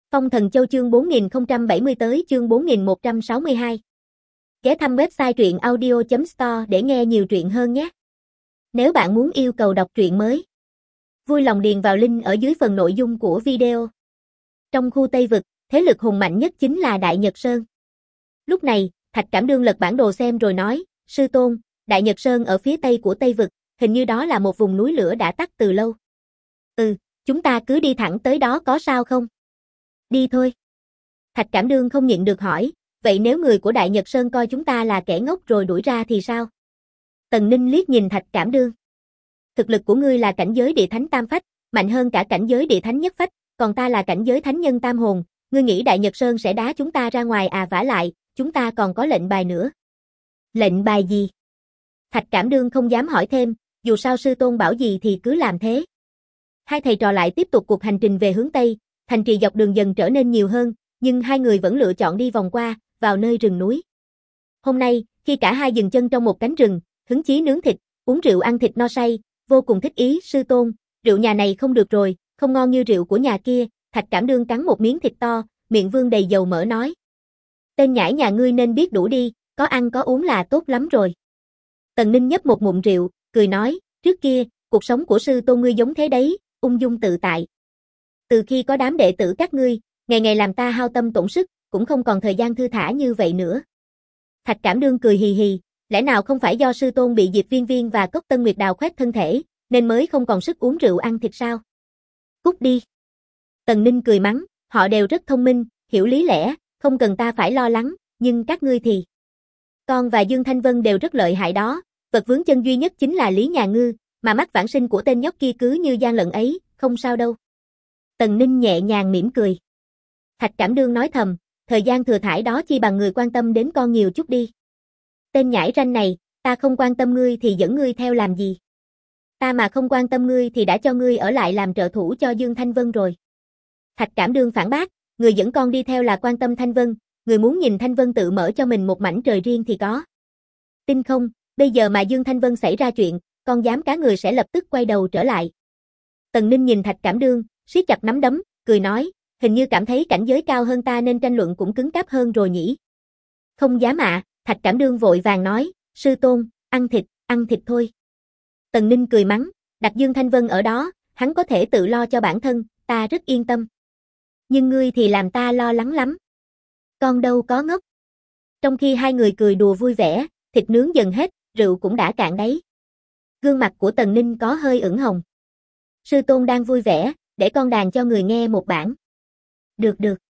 Phong Thần Châu chương 4070 tới chương 4162. Ghé thăm website truyện audio.store để nghe nhiều truyện hơn nhé. Nếu bạn muốn yêu cầu đọc truyện mới, vui lòng điền vào link ở dưới phần nội dung của video. Trong khu Tây Vực, thế lực hùng mạnh nhất chính là Đại Nhật Sơn. Lúc này, Thạch Cảm Đương lật bản đồ xem rồi nói, sư tôn, Đại Nhật Sơn ở phía tây của Tây Vực, hình như đó là một vùng núi lửa đã tắt từ lâu. Chúng ta cứ đi thẳng tới đó có sao không? Đi thôi. Thạch Cảm Đương không nhịn được hỏi, vậy nếu người của Đại Nhật Sơn coi chúng ta là kẻ ngốc rồi đuổi ra thì sao? Tần Ninh liếc nhìn Thạch Cảm Đương. Thực lực của ngươi là cảnh giới địa thánh tam phách, mạnh hơn cả cảnh giới địa thánh nhất phách, còn ta là cảnh giới thánh nhân tam hồn, ngươi nghĩ Đại Nhật Sơn sẽ đá chúng ta ra ngoài à? Vả lại, chúng ta còn có lệnh bài nữa. Lệnh bài gì? Thạch Cảm Đương không dám hỏi thêm, dù sao sư tôn bảo gì thì cứ làm thế. Hai thầy trò lại tiếp tục cuộc hành trình về hướng Tây, thành trì dọc đường dần trở nên nhiều hơn, nhưng hai người vẫn lựa chọn đi vòng qua, vào nơi rừng núi. Hôm nay, khi cả hai dừng chân trong một cánh rừng, hứng chí nướng thịt, uống rượu ăn thịt no say, vô cùng thích ý. Sư tôn, rượu nhà này không được rồi, không ngon như rượu của nhà kia. Thạch Cảm Đương cắn một miếng thịt to, miệng vương đầy dầu mỡ nói. Tên nhãi nhà ngươi nên biết đủ đi, có ăn có uống là tốt lắm rồi. Tần Ninh nhấp một ngụm rượu, cười nói, trước kia, cuộc sống của sư tôn ngươi giống thế đấy, ung dung tự tại. Từ khi có đám đệ tử các ngươi, ngày ngày làm ta hao tâm tổn sức, cũng không còn thời gian thư thả như vậy nữa. Thạch Cảm Đương cười hì hì, lẽ nào không phải do sư tôn bị Diệp Viên Viên và Cốc Tân Nguyệt đào khoét thân thể, nên mới không còn sức uống rượu ăn thịt sao? Cút đi. Tần Ninh cười mắng, họ đều rất thông minh, hiểu lý lẽ, không cần ta phải lo lắng, nhưng các ngươi thì. Con và Dương Thanh Vân đều rất lợi hại đó, vật vướng chân duy nhất chính là Lý Nhà Ngư, mà mắt vãng sinh của tên nhóc kia cứ như gian lận ấy, không sao đâu. Tần Ninh nhẹ nhàng mỉm cười. Thạch Cảm Đương nói thầm, thời gian thừa thãi đó chi bằng người quan tâm đến con nhiều chút đi. Tên nhãi ranh này, ta không quan tâm ngươi thì dẫn ngươi theo làm gì? Ta mà không quan tâm ngươi thì đã cho ngươi ở lại làm trợ thủ cho Dương Thanh Vân rồi. Thạch Cảm Đương phản bác, người dẫn con đi theo là quan tâm Thanh Vân, người muốn nhìn Thanh Vân tự mở cho mình một mảnh trời riêng thì có. Tin không, bây giờ mà Dương Thanh Vân xảy ra chuyện, con dám cá người sẽ lập tức quay đầu trở lại. Tần Ninh nhìn Thạch Cảm Đương, siết chặt nắm đấm, cười nói, hình như cảm thấy cảnh giới cao hơn ta nên tranh luận cũng cứng cáp hơn rồi nhỉ. Không dám ạ, Thạch Cảm Đương vội vàng nói, sư tôn, ăn thịt thôi. Tần Ninh cười mắng, đặt Dương Thanh Vân ở đó, hắn có thể tự lo cho bản thân, ta rất yên tâm. Nhưng ngươi thì làm ta lo lắng lắm. Con đâu có ngốc. Trong khi hai người cười đùa vui vẻ, thịt nướng dần hết, rượu cũng đã cạn đấy. Gương mặt của Tần Ninh có hơi ửng hồng. Sư tôn đang vui vẻ, để con đàn cho người nghe một bản. Được.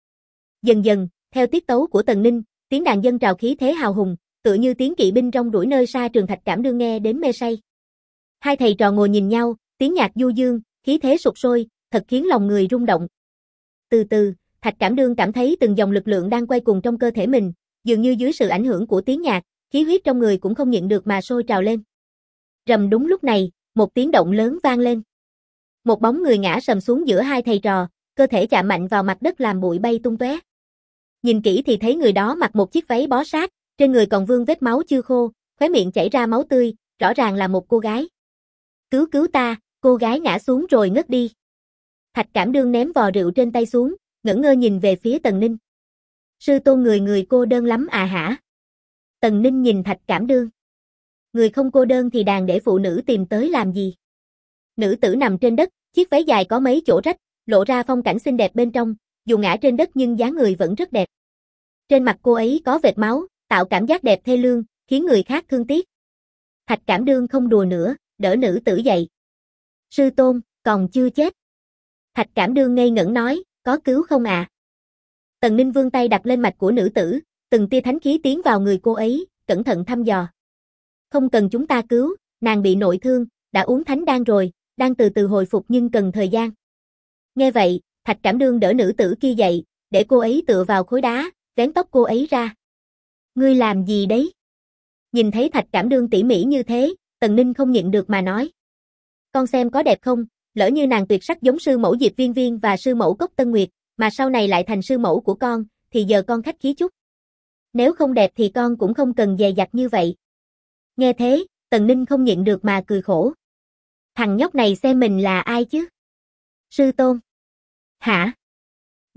Dần dần, theo tiết tấu của Tần Ninh, tiếng đàn dâng trào khí thế hào hùng, tựa như tiếng kỵ binh rong ruổi nơi xa trường. Thạch Cảm Đương nghe đến mê say. Hai thầy trò ngồi nhìn nhau, tiếng nhạc du dương, khí thế sục sôi, thật khiến lòng người rung động. Từ từ, Thạch Cảm Đương cảm thấy từng dòng lực lượng đang quay cuồng trong cơ thể mình, dường như dưới sự ảnh hưởng của tiếng nhạc, khí huyết trong người cũng không nhịn được mà sôi trào lên. Rầm, đúng lúc này, một tiếng động lớn vang lên. Một bóng người ngã sầm xuống giữa hai thầy trò, cơ thể chạm mạnh vào mặt đất làm bụi bay tung tóe. Nhìn kỹ thì thấy người đó mặc một chiếc váy bó sát, trên người còn vương vết máu chưa khô, khóe miệng chảy ra máu tươi, rõ ràng là một cô gái. Cứu ta, cô gái ngã xuống rồi ngất đi. Thạch Cảm Đương ném vò rượu trên tay xuống, ngẩn ngơ nhìn về phía Tần Ninh. Sư tôn người cô đơn lắm à hả? Tần Ninh nhìn Thạch Cảm Đương. Người không cô đơn thì đàn để phụ nữ tìm tới làm gì? Nữ tử nằm trên đất, chiếc váy dài có mấy chỗ rách, lộ ra phong cảnh xinh đẹp bên trong, dù ngã trên đất nhưng dáng người vẫn rất đẹp. Trên mặt cô ấy có vệt máu, tạo cảm giác đẹp thê lương, khiến người khác thương tiếc. Thạch Cảm Đương không đùa nữa, đỡ nữ tử dậy. Sư tôn, còn chưa chết. Thạch Cảm Đương ngây ngẩn nói, có cứu không à? Tần Ninh vươn tay đặt lên mạch của nữ tử, từng tia thánh khí tiến vào người cô ấy, cẩn thận thăm dò. Không cần chúng ta cứu, nàng bị nội thương, đã uống thánh đan rồi, đang từ từ hồi phục nhưng cần thời gian. Nghe vậy, Thạch Cảm Đương đỡ nữ tử kia dậy, để cô ấy tựa vào khối đá, vén tóc cô ấy ra. Ngươi làm gì đấy? Nhìn thấy Thạch Cảm Đương tỉ mỉ như thế, Tần Ninh không nhịn được mà nói. Con xem có đẹp không, lỡ như nàng tuyệt sắc giống sư mẫu Diệp Viên Viên và sư mẫu Cốc Tân Nguyệt, mà sau này lại thành sư mẫu của con, thì giờ con khách khí chút. Nếu không đẹp thì con cũng không cần dè dặt như vậy. Nghe thế, Tần Ninh không nhịn được mà cười khổ. Thằng nhóc này xem mình là ai chứ? Sư tôn. Hả?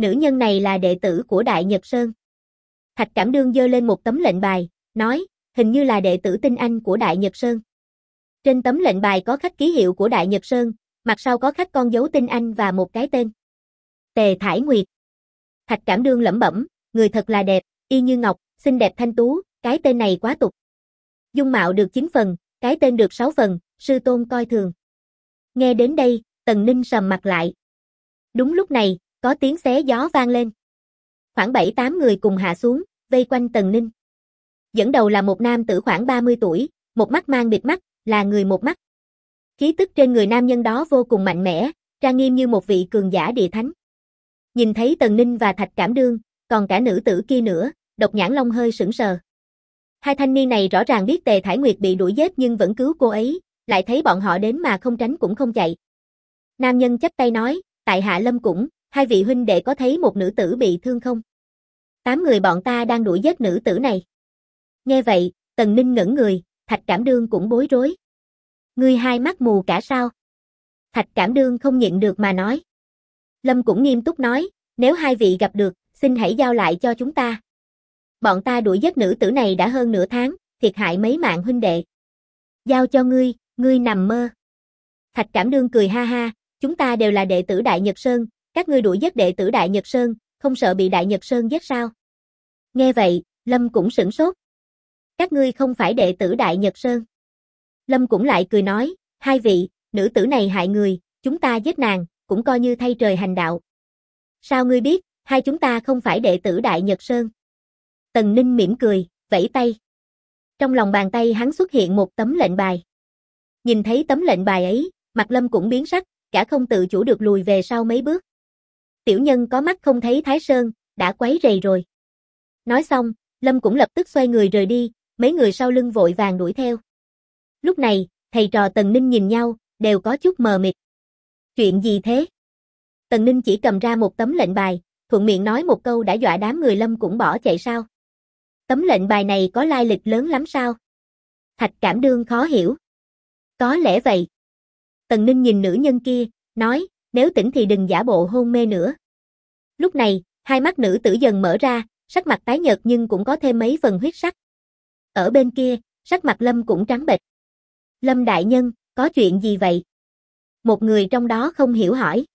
Nữ nhân này là đệ tử của Đại Nhật Sơn. Thạch Cảm Đương giơ lên một tấm lệnh bài, nói, hình như là đệ tử tinh anh của Đại Nhật Sơn. Trên tấm lệnh bài có khắc ký hiệu của Đại Nhật Sơn, mặt sau có khắc con dấu tinh anh và một cái tên. Tề Thải Nguyệt. Thạch Cảm Đương lẩm bẩm, người thật là đẹp, y như ngọc, xinh đẹp thanh tú, cái tên này quá tục. Dung mạo được 9 phần, cái tên được 6 phần, sư tôn coi thường. Nghe đến đây, Tần Ninh sầm mặt lại. Đúng lúc này, có tiếng xé gió vang lên. Khoảng 7-8 người cùng hạ xuống, vây quanh Tần Ninh. Dẫn đầu là một nam tử khoảng 30 tuổi, một mắt mang bịt mắt, là người một mắt. Khí tức trên người nam nhân đó vô cùng mạnh mẽ, trang nghiêm như một vị cường giả địa thánh. Nhìn thấy Tần Ninh và Thạch Cảm Đương, còn cả nữ tử kia nữa, Độc Nhãn Long hơi sững sờ. Hai thanh niên này rõ ràng biết Tề Thải Nguyệt bị đuổi giết nhưng vẫn cứu cô ấy, lại thấy bọn họ đến mà không tránh cũng không chạy. Nam nhân chắp tay nói, tại hạ Lâm Cũng, hai vị huynh đệ có thấy một nữ tử bị thương không? 8 người bọn ta đang đuổi giết nữ tử này. Nghe vậy, Tần Ninh ngẩn người, Thạch Cảm Đương cũng bối rối. Ngươi hai mắt mù cả sao? Thạch Cảm Đương không nhịn được mà nói. Lâm Cũng nghiêm túc nói, nếu hai vị gặp được, xin hãy giao lại cho chúng ta. Bọn ta đuổi giết nữ tử này đã hơn nửa tháng, thiệt hại mấy mạng huynh đệ. Giao cho ngươi nằm mơ. Thạch Cảm Đương cười ha ha, chúng ta đều là đệ tử Đại Nhật Sơn, các ngươi đuổi giết đệ tử Đại Nhật Sơn, không sợ bị Đại Nhật Sơn giết sao? Nghe vậy, Lâm cũng sửng sốt. Các ngươi không phải đệ tử Đại Nhật Sơn. Lâm cũng lại cười nói, hai vị, nữ tử này hại người, chúng ta giết nàng, cũng coi như thay trời hành đạo. Sao ngươi biết, hai chúng ta không phải đệ tử Đại Nhật Sơn? Tần Ninh mỉm cười, vẫy tay. Trong lòng bàn tay hắn xuất hiện một tấm lệnh bài. Nhìn thấy tấm lệnh bài ấy, mặt Lâm cũng biến sắc, cả không tự chủ được lùi về sau mấy bước. Tiểu nhân có mắt không thấy Thái Sơn, đã quấy rầy rồi. Nói xong, Lâm cũng lập tức xoay người rời đi, mấy người sau lưng vội vàng đuổi theo. Lúc này, thầy trò Tần Ninh nhìn nhau, đều có chút mờ mịt. Chuyện gì thế? Tần Ninh chỉ cầm ra một tấm lệnh bài, thuận miệng nói một câu đã dọa đám người Lâm cũng bỏ chạy sao? Tấm lệnh bài này có lai lịch lớn lắm sao? Thạch Cảm Đương khó hiểu. Có lẽ vậy. Tần Ninh nhìn nữ nhân kia, nói, nếu tỉnh thì đừng giả bộ hôn mê nữa. Lúc này, hai mắt nữ tử dần mở ra, sắc mặt tái nhợt nhưng cũng có thêm mấy phần huyết sắc. Ở bên kia, sắc mặt Lâm cũng trắng bệch. Lâm đại nhân, có chuyện gì vậy? Một người trong đó không hiểu hỏi.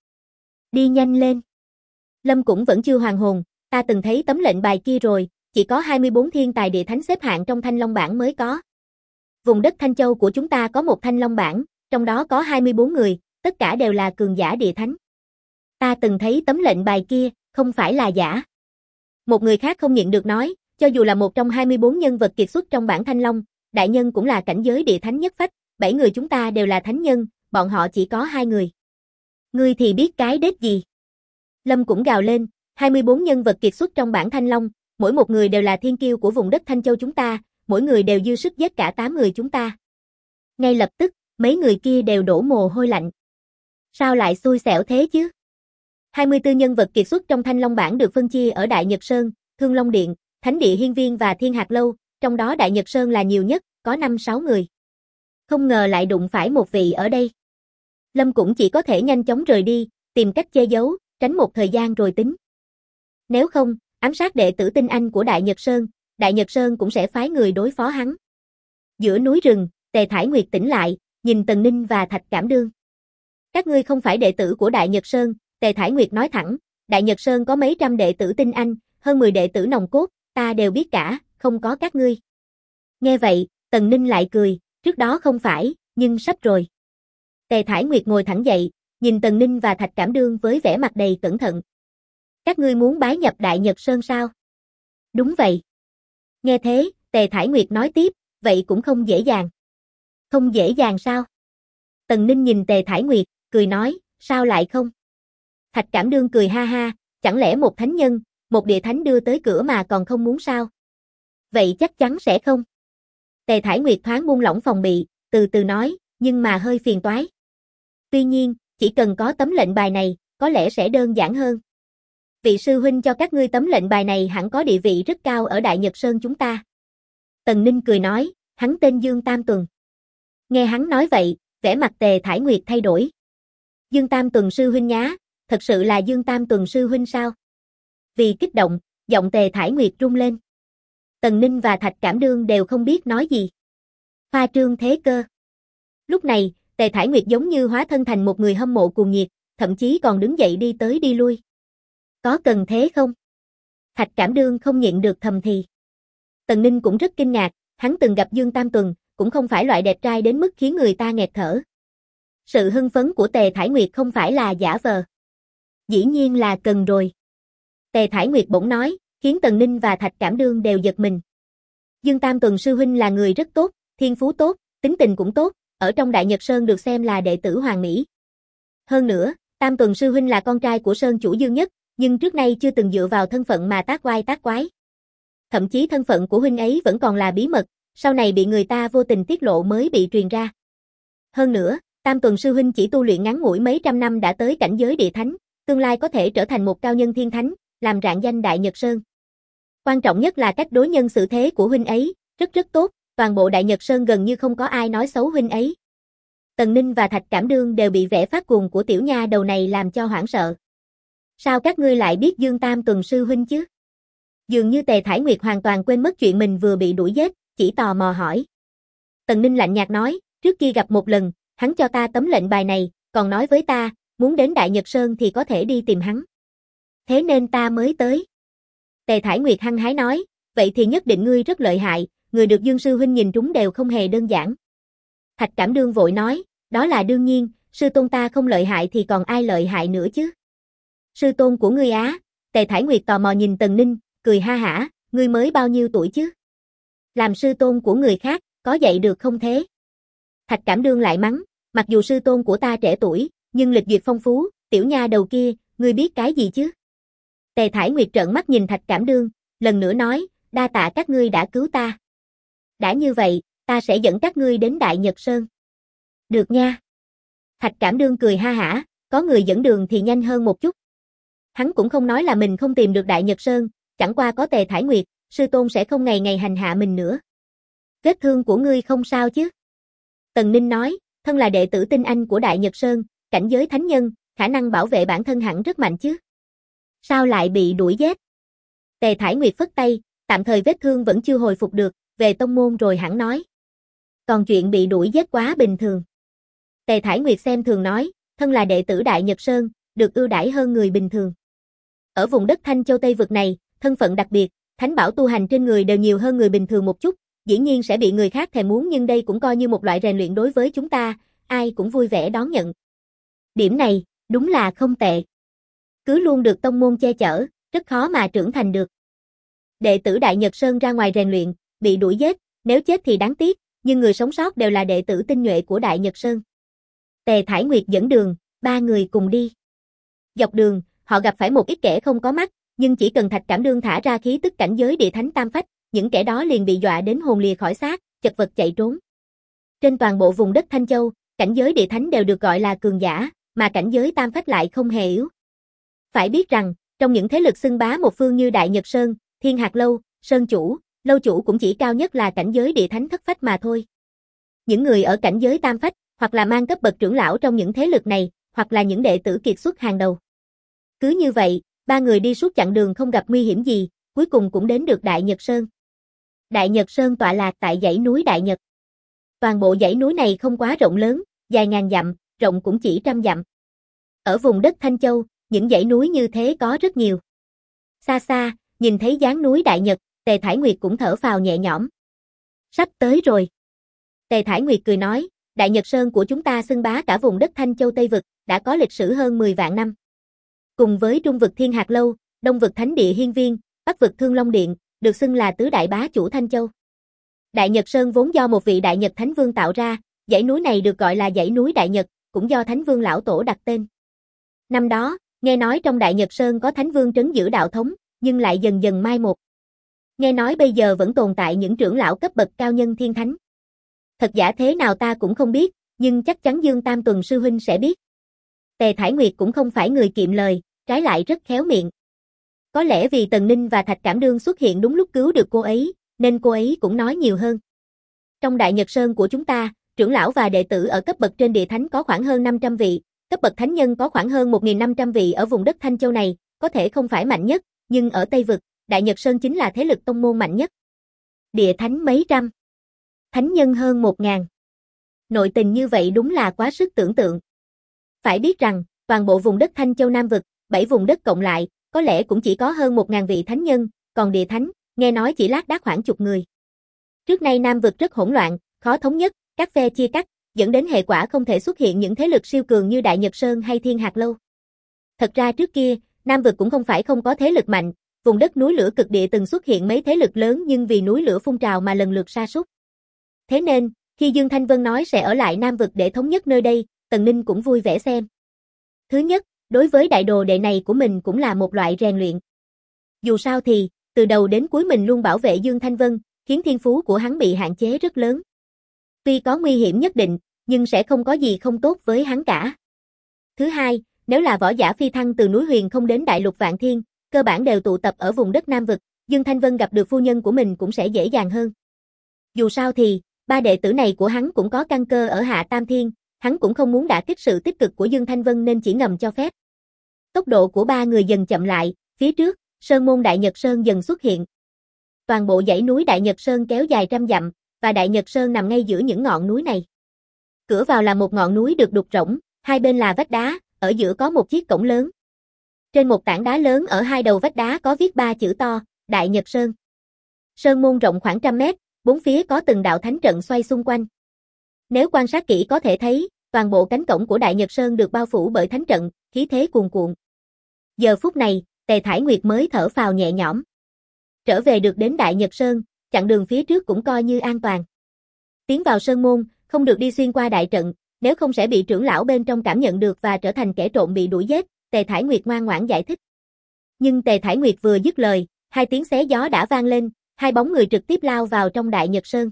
Đi nhanh lên. Lâm cũng vẫn chưa hoàn hồn, ta từng thấy tấm lệnh bài kia rồi, chỉ có 24 thiên tài địa thánh xếp hạng trong Thanh Long bảng mới có. Vùng đất Thanh Châu của chúng ta có một Thanh Long bảng, trong đó có 24 người, tất cả đều là cường giả địa thánh. Ta từng thấy tấm lệnh bài kia, không phải là giả. Một người khác không nhịn được nói, cho dù là một trong 24 nhân vật kiệt xuất trong bảng Thanh Long, đại nhân cũng là cảnh giới địa thánh nhất phách, 7 người chúng ta đều là thánh nhân, bọn họ chỉ có 2 người. Ngươi thì biết cái đết gì? Lâm cũng gào lên, 24 nhân vật kiệt xuất trong bảng Thanh Long, mỗi một người đều là thiên kiêu của vùng đất Thanh Châu chúng ta, mỗi người đều dư sức giết cả 8 người chúng ta. Ngay lập tức, mấy người kia đều đổ mồ hôi lạnh. Sao lại xui xẻo thế chứ? 24 nhân vật kiệt xuất trong Thanh Long bảng được phân chia ở Đại Nhật Sơn, Thương Long Điện, Thánh Địa Hiên Viên và Thiên Hạt Lâu, trong đó Đại Nhật Sơn là nhiều nhất, có 5-6 người. Không ngờ lại đụng phải một vị ở đây. Lâm cũng chỉ có thể nhanh chóng rời đi, tìm cách che giấu, tránh một thời gian rồi tính. Nếu không, ám sát đệ tử tinh anh của Đại Nhật Sơn cũng sẽ phái người đối phó hắn. Giữa núi rừng, Tề Thải Nguyệt tỉnh lại, nhìn Tần Ninh và Thạch Cảm Đương. Các ngươi không phải đệ tử của Đại Nhật Sơn, Tề Thải Nguyệt nói thẳng, Đại Nhật Sơn có mấy trăm đệ tử tinh anh, hơn 10 đệ tử nòng cốt, ta đều biết cả, không có các ngươi. Nghe vậy, Tần Ninh lại cười, trước đó không phải, nhưng sắp rồi. Tề Thải Nguyệt ngồi thẳng dậy, nhìn Tần Ninh và Thạch Cảm Đương với vẻ mặt đầy cẩn thận. Các ngươi muốn bái nhập Đại Nhật Sơn sao? Đúng vậy. Nghe thế, Tề Thải Nguyệt nói tiếp, vậy cũng không dễ dàng. Không dễ dàng sao? Tần Ninh nhìn Tề Thải Nguyệt, cười nói, sao lại không? Thạch Cảm Đương cười ha ha, chẳng lẽ một thánh nhân, một địa thánh đưa tới cửa mà còn không muốn sao? Vậy chắc chắn sẽ không. Tề Thải Nguyệt thoáng buông lỏng phòng bị, từ từ nói, nhưng mà hơi phiền toái. Tuy nhiên, chỉ cần có tấm lệnh bài này, có lẽ sẽ đơn giản hơn. Vị sư huynh cho các ngươi tấm lệnh bài này hẳn có địa vị rất cao ở Đại Nhật Sơn chúng ta. Tần Ninh cười nói, hắn tên Dương Tam Tuần. Nghe hắn nói vậy, vẻ mặt Tề Thải Nguyệt thay đổi. Dương Tam Tuần sư huynh nhá, thật sự là Dương Tam Tuần sư huynh sao? Vì kích động, giọng Tề Thải Nguyệt rung lên. Tần Ninh và Thạch Cảm Đương đều không biết nói gì. Khoa trương thế cơ. Lúc này, Tề Thải Nguyệt giống như hóa thân thành một người hâm mộ cuồng nhiệt, thậm chí còn đứng dậy đi tới đi lui. Có cần thế không? Thạch Cảm Đương không nhịn được thầm thì. Tần Ninh cũng rất kinh ngạc, hắn từng gặp Dương Tam Tuần, cũng không phải loại đẹp trai đến mức khiến người ta nghẹt thở. Sự hưng phấn của Tề Thải Nguyệt không phải là giả vờ. Dĩ nhiên là cần rồi. Tề Thải Nguyệt bỗng nói, khiến Tần Ninh và Thạch Cảm Đương đều giật mình. Dương Tam Tuần sư huynh là người rất tốt, thiên phú tốt, tính tình cũng tốt, ở trong Đại Nhật Sơn được xem là đệ tử hoàng mỹ. Hơn nữa, Tam Tuần sư huynh là con trai của Sơn chủ Dương Nhất, nhưng trước nay chưa từng dựa vào thân phận mà tác oai tác quái. Thậm chí thân phận của huynh ấy vẫn còn là bí mật, sau này bị người ta vô tình tiết lộ mới bị truyền ra. Hơn nữa, Tam Tuần sư huynh chỉ tu luyện ngắn ngủi mấy trăm năm đã tới cảnh giới địa thánh, tương lai có thể trở thành một cao nhân thiên thánh, làm rạng danh Đại Nhật Sơn. Quan trọng nhất là cách đối nhân xử thế của huynh ấy, rất tốt, toàn bộ Đại Nhật Sơn gần như không có ai nói xấu huynh ấy. Tần Ninh và Thạch Cảm Đương đều bị vẻ phát cuồng của tiểu nha đầu này làm cho hoảng sợ. Sao các ngươi lại biết Dương Tam Tuần sư huynh chứ? Dường như Tề Thải Nguyệt hoàn toàn quên mất chuyện mình vừa bị đuổi giết, chỉ tò mò hỏi. Tần Ninh lạnh nhạt nói, trước kia gặp một lần, hắn cho ta tấm lệnh bài này, còn nói với ta, muốn đến Đại Nhật Sơn thì có thể đi tìm hắn. Thế nên ta mới tới. Tề Thải Nguyệt hăng hái nói, vậy thì nhất định ngươi rất lợi hại, người được Dương sư huynh nhìn trúng đều không hề đơn giản. Thạch Cảm Đương vội nói, đó là đương nhiên, sư tôn ta không lợi hại thì còn ai lợi hại nữa chứ. Sư tôn của ngươi á? Tề Thải Nguyệt tò mò nhìn Tần Ninh, cười ha hả, ngươi mới bao nhiêu tuổi chứ? Làm sư tôn của người khác, có dạy được không thế? Thạch Cảm Đương lại mắng, mặc dù sư tôn của ta trẻ tuổi, nhưng lịch duyệt phong phú, tiểu nha đầu kia, ngươi biết cái gì chứ? Tề Thải Nguyệt trợn mắt nhìn Thạch Cảm Đương, lần nữa nói, đa tạ các ngươi đã cứu ta. Đã như vậy, ta sẽ dẫn các ngươi đến Đại Nhật Sơn. Được nha. Thạch Cảm Đương cười ha hả, có người dẫn đường thì nhanh hơn một chút. Hắn cũng không nói là mình không tìm được Đại Nhật Sơn, chẳng qua có Tề Thải Nguyệt, sư tôn sẽ không ngày ngày hành hạ mình nữa. Vết thương của ngươi không sao chứ? Tần Ninh nói, thân là đệ tử tinh anh của Đại Nhật Sơn, cảnh giới thánh nhân, khả năng bảo vệ bản thân hẳn rất mạnh chứ. Sao lại bị đuổi giết? Tề Thải Nguyệt phất tay, tạm thời vết thương vẫn chưa hồi phục được, về tông môn rồi hẳn nói. Còn chuyện bị đuổi giết quá bình thường. Tề Thải Nguyệt xem thường nói, thân là đệ tử Đại Nhật Sơn, được ưu đãi hơn người bình thường. Ở vùng đất Thanh Châu Tây vực này, thân phận đặc biệt, thánh bảo tu hành trên người đều nhiều hơn người bình thường một chút, dĩ nhiên sẽ bị người khác thèm muốn nhưng đây cũng coi như một loại rèn luyện đối với chúng ta, ai cũng vui vẻ đón nhận. Điểm này, đúng là không tệ. Cứ luôn được tông môn che chở, rất khó mà trưởng thành được. Đệ tử Đại Nhật Sơn ra ngoài rèn luyện, bị đuổi giết, nếu chết thì đáng tiếc, nhưng người sống sót đều là đệ tử tinh nhuệ của Đại Nhật Sơn. Tề Thải Nguyệt dẫn đường, ba người cùng đi. Dọc đường, họ gặp phải một ít kẻ không có mắt, nhưng chỉ cần Thạch Cảm Đương thả ra khí tức cảnh giới địa thánh tam phách, những kẻ đó liền bị dọa đến hồn lìa khỏi xác, chật vật chạy trốn. Trên toàn bộ vùng đất Thanh Châu, cảnh giới địa thánh đều được gọi là cường giả, mà cảnh giới tam phách lại không hề yếu. Phải biết rằng, trong những thế lực xưng bá một phương như Đại Nhật Sơn, Thiên Hạc Lâu, Sơn Chủ, Lâu Chủ cũng chỉ cao nhất là cảnh giới địa thánh thất phách mà thôi. Những người ở cảnh giới tam phách, hoặc là mang cấp bậc trưởng lão trong những thế lực này, hoặc là những đệ tử kiệt xuất hàng đầu. Cứ như vậy, ba người đi suốt chặng đường không gặp nguy hiểm gì, cuối cùng cũng đến được Đại Nhật Sơn. Đại Nhật Sơn tọa lạc tại dãy núi Đại Nhật. Toàn bộ dãy núi này không quá rộng lớn, dài ngàn dặm, rộng cũng chỉ trăm dặm. Ở vùng đất Thanh Châu, những dãy núi như thế có rất nhiều. Xa xa, nhìn thấy dáng núi Đại Nhật, Tề Thải Nguyệt cũng thở phào nhẹ nhõm. Sắp tới rồi. Tề Thải Nguyệt cười nói, Đại Nhật Sơn của chúng ta xưng bá cả vùng đất Thanh Châu Tây Vực, đã có lịch sử hơn 10 vạn năm. Cùng với Trung vực Thiên Hạc Lâu, Đông vực Thánh Địa Hiên Viên, Bắc vực Thương Long Điện, được xưng là tứ đại bá chủ Thanh Châu. Đại Nhật Sơn vốn do một vị Đại Nhật Thánh Vương tạo ra, dãy núi này được gọi là dãy núi Đại Nhật, cũng do Thánh Vương lão tổ đặt tên. Năm đó, nghe nói trong Đại Nhật Sơn có Thánh Vương trấn giữ đạo thống, nhưng lại dần dần mai một. Nghe nói bây giờ vẫn tồn tại những trưởng lão cấp bậc cao nhân thiên thánh. Thật giả thế nào ta cũng không biết, nhưng chắc chắn Dương Tam Tuần sư huynh sẽ biết. Tề Thải Nguyệt cũng không phải người kiệm lời, trái lại rất khéo miệng. Có lẽ vì Tần Ninh và Thạch Cảm Đương xuất hiện đúng lúc cứu được cô ấy, nên cô ấy cũng nói nhiều hơn. Trong Đại Nhật Sơn của chúng ta, trưởng lão và đệ tử ở cấp bậc trên địa thánh có khoảng hơn 500 vị, cấp bậc thánh nhân có khoảng hơn 1.500 vị ở vùng đất Thanh Châu này, có thể không phải mạnh nhất, nhưng ở Tây Vực, Đại Nhật Sơn chính là thế lực tông môn mạnh nhất. Địa thánh mấy trăm, thánh nhân hơn 1000. Nội tình như vậy đúng là quá sức tưởng tượng. Phải biết rằng, toàn bộ vùng đất Thanh Châu Nam Vực, 7 vùng đất cộng lại, có lẽ cũng chỉ có hơn 1000 vị thánh nhân, còn địa thánh, nghe nói chỉ lác đác khoảng chục người. Trước nay Nam Vực rất hỗn loạn, khó thống nhất, các phe chia cắt, dẫn đến hệ quả không thể xuất hiện những thế lực siêu cường như Đại Nhật Sơn hay Thiên Hạt Lâu. Thật ra trước kia, Nam Vực cũng không phải không có thế lực mạnh, vùng đất núi lửa cực địa từng xuất hiện mấy thế lực lớn nhưng vì núi lửa phun trào mà lần lượt sa sút. Thế nên, khi Dương Thanh Vân nói sẽ ở lại Nam Vực để thống nhất nơi đây, Tần Ninh cũng vui vẻ xem. Thứ nhất, đối với đại đồ đệ này của mình cũng là một loại rèn luyện. Dù sao thì, từ đầu đến cuối mình luôn bảo vệ Dương Thanh Vân, khiến thiên phú của hắn bị hạn chế rất lớn. Tuy có nguy hiểm nhất định, nhưng sẽ không có gì không tốt với hắn cả. Thứ hai, nếu là võ giả phi thăng từ núi Huyền không đến đại lục Vạn Thiên, cơ bản đều tụ tập ở vùng đất Nam Vực, Dương Thanh Vân gặp được phu nhân của mình cũng sẽ dễ dàng hơn. Dù sao thì, ba đệ tử này của hắn cũng có căn cơ ở Hạ Tam Thiên, hắn cũng không muốn đả kích sự tích cực của Dương Thanh Vân nên chỉ ngầm cho phép. Tốc độ của ba người dần chậm lại, phía trước, Sơn môn Đại Nhật Sơn dần xuất hiện. Toàn bộ dãy núi Đại Nhật Sơn kéo dài trăm dặm, và Đại Nhật Sơn nằm ngay giữa những ngọn núi này. Cửa vào là một ngọn núi được đục rỗng, hai bên là vách đá, ở giữa có một chiếc cổng lớn. Trên một tảng đá lớn ở hai đầu vách đá có viết 3 chữ to, Đại Nhật Sơn. Sơn môn rộng khoảng trăm mét, bốn phía có từng đạo thánh trận xoay xung quanh. Nếu quan sát kỹ có thể thấy, toàn bộ cánh cổng của Đại Nhật Sơn được bao phủ bởi thánh trận, khí thế cuồn cuộn. Giờ phút này, Tề Thải Nguyệt mới thở phào nhẹ nhõm. Trở về được đến Đại Nhật Sơn, chặng đường phía trước cũng coi như an toàn. Tiến vào sơn môn, không được đi xuyên qua đại trận, nếu không sẽ bị trưởng lão bên trong cảm nhận được và trở thành kẻ trộm bị đuổi giết, Tề Thải Nguyệt ngoan ngoãn giải thích. Nhưng Tề Thải Nguyệt vừa dứt lời, hai tiếng xé gió đã vang lên, hai bóng người trực tiếp lao vào trong Đại Nhật Sơn.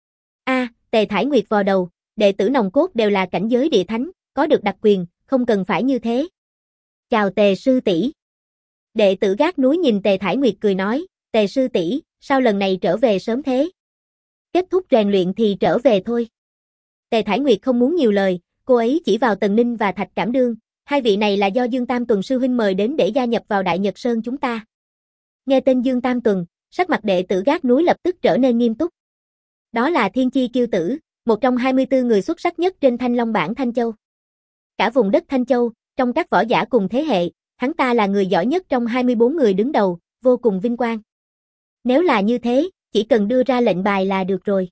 Tề Thải Nguyệt vò đầu, đệ tử nòng cốt đều là cảnh giới địa thánh, có được đặc quyền, không cần phải như thế. Chào Tề sư tỷ. Đệ tử gác núi nhìn Tề Thải Nguyệt cười nói, Tề sư tỷ, sao lần này trở về sớm thế? Kết thúc rèn luyện thì trở về thôi. Tề Thải Nguyệt không muốn nhiều lời, cô ấy chỉ vào Tần Ninh và Thạch Cảm Đương, hai vị này là do Dương Tam Tuần sư huynh mời đến để gia nhập vào Đại Nhật Sơn chúng ta. Nghe tên Dương Tam Tuần, sắc mặt đệ tử gác núi lập tức trở nên nghiêm túc. Đó là thiên chi kiêu tử, một trong 24 người xuất sắc nhất trên Thanh Long bảng Thanh Châu. Cả vùng đất Thanh Châu, trong các võ giả cùng thế hệ, hắn ta là người giỏi nhất trong 24 người đứng đầu, vô cùng vinh quang. Nếu là như thế, chỉ cần đưa ra lệnh bài là được rồi.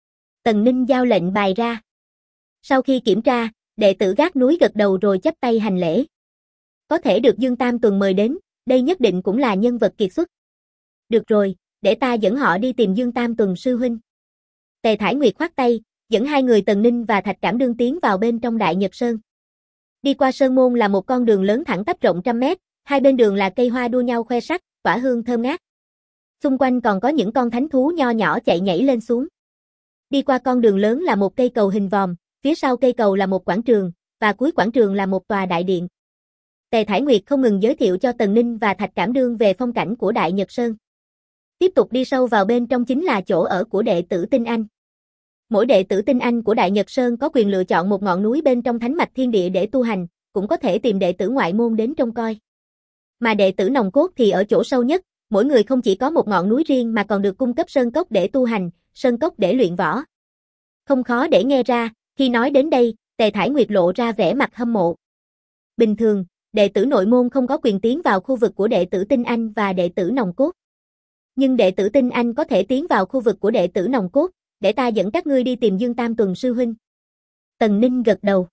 Tần Ninh giao lệnh bài ra. Sau khi kiểm tra, đệ tử gác núi gật đầu rồi chắp tay hành lễ. Có thể được Dương Tam Tuần mời đến, đây nhất định cũng là nhân vật kiệt xuất. Được rồi, để ta dẫn họ đi tìm Dương Tam Tuần sư huynh. Tề Thải Nguyệt khoát tay, dẫn hai người Tần Ninh và Thạch Cảm Đương tiến vào bên trong Đại Nhật Sơn. Đi qua sơn môn là một con đường lớn thẳng tắp rộng trăm mét, hai bên đường là cây hoa đua nhau khoe sắc, tỏa hương thơm ngát. Xung quanh còn có những con thánh thú nho nhỏ chạy nhảy lên xuống. Đi qua con đường lớn là một cây cầu hình vòm, phía sau cây cầu là một quảng trường, và cuối quảng trường là một tòa đại điện. Tề Thải Nguyệt không ngừng giới thiệu cho Tần Ninh và Thạch Cảm Đương về phong cảnh của Đại Nhật Sơn. Tiếp tục đi sâu vào bên trong chính là chỗ ở của đệ tử Tinh Anh. Mỗi đệ tử Tinh Anh của Đại Nhật Sơn có quyền lựa chọn một ngọn núi bên trong thánh mạch thiên địa để tu hành, cũng có thể tìm đệ tử ngoại môn đến trông coi. Mà đệ tử nòng cốt thì ở chỗ sâu nhất, mỗi người không chỉ có một ngọn núi riêng mà còn được cung cấp sơn cốc để tu hành, sơn cốc để luyện võ. Không khó để nghe ra, khi nói đến đây, Tề Thải Nguyệt lộ ra vẻ mặt hâm mộ. Bình thường, đệ tử nội môn không có quyền tiến vào khu vực của đệ tử Tinh Anh và đệ tử nòng cốt. Nhưng đệ tử Tinh Anh có thể tiến vào khu vực của đệ tử nòng cốt, để ta dẫn các ngươi đi tìm Dương Tam Tuần sư huynh. Tần Ninh gật đầu.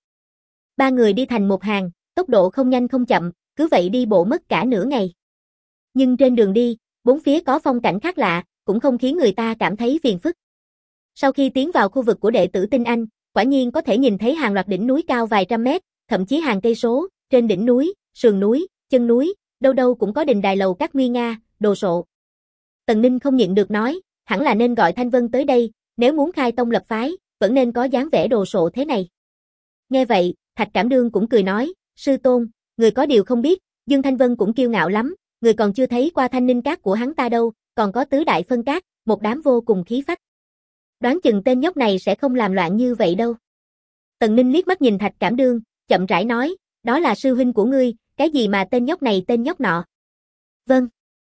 Ba người đi thành một hàng, tốc độ không nhanh không chậm, cứ vậy đi bộ mất cả nửa ngày. Nhưng trên đường đi, bốn phía có phong cảnh khác lạ, cũng không khiến người ta cảm thấy phiền phức. Sau khi tiến vào khu vực của đệ tử Tinh Anh, quả nhiên có thể nhìn thấy hàng loạt đỉnh núi cao vài trăm mét, thậm chí hàng cây số, trên đỉnh núi, sườn núi, chân núi, đâu đâu cũng có đình đài lầu các nguy nga, đồ sộ. Tần Ninh không nhịn được nói, hẳn là nên gọi Thanh Vân tới đây, nếu muốn khai tông lập phái, vẫn nên có dáng vẻ đồ sộ thế này. Nghe vậy, Thạch Cảm Đương cũng cười nói, sư tôn, người có điều không biết, Dương Thanh Vân cũng kiêu ngạo lắm, người còn chưa thấy qua Thanh Ninh Các của hắn ta đâu, còn có tứ đại phân các, một đám vô cùng khí phách. Đoán chừng tên nhóc này sẽ không làm loạn như vậy đâu. Tần Ninh liếc mắt nhìn Thạch Cảm Đương, chậm rãi nói, đó là sư huynh của ngươi, cái gì mà tên nhóc này tên nhóc nọ. Vâng.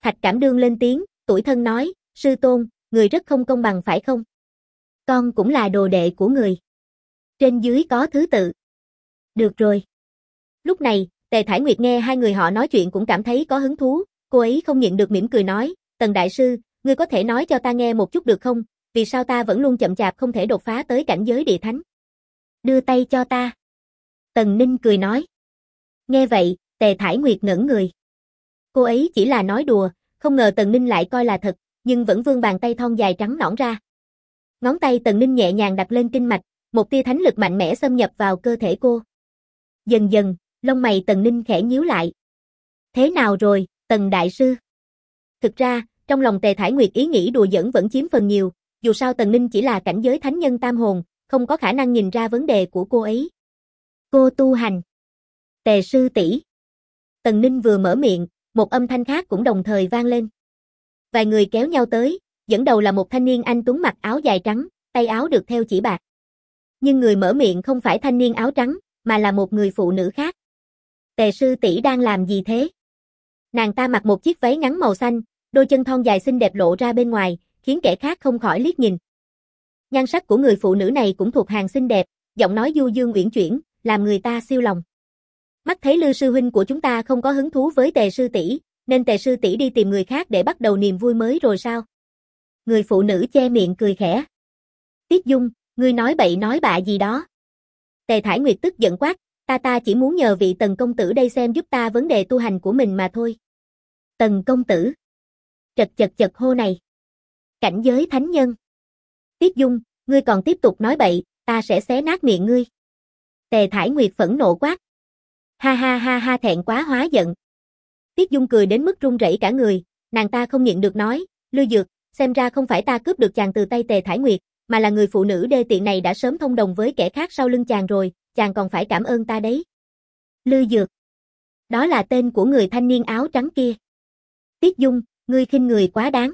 Thạch Cảm Đương lên tiếng, tủi thân nói, sư tôn, người rất không công bằng phải không? Con cũng là đồ đệ của người. Trên dưới có thứ tự. Được rồi. Lúc này, Tề Thải Nguyệt nghe hai người họ nói chuyện cũng cảm thấy có hứng thú, cô ấy không nhịn được mỉm cười nói, Tần Đại Sư, ngươi có thể nói cho ta nghe một chút được không, vì sao ta vẫn luôn chậm chạp không thể đột phá tới cảnh giới địa thánh? Đưa tay cho ta. Tần Ninh cười nói. Nghe vậy, Tề Thải Nguyệt ngẩn người. Cô ấy chỉ là nói đùa, không ngờ Tần Ninh lại coi là thật, nhưng vẫn vươn bàn tay thon dài trắng nõn ra. Ngón tay Tần Ninh nhẹ nhàng đặt lên kinh mạch, một tia thánh lực mạnh mẽ xâm nhập vào cơ thể cô. Dần dần, lông mày Tần Ninh khẽ nhíu lại. Thế nào rồi, Tần Đại Sư? Thực ra, trong lòng Tề Thải Nguyệt ý nghĩ đùa giỡn vẫn chiếm phần nhiều, dù sao Tần Ninh chỉ là cảnh giới thánh nhân tam hồn, không có khả năng nhìn ra vấn đề của cô ấy. Cô tu hành. Tề sư tỷ. Tần Ninh vừa mở miệng, một âm thanh khác cũng đồng thời vang lên. Vài người kéo nhau tới, dẫn đầu là một thanh niên anh tuấn mặc áo dài trắng, tay áo được thêu chỉ bạc. Nhưng người mở miệng không phải thanh niên áo trắng, mà là một người phụ nữ khác. Tề sư tỷ đang làm gì thế? Nàng ta mặc một chiếc váy ngắn màu xanh, đôi chân thon dài xinh đẹp lộ ra bên ngoài, khiến kẻ khác không khỏi liếc nhìn. Nhan sắc của người phụ nữ này cũng thuộc hàng xinh đẹp, giọng nói du dương uyển chuyển, làm người ta siêu lòng. Mắt thấy Lư sư huynh của chúng ta không có hứng thú với Tề sư tỷ, nên Tề sư tỷ đi tìm người khác để bắt đầu niềm vui mới rồi sao? Người phụ nữ che miệng cười khẽ. Tiết Dung, ngươi nói bậy nói bạ gì đó? Tề Thải Nguyệt tức giận quát, ta chỉ muốn nhờ vị Tần công tử đây xem giúp ta vấn đề tu hành của mình mà thôi. Tần công tử. Chật hô này. Cảnh giới thánh nhân. Tiết Dung, ngươi còn tiếp tục nói bậy, ta sẽ xé nát miệng ngươi. Tề Thải Nguyệt phẫn nộ quát. Ha ha ha ha, thẹn quá hóa giận. Tiết Dung cười đến mức run rẩy cả người, nàng ta không nhịn được nói, Lư Dược, xem ra không phải ta cướp được chàng từ tay Tề Thải Nguyệt, mà là người phụ nữ đê tiện này đã sớm thông đồng với kẻ khác sau lưng chàng rồi, chàng còn phải cảm ơn ta đấy. Lư Dược. Đó là tên của người thanh niên áo trắng kia. Tiết Dung, ngươi khinh người quá đáng.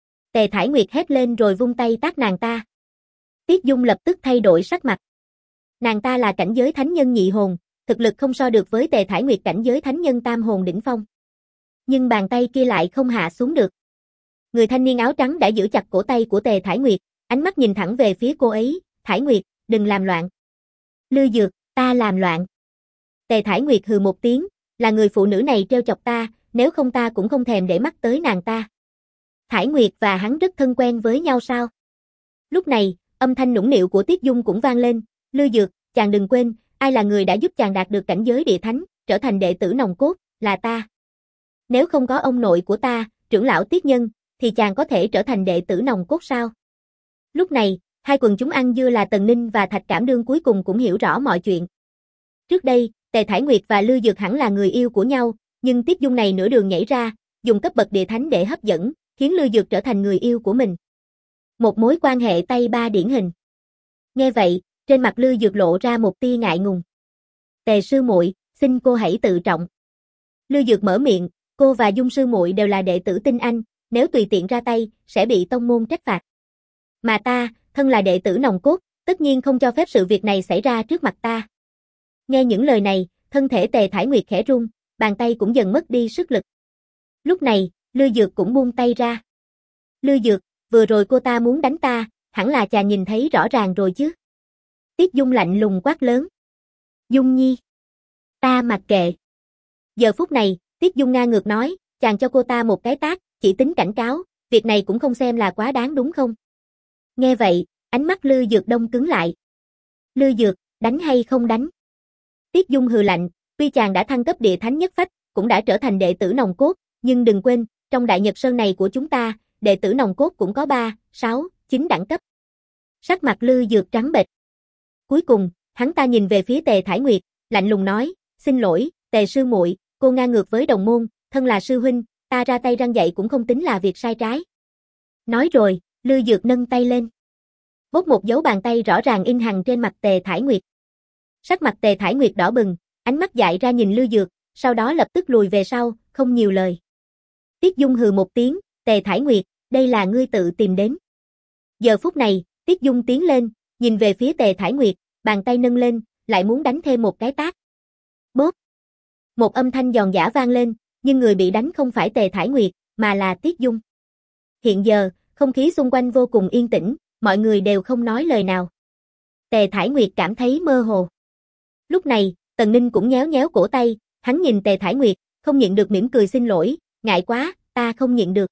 Tề Thải Nguyệt hét lên rồi vung tay tát nàng ta. Tiết Dung lập tức thay đổi sắc mặt. Nàng ta là cảnh giới thánh nhân nhị hồn, thực lực không so được với Tề Thải Nguyệt cảnh giới thánh nhân tam hồn đỉnh phong. Nhưng bàn tay kia lại không hạ xuống được. Người thanh niên áo trắng đã giữ chặt cổ tay của Tề Thải Nguyệt, ánh mắt nhìn thẳng về phía cô ấy, Thải Nguyệt, đừng làm loạn. Lư Dược, ta làm loạn. Tề Thải Nguyệt hừ một tiếng, là người phụ nữ này trêu chọc ta, nếu không ta cũng không thèm để mắt tới nàng ta. Thải Nguyệt và hắn rất thân quen với nhau sao? Lúc này, âm thanh nũng nịu của Tiết Dung cũng vang lên, Lư Dược, chàng đừng quên, ai là người đã giúp chàng đạt được cảnh giới địa thánh, trở thành đệ tử nòng cốt, là ta. Nếu không có ông nội của ta, trưởng lão Tiết Nhân, thì chàng có thể trở thành đệ tử nòng cốt sao? Lúc này, hai quần chúng ăn dưa là Tần Ninh và Thạch Cảm Đương cuối cùng cũng hiểu rõ mọi chuyện. Trước đây, Tề Thải Nguyệt và Lư Dược hẳn là người yêu của nhau, nhưng Tiết Dung này nửa đường nhảy ra, dùng cấp bậc địa thánh để hấp dẫn, khiến Lư Dược trở thành người yêu của mình. Một mối quan hệ tay ba điển hình. Nghe vậy, trên mặt Lư Dược lộ ra một tia ngại ngùng. Tề sư muội, xin cô hãy tự trọng. Lư Dược mở miệng, cô và Dung sư muội đều là đệ tử tinh anh, nếu tùy tiện ra tay, sẽ bị tông môn trách phạt. Mà ta, thân là đệ tử nòng cốt, tất nhiên không cho phép sự việc này xảy ra trước mặt ta. Nghe những lời này, thân thể Tề Thải Nguyệt khẽ run, bàn tay cũng dần mất đi sức lực. Lúc này, Lư Dược cũng buông tay ra. Lư Dược, vừa rồi cô ta muốn đánh ta, hẳn là chàng nhìn thấy rõ ràng rồi chứ. Tiết Dung lạnh lùng quát lớn. Dung Nhi. Ta mặc kệ. Giờ phút này, Tiết Dung ngang ngược nói, chàng cho cô ta một cái tát, chỉ tính cảnh cáo, việc này cũng không xem là quá đáng đúng không? Nghe vậy, ánh mắt Lư Dược đông cứng lại. Lư Dược, đánh hay không đánh? Tiết Dung hừ lạnh, tuy chàng đã thăng cấp địa thánh nhất phách, cũng đã trở thành đệ tử nòng cốt, nhưng đừng quên, trong Đại Nhật Sơn này của chúng ta, đệ tử nòng cốt cũng có 3, 6, 9 đẳng cấp. Sắc mặt Lư Dược trắng bệch. Cuối cùng, hắn ta nhìn về phía Tề Thải Nguyệt, lạnh lùng nói, xin lỗi, Tề sư muội, cô ngang ngược với đồng môn, thân là sư huynh, ta ra tay răn dạy cũng không tính là việc sai trái. Nói rồi, Lư Dược nâng tay lên. Bốc một dấu bàn tay rõ ràng in hằn trên mặt Tề Thải Nguyệt. Sắc mặt Tề Thải Nguyệt đỏ bừng, ánh mắt dại ra nhìn Lư Dược, sau đó lập tức lùi về sau, không nhiều lời. Tiết Dung hừ một tiếng, Tề Thải Nguyệt, đây là ngươi tự tìm đến. Giờ phút này, Tiết Dung tiến lên, nhìn về phía Tề Thải Nguyệt, bàn tay nâng lên, lại muốn đánh thêm một cái tát. Bốp. Một âm thanh giòn giã vang lên, nhưng người bị đánh không phải Tề Thải Nguyệt, mà là Tiết Dung. Hiện giờ, không khí xung quanh vô cùng yên tĩnh, mọi người đều không nói lời nào. Tề Thải Nguyệt cảm thấy mơ hồ. Lúc này, Tần Ninh cũng nhéo nhéo cổ tay, hắn nhìn Tề Thải Nguyệt, không nhịn được mỉm cười xin lỗi, ngại quá, ta không nhịn được.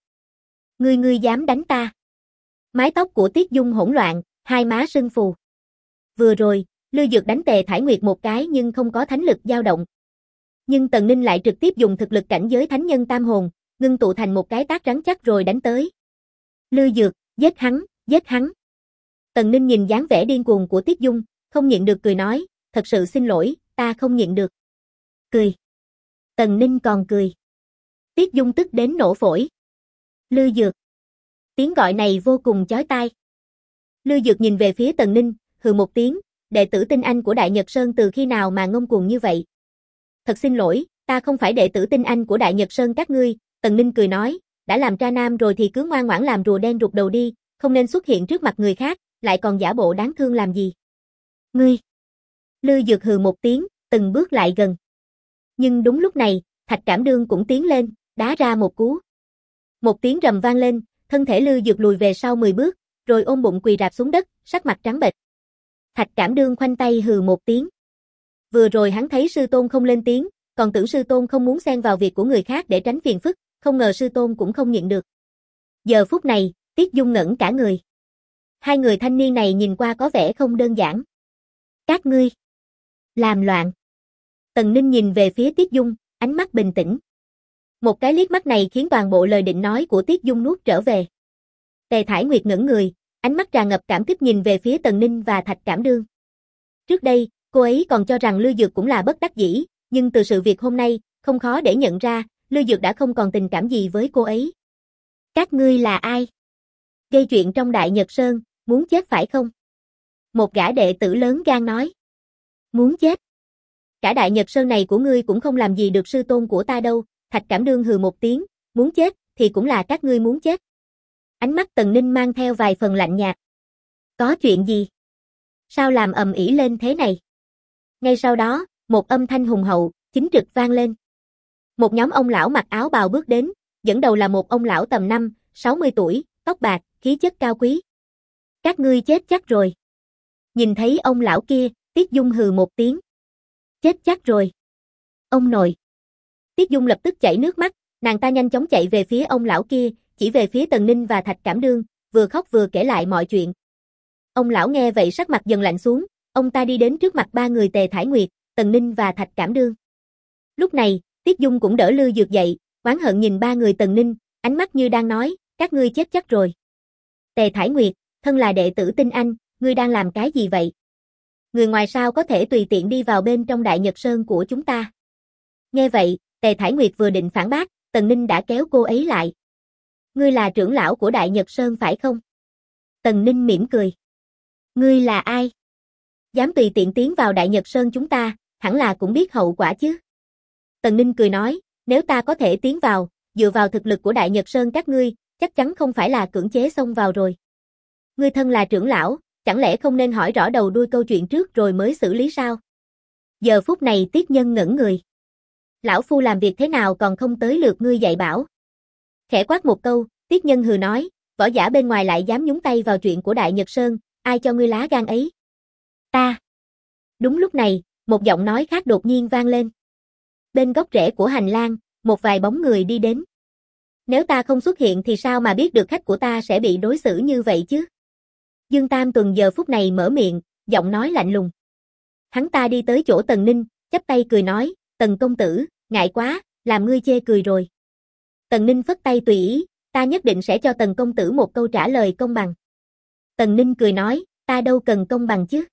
Ngươi dám đánh ta. Mái tóc của Tiết Dung hỗn loạn, hai má sưng phù. Vừa rồi, Lưu Dược đánh Tề Thải Nguyệt một cái nhưng không có thánh lực dao động. Nhưng Tần Ninh lại trực tiếp dùng thực lực cảnh giới thánh nhân tam hồn, ngưng tụ thành một cái tác rắn chắc rồi đánh tới. Lưu Dược, giết hắn, giết hắn. Tần Ninh nhìn dáng vẻ điên cuồng của Tiết Dung, không nhịn được cười nói, thật sự xin lỗi, ta không nhịn được. Cười. Tần Ninh còn cười. Tiết Dung tức đến nổ phổi. Lưu Dược. Tiếng gọi này vô cùng chói tai. Lưu Dược nhìn về phía Tần Ninh, hừ một tiếng, đệ tử tinh anh của Đại Nhật Sơn từ khi nào mà ngông cuồng như vậy? Thật xin lỗi, ta không phải đệ tử tinh anh của Đại Nhật Sơn các ngươi, Tần Ninh cười nói, đã làm tra nam rồi thì cứ ngoan ngoãn làm rùa đen rụt đầu đi, không nên xuất hiện trước mặt người khác, lại còn giả bộ đáng thương làm gì. Ngươi. Lưu Dược hừ một tiếng, từng bước lại gần. Nhưng đúng lúc này, Thạch Cảm Đương cũng tiến lên, đá ra một cú. Một tiếng rầm vang lên, thân thể Lưu Dược lùi về sau 10 bước, rồi ôm bụng quỳ rạp xuống đất, sắc mặt trắng bệch. Thạch Cảm Đương khoanh tay hừ một tiếng. Vừa rồi hắn thấy sư tôn không lên tiếng, còn tưởng sư tôn không muốn xen vào việc của người khác để tránh phiền phức, không ngờ sư tôn cũng không nhịn được. Giờ phút này, Tiết Dung ngẩn cả người. Hai người thanh niên này nhìn qua có vẻ không đơn giản. Các ngươi làm loạn. Tần Ninh nhìn về phía Tiết Dung, ánh mắt bình tĩnh. Một cái liếc mắt này khiến toàn bộ lời định nói của Tiết Dung nuốt trở về. Tề Thải Nguyệt ngẩn người, ánh mắt tràn ngập cảm kích nhìn về phía Tần Ninh và Thạch Cảm Đương. Trước đây, cô ấy còn cho rằng Lưu Dược cũng là bất đắc dĩ, nhưng từ sự việc hôm nay, không khó để nhận ra, Lưu Dược đã không còn tình cảm gì với cô ấy. Các ngươi là ai? Gây chuyện trong Đại Nhật Sơn, muốn chết phải không? Một gã đệ tử lớn gan nói. Muốn chết? Cả Đại Nhật Sơn này của ngươi cũng không làm gì được sư tôn của ta đâu, Thạch Cảm Đương hừ một tiếng, muốn chết, thì cũng là các ngươi muốn chết. Ánh mắt Tần Ninh mang theo vài phần lạnh nhạt. Có chuyện gì? Sao làm ầm ĩ lên thế này? Ngay sau đó, một âm thanh hùng hậu, chính trực vang lên. Một nhóm ông lão mặc áo bào bước đến, dẫn đầu là một ông lão tầm 60 tuổi, tóc bạc, khí chất cao quý. Các ngươi chết chắc rồi. Nhìn thấy ông lão kia, Tiết Dung hừ một tiếng. Chết chắc rồi. Ông nội. Tiết Dung lập tức chảy nước mắt, nàng ta nhanh chóng chạy về phía ông lão kia, chỉ về phía Tần Ninh và Thạch Cảm Đương, vừa khóc vừa kể lại mọi chuyện. Ông lão nghe vậy sắc mặt dần lạnh xuống, ông ta đi đến trước mặt ba người Tề Thải Nguyệt, Tần Ninh và Thạch Cảm Đương. Lúc này, Tiết Dung cũng đỡ Lưu Dược dậy, oán hận nhìn ba người Tần Ninh, ánh mắt như đang nói, các ngươi chết chắc rồi. Tề Thải Nguyệt, thân là đệ tử tinh anh, ngươi đang làm cái gì vậy? Người ngoài sao có thể tùy tiện đi vào bên trong Đại Nhật Sơn của chúng ta? Nghe vậy, Tề Thải Nguyệt vừa định phản bác, Tần Ninh đã kéo cô ấy lại. Ngươi là trưởng lão của Đại Nhật Sơn phải không? Tần Ninh mỉm cười. Ngươi là ai? Dám tùy tiện tiến vào Đại Nhật Sơn chúng ta, hẳn là cũng biết hậu quả chứ. Tần Ninh cười nói, nếu ta có thể tiến vào, dựa vào thực lực của Đại Nhật Sơn các ngươi, chắc chắn không phải là cưỡng chế xông vào rồi. Ngươi thân là trưởng lão, chẳng lẽ không nên hỏi rõ đầu đuôi câu chuyện trước rồi mới xử lý sao? Giờ phút này Tiết Nhân ngẩn người. Lão phu làm việc thế nào còn không tới lượt ngươi dạy bảo? Khẽ quát một câu, Tiết Nhân hừ nói, võ giả bên ngoài lại dám nhúng tay vào chuyện của Đại Nhật Sơn, ai cho ngươi lá gan ấy? Ta. Đúng lúc này, một giọng nói khác đột nhiên vang lên. Bên góc rẽ của hành lang, một vài bóng người đi đến. Nếu ta không xuất hiện thì sao mà biết được khách của ta sẽ bị đối xử như vậy chứ? Dương Tam Tuần giờ phút này mở miệng, giọng nói lạnh lùng. Hắn ta đi tới chỗ Tần Ninh, chắp tay cười nói, Tần công tử, ngại quá, làm ngươi chê cười rồi. Tần Ninh phất tay tùy ý, ta nhất định sẽ cho Tần công tử một câu trả lời công bằng. Tần Ninh cười nói, ta đâu cần công bằng chứ.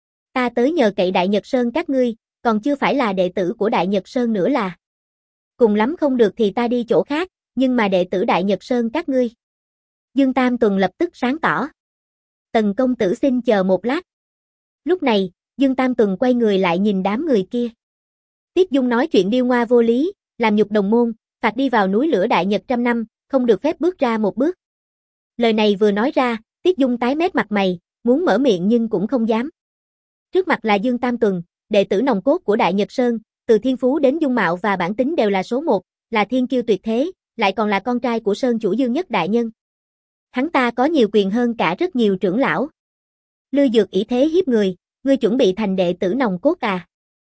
Ta tới nhờ cậy Đại Nhật Sơn các ngươi, còn chưa phải là đệ tử của Đại Nhật Sơn nữa là. Cùng lắm không được thì ta đi chỗ khác, nhưng mà đệ tử Đại Nhật Sơn các ngươi. Dương Tam Tuần lập tức sáng tỏ. Tần công tử xin chờ một lát. Lúc này, Dương Tam Tuần quay người lại nhìn đám người kia. Tiết Dung nói chuyện điêu ngoa vô lý, làm nhục đồng môn, phạt đi vào núi lửa Đại Nhật 100 năm, không được phép bước ra một bước. Lời này vừa nói ra, Tiết Dung tái mét mặt mày, muốn mở miệng nhưng cũng không dám. Trước mặt là Dương Tam Tuần, đệ tử nòng cốt của Đại Nhật Sơn, từ thiên phú đến dung mạo và bản tính đều là số 1, là thiên kiêu tuyệt thế, lại còn là con trai của Sơn chủ Dương Nhất đại nhân. Hắn ta có nhiều quyền hơn cả rất nhiều trưởng lão. Lư Dược ỷ thế hiếp người, ngươi chuẩn bị thành đệ tử nòng cốt à?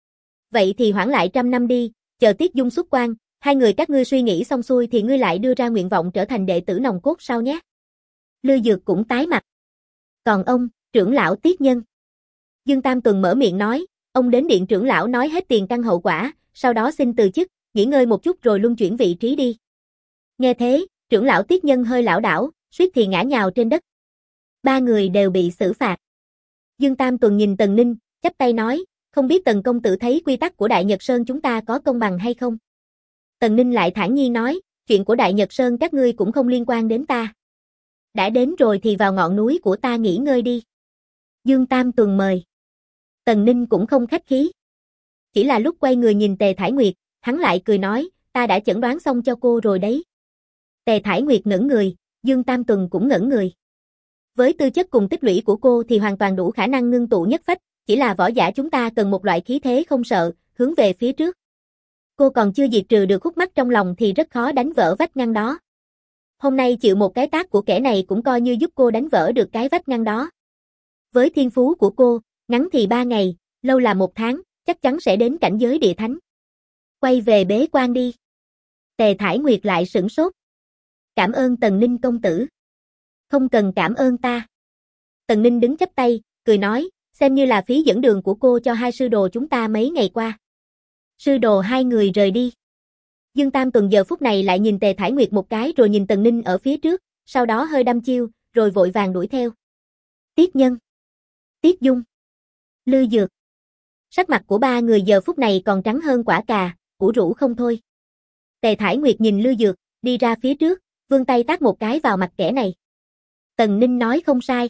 Vậy thì hoãn lại 100 năm đi, chờ Tiết Dung xuất quan, hai người các ngươi suy nghĩ xong xuôi thì ngươi lại đưa ra nguyện vọng trở thành đệ tử nòng cốt sau nhé. Lư Dược cũng tái mặt. Còn ông, trưởng lão Tiết Nhân. Dương Tam Tuần mở miệng nói, ông đến điện trưởng lão nói hết tiền căn hậu quả, sau đó xin từ chức, nghỉ ngơi một chút rồi luân chuyển vị trí đi. Nghe thế, trưởng lão Tiết Nhân hơi lảo đảo, suýt thì ngã nhào trên đất. Ba người đều bị xử phạt. Dương Tam Tuần nhìn Tần Ninh, chắp tay nói, không biết Tần công tử thấy quy tắc của Đại Nhật Sơn chúng ta có công bằng hay không? Tần Ninh lại thản nhiên nói, chuyện của Đại Nhật Sơn các ngươi cũng không liên quan đến ta. Đã đến rồi thì vào ngọn núi của ta nghỉ ngơi đi. Dương Tam Tuần mời. Tần Ninh cũng không khách khí. Chỉ là lúc quay người nhìn Tề Thải Nguyệt, hắn lại cười nói, ta đã chẩn đoán xong cho cô rồi đấy. Tề Thải Nguyệt ngẩn người, Dương Tam Tuần cũng ngẩn người. Với tư chất cùng tích lũy của cô thì hoàn toàn đủ khả năng ngưng tụ nhất phách, chỉ là võ giả chúng ta cần một loại khí thế không sợ, hướng về phía trước. Cô còn chưa diệt trừ được khúc mắc trong lòng thì rất khó đánh vỡ vách ngăn đó. Hôm nay chịu một cái tát của kẻ này cũng coi như giúp cô đánh vỡ được cái vách ngăn đó. Với thiên phú của cô, ngắn thì 3 ngày, lâu là 1 tháng, chắc chắn sẽ đến cảnh giới địa thánh. Quay về bế quan đi. Tề Thải Nguyệt lại sửng sốt. Cảm ơn Tần Ninh công tử. Không cần cảm ơn ta. Tần Ninh đứng chắp tay, cười nói, xem như là phí dẫn đường của cô cho hai sư đồ chúng ta mấy ngày qua. Sư đồ hai người rời đi. Dương Tam Tuần giờ phút này lại nhìn Tề Thải Nguyệt một cái rồi nhìn Tần Ninh ở phía trước, sau đó hơi đăm chiêu, rồi vội vàng đuổi theo. Tiết Nhân, Tiết Dung, Lư Dược. Sắc mặt của ba người giờ phút này còn trắng hơn quả cà, ủ rũ không thôi. Tề Thải Nguyệt nhìn Lư Dược, đi ra phía trước, vươn tay tát một cái vào mặt kẻ này. Tần Ninh nói không sai.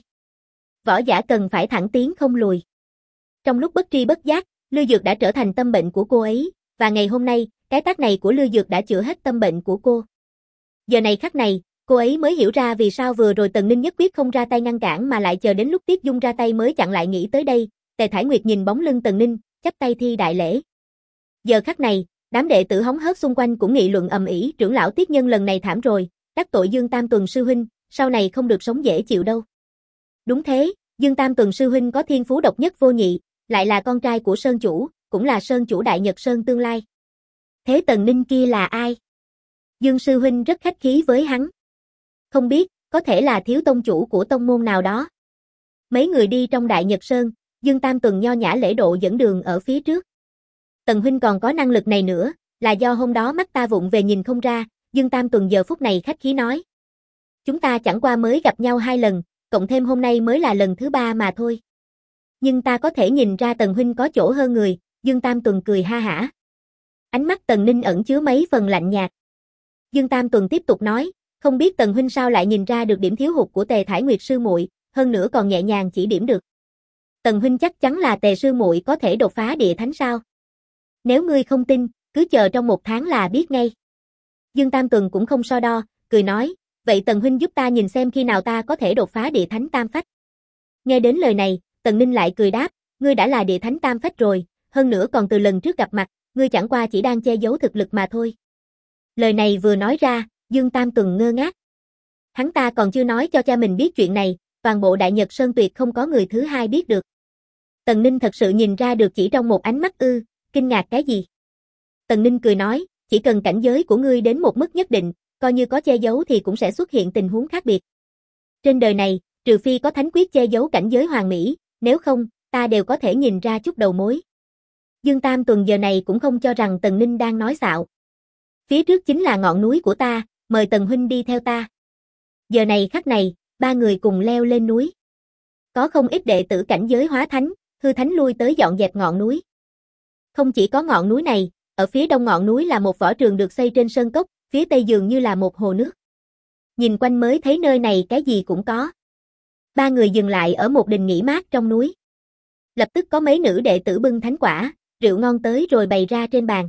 Võ giả cần phải thẳng tiến không lùi. Trong lúc bất tri bất giác, Lư Dược đã trở thành tâm bệnh của cô ấy, và ngày hôm nay, cái tát này của Lư Dược đã chữa hết tâm bệnh của cô. Giờ này khắc này, cô ấy mới hiểu ra vì sao vừa rồi Tần Ninh nhất quyết không ra tay ngăn cản mà lại chờ đến lúc Tiết Dung ra tay mới chặn lại nghĩ tới đây. Tề Thải Nguyệt nhìn bóng lưng Tần Ninh, chắp tay thi đại lễ. Giờ khắc này, đám đệ tử hóng hớt xung quanh cũng nghị luận ầm ĩ, trưởng lão Tiết Nhân lần này thảm rồi, đắc tội Dương Tam Tuần sư huynh, sau này không được sống dễ chịu đâu. Đúng thế, Dương Tam Tuần sư huynh có thiên phú độc nhất vô nhị, lại là con trai của Sơn chủ, cũng là Sơn chủ Đại Nhật Sơn tương lai. Thế Tần Ninh kia là ai? Dương sư huynh rất khách khí với hắn. Không biết, có thể là thiếu tông chủ của tông môn nào đó. Mấy người đi trong Đại Nhật Sơn, Dương Tam Tuần nho nhã lễ độ dẫn đường ở phía trước. Tần huynh còn có năng lực này nữa, là do hôm đó mắt ta vụng về nhìn không ra, Dương Tam Tuần giờ phút này khách khí nói. Chúng ta chẳng qua mới gặp nhau 2 lần, cộng thêm hôm nay mới là lần thứ 3 mà thôi. Nhưng ta có thể nhìn ra Tần huynh có chỗ hơn người, Dương Tam Tuần cười ha hả. Ánh mắt Tần Ninh ẩn chứa mấy phần lạnh nhạt. Dương Tam Tuần tiếp tục nói, không biết Tần huynh sao lại nhìn ra được điểm thiếu hụt của Tề Thải Nguyệt sư muội, hơn nữa còn nhẹ nhàng chỉ điểm được. Tần huynh chắc chắn là Tề sư muội có thể đột phá địa thánh sao? Nếu ngươi không tin, cứ chờ trong 1 tháng là biết ngay. Dương Tam Tuần cũng không so đo, cười nói, vậy Tần huynh giúp ta nhìn xem khi nào ta có thể đột phá địa thánh tam phách. Nghe đến lời này, Tần Ninh lại cười đáp, ngươi đã là địa thánh tam phách rồi, hơn nữa còn từ lần trước gặp mặt, ngươi chẳng qua chỉ đang che giấu thực lực mà thôi. Lời này vừa nói ra, Dương Tam Tuần ngơ ngác. Hắn ta còn chưa nói cho cha mình biết chuyện này, toàn bộ Đại Nhật Sơn tuyệt không có người thứ hai biết được. Tần Ninh thật sự nhìn ra được chỉ trong một ánh mắt ư, kinh ngạc cái gì? Tần Ninh cười nói, chỉ cần cảnh giới của ngươi đến một mức nhất định, coi như có che giấu thì cũng sẽ xuất hiện tình huống khác biệt. Trên đời này, trừ phi có thánh quyết che giấu cảnh giới hoàn mỹ, nếu không, ta đều có thể nhìn ra chút đầu mối. Dương Tam Tuần giờ này cũng không cho rằng Tần Ninh đang nói xạo. Phía trước chính là ngọn núi của ta, mời Tần huynh đi theo ta. Giờ này khắc này, ba người cùng leo lên núi. Có không ít đệ tử cảnh giới hóa thánh, hư thánh lui tới dọn dẹp ngọn núi. Không chỉ có ngọn núi này, ở phía đông ngọn núi là một võ trường được xây trên sơn cốc, phía tây dường như là một hồ nước. Nhìn quanh mới thấy nơi này cái gì cũng có. Ba người dừng lại ở một đình nghỉ mát trong núi. Lập tức có mấy nữ đệ tử bưng thánh quả, rượu ngon tới rồi bày ra trên bàn.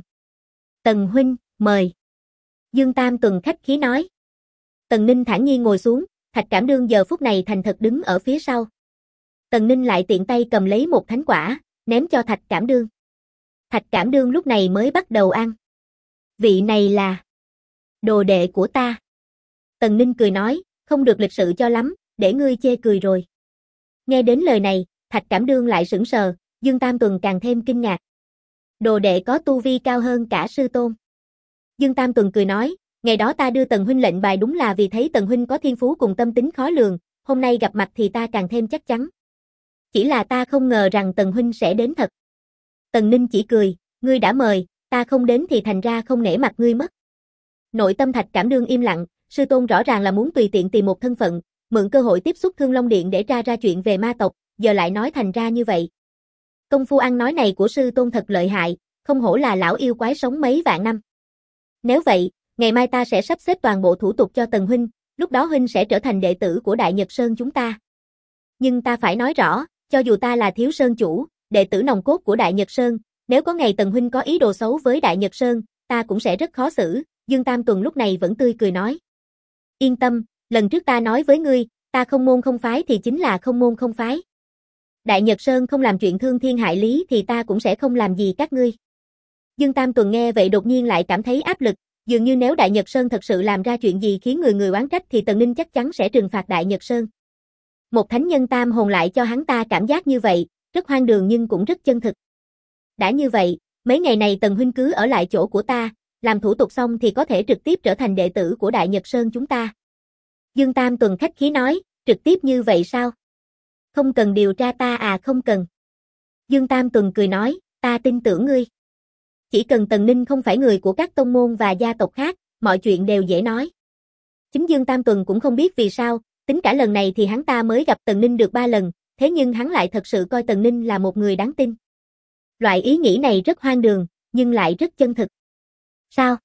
Tần huynh, mời. Dương Tam Tuần khách khí nói. Tần Ninh thản nhiên ngồi xuống, Thạch Cảm Đương giờ phút này thành thật đứng ở phía sau. Tần Ninh lại tiện tay cầm lấy một thánh quả, ném cho Thạch Cảm Đương. Thạch Cảm Đương lúc này mới bắt đầu ăn. Vị này là Đồ đệ của ta. Tần Ninh cười nói, không được lịch sự cho lắm, để ngươi chê cười rồi. Nghe đến lời này, Thạch Cảm Đương lại sững sờ, Dương Tam Tuần càng thêm kinh ngạc. Đồ đệ có tu vi cao hơn cả sư tôn. Dương Tam Tuần cười nói, ngày đó ta đưa Tần huynh lệnh bài đúng là vì thấy Tần huynh có thiên phú cùng tâm tính khó lường, hôm nay gặp mặt thì ta càng thêm chắc chắn. Chỉ là ta không ngờ rằng Tần huynh sẽ đến thật. Tần Ninh chỉ cười, ngươi đã mời, ta không đến thì thành ra không nể mặt ngươi mất. Nội tâm Thạch Cảm Đương im lặng, sư tôn rõ ràng là muốn tùy tiện tìm một thân phận, mượn cơ hội tiếp xúc Thương Long Điện để tra ra chuyện về ma tộc, giờ lại nói thành ra như vậy. Công phu ăn nói này của sư tôn thật lợi hại, không hổ là lão yêu quái sống mấy vạn năm. Nếu vậy, ngày mai ta sẽ sắp xếp toàn bộ thủ tục cho Tần huynh, lúc đó huynh sẽ trở thành đệ tử của Đại Nhật Sơn chúng ta. Nhưng ta phải nói rõ, cho dù ta là thiếu sơn chủ, đệ tử nòng cốt của Đại Nhật Sơn, nếu có ngày Tần huynh có ý đồ xấu với Đại Nhật Sơn, ta cũng sẽ rất khó xử. Dương Tam Tuần lúc này vẫn tươi cười nói. Yên tâm, lần trước ta nói với ngươi, ta không môn không phái thì chính là không môn không phái. Đại Nhật Sơn không làm chuyện thương thiên hại lý thì ta cũng sẽ không làm gì các ngươi. Dương Tam Tuần nghe vậy đột nhiên lại cảm thấy áp lực, dường như nếu Đại Nhật Sơn thật sự làm ra chuyện gì khiến người oán trách thì Tần Ninh chắc chắn sẽ trừng phạt Đại Nhật Sơn. Một thánh nhân tam hồn lại cho hắn ta cảm giác như vậy, rất hoang đường nhưng cũng rất chân thực. Đã như vậy, mấy ngày này Tần huynh cứ ở lại chỗ của ta, làm thủ tục xong thì có thể trực tiếp trở thành đệ tử của Đại Nhật Sơn chúng ta. Dương Tam Tuần khách khí nói, trực tiếp như vậy sao? Không cần điều tra ta à? Không cần. Dương Tam Tuần cười nói, ta tin tưởng ngươi. Chỉ cần Tần Ninh không phải người của các tông môn và gia tộc khác, mọi chuyện đều dễ nói. Chính Dương Tam Tuần cũng không biết vì sao, tính cả lần này thì hắn ta mới gặp Tần Ninh được 3 lần, thế nhưng hắn lại thật sự coi Tần Ninh là một người đáng tin. Loại ý nghĩ này rất hoang đường, nhưng lại rất chân thực. Sao?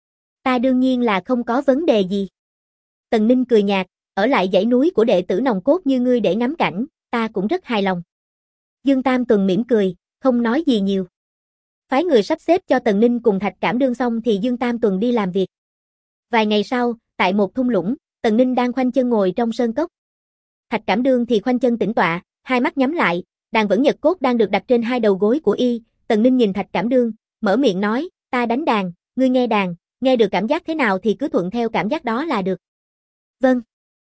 Ta đương nhiên là không có vấn đề gì. Tần Ninh cười nhạt, ở lại dãy núi của đệ tử nòng cốt như ngươi để ngắm cảnh, ta cũng rất hài lòng. Dương Tam Tuần mỉm cười, không nói gì nhiều. Phái người sắp xếp cho Tần Ninh cùng Thạch Cảm Đương xong thì Dương Tam Tuần đi làm việc. Vài ngày sau, tại một thung lũng, Tần Ninh đang khoanh chân ngồi trong sơn cốc. Thạch Cảm Đương thì khoanh chân tĩnh tọa, hai mắt nhắm lại, đàn vẫn nhật cốt đang được đặt trên hai đầu gối của y. Tần Ninh nhìn Thạch Cảm Đương, mở miệng nói, ta đánh đàn, ngươi nghe đàn, nghe được cảm giác thế nào thì cứ thuận theo cảm giác đó là được. Vâng.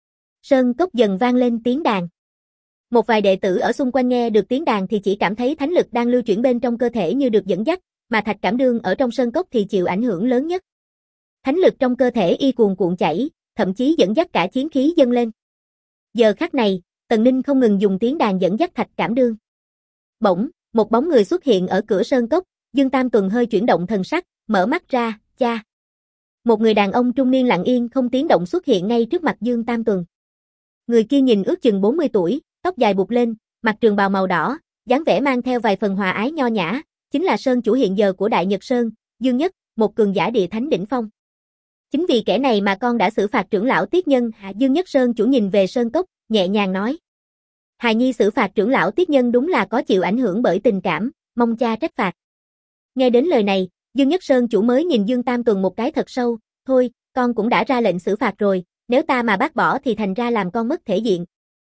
Sơn cốc dần vang lên tiếng đàn. Một vài đệ tử ở xung quanh nghe được tiếng đàn thì chỉ cảm thấy thánh lực đang lưu chuyển bên trong cơ thể như được dẫn dắt, mà Thạch Cảm Đương ở trong sơn cốc thì chịu ảnh hưởng lớn nhất. Thánh lực trong cơ thể y cuồn cuộn chảy, thậm chí dẫn dắt cả chiến khí dâng lên. Giờ khắc này, Tần Ninh không ngừng dùng tiếng đàn dẫn dắt Thạch Cảm Đương. Bỗng, một bóng người xuất hiện ở cửa sơn cốc, Dương Tam Tuần hơi chuyển động thần sắc, mở mắt ra, cha. Một người đàn ông trung niên lặng yên không tiếng động xuất hiện ngay trước mặt Dương Tam Tuần. Người kia nhìn ước chừng 40 tuổi, tóc dài buộc lên, mặc trường bào màu đỏ, dáng vẻ mang theo vài phần hòa ái nho nhã, chính là sơn chủ hiện giờ của Đại Nhật Sơn, Dương Nhất, một cường giả địa thánh đỉnh phong. Chính vì kẻ này mà con đã xử phạt trưởng lão Tiết Nhân. Dương Nhất Sơn chủ nhìn về sơn cốc, nhẹ nhàng nói. Hài nhi xử phạt trưởng lão Tiết Nhân đúng là có chịu ảnh hưởng bởi tình cảm, mong cha trách phạt. Nghe đến lời này, Dương Nhất Sơn chủ mới nhìn Dương Tam Tuần một cái thật sâu, thôi, con cũng đã ra lệnh xử phạt rồi, nếu ta mà bác bỏ thì thành ra làm con mất thể diện.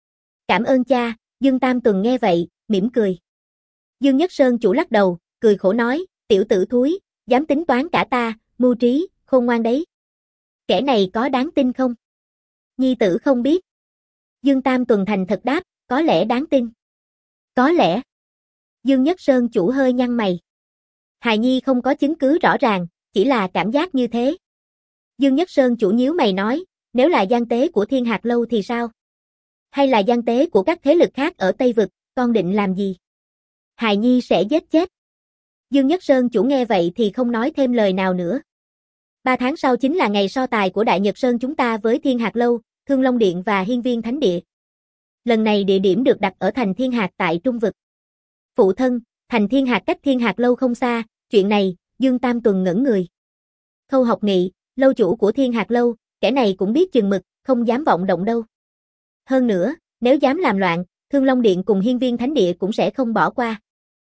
Cảm ơn cha. Dương Tam Tuần nghe vậy, mỉm cười. Dương Nhất Sơn chủ lắc đầu, cười khổ nói, tiểu tử thúi, dám tính toán cả ta, mưu trí, khôn ngoan đấy. Kẻ này có đáng tin không? Nhi tử không biết. Dương Tam Tuần thành thật đáp, có lẽ đáng tin. Có lẽ. Dương Nhất Sơn chủ hơi nhăn mày. Hài nhi không có chứng cứ rõ ràng, chỉ là cảm giác như thế. Dương Nhất Sơn chủ nhíu mày nói, nếu là gian tế của Thiên Hạt Lâu thì sao? Hay là gian tế của các thế lực khác ở Tây Vực, con định làm gì? Hài nhi sẽ giết chết. Dương Nhất Sơn chủ nghe vậy thì không nói thêm lời nào nữa. 3 tháng sau chính là ngày so tài của Đại Nhật Sơn chúng ta với Thiên Hạt Lâu, Thương Long Điện và Hiên Viên Thánh Địa. Lần này địa điểm được đặt ở thành Thiên Hạt tại Trung Vực. Phụ thân, thành Thiên Hạt cách Thiên Hạt Lâu không xa, chuyện này, Dương Tam Tuần ngẩn người. Khâu Học Nghị, lâu chủ của Thiên Hạt Lâu, kẻ này cũng biết chừng mực, không dám vọng động đâu. Hơn nữa, nếu dám làm loạn, Thương Long Điện cùng Hiên Viên Thánh Địa cũng sẽ không bỏ qua.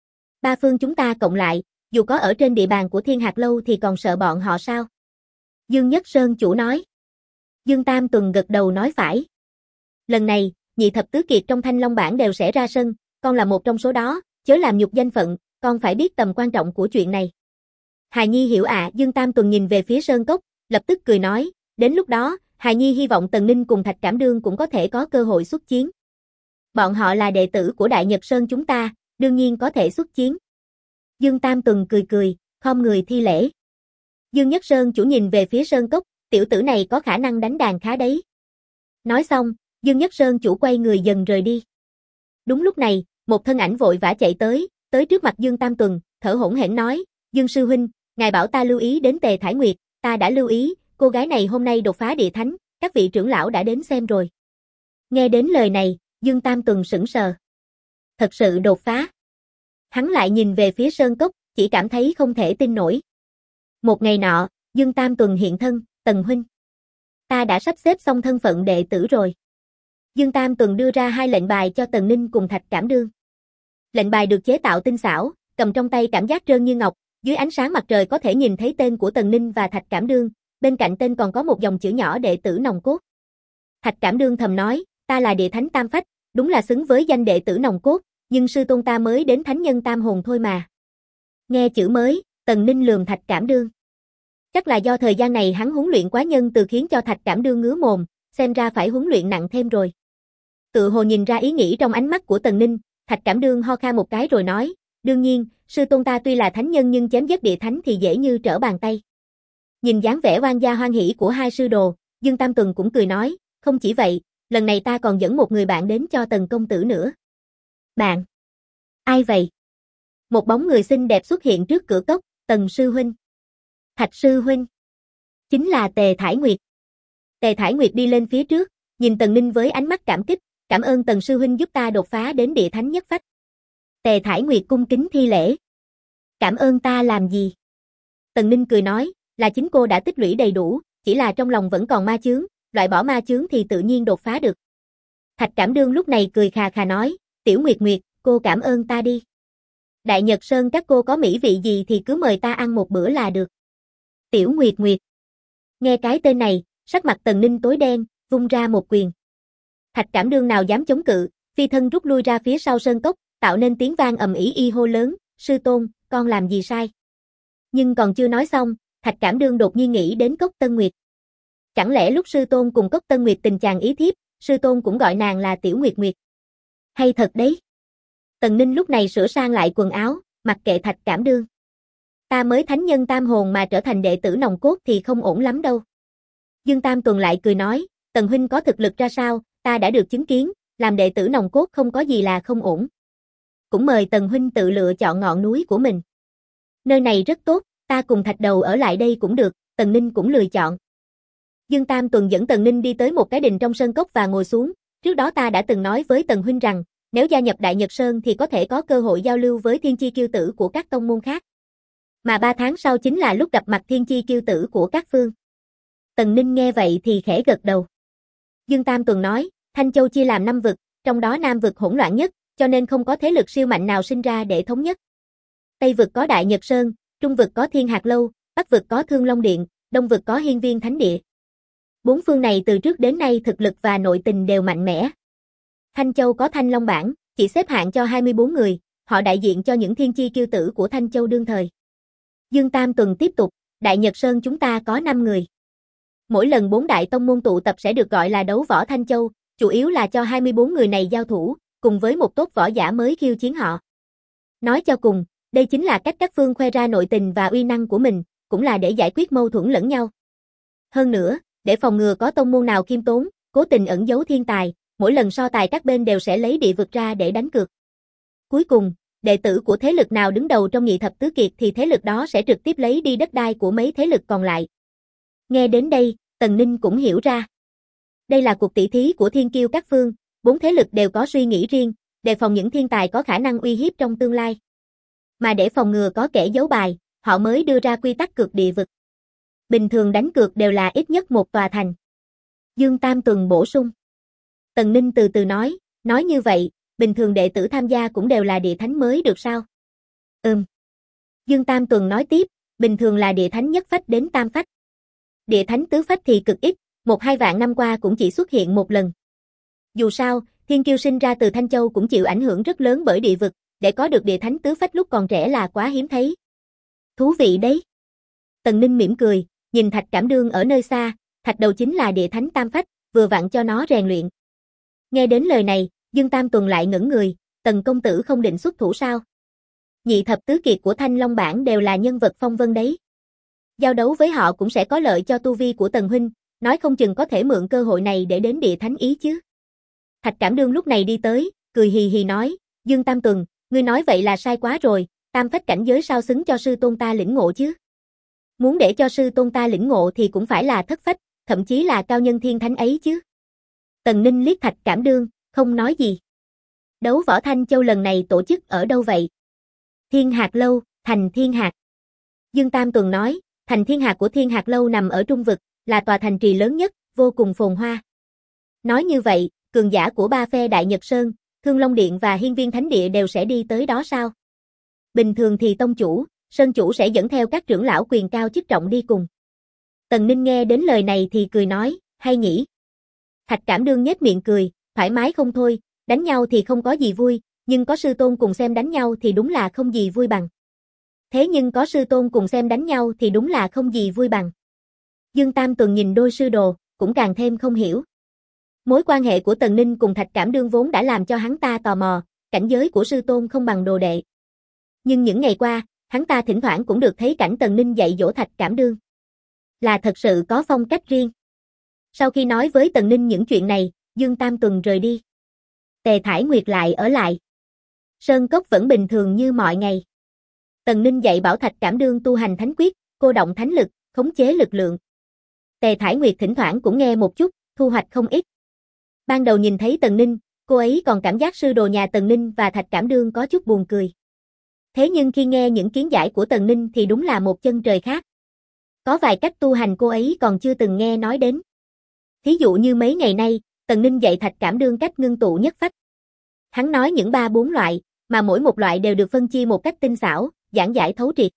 3 phương chúng ta cộng lại, dù có ở trên địa bàn của Thiên Hạt Lâu thì còn sợ bọn họ sao? Dương Nhất Sơn chủ nói. Dương Tam Tuần gật đầu nói phải. Lần này, nhị thập tứ kiệt trong Thanh Long bảng đều sẽ ra sân, con là một trong số đó, chớ làm nhục danh phận, con phải biết tầm quan trọng của chuyện này. Hài nhi hiểu ạ. Dương Tam Tuần nhìn về phía sơn cốc, lập tức cười nói, đến lúc đó, hài nhi hy vọng Tần Ninh cùng Thạch Cảm Đương cũng có thể có cơ hội xuất chiến. Bọn họ là đệ tử của Đại Nhật Sơn chúng ta, đương nhiên có thể xuất chiến. Dương Tam Tuần cười cười, khom người thi lễ. Dương Nhất Sơn chủ nhìn về phía Sơn Cốc, tiểu tử này có khả năng đánh đàn khá đấy. Nói xong, Dương Nhất Sơn chủ quay người dần rời đi. Đúng lúc này, một thân ảnh vội vã chạy tới trước mặt Dương Tam Tuần, thở hổn hển nói, Dương sư huynh, ngài bảo ta lưu ý đến Tề Thải Nguyệt, ta đã lưu ý, cô gái này hôm nay đột phá địa thánh, các vị trưởng lão đã đến xem rồi. Nghe đến lời này, Dương Tam Tuần sững sờ. Thật sự đột phá. Hắn lại nhìn về phía Sơn Cốc, chỉ cảm thấy không thể tin nổi. Một ngày nọ, Dương Tam Tuần hiện thân, Tần huynh. Ta đã sắp xếp xong thân phận đệ tử rồi. Dương Tam Tuần đưa ra 2 lệnh bài cho Tần Ninh cùng Thạch Cảm Đương. Lệnh bài được chế tạo tinh xảo, cầm trong tay cảm giác trơn như ngọc, dưới ánh sáng mặt trời có thể nhìn thấy tên của Tần Ninh và Thạch Cảm Đương, bên cạnh tên còn có một dòng chữ nhỏ đệ tử nòng cốt. Thạch Cảm Đương thầm nói, ta là địa thánh tam phách, đúng là xứng với danh đệ tử nòng cốt, nhưng sư tôn ta mới đến thánh nhân tam hồn thôi mà. Nghe chữ mới, Tần Ninh lườm Thạch Cảm Đương. Chắc là do thời gian này hắn huấn luyện quá nhân từ khiến cho Thạch Cảm Đương ngứa mồm, xem ra phải huấn luyện nặng thêm rồi. Tự hồ nhìn ra ý nghĩ trong ánh mắt của Tần Ninh, Thạch Cảm Đương ho khan một cái rồi nói, đương nhiên, sư tôn ta tuy là thánh nhân nhưng chém giết địa thánh thì dễ như trở bàn tay. Nhìn dáng vẻ oan gia hoan hỷ của hai sư đồ, Dương Tam Tuần cũng cười nói, không chỉ vậy, lần này ta còn dẫn một người bạn đến cho Tần công tử nữa. Bạn? Ai vậy? Một bóng người xinh đẹp xuất hiện trước cửa cốc, Tần sư huynh. Thạch sư huynh. Chính là Tề Thải Nguyệt. Tề Thải Nguyệt đi lên phía trước, nhìn Tần Ninh với ánh mắt cảm kích, cảm ơn Tần sư huynh giúp ta đột phá đến địa thánh nhất phách. Tề Thải Nguyệt cung kính thi lễ. Cảm ơn ta làm gì? Tần Ninh cười nói, là chính cô đã tích lũy đầy đủ, chỉ là trong lòng vẫn còn ma chướng, loại bỏ ma chướng thì tự nhiên đột phá được. Thạch Cảm Đương lúc này cười khà khà nói, Tiểu Nguyệt Nguyệt, cô cảm ơn ta đi. Đại Nhật Sơn các cô có mỹ vị gì thì cứ mời ta ăn một bữa là được. Tiểu Nguyệt Nguyệt. Nghe cái tên này, sắc mặt Tần Ninh tối đen, vung ra một quyền. Thạch Cảm Đương nào dám chống cự, phi thân rút lui ra phía sau sơn cốc, tạo nên tiếng vang ầm ĩ y hô lớn, sư tôn, con làm gì sai? Nhưng còn chưa nói xong, Thạch Cảm Đương đột nhiên nghĩ đến Cốc Tân Nguyệt. Chẳng lẽ lúc sư tôn cùng Cốc Tân Nguyệt tình chàng ý thiếp, sư tôn cũng gọi nàng là Tiểu Nguyệt Nguyệt? Hay thật đấy. Tần Ninh lúc này sửa sang lại quần áo, mặc kệ Thạch Cảm Đương. Ta mới thánh nhân tam hồn mà trở thành đệ tử nòng cốt thì không ổn lắm đâu. Dương Tam Tuần lại cười nói, Tần huynh có thực lực ra sao, ta đã được chứng kiến, làm đệ tử nòng cốt không có gì là không ổn. Cũng mời Tần huynh tự lựa chọn ngọn núi của mình. Nơi này rất tốt, ta cùng Thạch Đầu ở lại đây cũng được, Tần Ninh cũng lựa chọn. Dương Tam Tuần dẫn Tần Ninh đi tới một cái đình trong sơn cốc và ngồi xuống, trước đó ta đã từng nói với Tần huynh rằng, nếu gia nhập Đại Nhật Sơn thì có thể có cơ hội giao lưu với thiên chi kiêu tử của các tông môn khác. Mà 3 tháng sau chính là lúc gặp mặt thiên chi kiêu tử của các phương. Tần Ninh nghe vậy thì khẽ gật đầu. Dương Tam Tuần nói, Thanh Châu chia làm 5 vực, trong đó Nam vực hỗn loạn nhất, cho nên không có thế lực siêu mạnh nào sinh ra để thống nhất. Tây vực có Đại Nhật Sơn, Trung vực có Thiên Hạt Lâu, Bắc vực có Thương Long Điện, Đông vực có Hiên Viên Thánh Địa. 4 phương này từ trước đến nay thực lực và nội tình đều mạnh mẽ. Thanh Châu có Thanh Long Bảng, chỉ xếp hạng cho 24 người, họ đại diện cho những thiên chi kiêu tử của Thanh Châu đương thời. Dương Tam Tuần tiếp tục, Đại Nhật Sơn chúng ta có 5 người. Mỗi lần 4 đại tông môn tụ tập sẽ được gọi là đấu võ Thanh Châu, chủ yếu là cho 24 người này giao thủ, cùng với một tốt võ giả mới khiêu chiến họ. Nói cho cùng, đây chính là cách các phương khoe ra nội tình và uy năng của mình, cũng là để giải quyết mâu thuẫn lẫn nhau. Hơn nữa, để phòng ngừa có tông môn nào khiêm tốn, cố tình ẩn giấu thiên tài, mỗi lần so tài các bên đều sẽ lấy địa vực ra để đánh cược. Cuối cùng, đệ tử của thế lực nào đứng đầu trong nhị thập tứ kiệt thì thế lực đó sẽ trực tiếp lấy đi đất đai của mấy thế lực còn lại. Nghe đến đây, Tần Ninh cũng hiểu ra. Đây là cuộc tỷ thí của thiên kiêu các phương, 4 thế lực đều có suy nghĩ riêng, đề phòng những thiên tài có khả năng uy hiếp trong tương lai. Mà để phòng ngừa có kẻ giấu bài, họ mới đưa ra quy tắc cược địa vực. Bình thường đánh cược đều là ít nhất một tòa thành. Dương Tam Tuần bổ sung. Tần Ninh từ từ nói như vậy, bình thường đệ tử tham gia cũng đều là địa thánh mới được sao? Dương Tam Tuần nói tiếp, bình thường là địa thánh nhất phách đến tam phách. Địa thánh tứ phách thì cực ít, 1-2 vạn năm qua cũng chỉ xuất hiện một lần. Dù sao, thiên kiêu sinh ra từ Thanh Châu cũng chịu ảnh hưởng rất lớn bởi địa vực, để có được địa thánh tứ phách lúc còn trẻ là quá hiếm thấy. Thú vị đấy. Tần Ninh mỉm cười, nhìn Thạch Cảm Đương ở nơi xa, thạch đầu chính là địa thánh tam phách, vừa vặn cho nó rèn luyện. Nghe đến lời này, Dương Tam Tuần lại ngẩn người, Tần công tử không định xuất thủ sao? Nhị thập tứ kiệt của Thanh Long bảng đều là nhân vật phong vân đấy. Giao đấu với họ cũng sẽ có lợi cho tu vi của Tần huynh, nói không chừng có thể mượn cơ hội này để đến địa thánh ý chứ. Thạch Cảm Đương lúc này đi tới, cười hì hì nói, Dương Tam Tuần, ngươi nói vậy là sai quá rồi, tam phách cảnh giới sao xứng cho sư tôn ta lĩnh ngộ chứ? Muốn để cho sư tôn ta lĩnh ngộ thì cũng phải là thất phách, thậm chí là cao nhân thiên thánh ấy chứ. Tần Ninh liếc Thạch Cảm Đương, không nói gì. Đấu võ Thanh Châu lần này tổ chức ở đâu vậy? Thiên Hạt Lâu, thành Thiên Hạt. Dương Tam Tuần nói, thành Thiên Hạt của Thiên Hạt Lâu nằm ở Trung Vực, là tòa thành trì lớn nhất, vô cùng phồn hoa. Nói như vậy, cường giả của ba phe Đại Nhật Sơn, Thương Long Điện và Hiên Viên Thánh Địa đều sẽ đi tới đó sao? Bình thường thì tông chủ, sơn chủ sẽ dẫn theo các trưởng lão quyền cao chức trọng đi cùng. Tần Ninh nghe đến lời này thì cười nói, hay nhỉ? Thạch Cảm Đương nhếch miệng cười, thoải mái không thôi, đánh nhau thì không có gì vui, nhưng có sư tôn cùng xem đánh nhau thì đúng là không gì vui bằng. Thế nhưng có sư tôn cùng xem đánh nhau thì đúng là không gì vui bằng. Dương Tam Tuần nhìn đôi sư đồ, cũng càng thêm không hiểu. Mối quan hệ của Tần Ninh cùng Thạch Cảm Đương vốn đã làm cho hắn ta tò mò, cảnh giới của sư tôn không bằng đồ đệ. Nhưng những ngày qua, hắn ta thỉnh thoảng cũng được thấy cảnh Tần Ninh dạy dỗ Thạch Cảm Đương. Là thật sự có phong cách riêng. Sau khi nói với Tần Ninh những chuyện này, Dương Tam Tuần rời đi. Tề Thải Nguyệt lại ở lại. Sơn cốc vẫn bình thường như mọi ngày. Tần Ninh dạy bảo Thạch Cảm Đương tu hành thánh quyết, cô động thánh lực, khống chế lực lượng. Tề Thải Nguyệt thỉnh thoảng cũng nghe một chút, thu hoạch không ít. Ban đầu nhìn thấy Tần Ninh, cô ấy còn cảm giác sư đồ nhà Tần Ninh và Thạch Cảm Đương có chút buồn cười. Thế nhưng khi nghe những kiến giải của Tần Ninh thì đúng là một chân trời khác. Có vài cách tu hành cô ấy còn chưa từng nghe nói đến. Thí dụ như mấy ngày nay, Tần Ninh dạy Thạch Cảm Đương cách ngưng tụ nhất phách. Hắn nói những 3-4 loại, mà mỗi một loại đều được phân chia một cách tinh xảo, giảng giải thấu triệt.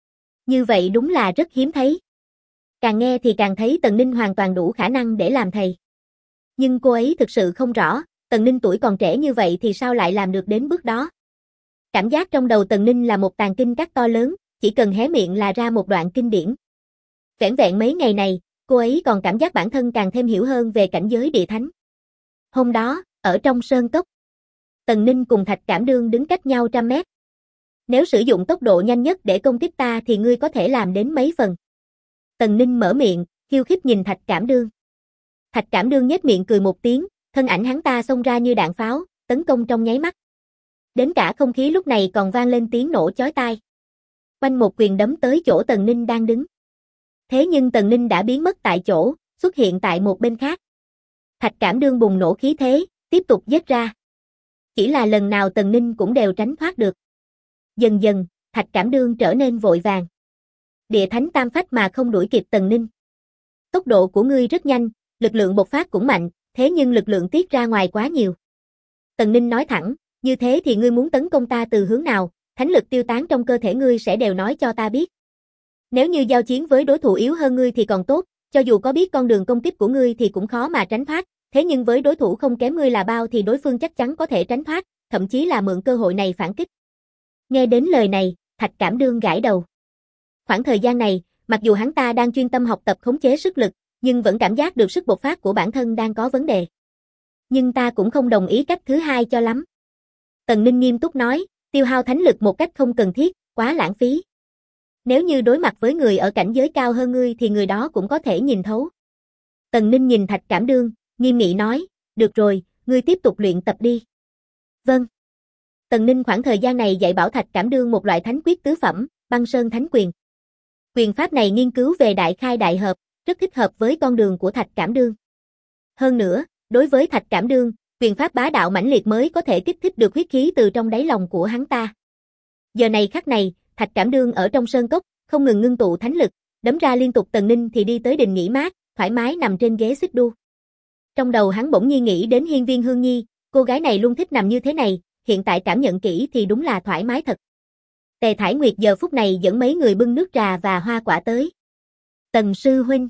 Như vậy đúng là rất hiếm thấy. Càng nghe thì càng thấy Tần Ninh hoàn toàn đủ khả năng để làm thầy. Nhưng cô ấy thực sự không rõ, Tần Ninh tuổi còn trẻ như vậy thì sao lại làm được đến bước đó. Cảm giác trong đầu Tần Ninh là một tàng kinh các to lớn, chỉ cần hé miệng là ra một đoạn kinh điển. Vẻn vẹn mấy ngày này, cô ấy còn cảm giác bản thân càng thêm hiểu hơn về cảnh giới địa thánh. Hôm đó, ở trong sơn cốc, Tần Ninh cùng Thạch Cảm Đương đứng cách nhau 100 mét. Nếu sử dụng tốc độ nhanh nhất để công kích ta thì ngươi có thể làm đến mấy phần? Tần Ninh mở miệng, khiêu khích nhìn Thạch Cảm Đương. Thạch Cảm Đương nhếch miệng cười một tiếng, thân ảnh hắn ta xông ra như đạn pháo, tấn công trong nháy mắt. Đến cả không khí lúc này còn vang lên tiếng nổ chói tai. Oanh một quyền đấm tới chỗ Tần Ninh đang đứng. Thế nhưng Tần Ninh đã biến mất tại chỗ, xuất hiện tại một bên khác. Thạch Cảm Đương bùng nổ khí thế, tiếp tục giết ra. Chỉ là lần nào Tần Ninh cũng đều tránh thoát được. Dần dần, Thạch Cảm Đương trở nên vội vàng. Địa thánh tam phách mà không đuổi kịp Tần Ninh. Tốc độ của ngươi rất nhanh, lực lượng bộc phát cũng mạnh, thế nhưng lực lượng tiết ra ngoài quá nhiều. Tần Ninh nói thẳng, như thế thì ngươi muốn tấn công ta từ hướng nào, thánh lực tiêu tán trong cơ thể ngươi sẽ đều nói cho ta biết. Nếu như giao chiến với đối thủ yếu hơn ngươi thì còn tốt, cho dù có biết con đường công kích của ngươi thì cũng khó mà tránh thoát, thế nhưng với đối thủ không kém ngươi là bao thì đối phương chắc chắn có thể tránh thoát, thậm chí là mượn cơ hội này phản kích. Nghe đến lời này, Thạch Cảm Đương gãi đầu. Khoảng thời gian này, mặc dù hắn ta đang chuyên tâm học tập khống chế sức lực, nhưng vẫn cảm giác được sức bộc phát của bản thân đang có vấn đề. Nhưng ta cũng không đồng ý cách thứ hai cho lắm. Tần Ninh nghiêm túc nói, tiêu hao thánh lực một cách không cần thiết, quá lãng phí. Nếu như đối mặt với người ở cảnh giới cao hơn ngươi thì người đó cũng có thể nhìn thấu. Tần Ninh nhìn Thạch Cảm Đương, nghiêm nghị nói, được rồi, ngươi tiếp tục luyện tập đi. Vâng. Tần Ninh khoảng thời gian này dạy bảo Thạch Cảm Đương một loại thánh quyết tứ phẩm, Băng Sơn Thánh Quyền. Quyền pháp này nghiên cứu về đại khai đại hợp, rất thích hợp với con đường của Thạch Cảm Đương. Hơn nữa, đối với Thạch Cảm Đương, quyền pháp bá đạo mãnh liệt mới có thể kích thích được huyết khí từ trong đáy lòng của hắn ta. Giờ này khắc này, Thạch Cảm Đương ở trong sơn cốc, không ngừng ngưng tụ thánh lực, đấm ra liên tục. Tần Ninh thì đi tới đình nghỉ mát, thoải mái nằm trên ghế xích đu. Trong đầu hắn bỗng nhiên nghĩ đến Hiên Viên Hương Nhi, cô gái này luôn thích nằm như thế này, hiện tại cảm nhận kỹ thì đúng là thoải mái thật. Tề Thải Nguyệt giờ phút này dẫn mấy người bưng nước trà và hoa quả tới. Tần sư huynh.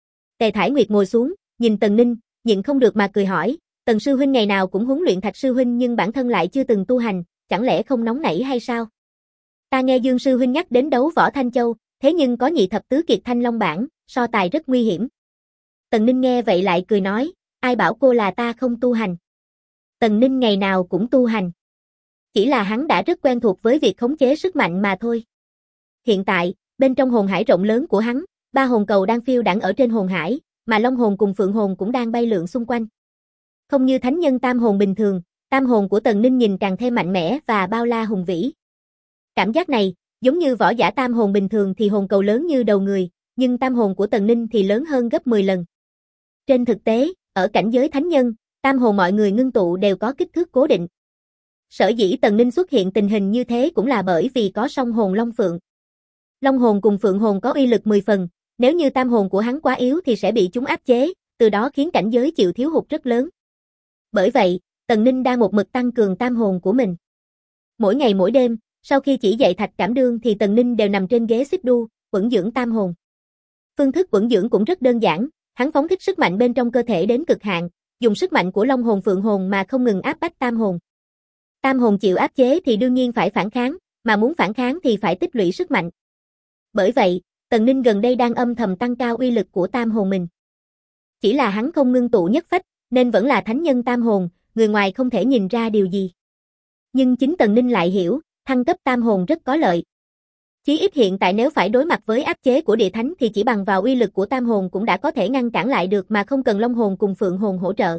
Tề Thải Nguyệt ngồi xuống, nhìn Tần Ninh, nhịn không được mà cười hỏi, Tần sư huynh ngày nào cũng huấn luyện Thạch sư huynh nhưng bản thân lại chưa từng tu hành, chẳng lẽ không nóng nảy hay sao? Ta nghe Dương sư huynh nhắc đến đấu võ Thanh Châu, thế nhưng có nhị thập tứ kiệt Thanh Long bản, so tài rất nguy hiểm. Tần Ninh nghe vậy lại cười nói, ai bảo cô là ta không tu hành. Tần Ninh ngày nào cũng tu hành. Chỉ là hắn đã rất quen thuộc với việc khống chế sức mạnh mà thôi. Hiện tại, bên trong hồn hải rộng lớn của hắn, 3 hồn cầu đang phiêu đãng ở trên hồn hải, mà Long hồn cùng Phượng hồn cũng đang bay lượn xung quanh. Không như thánh nhân tam hồn bình thường, tam hồn của Tần Ninh nhìn càng thêm mạnh mẽ và bao la hùng vĩ. Cảm giác này, giống như võ giả tam hồn bình thường thì hồn cầu lớn như đầu người, nhưng tam hồn của Tần Ninh thì lớn hơn gấp 10 lần. Trên thực tế, ở cảnh giới thánh nhân, tam hồn mọi người ngưng tụ đều có kích thước cố định. Sở dĩ Tần Ninh xuất hiện tình hình như thế cũng là bởi vì có song hồn Long Phượng. Long hồn cùng Phượng hồn có uy lực 10 phần, nếu như tam hồn của hắn quá yếu thì sẽ bị chúng áp chế, từ đó khiến cảnh giới chịu thiếu hụt rất lớn. Bởi vậy, Tần Ninh đang một mực tăng cường tam hồn của mình. Mỗi ngày mỗi đêm, sau khi chỉ dạy Thạch Cảm Đương thì Tần Ninh đều nằm trên ghế xích đu, vững dưỡng tam hồn. Phương thức vững dưỡng cũng rất đơn giản, hắn phóng thích sức mạnh bên trong cơ thể đến cực hạn, dùng sức mạnh của Long hồn Phượng hồn mà không ngừng áp bách tam hồn. Tam hồn chịu áp chế thì đương nhiên phải phản kháng, mà muốn phản kháng thì phải tích lũy sức mạnh. Bởi vậy, Tần Ninh gần đây đang âm thầm tăng cao uy lực của tam hồn mình. Chỉ là hắn không ngưng tụ nhất phách, nên vẫn là thánh nhân tam hồn, người ngoài không thể nhìn ra điều gì. Nhưng chính Tần Ninh lại hiểu, thăng cấp tam hồn rất có lợi. Chí ít hiện tại nếu phải đối mặt với áp chế của địa thánh thì chỉ bằng vào uy lực của tam hồn cũng đã có thể ngăn cản lại được mà không cần Long hồn cùng Phượng hồn hỗ trợ.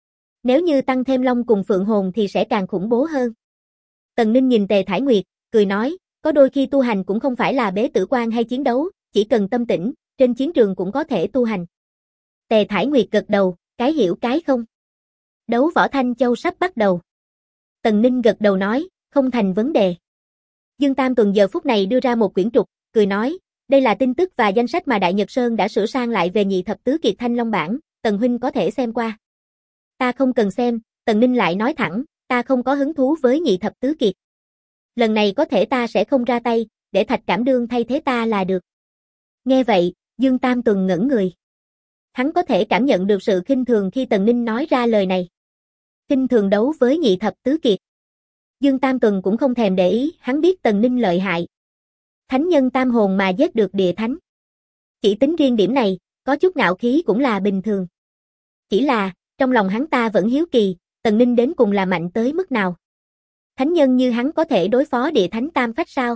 Nếu như tăng thêm Long cùng Phượng hồn thì sẽ càng khủng bố hơn. Tần Ninh nhìn Tề Thải Nguyệt, cười nói, có đôi khi tu hành cũng không phải là bế tử quan hay chiến đấu, chỉ cần tâm tĩnh, trên chiến trường cũng có thể tu hành. Tề Thải Nguyệt gật đầu, cái hiểu cái không. Đấu võ Thanh Châu sắp bắt đầu. Tần Ninh gật đầu nói, không thành vấn đề. Dương Tam Tuần giờ phút này đưa ra một quyển trục, cười nói, đây là tin tức và danh sách mà Đại Nhật Sơn đã sửa sang lại về nhị thập tứ kiệt Thanh Long bản, Tần huynh có thể xem qua. Ta không cần xem, Tần Ninh lại nói thẳng, ta không có hứng thú với nhị thập tứ kiệt. Lần này có thể ta sẽ không ra tay, để Thạch Cảm Đương thay thế ta là được. Nghe vậy, Dương Tam Tuần ngẩn người. Hắn có thể cảm nhận được sự khinh thường khi Tần Ninh nói ra lời này. Khinh thường đấu với nhị thập tứ kiệt. Dương Tam Tuần cũng không thèm để ý, hắn biết Tần Ninh lợi hại. Thánh nhân tam hồn mà giết được địa thánh. Chỉ tính riêng điểm này, có chút ngạo khí cũng là bình thường. Chỉ là, trong lòng hắn ta vẫn hiếu kỳ, Tần Ninh đến cùng là mạnh tới mức nào. Thánh nhân như hắn có thể đối phó địa thánh tam phách sao?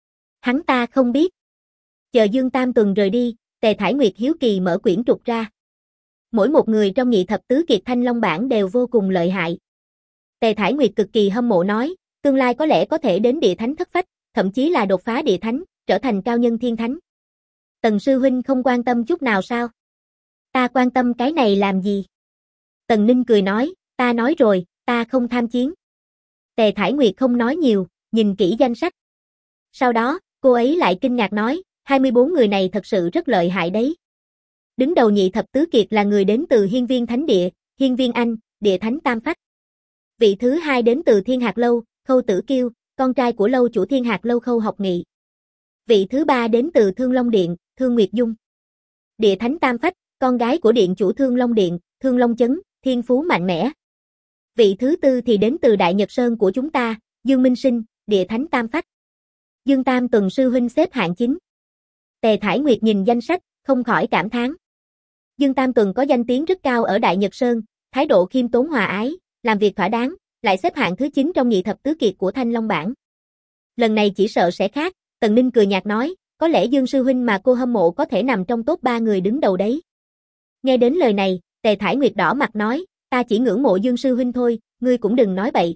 Hắn ta không biết. Chờ Dương Tam Tuần rời đi, Tề Thải Nguyệt hiếu kỳ mở quyển trục ra. Mỗi một người trong nhị thập tứ kiệt Thanh Long bản đều vô cùng lợi hại. Tề Thải Nguyệt cực kỳ hâm mộ nói, tương lai có lẽ có thể đến địa thánh thất phách, thậm chí là đột phá địa thánh, trở thành cao nhân thiên thánh. Tần sư huynh không quan tâm chút nào sao? Ta quan tâm cái này làm gì? Tần Ninh cười nói, ta nói rồi, ta không tham chiến. Tề Thải Nguyệt không nói nhiều, nhìn kỹ danh sách. Sau đó, cô ấy lại kinh ngạc nói, 24 người này thật sự rất lợi hại đấy. Đứng đầu nhị thập tứ kiệt là người đến từ Hiên Viên Thánh Địa, Hiên Viên Anh, địa thánh tam phách. Vị thứ hai đến từ Thiên Hạt Lâu, Khâu Tử Kiêu, con trai của lâu chủ Thiên Hạt Lâu Khâu Học Nghị. Vị thứ ba đến từ Thương Long Điện, Thương Nguyệt Dung. Địa thánh tam phách, con gái của điện chủ Thương Long Điện, Thương Long Chấn, thiên phú mạnh mẽ. Vị thứ tư thì đến từ Đại Nhật Sơn của chúng ta, Dương Minh Sinh, địa thánh tam phách. Dương Tam Tuần sư huynh xếp hạng 9. Tề Thải Nguyệt nhìn danh sách, không khỏi cảm thán. Dương Tam Tuần có danh tiếng rất cao ở Đại Nhật Sơn, thái độ khiêm tốn hòa ái, làm việc thỏa đáng, lại xếp hạng thứ 9 trong nhị thập tứ kiệt của Thanh Long bản. Lần này chỉ sợ sẽ khác, Tần Ninh cười nhạt nói, có lẽ Dương sư huynh mà cô hâm mộ có thể nằm trong top 3 người đứng đầu đấy. Nghe đến lời này, Tề Thải Nguyệt đỏ mặt nói, ta chỉ ngưỡng mộ Dương sư huynh thôi, ngươi cũng đừng nói bậy.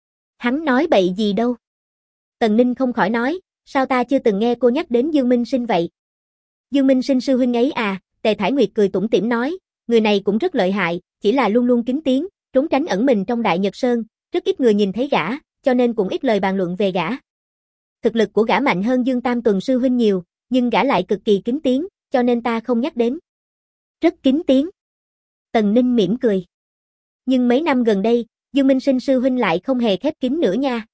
Hắn nói bậy gì đâu. Tần Ninh không khỏi nói, sao ta chưa từng nghe cô nhắc đến Dương Minh Sinh vậy? Dương Minh Sinh sư huynh ấy à, Tề Thải Nguyệt cười tủm tỉm nói, người này cũng rất lợi hại, chỉ là luôn luôn kín tiếng, trốn tránh ẩn mình trong Đại Nhật Sơn, rất ít người nhìn thấy gã, cho nên cũng ít lời bàn luận về gã. Thực lực của gã mạnh hơn Dương Tam Tuần sư huynh nhiều, nhưng gã lại cực kỳ kín tiếng, cho nên ta không nhắc đến. Rất kín tiếng. Tần Ninh mỉm cười. Nhưng mấy năm gần đây, Dương Minh Sinh sư huynh lại không hề khép kín nữa nha.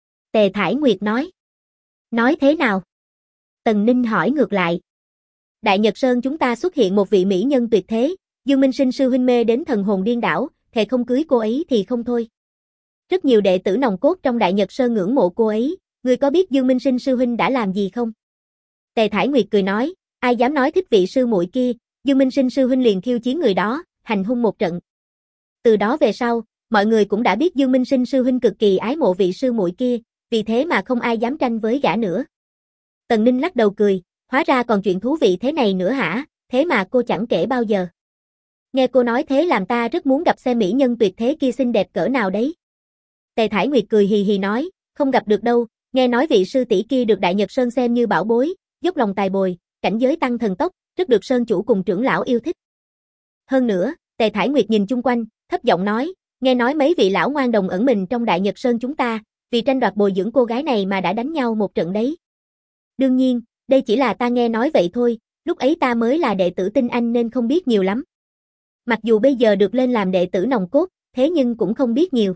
Tề Thải Nguyệt nói. Nói thế nào? Tần Ninh hỏi ngược lại. Đại Nhật Sơn chúng ta xuất hiện một vị mỹ nhân tuyệt thế, Dương Minh Sinh sư huynh mê đến thần hồn điên đảo, thề không cưới cô ấy thì không thôi. Rất nhiều đệ tử nòng cốt trong Đại Nhật Sơn ngưỡng mộ cô ấy, ngươi có biết Dương Minh Sinh sư huynh đã làm gì không? Tề Thải Nguyệt cười nói, ai dám nói thích vị sư muội kia, Dương Minh Sinh sư huynh liền khiêu chiến người đó, hành hung một trận. Từ đó về sau, mọi người cũng đã biết Dương Minh Sinh sư huynh cực kỳ ái mộ vị sư muội kia, vì thế mà không ai dám tranh với gã nữa. Tần Ninh lắc đầu cười, hóa ra còn chuyện thú vị thế này nữa hả, thế mà cô chẳng kể bao giờ. Nghe cô nói thế làm ta rất muốn gặp xem mỹ nhân tuyệt thế kia xinh đẹp cỡ nào đấy. Tề Thải Nguyệt cười hì hì nói, không gặp được đâu, nghe nói vị sư tỷ kia được Đại Nhật Sơn xem như bảo bối, dốc lòng tài bồi, cảnh giới tăng thần tốc, rất được sơn chủ cùng trưởng lão yêu thích. Hơn nữa, Tề Thải Nguyệt nhìn chung quanh, thấp giọng nói, nghe nói mấy vị lão ngoan đồng ẩn mình trong Đại Nhật Sơn chúng ta, vì tranh đoạt bồi dưỡng cô gái này mà đã đánh nhau một trận đấy. Đương nhiên, đây chỉ là ta nghe nói vậy thôi, lúc ấy ta mới là đệ tử tinh anh nên không biết nhiều lắm. Mặc dù bây giờ được lên làm đệ tử nòng cốt, thế nhưng cũng không biết nhiều.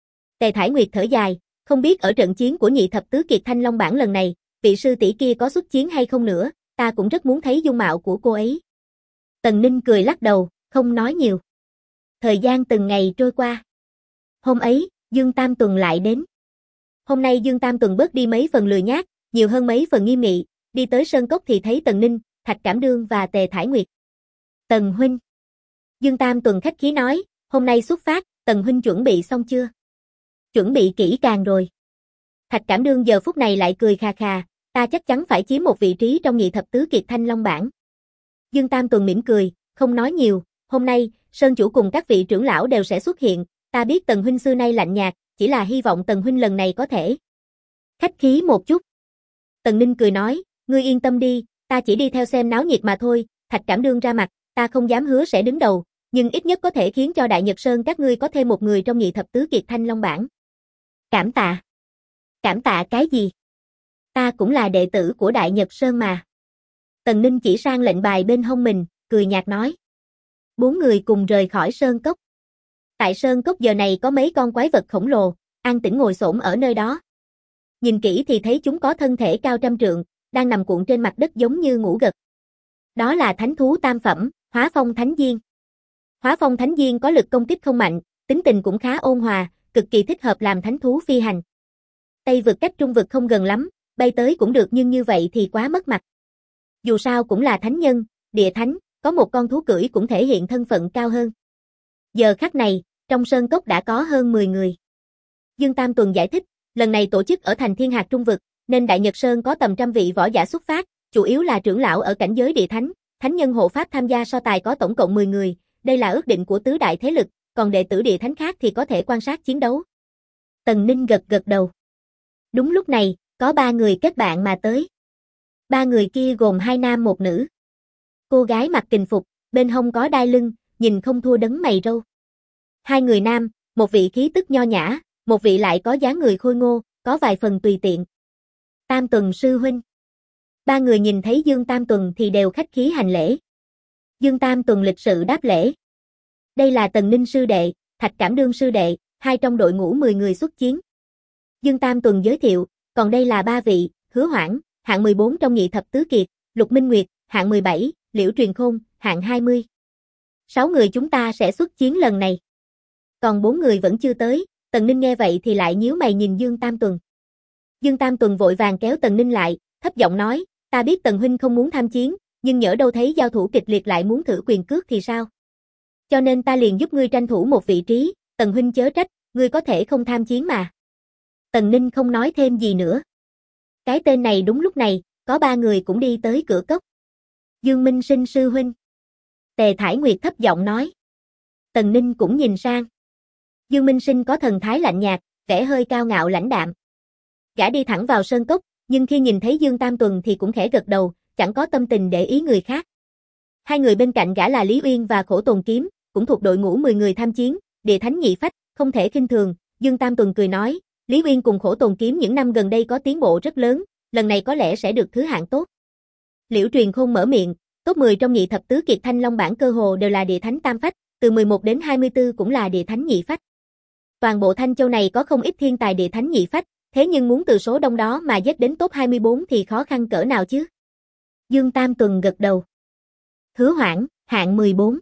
Tề Thải Nguyệt thở dài, không biết ở trận chiến của nhị thập tứ kiệt Thanh Long Bảng lần này, vị sư tỷ kia có xuất chiến hay không nữa, ta cũng rất muốn thấy dung mạo của cô ấy. Tần Ninh cười lắc đầu, không nói nhiều. Thời gian từng ngày trôi qua. Hôm ấy, Dương Tam Tuần lại đến. Hôm nay Dương Tam Tuần bớt đi mấy phần lười nhác, nhiều hơn mấy phần nghiêm nghị, đi tới sơn cốc thì thấy Tần Ninh, Thạch Cảm Đương và Tề Thải Nguyệt. Tần huynh. Dương Tam Tuần khách khí nói, hôm nay xuất phát, Tần huynh chuẩn bị xong chưa? Chuẩn bị kỹ càng rồi. Thạch Cảm Đương giờ phút này lại cười khà khà, ta chắc chắn phải chiếm một vị trí trong nhị thập tứ kiệt Thanh Long Bảng. Dương Tam Tuần mỉm cười, không nói nhiều, hôm nay, sơn chủ cùng các vị trưởng lão đều sẽ xuất hiện, ta biết Tần huynh xưa nay lạnh nhạt, chỉ là hy vọng Tần huynh lần này có thể khách khí một chút. Tần Ninh cười nói, ngươi yên tâm đi, ta chỉ đi theo xem náo nhiệt mà thôi. Thạch Cảm Đương ra mặt, ta không dám hứa sẽ đứng đầu, nhưng ít nhất có thể khiến cho Đại Nhật Sơn các ngươi có thêm một người trong nhị thập tứ kiệt Thanh Long Bảng. Cảm tạ. Cảm tạ cái gì? Ta cũng là đệ tử của Đại Nhật Sơn mà. Tần Ninh chỉ sang lệnh bài bên hông mình, cười nhạt nói. 4 người cùng rời khỏi sơn cốc. Tại sơn cốc giờ này có mấy con quái vật khổng lồ, an tĩnh ngồi xổm ở nơi đó. Nhìn kỹ thì thấy chúng có thân thể cao trăm trượng, đang nằm cuộn trên mặt đất giống như ngủ gật. Đó là thánh thú tam phẩm, Hóa Phong Thánh Diên. Hóa Phong Thánh Diên có lực công kích không mạnh, tính tình cũng khá ôn hòa, cực kỳ thích hợp làm thánh thú phi hành. Tây vực cách Trung vực không gần lắm, bay tới cũng được nhưng như vậy thì quá mất mặt. Dù sao cũng là thánh nhân, địa thánh, có một con thú cưỡi cũng thể hiện thân phận cao hơn. Giờ khắc này, trong sơn cốc đã có hơn 10 người. Dương Tam Tuần giải thích, lần này tổ chức ở thành Thiên Hạc Trung vực, nên Đại Nhật Sơn có tầm trăm vị võ giả xuất phát, chủ yếu là trưởng lão ở cảnh giới địa thánh, thánh nhân hộ pháp tham gia so tài có tổng cộng 10 người, đây là ước định của tứ đại thế lực, còn đệ tử địa thánh khác thì có thể quan sát chiến đấu. Tần Ninh gật gật đầu. Đúng lúc này, có 3 người kết bạn mà tới. 3 người kia gồm 2 nam 1 nữ. Cô gái mặc kình phục, bên hông có đai lưng, nhìn không thua đấng mày râu. 2 người nam, một vị khí tức nho nhã, một vị lại có dáng người khôi ngô, có vài phần tùy tiện. Tam Tuần sư huynh. 3 người nhìn thấy Dương Tam Tuần thì đều khách khí hành lễ. Dương Tam Tuần lịch sự đáp lễ. Đây là Tần Ninh sư đệ, Thạch Cảm Đương sư đệ, 2 trong đội ngũ 10 người xuất chiến. Dương Tam Tuần giới thiệu, còn đây là 3 vị, Hứa Hoảng, hạng 14 trong nhị thập tứ kiệt, Lục Minh Nguyệt, hạng 17, Liễu Truyền Khôn, hạng 20. 6 người chúng ta sẽ xuất chiến lần này. Còn 4 người vẫn chưa tới, Tần Ninh nghe vậy thì lại nhíu mày nhìn Dương Tam Tuần. Dương Tam Tuần vội vàng kéo Tần Ninh lại, thấp giọng nói, ta biết Tần huynh không muốn tham chiến, nhưng nhỡ đâu thấy giao thủ kịch liệt lại muốn thử quyền cước thì sao? Cho nên ta liền giúp ngươi tranh thủ một vị trí, Tần huynh chớ trách, ngươi có thể không tham chiến mà. Tần Ninh không nói thêm gì nữa. Cái tên này đúng lúc này, có 3 người cũng đi tới cửa cốc. Dương Minh Sinh sư huynh. Tề Thải Nguyệt thấp giọng nói. Tần Ninh cũng nhìn sang. Dương Minh Sinh có thần thái lạnh nhạt, vẻ hơi cao ngạo lãnh đạm. Gã đi thẳng vào sơn cốc, nhưng khi nhìn thấy Dương Tam Tuần thì cũng khẽ gật đầu, chẳng có tâm tình để ý người khác. 2 người bên cạnh gã là Lý Uyên và Khổ Tồn Kiếm, cũng thuộc đội ngũ 10 người tham chiến, địa thánh nhị phách, không thể khinh thường. Dương Tam Tuần cười nói, Lý Uyên cùng Khổ Tồn Kiếm những năm gần đây có tiến bộ rất lớn, lần này có lẽ sẽ được thứ hạng tốt. Liễu Truyền Khôn mở miệng, top 10 trong nhị thập tứ kiệt Thanh Long Bảng cơ hồ đều là địa thánh tam phách, từ 11 đến 24 cũng là địa thánh nhị phách. Toàn bộ Thanh Châu này có không ít thiên tài địa thánh nhị phách, thế nhưng muốn từ số đông đó mà dết đến top 24 thì khó khăn cỡ nào chứ? Dương Tam Tuần gật đầu. Hứa Hoảng, hạng 14.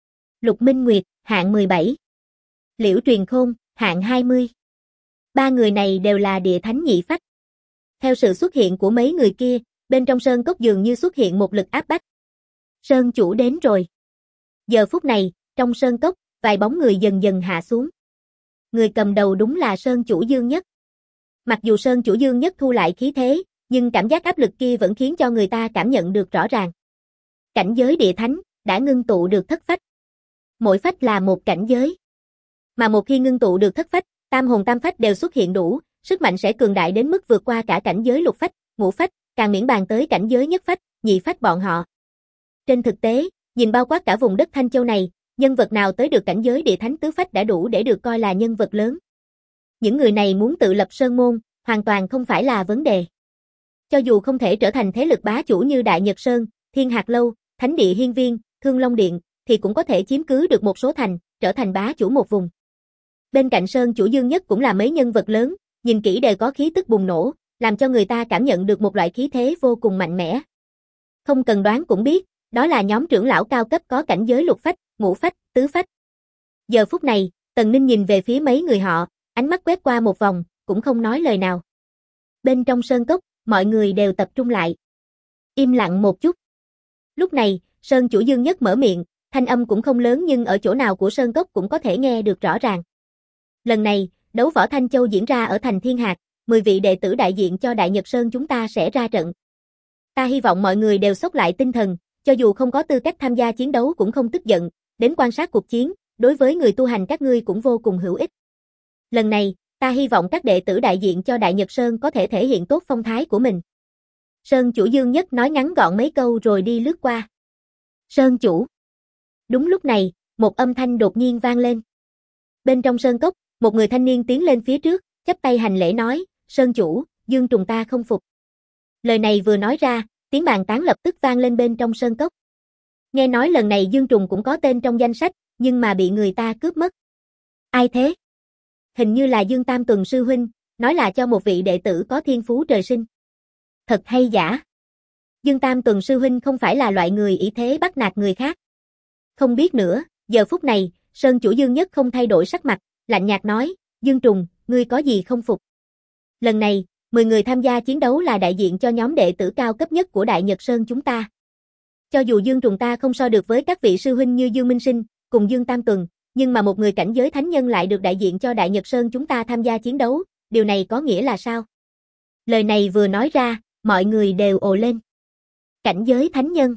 Lục Minh Nguyệt, hạng 17. Liễu Truyền Khôn, hạng 20. 3 người này đều là địa thánh nhị phách. Theo sự xuất hiện của mấy người kia, Bên trong sơn cốc dường như xuất hiện một lực áp bách. Sơn chủ đến rồi. Giờ phút này, trong sơn cốc, vài bóng người dần dần hạ xuống. Người cầm đầu đúng là Sơn chủ Dương Nhất. Mặc dù Sơn chủ Dương Nhất thu lại khí thế, nhưng cảm giác áp lực kia vẫn khiến cho người ta cảm nhận được rõ ràng. Cảnh giới địa thánh đã ngưng tụ được thất phách. Mỗi phách là một cảnh giới. Mà một khi ngưng tụ được thất phách, tam hồn tam phách đều xuất hiện đủ, sức mạnh sẽ cường đại đến mức vượt qua cả cảnh giới lục phách, ngũ phách, càng miễn bàn tới cảnh giới nhất phách, nhị phách bọn họ. Trên thực tế, nhìn bao quát cả vùng đất Thanh Châu này, nhân vật nào tới được cảnh giới địa thánh tứ phách đã đủ để được coi là nhân vật lớn. Những người này muốn tự lập sơn môn, hoàn toàn không phải là vấn đề. Cho dù không thể trở thành thế lực bá chủ như Đại Nhật Sơn, Thiên Hạt Lâu, Thánh Địa Hiên Viên, Thương Long Điện, thì cũng có thể chiếm cứ được một số thành, trở thành bá chủ một vùng. Bên cạnh Sơn chủ Dương Nhất cũng là mấy nhân vật lớn, nhìn kỹ đều có khí tức bùng nổ, làm cho người ta cảm nhận được một loại khí thế vô cùng mạnh mẽ. Không cần đoán cũng biết, đó là nhóm trưởng lão cao cấp có cảnh giới lục phách, ngũ phách, tứ phách. Giờ phút này, Tần Ninh nhìn về phía mấy người họ, ánh mắt quét qua một vòng, cũng không nói lời nào. Bên trong sơn cốc, mọi người đều tập trung lại. Im lặng một chút. Lúc này, Sơn chủ Dương Nhất mở miệng, thanh âm cũng không lớn nhưng ở chỗ nào của sơn cốc cũng có thể nghe được rõ ràng. Lần này, đấu võ Thanh Châu diễn ra ở thành Thiên Hạt, 10 vị đệ tử đại diện cho Đại Nhật Sơn chúng ta sẽ ra trận. Ta hy vọng mọi người đều xốc lại tinh thần, cho dù không có tư cách tham gia chiến đấu cũng không tức giận, đến quan sát cuộc chiến, đối với người tu hành các ngươi cũng vô cùng hữu ích. Lần này, ta hy vọng các đệ tử đại diện cho Đại Nhật Sơn có thể thể hiện tốt phong thái của mình. Sơn chủ Dương Nhất nói ngắn gọn mấy câu rồi đi lướt qua. Sơn chủ. Đúng lúc này, một âm thanh đột nhiên vang lên. Bên trong sơn cốc, một người thanh niên tiến lên phía trước, chắp tay hành lễ nói, Sơn chủ, Dương Trùng ta không phục. Lời này vừa nói ra, tiếng bàn tán lập tức vang lên bên trong sơn cốc. Nghe nói lần này Dương Trùng cũng có tên trong danh sách, nhưng mà bị người ta cướp mất. Ai thế? Hình như là Dương Tam Tuần sư huynh, nói là cho một vị đệ tử có thiên phú trời sinh. Thật hay giả? Dương Tam Tuần sư huynh không phải là loại người ỷ thế bắt nạt người khác. Không biết nữa, giờ phút này, Sơn chủ Dương Nhất không thay đổi sắc mặt, lạnh nhạt nói, Dương Trùng, ngươi có gì không phục? Lần này, 10 người tham gia chiến đấu là đại diện cho nhóm đệ tử cao cấp nhất của Đại Nhật Sơn chúng ta. Cho dù Dương Trùng ta không so được với các vị sư huynh như Dương Minh Sinh, cùng Dương Tam Tuần, nhưng mà một người cảnh giới thánh nhân lại được đại diện cho Đại Nhật Sơn chúng ta tham gia chiến đấu, điều này có nghĩa là sao? Lời này vừa nói ra, mọi người đều ồ lên. Cảnh giới thánh nhân?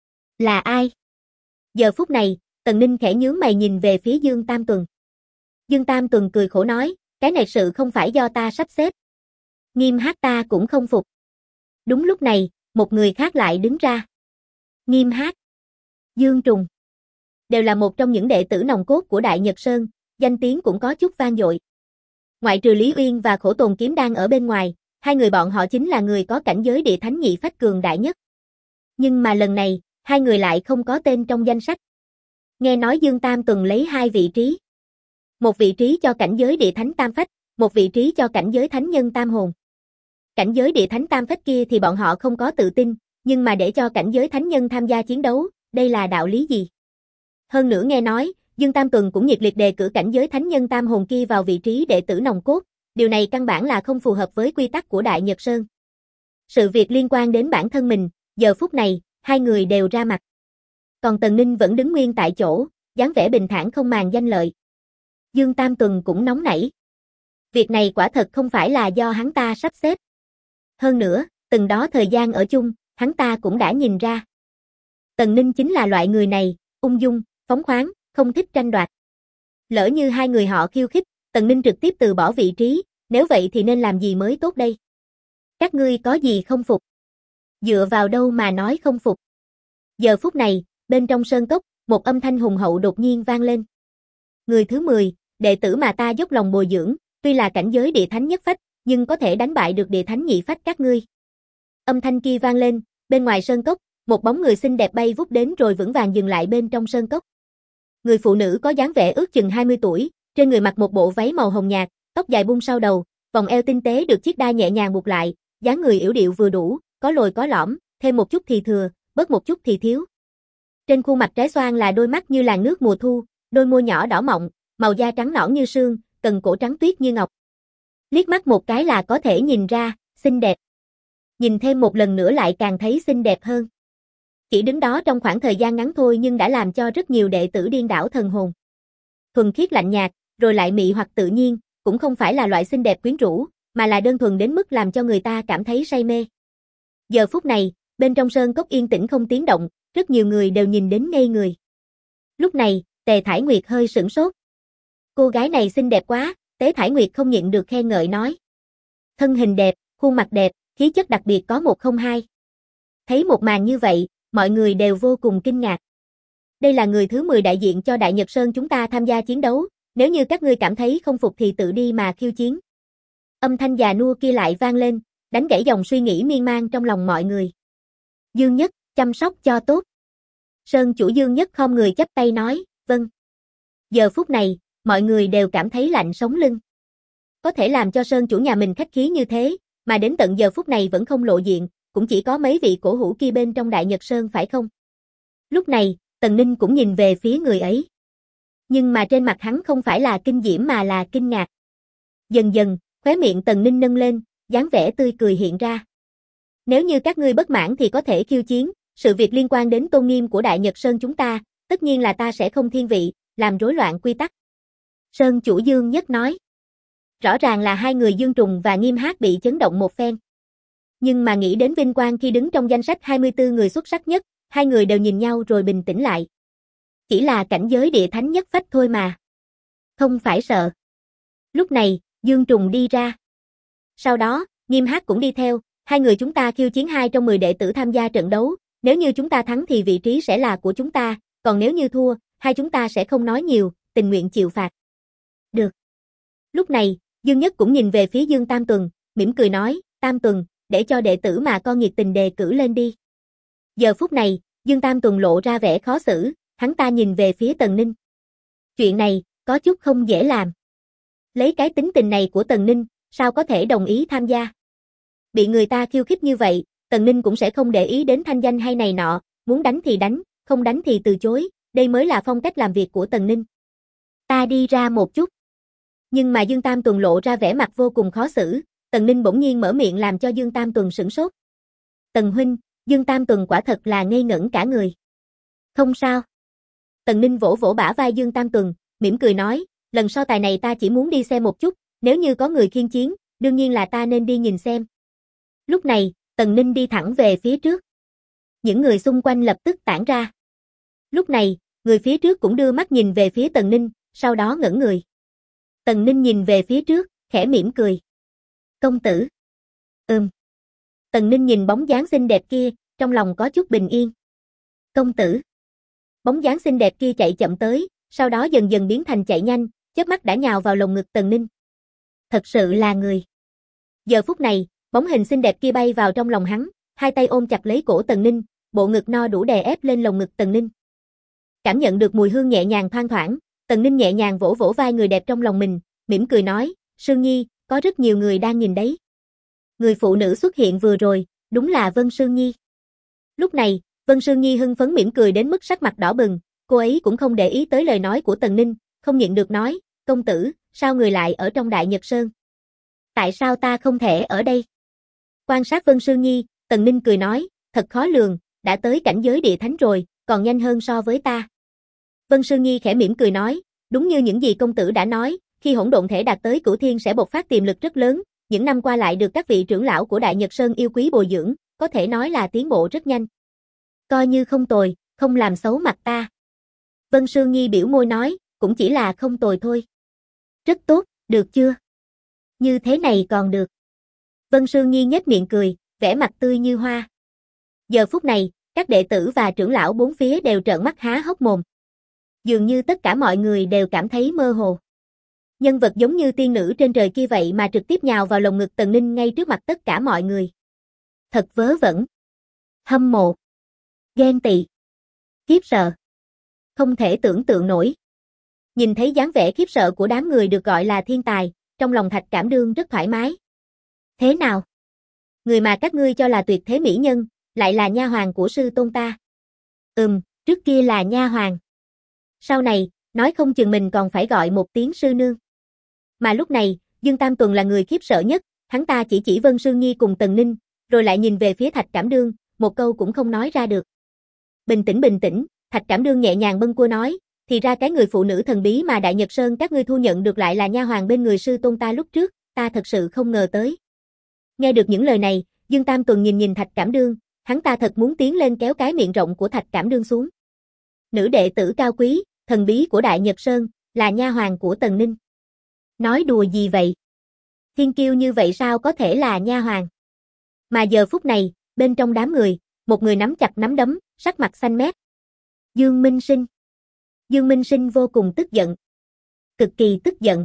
Là ai? Giờ phút này, Tần Ninh khẽ nhướng mày nhìn về phía Dương Tam Tuần. Dương Tam Tuần cười khổ nói, cái này sự không phải do ta sắp xếp. Nghiêm Hát ta cũng không phục. Đúng lúc này, một người khác lại đứng ra. Nghiêm Hát, Dương Trùng, đều là một trong những đệ tử nòng cốt của Đại Nhật Sơn, danh tiếng cũng có chút vang dội. Ngoại trừ Lý Uyên và Khổ Tồn Kiếm đang ở bên ngoài, hai người bọn họ chính là người có cảnh giới địa thánh nhị phách cường đại nhất. Nhưng mà lần này, hai người lại không có tên trong danh sách. Nghe nói Dương Tam Tuần lấy 2 vị trí. Một vị trí cho cảnh giới địa thánh tam phách, một vị trí cho cảnh giới thánh nhân tam hồn. Cảnh giới địa thánh tam phách kia thì bọn họ không có tự tin, nhưng mà để cho cảnh giới thánh nhân tham gia chiến đấu, đây là đạo lý gì? Hơn nữa nghe nói, Dương Tam Tuần cũng nhiệt liệt đề cử cảnh giới thánh nhân tam hồn kia vào vị trí đệ tử nòng cốt, điều này căn bản là không phù hợp với quy tắc của Đại Nhật Sơn. Sự việc liên quan đến bản thân mình, giờ phút này, hai người đều ra mặt. Còn Tần Ninh vẫn đứng nguyên tại chỗ, dáng vẻ bình thản không màng danh lợi. Dương Tam Tuần cũng nóng nảy. Việc này quả thật không phải là do hắn ta sắp xếp. Hơn nữa, từng đó thời gian ở chung, hắn ta cũng đã nhìn ra. Tần Ninh chính là loại người này, ung dung, phóng khoáng, không thích tranh đoạt. Lỡ như hai người họ khiêu khích, Tần Ninh trực tiếp từ bỏ vị trí, nếu vậy thì nên làm gì mới tốt đây? Các ngươi có gì không phục? Dựa vào đâu mà nói không phục? Giờ phút này, bên trong sơn cốc, một âm thanh hùng hậu đột nhiên vang lên. Người thứ 10, đệ tử mà ta dốc lòng bồi dưỡng, tuy là cảnh giới địa thánh nhất phách, nhưng có thể đánh bại được địa thánh nhị phách các ngươi. Âm thanh kia vang lên, bên ngoài sơn cốc, một bóng người xinh đẹp bay vút đến rồi vững vàng dừng lại bên trong sơn cốc. Người phụ nữ có dáng vẻ ước chừng 20 tuổi, trên người mặc một bộ váy màu hồng nhạt, tóc dài buông sau đầu, vòng eo tinh tế được chiếc đai nhẹ nhàng buộc lại, dáng người yểu điệu vừa đủ, có lồi có lõm, thêm một chút thì thừa, bớt một chút thì thiếu. Trên khuôn mặt trái xoan là đôi mắt như làn nước mùa thu, đôi môi nhỏ đỏ mọng, màu da trắng nõn như sương, cần cổ trắng tuyết như ngọc. Liếc mắt một cái là có thể nhìn ra, xinh đẹp. Nhìn thêm một lần nữa lại càng thấy xinh đẹp hơn. Chỉ đứng đó trong khoảng thời gian ngắn thôi nhưng đã làm cho rất nhiều đệ tử điên đảo thần hồn. Thuần khiết lạnh nhạt, rồi lại mị hoặc tự nhiên, cũng không phải là loại xinh đẹp quyến rũ, mà là đơn thuần đến mức làm cho người ta cảm thấy say mê. Giờ phút này, bên trong sơn cốc yên tĩnh không tiếng động, rất nhiều người đều nhìn đến ngây người. Lúc này, Tề Thải Nguyệt hơi sửng sốt. Cô gái này xinh đẹp quá, Tế Thải Nguyệt không nhịn được khen ngợi nói. Thân hình đẹp, khuôn mặt đẹp, khí chất đặc biệt có một không hai. Thấy một màn như vậy, mọi người đều vô cùng kinh ngạc. Đây là người thứ 10 đại diện cho Đại Nhật Sơn chúng ta tham gia chiến đấu, nếu như các ngươi cảm thấy không phục thì tự đi mà khiêu chiến. Âm thanh già nua kia lại vang lên, đánh gãy dòng suy nghĩ miên man trong lòng mọi người. Dương Nhất, chăm sóc cho tốt. Sơn chủ Dương Nhất khom người chắp tay nói, vâng. Giờ phút này, mọi người đều cảm thấy lạnh sống lưng. Có thể làm cho Sơn chủ nhà mình khách khí như thế, mà đến tận giờ phút này vẫn không lộ diện, cũng chỉ có mấy vị cổ hủ kia bên trong Đại Nhật Sơn phải không? Lúc này, Tần Ninh cũng nhìn về phía người ấy. Nhưng mà trên mặt hắn không phải là kinh diễm mà là kinh ngạc. Dần dần, khóe miệng Tần Ninh nâng lên, dáng vẻ tươi cười hiện ra. Nếu như các ngươi bất mãn thì có thể khiêu chiến, sự việc liên quan đến tôn nghiêm của Đại Nhật Sơn chúng ta, tất nhiên là ta sẽ không thiên vị, làm rối loạn quy tắc. Sơn chủ Dương Nhất nói. Rõ ràng là hai người Dương Trùng và Nghiêm Hát bị chấn động một phen. Nhưng mà nghĩ đến vinh quang khi đứng trong danh sách 24 người xuất sắc nhất, hai người đều nhìn nhau rồi bình tĩnh lại. Chỉ là cảnh giới địa thánh nhất phách thôi mà. Không phải sợ. Lúc này, Dương Trùng đi ra. Sau đó, Nghiêm Hát cũng đi theo, hai người chúng ta khiêu chiến 2 trong 10 đệ tử tham gia trận đấu, nếu như chúng ta thắng thì vị trí sẽ là của chúng ta, còn nếu như thua, hai chúng ta sẽ không nói nhiều, tình nguyện chịu phạt. Được. Lúc này, Dương Nhất cũng nhìn về phía Dương Tam Tuần, mỉm cười nói, Tam Tuần, để cho đệ tử mà con nhiệt tình đề cử lên đi. Giờ phút này, Dương Tam Tuần lộ ra vẻ khó xử, hắn ta nhìn về phía Tần Ninh. Chuyện này, có chút không dễ làm. Lấy cái tính tình này của Tần Ninh, sao có thể đồng ý tham gia? Bị người ta khiêu khích như vậy, Tần Ninh cũng sẽ không để ý đến thanh danh hay này nọ, muốn đánh thì đánh, không đánh thì từ chối, đây mới là phong cách làm việc của Tần Ninh. Ta đi ra một chút. Nhưng mà Dương Tam Tuần lộ ra vẻ mặt vô cùng khó xử, Tần Ninh bỗng nhiên mở miệng làm cho Dương Tam Tuần sửng sốt. Tần huynh, Dương Tam Tuần quả thật là ngây ngẩn cả người. Không sao. Tần Ninh vỗ vỗ bả vai Dương Tam Tuần, mỉm cười nói, lần so tài này ta chỉ muốn đi xem một chút, nếu như có người khiêu chiến, đương nhiên là ta nên đi nhìn xem. Lúc này, Tần Ninh đi thẳng về phía trước. Những người xung quanh lập tức tản ra. Lúc này, người phía trước cũng đưa mắt nhìn về phía Tần Ninh, sau đó ngẩn người. Tần Ninh nhìn về phía trước, khẽ mỉm cười. Công tử. Tần Ninh nhìn bóng dáng xinh đẹp kia, trong lòng có chút bình yên. Công tử. Bóng dáng xinh đẹp kia chạy chậm tới, sau đó dần dần biến thành chạy nhanh, chớp mắt đã nhào vào lồng ngực Tần Ninh. Thật sự là người. Giờ phút này, bóng hình xinh đẹp kia bay vào trong lòng hắn, hai tay ôm chặt lấy cổ Tần Ninh, bộ ngực no đủ đè ép lên lồng ngực Tần Ninh. Cảm nhận được mùi hương nhẹ nhàng thoang thoảng, Tần Ninh nhẹ nhàng vỗ vỗ vai người đẹp trong lòng mình, mỉm cười nói, Sương Nhi, có rất nhiều người đang nhìn đấy. Người phụ nữ xuất hiện vừa rồi, đúng là Vân Sương Nhi. Lúc này, Vân Sương Nhi hưng phấn mỉm cười đến mức sắc mặt đỏ bừng, cô ấy cũng không để ý tới lời nói của Tần Ninh, không nhịn được nói, công tử, sao người lại ở trong Đại Nhật Sơn? Tại sao ta không thể ở đây? Quan sát Vân Sương Nhi, Tần Ninh cười nói, thật khó lường, đã tới cảnh giới địa thánh rồi, còn nhanh hơn so với ta. Vân Sương Nhi khẽ mỉm cười nói, đúng như những gì công tử đã nói, khi hỗn độn thể đạt tới cửu thiên sẽ bộc phát tiềm lực rất lớn, những năm qua lại được các vị trưởng lão của Đại Nhật Sơn yêu quý bồi dưỡng, có thể nói là tiến bộ rất nhanh. Coi như không tồi, không làm xấu mặt ta. Vân Sương Nhi biểu môi nói, cũng chỉ là không tồi thôi. Rất tốt, được chưa? Như thế này còn được. Vân Sương Nhi nhếch miệng cười, vẻ mặt tươi như hoa. Giờ phút này, các đệ tử và trưởng lão bốn phía đều trợn mắt há hốc mồm. Dường như tất cả mọi người đều cảm thấy mơ hồ. Nhân vật giống như tiên nữ trên trời kia vậy mà trực tiếp nhào vào lồng ngực Tần Ninh ngay trước mặt tất cả mọi người. Thật vớ vẩn. Hâm mộ. Ghen tị. Khiếp sợ. Không thể tưởng tượng nổi. Nhìn thấy dáng vẻ khiếp sợ của đám người được gọi là thiên tài, trong lòng Thạch Cảm Đương rất thoải mái. Thế nào? Người mà các ngươi cho là tuyệt thế mỹ nhân, lại là nha hoàn của sư tôn ta. Trước kia là nha hoàn. Sau này, nói không chừng mình còn phải gọi một tiếng sư nương. Mà lúc này, Dương Tam Tuần là người khiếp sợ nhất, hắn ta chỉ Vân Sương Nhi cùng Tần Ninh, rồi lại nhìn về phía Thạch Cảm Đương, một câu cũng không nói ra được. Bình tĩnh, Thạch Cảm Đương nhẹ nhàng bâng quơ nói, thì ra cái người phụ nữ thần bí mà Đại Nhật Sơn các ngươi thu nhận được lại là nha hoàn bên người sư tôn ta lúc trước, ta thật sự không ngờ tới. Nghe được những lời này, Dương Tam Tuần nhìn Thạch Cảm Đương, hắn ta thật muốn tiến lên kéo cái miệng rộng của Thạch Cảm Đương xuống. Nữ đệ tử cao quý, thần bí của Đại Nhật Sơn, là nha hoàn của Tần Ninh. Nói đùa gì vậy? Thiên kiêu như vậy sao có thể là nha hoàn? Mà giờ phút này, bên trong đám người, một người nắm chặt nắm đấm, sắc mặt xanh mét. Dương Minh Sinh. Dương Minh Sinh vô cùng tức giận. Cực kỳ tức giận.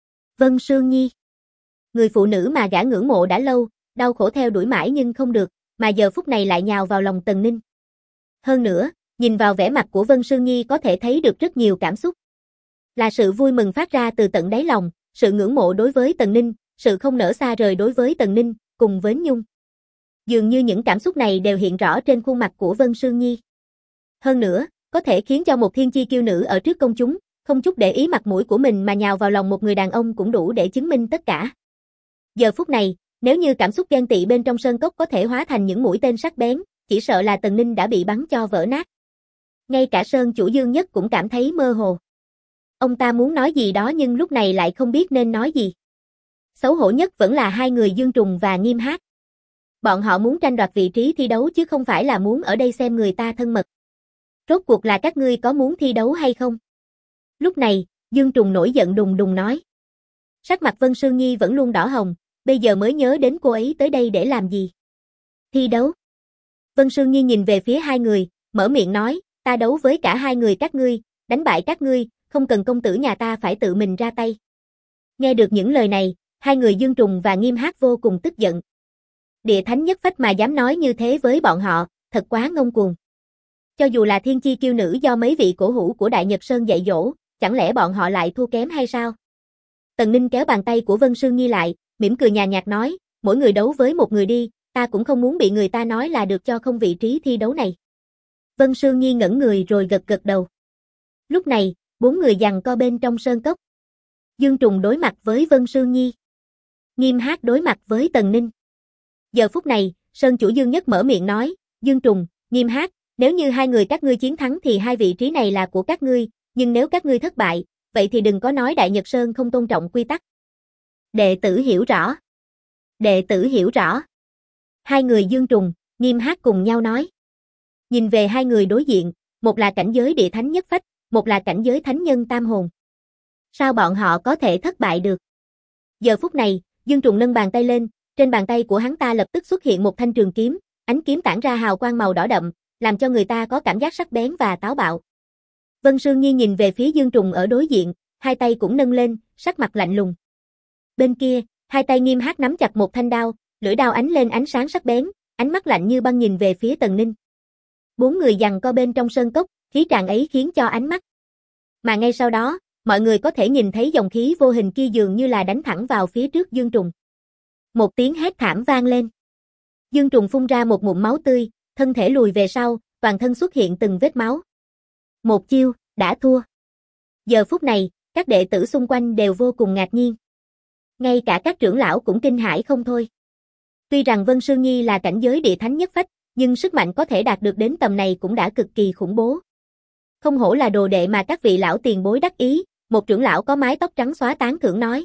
Vân Sương Nhi. Người phụ nữ mà gã ngưỡng mộ đã lâu, đau khổ theo đuổi mãi nhưng không được, mà giờ phút này lại nhào vào lòng Tần Ninh. Hơn nữa, nhìn vào vẻ mặt của Vân Sương Nhi có thể thấy được rất nhiều cảm xúc. Là sự vui mừng phát ra từ tận đáy lòng, sự ngưỡng mộ đối với Tần Ninh, sự không nỡ xa rời đối với Tần Ninh, cùng với Nhung. Dường như những cảm xúc này đều hiện rõ trên khuôn mặt của Vân Sương Nhi. Hơn nữa, có thể khiến cho một thiên chi kiêu nữ ở trước công chúng, không chút để ý mặt mũi của mình mà nhào vào lòng một người đàn ông cũng đủ để chứng minh tất cả. Giờ phút này, nếu như cảm xúc ghen tị bên trong sơn cốc có thể hóa thành những mũi tên sắc bén, chỉ sợ là Tần Ninh đã bị bắn cho vỡ nát. Ngay cả Sơn chủ Dương Nhất cũng cảm thấy mơ hồ. Ông ta muốn nói gì đó nhưng lúc này lại không biết nên nói gì. Xấu hổ nhất vẫn là hai người Dương Trùng và Nghiêm Hát. Bọn họ muốn tranh đoạt vị trí thi đấu chứ không phải là muốn ở đây xem người ta thân mật. Rốt cuộc là các ngươi có muốn thi đấu hay không? Lúc này, Dương Trùng nổi giận đùng đùng nói. Sắc mặt Vân Sương Nhi vẫn luôn đỏ hồng, bây giờ mới nhớ đến cô ấy tới đây để làm gì. Thi đấu. Vân Sương Nhi nhìn về phía hai người, mở miệng nói, ta đấu với cả hai người các ngươi, đánh bại các ngươi, không cần công tử nhà ta phải tự mình ra tay. Nghe được những lời này, hai người Dương Trùng và Nghiêm Hát vô cùng tức giận. Địa thánh nhất phách mà dám nói như thế với bọn họ, thật quá ngông cuồng. Cho dù là thiên chi kiêu nữ do mấy vị cổ hủ của Đại Nhật Sơn dạy dỗ, chẳng lẽ bọn họ lại thua kém hay sao? Tần Ninh kéo bàn tay của Vân Sương Nhi lại, mỉm cười nhàn nhạt nói, mỗi người đấu với một người đi, ta cũng không muốn bị người ta nói là được cho không vị trí thi đấu này. Vân Sương Nhi ngẩn người rồi gật gật đầu. Lúc này, bốn người giằng co bên trong sơn cốc. Dương Trùng đối mặt với Vân Sương Nhi. Nghiêm Hát đối mặt với Tần Ninh. Giờ phút này, Sơn chủ Dương Nhất mở miệng nói, Dương Trùng, Nghiêm Hát, nếu như hai người các ngươi chiến thắng thì hai vị trí này là của các ngươi, nhưng nếu các ngươi thất bại, vậy thì đừng có nói Đại Nhật Sơn không tôn trọng quy tắc. Đệ tử hiểu rõ. Đệ tử hiểu rõ. Hai người Dương Trùng, Nghiêm Hát cùng nhau nói. Nhìn về hai người đối diện, một là cảnh giới địa thánh nhất phách, một là cảnh giới thánh nhân tam hồn. Sao bọn họ có thể thất bại được? Giờ phút này, Dương Trùng nâng bàn tay lên, trên bàn tay của hắn ta lập tức xuất hiện một thanh trường kiếm, ánh kiếm tản ra hào quang màu đỏ đậm, làm cho người ta có cảm giác sắc bén và táo bạo. Vân Sương Nhi nhìn về phía Dương Trùng ở đối diện, hai tay cũng nâng lên, sắc mặt lạnh lùng. Bên kia, hai tay Nghiêm Hát nắm chặt một thanh đao, lưỡi đao ánh lên ánh sáng sắc bén, ánh mắt lạnh như băng nhìn về phía Tần Ninh. Bốn người giằng co bên trong sơn cốc, khí tràng ấy khiến cho ánh mắt. Mà ngay sau đó, mọi người có thể nhìn thấy dòng khí vô hình kia dường như là đánh thẳng vào phía trước Dương Trùng. Một tiếng hét thảm vang lên. Dương Trùng phun ra một ngụm máu tươi, thân thể lùi về sau, toàn thân xuất hiện từng vết máu. Một chiêu, đã thua. Giờ phút này, các đệ tử xung quanh đều vô cùng ngạc nhiên. Ngay cả các trưởng lão cũng kinh hãi không thôi. Tuy rằng Vân Sương Nhi là cảnh giới địa thánh nhất phách, nhưng sức mạnh có thể đạt được đến tầm này cũng đã cực kỳ khủng bố. Không hổ là đồ đệ mà các vị lão tiền bối đắc ý, một trưởng lão có mái tóc trắng xóa tán thưởng nói.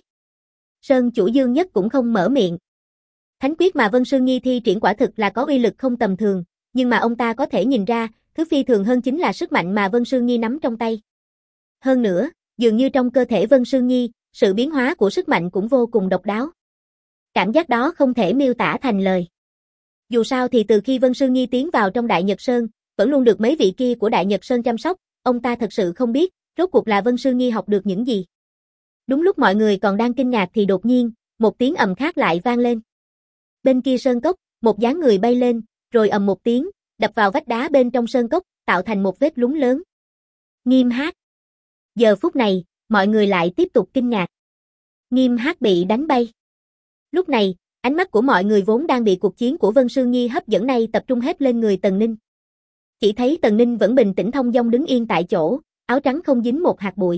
Sơn chủ Dương Nhất cũng không mở miệng. Thánh quyết mà Vân Sương Nhi thi triển quả thực là có uy lực không tầm thường, nhưng mà ông ta có thể nhìn ra, thứ phi thường hơn chính là sức mạnh mà Vân Sương Nhi nắm trong tay. Hơn nữa, dường như trong cơ thể Vân Sương Nhi, sự biến hóa của sức mạnh cũng vô cùng độc đáo. Cảm giác đó không thể miêu tả thành lời. Dù sao thì từ khi Vân Sương Nhi tiến vào trong Đại Nhật Sơn, vẫn luôn được mấy vị kia của Đại Nhật Sơn chăm sóc, ông ta thật sự không biết, rốt cuộc là Vân Sương Nhi học được những gì. Đúng lúc mọi người còn đang kinh ngạc thì đột nhiên, một tiếng ầm khác lại vang lên. Bên kia sơn cốc, một dáng người bay lên, rồi ầm một tiếng, đập vào vách đá bên trong sơn cốc, tạo thành một vết lún lớn. Nghiêm Hát. Giờ phút này, mọi người lại tiếp tục kinh ngạc. Nghiêm Hát bị đánh bay. Lúc này, ánh mắt của mọi người vốn đang bị cuộc chiến của Vân Sương Nhi hấp dẫn này tập trung hết lên người Tần Ninh. Chỉ thấy Tần Ninh vẫn bình tĩnh thong dong đứng yên tại chỗ, áo trắng không dính một hạt bụi.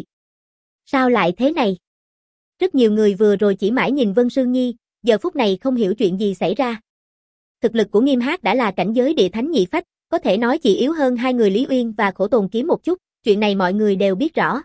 Sao lại thế này? Rất nhiều người vừa rồi chỉ mãi nhìn Vân Sương Nhi, giờ phút này không hiểu chuyện gì xảy ra. Thực lực của Nghiêm Hát đã là cảnh giới địa thánh nhị phách, có thể nói chỉ yếu hơn hai người Lý Uyên và Khổ Tồn Kiếm một chút, chuyện này mọi người đều biết rõ.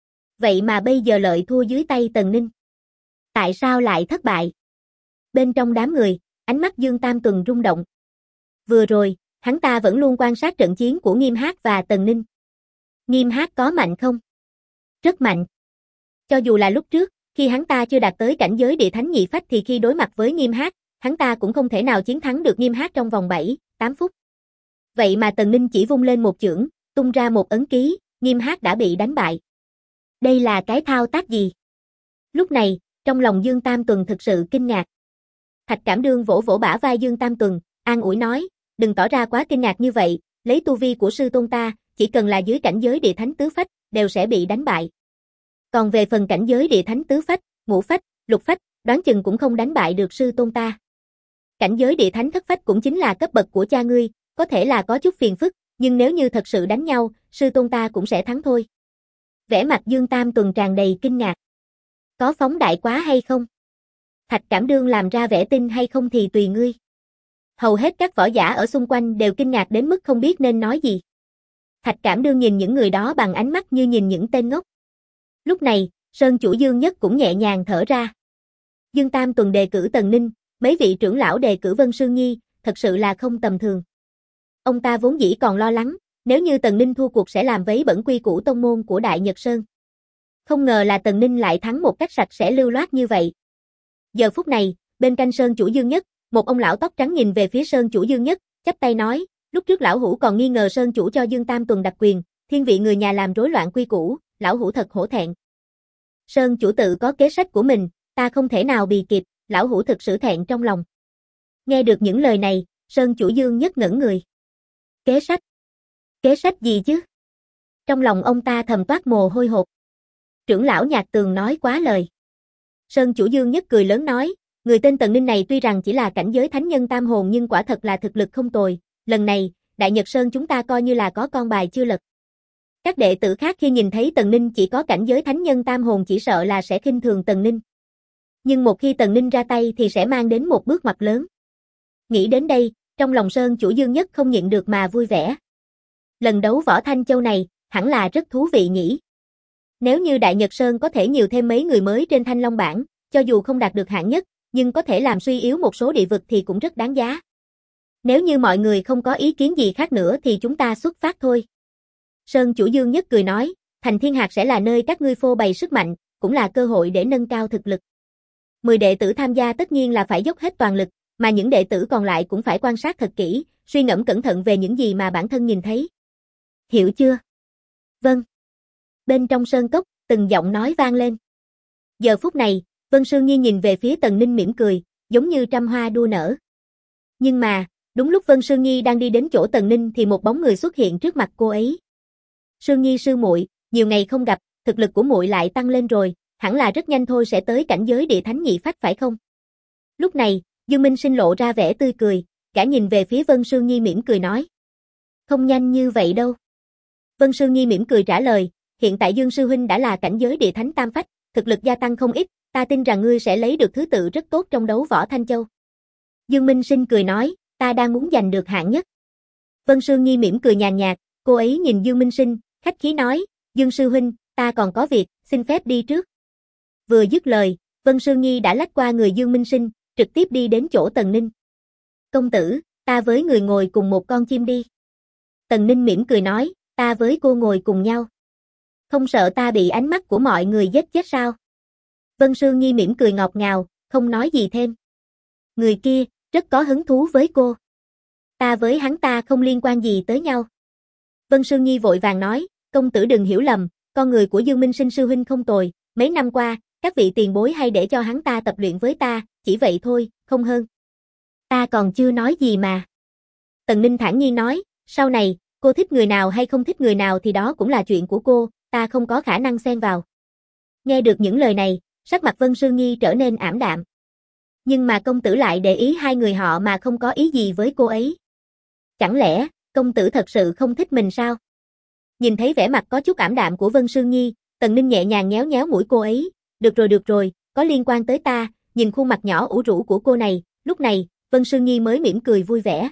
Vậy mà bây giờ lợi thua dưới tay Tần Ninh. Tại sao lại thất bại? Bên trong đám người, ánh mắt Dương Tam Tuần rung động. Vừa rồi, hắn ta vẫn luôn quan sát trận chiến của Nghiêm Hát và Tần Ninh. Nghiêm Hát có mạnh không? Rất mạnh. Cho dù là lúc trước, khi hắn ta chưa đạt tới cảnh giới địa thánh nhị phách thì khi đối mặt với Nghiêm Hát, hắn ta cũng không thể nào chiến thắng được Nghiêm Hát trong vòng 7-8 phút. Vậy mà Tần Ninh chỉ vung lên một chưởng, tung ra một ấn ký, Nghiêm Hát đã bị đánh bại. Đây là cái thao tác gì? Lúc này, trong lòng Dương Tam Tuần thực sự kinh ngạc. Thạch Cảm Đương vỗ vỗ bả vai Dương Tam Tuần, an ủi nói, đừng tỏ ra quá kinh ngạc như vậy, lấy tu vi của sư tôn ta, chỉ cần là dưới cảnh giới địa thánh tứ phách, đều sẽ bị đánh bại. Còn về phần cảnh giới địa thánh tứ phách, ngũ phách, lục phách, đoán chừng cũng không đánh bại được sư tôn ta. Cảnh giới địa thánh thất phách cũng chính là cấp bậc của cha ngươi, có thể là có chút phiền phức, nhưng nếu như thật sự đánh nhau, sư tôn ta cũng sẽ thắng thôi. Vẻ mặt Dương Tam Tuần tràn đầy kinh ngạc. Có phóng đại quá hay không? Thạch Cảm Đương làm ra vẻ tin hay không thì tùy ngươi. Hầu hết các võ giả ở xung quanh đều kinh ngạc đến mức không biết nên nói gì. Thạch Cảm Đương nhìn những người đó bằng ánh mắt như nhìn những tên ngốc. Lúc này, Sơn chủ Dương Nhất cũng nhẹ nhàng thở ra. Dương Tam Tuần đề cử Tần Ninh, mấy vị trưởng lão đề cử Vân Sương Nhi, thật sự là không tầm thường. Ông ta vốn dĩ còn lo lắng, nếu như Tần Ninh thua cuộc sẽ làm vấy bẩn quy củ tông môn của Đại Nhật Sơn. Không ngờ là Tần Ninh lại thắng một cách sạch sẽ lưu loát như vậy. Giờ phút này, bên cạnh Sơn chủ Dương Nhất, một ông lão tóc trắng nhìn về phía Sơn chủ Dương Nhất, chắp tay nói, lúc trước lão hủ còn nghi ngờ Sơn chủ cho Dương Tam Tuần đặc quyền, thiên vị người nhà làm rối loạn quy củ, lão hủ thật hổ thẹn. Sơn chủ tự có kế sách của mình, ta không thể nào bì kịp, lão hủ thực sự thẹn trong lòng. Nghe được những lời này, Sơn chủ Dương Nhất ngẩn người. Kế sách? Kế sách gì chứ? Trong lòng ông ta thầm toát mồ hôi hột. Trưởng lão Nhạc Tường nói quá lời. Sơn chủ Dương Nhất cười lớn nói, người tên Tần Ninh này tuy rằng chỉ là cảnh giới thánh nhân tam hồn nhưng quả thật là thực lực không tồi, lần này, Đại Nhật Sơn chúng ta coi như là có con bài chưa lật. Các đệ tử khác khi nhìn thấy Tần Ninh chỉ có cảnh giới thánh nhân tam hồn chỉ sợ là sẽ khinh thường Tần Ninh. Nhưng một khi Tần Ninh ra tay thì sẽ mang đến một bước ngoặt lớn. Nghĩ đến đây, trong lòng Sơn chủ Dương Nhất không nhịn được mà vui vẻ. Lần đấu võ Thanh Châu này, hẳn là rất thú vị nhỉ. Nếu như Đại Nhật Sơn có thể nhiều thêm mấy người mới trên Thanh Long bảng, cho dù không đạt được hạng nhất, nhưng có thể làm suy yếu một số địa vực thì cũng rất đáng giá. Nếu như mọi người không có ý kiến gì khác nữa thì chúng ta xuất phát thôi. Sơn chủ Dương Nhất cười nói, Thành Thiên Hạc sẽ là nơi các ngươi phô bày sức mạnh, cũng là cơ hội để nâng cao thực lực. 10 đệ tử tham gia tất nhiên là phải dốc hết toàn lực, mà những đệ tử còn lại cũng phải quan sát thật kỹ, suy ngẫm cẩn thận về những gì mà bản thân nhìn thấy. Hiểu chưa? Vâng. Bên trong sơn cốc, từng giọng nói vang lên. Giờ phút này, Vân Sương Nhi nhìn về phía Tần Ninh mỉm cười, giống như trăm hoa đua nở. Nhưng mà, đúng lúc Vân Sương Nhi đang đi đến chỗ Tần Ninh thì một bóng người xuất hiện trước mặt cô ấy. Sương Nhi sư muội, nhiều ngày không gặp, thực lực của muội lại tăng lên rồi, hẳn là rất nhanh thôi sẽ tới cảnh giới địa thánh nhị phách phải không? Lúc này, Dương Minh Sinh lộ ra vẻ tươi cười, cả nhìn về phía Vân Sương Nhi mỉm cười nói. Không nhanh như vậy đâu. Vân Sương Nhi mỉm cười trả lời, hiện tại Dương sư huynh đã là cảnh giới địa thánh tam phách, thực lực gia tăng không ít, ta tin rằng ngươi sẽ lấy được thứ tự rất tốt trong đấu võ Thanh Châu. Dương Minh Sinh cười nói, ta đang muốn giành được hạng nhất. Vân Sương Nhi mỉm cười nhàn nhạt, cô ấy nhìn Dương Minh Sinh, khách khí nói, Dương sư huynh, ta còn có việc, xin phép đi trước. Vừa dứt lời, Vân Sương Nhi đã lách qua người Dương Minh Sinh, trực tiếp đi đến chỗ Tần Ninh. Công tử, ta với người ngồi cùng một con chim đi. Tần Ninh mỉm cười nói, ta với cô ngồi cùng nhau. Không sợ ta bị ánh mắt của mọi người giết chết sao? Vân Sương Nhi mỉm cười ngọt ngào, không nói gì thêm. Người kia, rất có hứng thú với cô. Ta với hắn ta không liên quan gì tới nhau. Vân Sương Nhi vội vàng nói, công tử đừng hiểu lầm, con người của Dương Minh Sinh sư huynh không tồi, mấy năm qua, các vị tiền bối hay để cho hắn ta tập luyện với ta, chỉ vậy thôi, không hơn. Ta còn chưa nói gì mà. Tần Ninh thản nhiên nói, sau này, cô thích người nào hay không thích người nào thì đó cũng là chuyện của cô, ta không có khả năng xen vào. Nghe được những lời này, sắc mặt Vân Sương Nhi trở nên ảm đạm. Nhưng mà công tử lại để ý hai người họ mà không có ý gì với cô ấy. Chẳng lẽ, công tử thật sự không thích mình sao? Nhìn thấy vẻ mặt có chút ảm đạm của Vân Sương Nhi, Tần Ninh nhẹ nhàng nhéo nhéo mũi cô ấy. Được rồi, có liên quan tới ta, nhìn khuôn mặt nhỏ ủ rũ của cô này, lúc này, Vân Sương Nhi mới mỉm cười vui vẻ.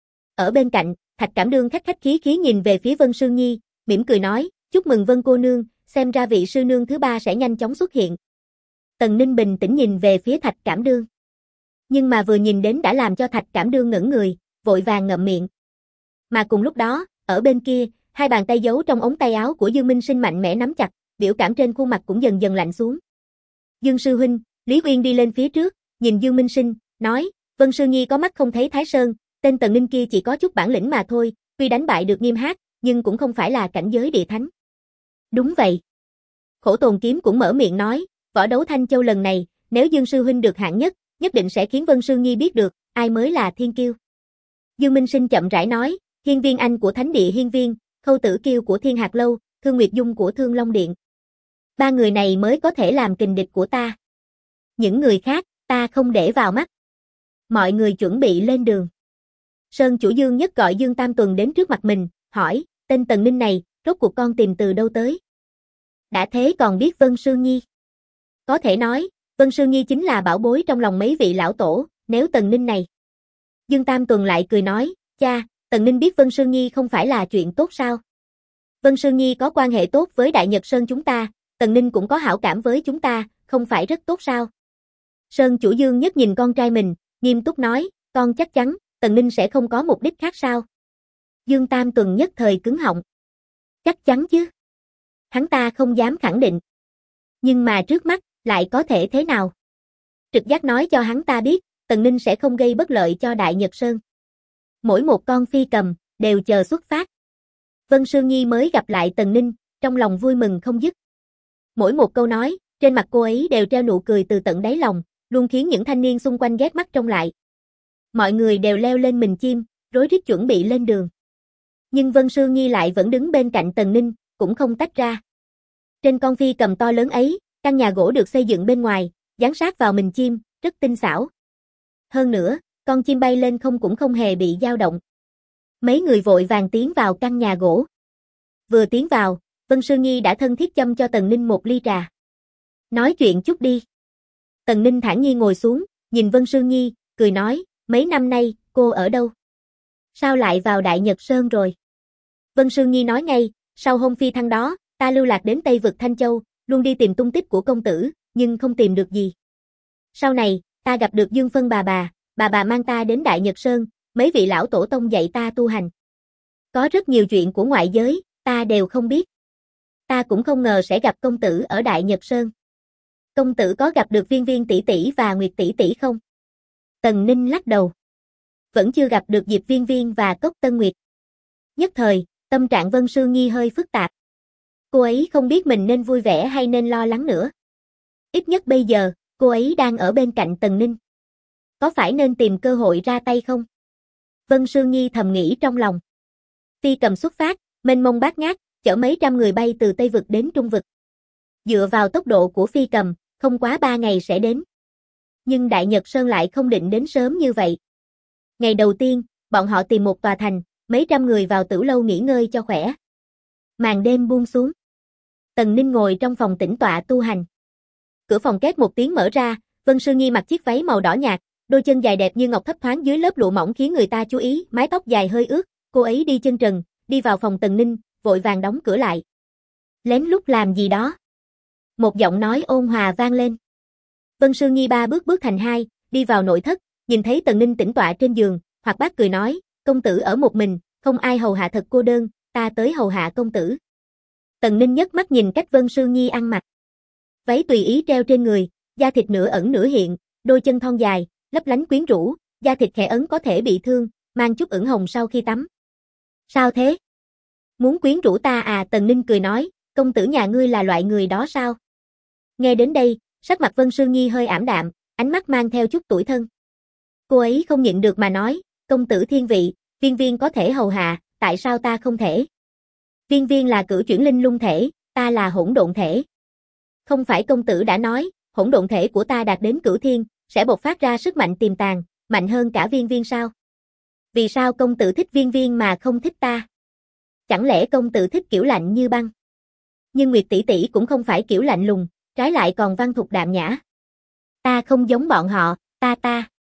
Ở bên cạnh, Thạch Cảm Đương khách khách khí khí nhìn về phía Vân Sương Nhi, mỉm cười nói, chúc mừng Vân cô nương, xem ra vị sư nương thứ ba sẽ nhanh chóng xuất hiện. Tần Ninh bình tĩnh nhìn về phía Thạch Cảm Đương. Nhưng mà vừa nhìn đến đã làm cho Thạch Cảm Đương ngẩn người, vội vàng ngậm miệng. Mà cùng lúc đó, ở bên kia, hai bàn tay giấu trong ống tay áo của Dương Minh Sinh mạnh mẽ nắm chặt, biểu cảm trên khuôn mặt cũng dần dần lạnh xuống. Dương sư huynh, Lý Uyên đi lên phía trước, nhìn Dương Minh Sinh, nói, Vân Sương Nhi có mắt không thấy Thái Sơn, tên Tần Ninh kia chỉ có chút bản lĩnh mà thôi, tuy đánh bại được Nghiêm Hát, nhưng cũng không phải là cảnh giới địa thánh. Đúng vậy. Khổ Tồn Kiếm cũng mở miệng nói, võ đấu Thanh Châu lần này, nếu Dương sư huynh được hạng nhất, nhất định sẽ khiến Vân Sương Nhi biết được, ai mới là thiên kiêu. Dương Minh Sinh chậm rãi nói, Hiên Viên Anh của Thánh Địa Hiên Viên, Khâu Tử Kiêu của Thiên Hạt Lâu, Thương Nguyệt Dung của Thương Long Điện. Ba người này mới có thể làm kình địch của ta. Những người khác, ta không để vào mắt. Mọi người chuẩn bị lên đường. Sơn chủ Dương Nhất gọi Dương Tam Tuần đến trước mặt mình, hỏi, tên Tần Ninh này, rốt cuộc con tìm từ đâu tới? Đã thế còn biết Vân Sương Nhi. Có thể nói, Vân Sương Nhi chính là bảo bối trong lòng mấy vị lão tổ, nếu Tần Ninh này. Dương Tam Tuần lại cười nói, cha, Tần Ninh biết Vân Sương Nhi không phải là chuyện tốt sao? Vân Sương Nhi có quan hệ tốt với Đại Nhật Sơn chúng ta, Tần Ninh cũng có hảo cảm với chúng ta, không phải rất tốt sao? Sơn chủ Dương Nhất nhìn con trai mình, nghiêm túc nói, con chắc chắn, Tần Ninh sẽ không có mục đích khác sao? Dương Tam Tuần nhất thời cứng họng. Chắc chắn chứ. Hắn ta không dám khẳng định. Nhưng mà trước mắt, lại có thể thế nào? Trực giác nói cho hắn ta biết, Tần Ninh sẽ không gây bất lợi cho Đại Nhật Sơn. Mỗi một con phi cầm, đều chờ xuất phát. Vân Sương Nhi mới gặp lại Tần Ninh, trong lòng vui mừng không dứt. Mỗi một câu nói, trên mặt cô ấy đều treo nụ cười từ tận đáy lòng, luôn khiến những thanh niên xung quanh ghét mắt trông lại. Mọi người đều leo lên mình chim, rối rít chuẩn bị lên đường. Nhưng Vân Sương Nhi lại vẫn đứng bên cạnh Tần Ninh, cũng không tách ra. Trên con phi cầm to lớn ấy, căn nhà gỗ được xây dựng bên ngoài, dán sát vào mình chim, rất tinh xảo. Hơn nữa, con chim bay lên không cũng không hề bị dao động. Mấy người vội vàng tiến vào căn nhà gỗ. Vừa tiến vào, Vân Sương Nhi đã thân thiết châm cho Tần Ninh một ly trà. Nói chuyện chút đi. Tần Ninh thản nhiên ngồi xuống, nhìn Vân Sương Nhi, cười nói, mấy năm nay, cô ở đâu? Sao lại vào Đại Nhật Sơn rồi? Vân Sương Nhi nói ngay, sau hôm phi thăng đó, ta lưu lạc đến Tây vực Thanh Châu, luôn đi tìm tung tích của công tử, nhưng không tìm được gì. Sau này, ta gặp được Dương Phân bà mang ta đến Đại Nhật Sơn, mấy vị lão tổ tông dạy ta tu hành. Có rất nhiều chuyện của ngoại giới, ta đều không biết. Ta cũng không ngờ sẽ gặp công tử ở Đại Nhật Sơn. Công tử có gặp được Viên Viên tỷ tỷ và Nguyệt tỷ tỷ không? Tần Ninh lắc đầu. Vẫn chưa gặp được Diệp Viên Viên và Cốc Tân Nguyệt. Nhất thời, tâm trạng Vân Sương Nhi hơi phức tạp. Cô ấy không biết mình nên vui vẻ hay nên lo lắng nữa. Ít nhất bây giờ, cô ấy đang ở bên cạnh Tần Ninh. Có phải nên tìm cơ hội ra tay không? Vân Sương Nhi thầm nghĩ trong lòng. Phi cầm xuất phát, mênh mông bát ngát, chở mấy trăm người bay từ Tây vực đến Trung vực. Dựa vào tốc độ của phi cầm, không quá 3 ngày sẽ đến. Nhưng Đại Nhật Sơn lại không định đến sớm như vậy. Ngày đầu tiên, bọn họ tìm một tòa thành, mấy trăm người vào tử lâu nghỉ ngơi cho khỏe. Màn đêm buông xuống. Tần Ninh ngồi trong phòng tĩnh tọa tu hành. Cửa phòng két một tiếng mở ra, Vân Sương Nhi mặc chiếc váy màu đỏ nhạt, đôi chân dài đẹp như ngọc thấp thoáng dưới lớp lụa mỏng khiến người ta chú ý, mái tóc dài hơi ướt, cô ấy đi chân trần, đi vào phòng Tần Ninh, vội vàng đóng cửa lại. Lén lút làm gì đó? Một giọng nói ôn hòa vang lên. Vân Sương Nhi ba bước thành hai, đi vào nội thất, nhìn thấy Tần Ninh tĩnh tọa trên giường, hoạt bát cười nói, công tử ở một mình, không ai hầu hạ thật cô đơn, ta tới hầu hạ công tử. Tần Ninh nhấc mắt nhìn cách Vân Sương Nhi ăn mặc. Váy tùy ý treo trên người, da thịt nửa ẩn nửa hiện, đôi chân thon dài, lấp lánh quyến rũ, da thịt khẽ ấn có thể bị thương, mang chút ửng hồng sau khi tắm. Sao thế? Muốn quyến rũ ta à? Tần Ninh cười nói, công tử nhà ngươi là loại người đó sao? Nghe đến đây, sắc mặt Vân Sương Nhi hơi ảm đạm, ánh mắt mang theo chút tủi thân. Cô ấy không nhịn được mà nói, công tử thiên vị, Viên Viên có thể hầu hạ, tại sao ta không thể? Viên Viên là cửu chuyển linh lung thể, ta là hỗn độn thể. Không phải công tử đã nói, hỗn độn thể của ta đạt đến cửu thiên, sẽ bộc phát ra sức mạnh tiềm tàng, mạnh hơn cả Viên Viên sao? Vì sao công tử thích Viên Viên mà không thích ta? Chẳng lẽ công tử thích kiểu lạnh như băng? Nhưng Nguyệt tỷ tỷ cũng không phải kiểu lạnh lùng, trái lại còn văn thục đạm nhã. Ta không giống bọn họ, ta.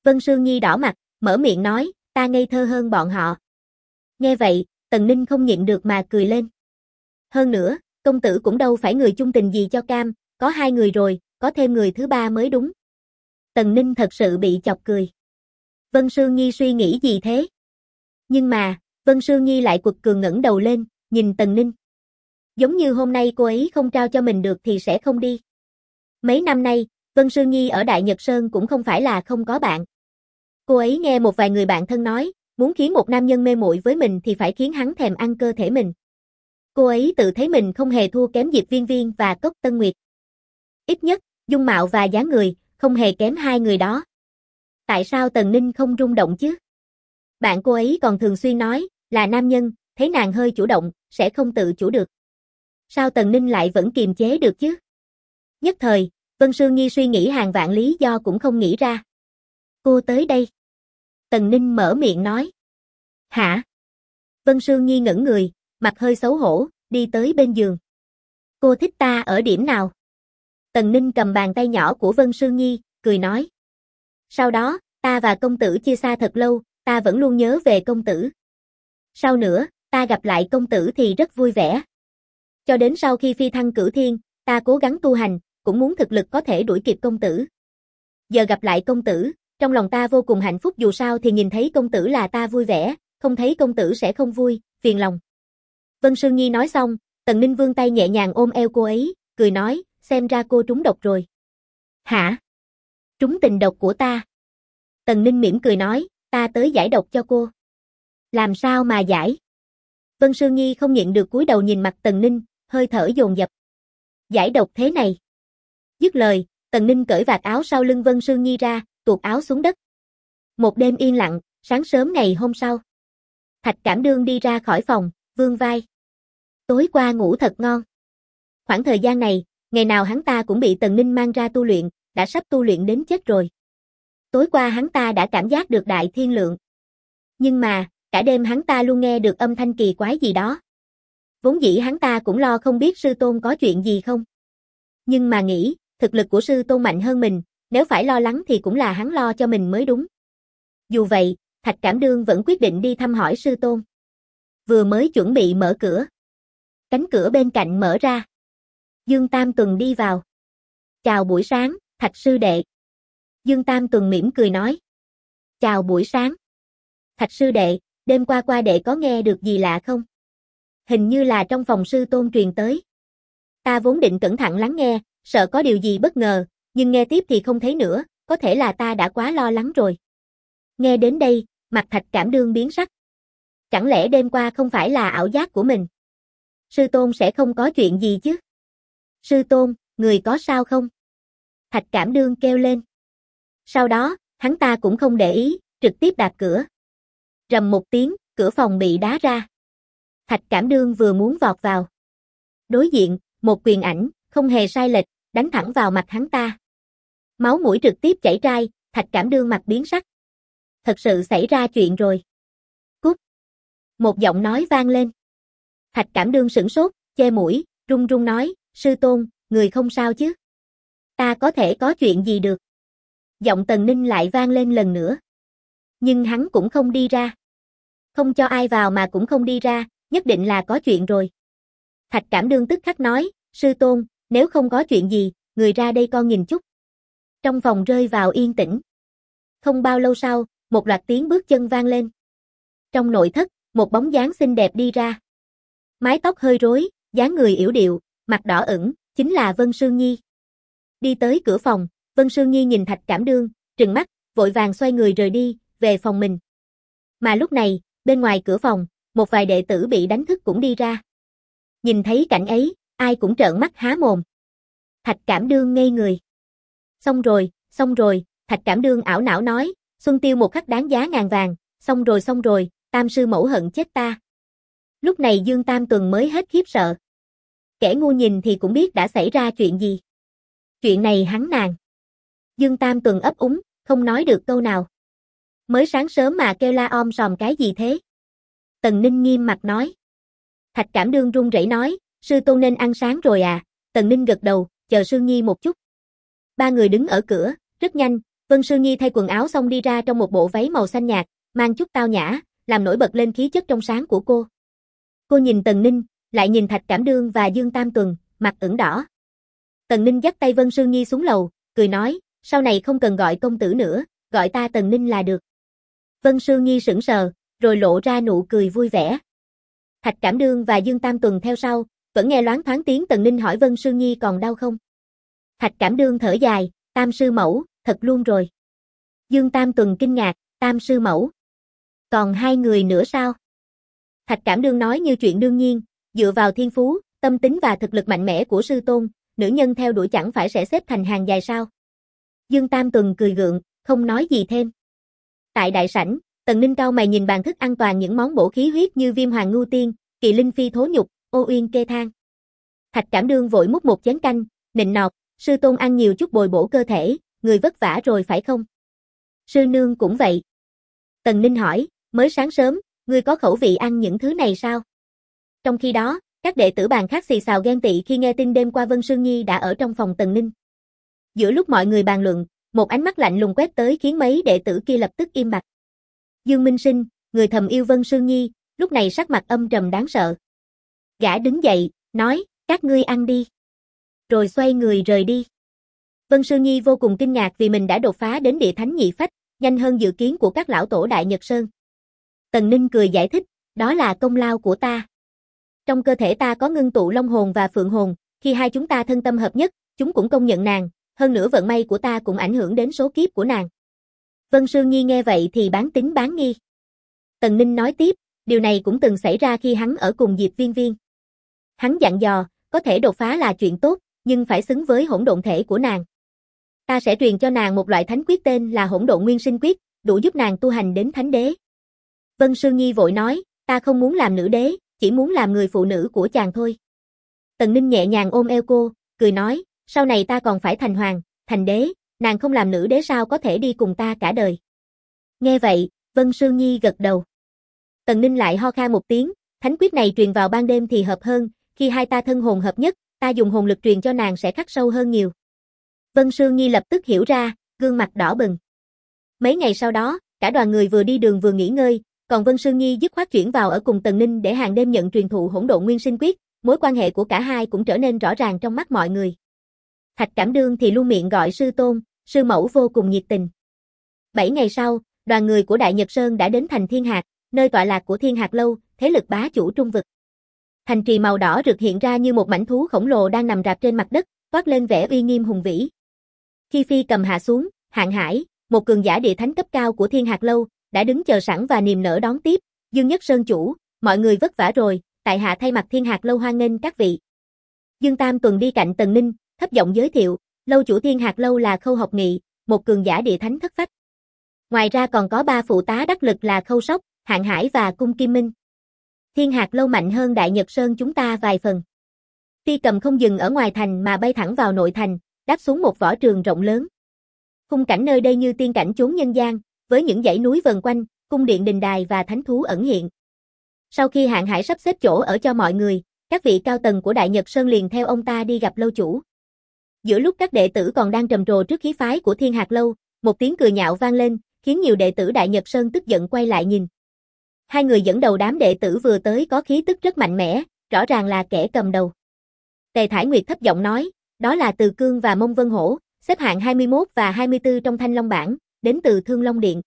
Vân Sương Nhi đỏ mặt, mở miệng nói, ta ngây thơ hơn bọn họ. Nghe vậy, Tần Ninh không nhịn được mà cười lên. Hơn nữa, công tử cũng đâu phải người chung tình gì cho cam, có 2 người rồi, có thêm người thứ 3 mới đúng. Tần Ninh thật sự bị chọc cười. Vân Sương Nhi suy nghĩ gì thế? Nhưng mà, Vân Sương Nhi lại quật cường ngẩng đầu lên, nhìn Tần Ninh. Giống như hôm nay cô ấy không trao cho mình được thì sẽ không đi. Mấy năm nay, Vân Sương Nhi ở Đại Nhật Sơn cũng không phải là không có bạn. Cô ấy nghe một vài người bạn thân nói, muốn khiến một nam nhân mê muội với mình thì phải khiến hắn thèm ăn cơ thể mình. Cô ấy tự thấy mình không hề thua kém Diệp Viên Viên và Cốc Tân Nguyệt. Ít nhất, dung mạo và dáng người, không hề kém 2 người đó. Tại sao Tần Ninh không rung động chứ? Bạn cô ấy còn thường xuyên nói, là nam nhân, thấy nàng hơi chủ động, sẽ không tự chủ được. Sao Tần Ninh lại vẫn kiềm chế được chứ? Nhất thời, Vân Sương Nhi suy nghĩ hàng vạn lý do cũng không nghĩ ra. Cô tới đây. Tần Ninh mở miệng nói. Hả? Vân Sương Nhi ngẩn người, mặt hơi xấu hổ, đi tới bên giường. Cô thích ta ở điểm nào? Tần Ninh cầm bàn tay nhỏ của Vân Sương Nhi, cười nói. Sau đó, ta và công tử chia xa thật lâu, ta vẫn luôn nhớ về công tử. Sau nữa, ta gặp lại công tử thì rất vui vẻ. Cho đến sau khi phi thăng cửu thiên, ta cố gắng tu hành, cũng muốn thực lực có thể đuổi kịp công tử. Giờ gặp lại công tử, trong lòng ta vô cùng hạnh phúc, dù sao thì nhìn thấy công tử là ta vui vẻ, không thấy công tử sẽ không vui, phiền lòng. Vân Sương Nhi nói xong, Tần Ninh vươn tay nhẹ nhàng ôm eo cô ấy, cười nói, xem ra cô trúng độc rồi. Hả? Trúng tình độc của ta? Tần Ninh mỉm cười nói, ta tới giải độc cho cô. Làm sao mà giải? Vân Sương Nhi không nhịn được cúi đầu nhìn mặt Tần Ninh, hơi thở dồn dập. Giải độc thế này. Dứt lời, Tần Ninh cởi vạt áo sau lưng Vân Sương Nhi ra, tuột áo xuống đất. Một đêm yên lặng, sáng sớm ngày hôm sau. Thạch Cảm Đương đi ra khỏi phòng, vươn vai. Tối qua ngủ thật ngon. Khoảng thời gian này, ngày nào hắn ta cũng bị Tần Ninh mang ra tu luyện, đã sắp tu luyện đến chết rồi. Tối qua hắn ta đã cảm giác được đại thiên lượng. Nhưng mà, cả đêm hắn ta luôn nghe được âm thanh kỳ quái gì đó. Vốn dĩ hắn ta cũng lo không biết sư tôn có chuyện gì không. Nhưng mà nghĩ, thực lực của sư tôn mạnh hơn mình, nếu phải lo lắng thì cũng là hắn lo cho mình mới đúng. Dù vậy, Thạch Cảm Đương vẫn quyết định đi thăm hỏi sư tôn. Vừa mới chuẩn bị mở cửa. Cánh cửa bên cạnh mở ra. Dương Tam Tuần đi vào. Chào buổi sáng, Thạch sư đệ. Dương Tam Tuần mỉm cười nói. Chào buổi sáng. Thạch sư đệ, đêm qua đệ có nghe được gì lạ không? Hình như là trong phòng sư tôn truyền tới. Ta vốn định cẩn thận lắng nghe, sợ có điều gì bất ngờ, nhưng nghe tiếp thì không thấy nữa, có thể là ta đã quá lo lắng rồi. Nghe đến đây, mặt Thạch Cảm Đương biến sắc. Chẳng lẽ đêm qua không phải là ảo giác của mình? Sư tôn sẽ không có chuyện gì chứ? Sư tôn, người có sao không? Thạch Cảm Đương kêu lên. Sau đó, hắn ta cũng không để ý, trực tiếp đạp cửa. Rầm một tiếng, cửa phòng bị đá ra. Thạch Cảm Đương vừa muốn vọt vào. Đối diện, một quyền ảnh, không hề sai lệch, đánh thẳng vào mặt hắn ta. Máu mũi trực tiếp chảy ra, Thạch Cảm Đương mặt biến sắc. Thật sự xảy ra chuyện rồi. Cút. Một giọng nói vang lên. Thạch Cảm Đương sửng sốt, che mũi, run run nói, sư tôn, người không sao chứ? Ta có thể có chuyện gì được? Giọng Tần Ninh lại vang lên lần nữa. Nhưng hắn cũng không đi ra. Không cho ai vào mà cũng không đi ra, nhất định là có chuyện rồi. Thạch Cảm Đương tức khắc nói, sư tôn, nếu không có chuyện gì, người ra đây con nhìn chút. Trong phòng rơi vào yên tĩnh. Không bao lâu sau, một loạt tiếng bước chân vang lên. Trong nội thất, một bóng dáng xinh đẹp đi ra. Mái tóc hơi rối, dáng người yểu điệu, mặt đỏ ửng, chính là Vân Sương Nhi. Đi tới cửa phòng, Vân Sương Nhi nhìn Thạch Cảm Đương, trừng mắt, vội vàng xoay người rời đi, về phòng mình. Mà lúc này, bên ngoài cửa phòng, một vài đệ tử bị đánh thức cũng đi ra. Nhìn thấy cảnh ấy, ai cũng trợn mắt há mồm. Thạch Cảm Đương ngây người. Xong rồi, Thạch Cảm Đương ảo não nói, Xuân Tiêu một khắc đáng giá ngàn vàng, xong rồi, Tam sư mẫu hận chết ta. Lúc này Dương Tam Tuần mới hết khiếp sợ. Kẻ ngu nhìn thì cũng biết đã xảy ra chuyện gì. Chuyện này hắn nàng. Dương Tam Tuần ấp úng, không nói được câu nào. Mới sáng sớm mà kêu la om sòm cái gì thế? Tần Ninh nghiêm mặt nói. Thạch Cảm Đương run rẩy nói, sư tôn nên ăn sáng rồi à? Tần Ninh gật đầu, chờ Sương Nhi một chút. Ba người đứng ở cửa, rất nhanh, Vân Sương Nhi thay quần áo xong đi ra trong một bộ váy màu xanh nhạt, mang chút tao nhã, làm nổi bật lên khí chất trong sáng của cô. Cô nhìn Tần Ninh, lại nhìn Thạch Cảm Đương và Dương Tam Tuần, mặt ửng đỏ. Tần Ninh dắt tay Vân Sương Nhi xuống lầu, cười nói, sau này không cần gọi công tử nữa, gọi ta Tần Ninh là được. Vân Sương Nhi sững sờ, rồi lộ ra nụ cười vui vẻ. Thạch Cảm Đương và Dương Tam Tuần theo sau, vẫn nghe loáng thoáng tiếng Tần Ninh hỏi Vân Sương Nhi còn đau không. Thạch Cảm Đương thở dài, Tam sư mẫu, thật luôn rồi. Dương Tam Tuần kinh ngạc, Tam sư mẫu. Còn hai người nữa sao? Thạch Cảm Đương nói như chuyện đương nhiên, dựa vào thiên phú, tâm tính và thực lực mạnh mẽ của sư tôn, nữ nhân theo đuổi chẳng phải sẽ xếp thành hàng dài sao? Dương Tam Tuần cười gượng, không nói gì thêm. Tại đại sảnh, Tần Ninh cau mày nhìn bàn thức ăn toàn những món bổ khí huyết như viêm hoàng ngưu tiên, kỳ linh phi thố nhục, ô uyên kê thang. Thạch Cảm Đương vội múc một chén canh, nịnh nọt, sư tôn ăn nhiều chút bồi bổ cơ thể, người vất vả rồi phải không? Sư nương cũng vậy. Tần Ninh hỏi, mới sáng sớm, ngươi có khẩu vị ăn những thứ này sao? Trong khi đó, các đệ tử bàn khác xì xào ghen tị khi nghe tin đêm qua Vân Sương Nhi đã ở trong phòng Tần Ninh. Giữa lúc mọi người bàn luận, một ánh mắt lạnh lùng quét tới khiến mấy đệ tử kia lập tức im bặt. Dương Minh Sinh, người thầm yêu Vân Sương Nhi, lúc này sắc mặt âm trầm đáng sợ. Gã đứng dậy, nói, các ngươi ăn đi. Rồi xoay người rời đi. Vân Sương Nhi vô cùng kinh ngạc vì mình đã đột phá đến địa thánh nhị phách, nhanh hơn dự kiến của các lão tổ Đại Nhật Sơn. Tần Ninh cười giải thích, đó là công lao của ta. Trong cơ thể ta có ngưng tụ long hồn và phượng hồn, khi hai chúng ta thân tâm hợp nhất, chúng cũng công nhận nàng, hơn nữa vận may của ta cũng ảnh hưởng đến số kiếp của nàng. Vân Sương Nhi nghe vậy thì bán tín bán nghi. Tần Ninh nói tiếp, điều này cũng từng xảy ra khi hắn ở cùng Diệp Viên Viên. Hắn dặn dò, có thể đột phá là chuyện tốt, nhưng phải xứng với hỗn độn thể của nàng. Ta sẽ truyền cho nàng một loại thánh quyết tên là Hỗn Độn Nguyên Sinh Quyết, đủ giúp nàng tu hành đến thánh đế. Vân Sương Nhi vội nói, ta không muốn làm nữ đế, chỉ muốn làm người phụ nữ của chàng thôi. Tần Ninh nhẹ nhàng ôm eo cô, cười nói, sau này ta còn phải thành hoàng, thành đế, nàng không làm nữ đế sao có thể đi cùng ta cả đời. Nghe vậy, Vân Sương Nhi gật đầu. Tần Ninh lại ho khan một tiếng, thánh quyết này truyền vào ban đêm thì hợp hơn, khi hai ta thân hồn hợp nhất, ta dùng hồn lực truyền cho nàng sẽ khắc sâu hơn nhiều. Vân Sương Nhi lập tức hiểu ra, gương mặt đỏ bừng. Mấy ngày sau đó, cả đoàn người vừa đi đường vừa nghỉ ngơi, còn Vân Sương Nhi dứt khoát chuyển vào ở cùng Tần Ninh để hàng đêm nhận truyền thụ Hỗn Độn Nguyên Sinh Quyết, mối quan hệ của cả hai cũng trở nên rõ ràng trong mắt mọi người. Thạch Cảm Đương thì luôn miệng gọi sư tôn, sư mẫu vô cùng nhiệt tình. 7 ngày sau, đoàn người của Đại Nhật Sơn đã đến thành Thiên Hạc, nơi tọa lạc của Thiên Hạc Lâu, thế lực bá chủ trung vực. Thành trì màu đỏ rực hiện ra như một mảnh thú khổng lồ đang nằm rạp trên mặt đất, toát lên vẻ uy nghiêm hùng vĩ. Khi phi cầm hạ xuống, Hạng Hải, một cường giả địa thánh cấp cao của Thiên Hạc Lâu, đã đứng chờ sẵn và niềm nở đón tiếp. Dương Nhất Sơn chủ, mọi người vất vả rồi, tại hạ thay mặt Thiên Hạc Lâu hoan nghênh các vị. Dương Tam Tuần đi cạnh Tần Ninh, thấp giọng giới thiệu, lâu chủ Thiên Hạc Lâu là Khâu Học Nghị, một cường giả địa thánh thất phách. Ngoài ra còn có 3 phụ tá đắc lực là Khâu Sóc, Hạng Hải và Cung Kim Minh. Thiên Hạc Lâu mạnh hơn Đại Nhật Sơn chúng ta vài phần. Phi cầm không dừng ở ngoài thành mà bay thẳng vào nội thành, đáp xuống một võ trường rộng lớn. Khung cảnh nơi đây như tiên cảnh chốn nhân gian, với những dãy núi vần quanh, cung điện đình đài và thánh thú ẩn hiện. Sau khi Hạng Hải sắp xếp chỗ ở cho mọi người, các vị cao tầng của Đại Nhật Sơn liền theo ông ta đi gặp lâu chủ. Giữa lúc các đệ tử còn đang trầm trồ trước khí phái của Thiên Hạc Lâu, một tiếng cười nhạo vang lên, khiến nhiều đệ tử Đại Nhật Sơn tức giận quay lại nhìn. Hai người dẫn đầu đám đệ tử vừa tới có khí tức rất mạnh mẽ, rõ ràng là kẻ cầm đầu. Tề Thải Nguyệt thấp giọng nói, đó là Từ Cương và Mông Vân Hổ, xếp hạng 21 và 24 trong Thanh Long bảng, đến từ Thương Long Điện.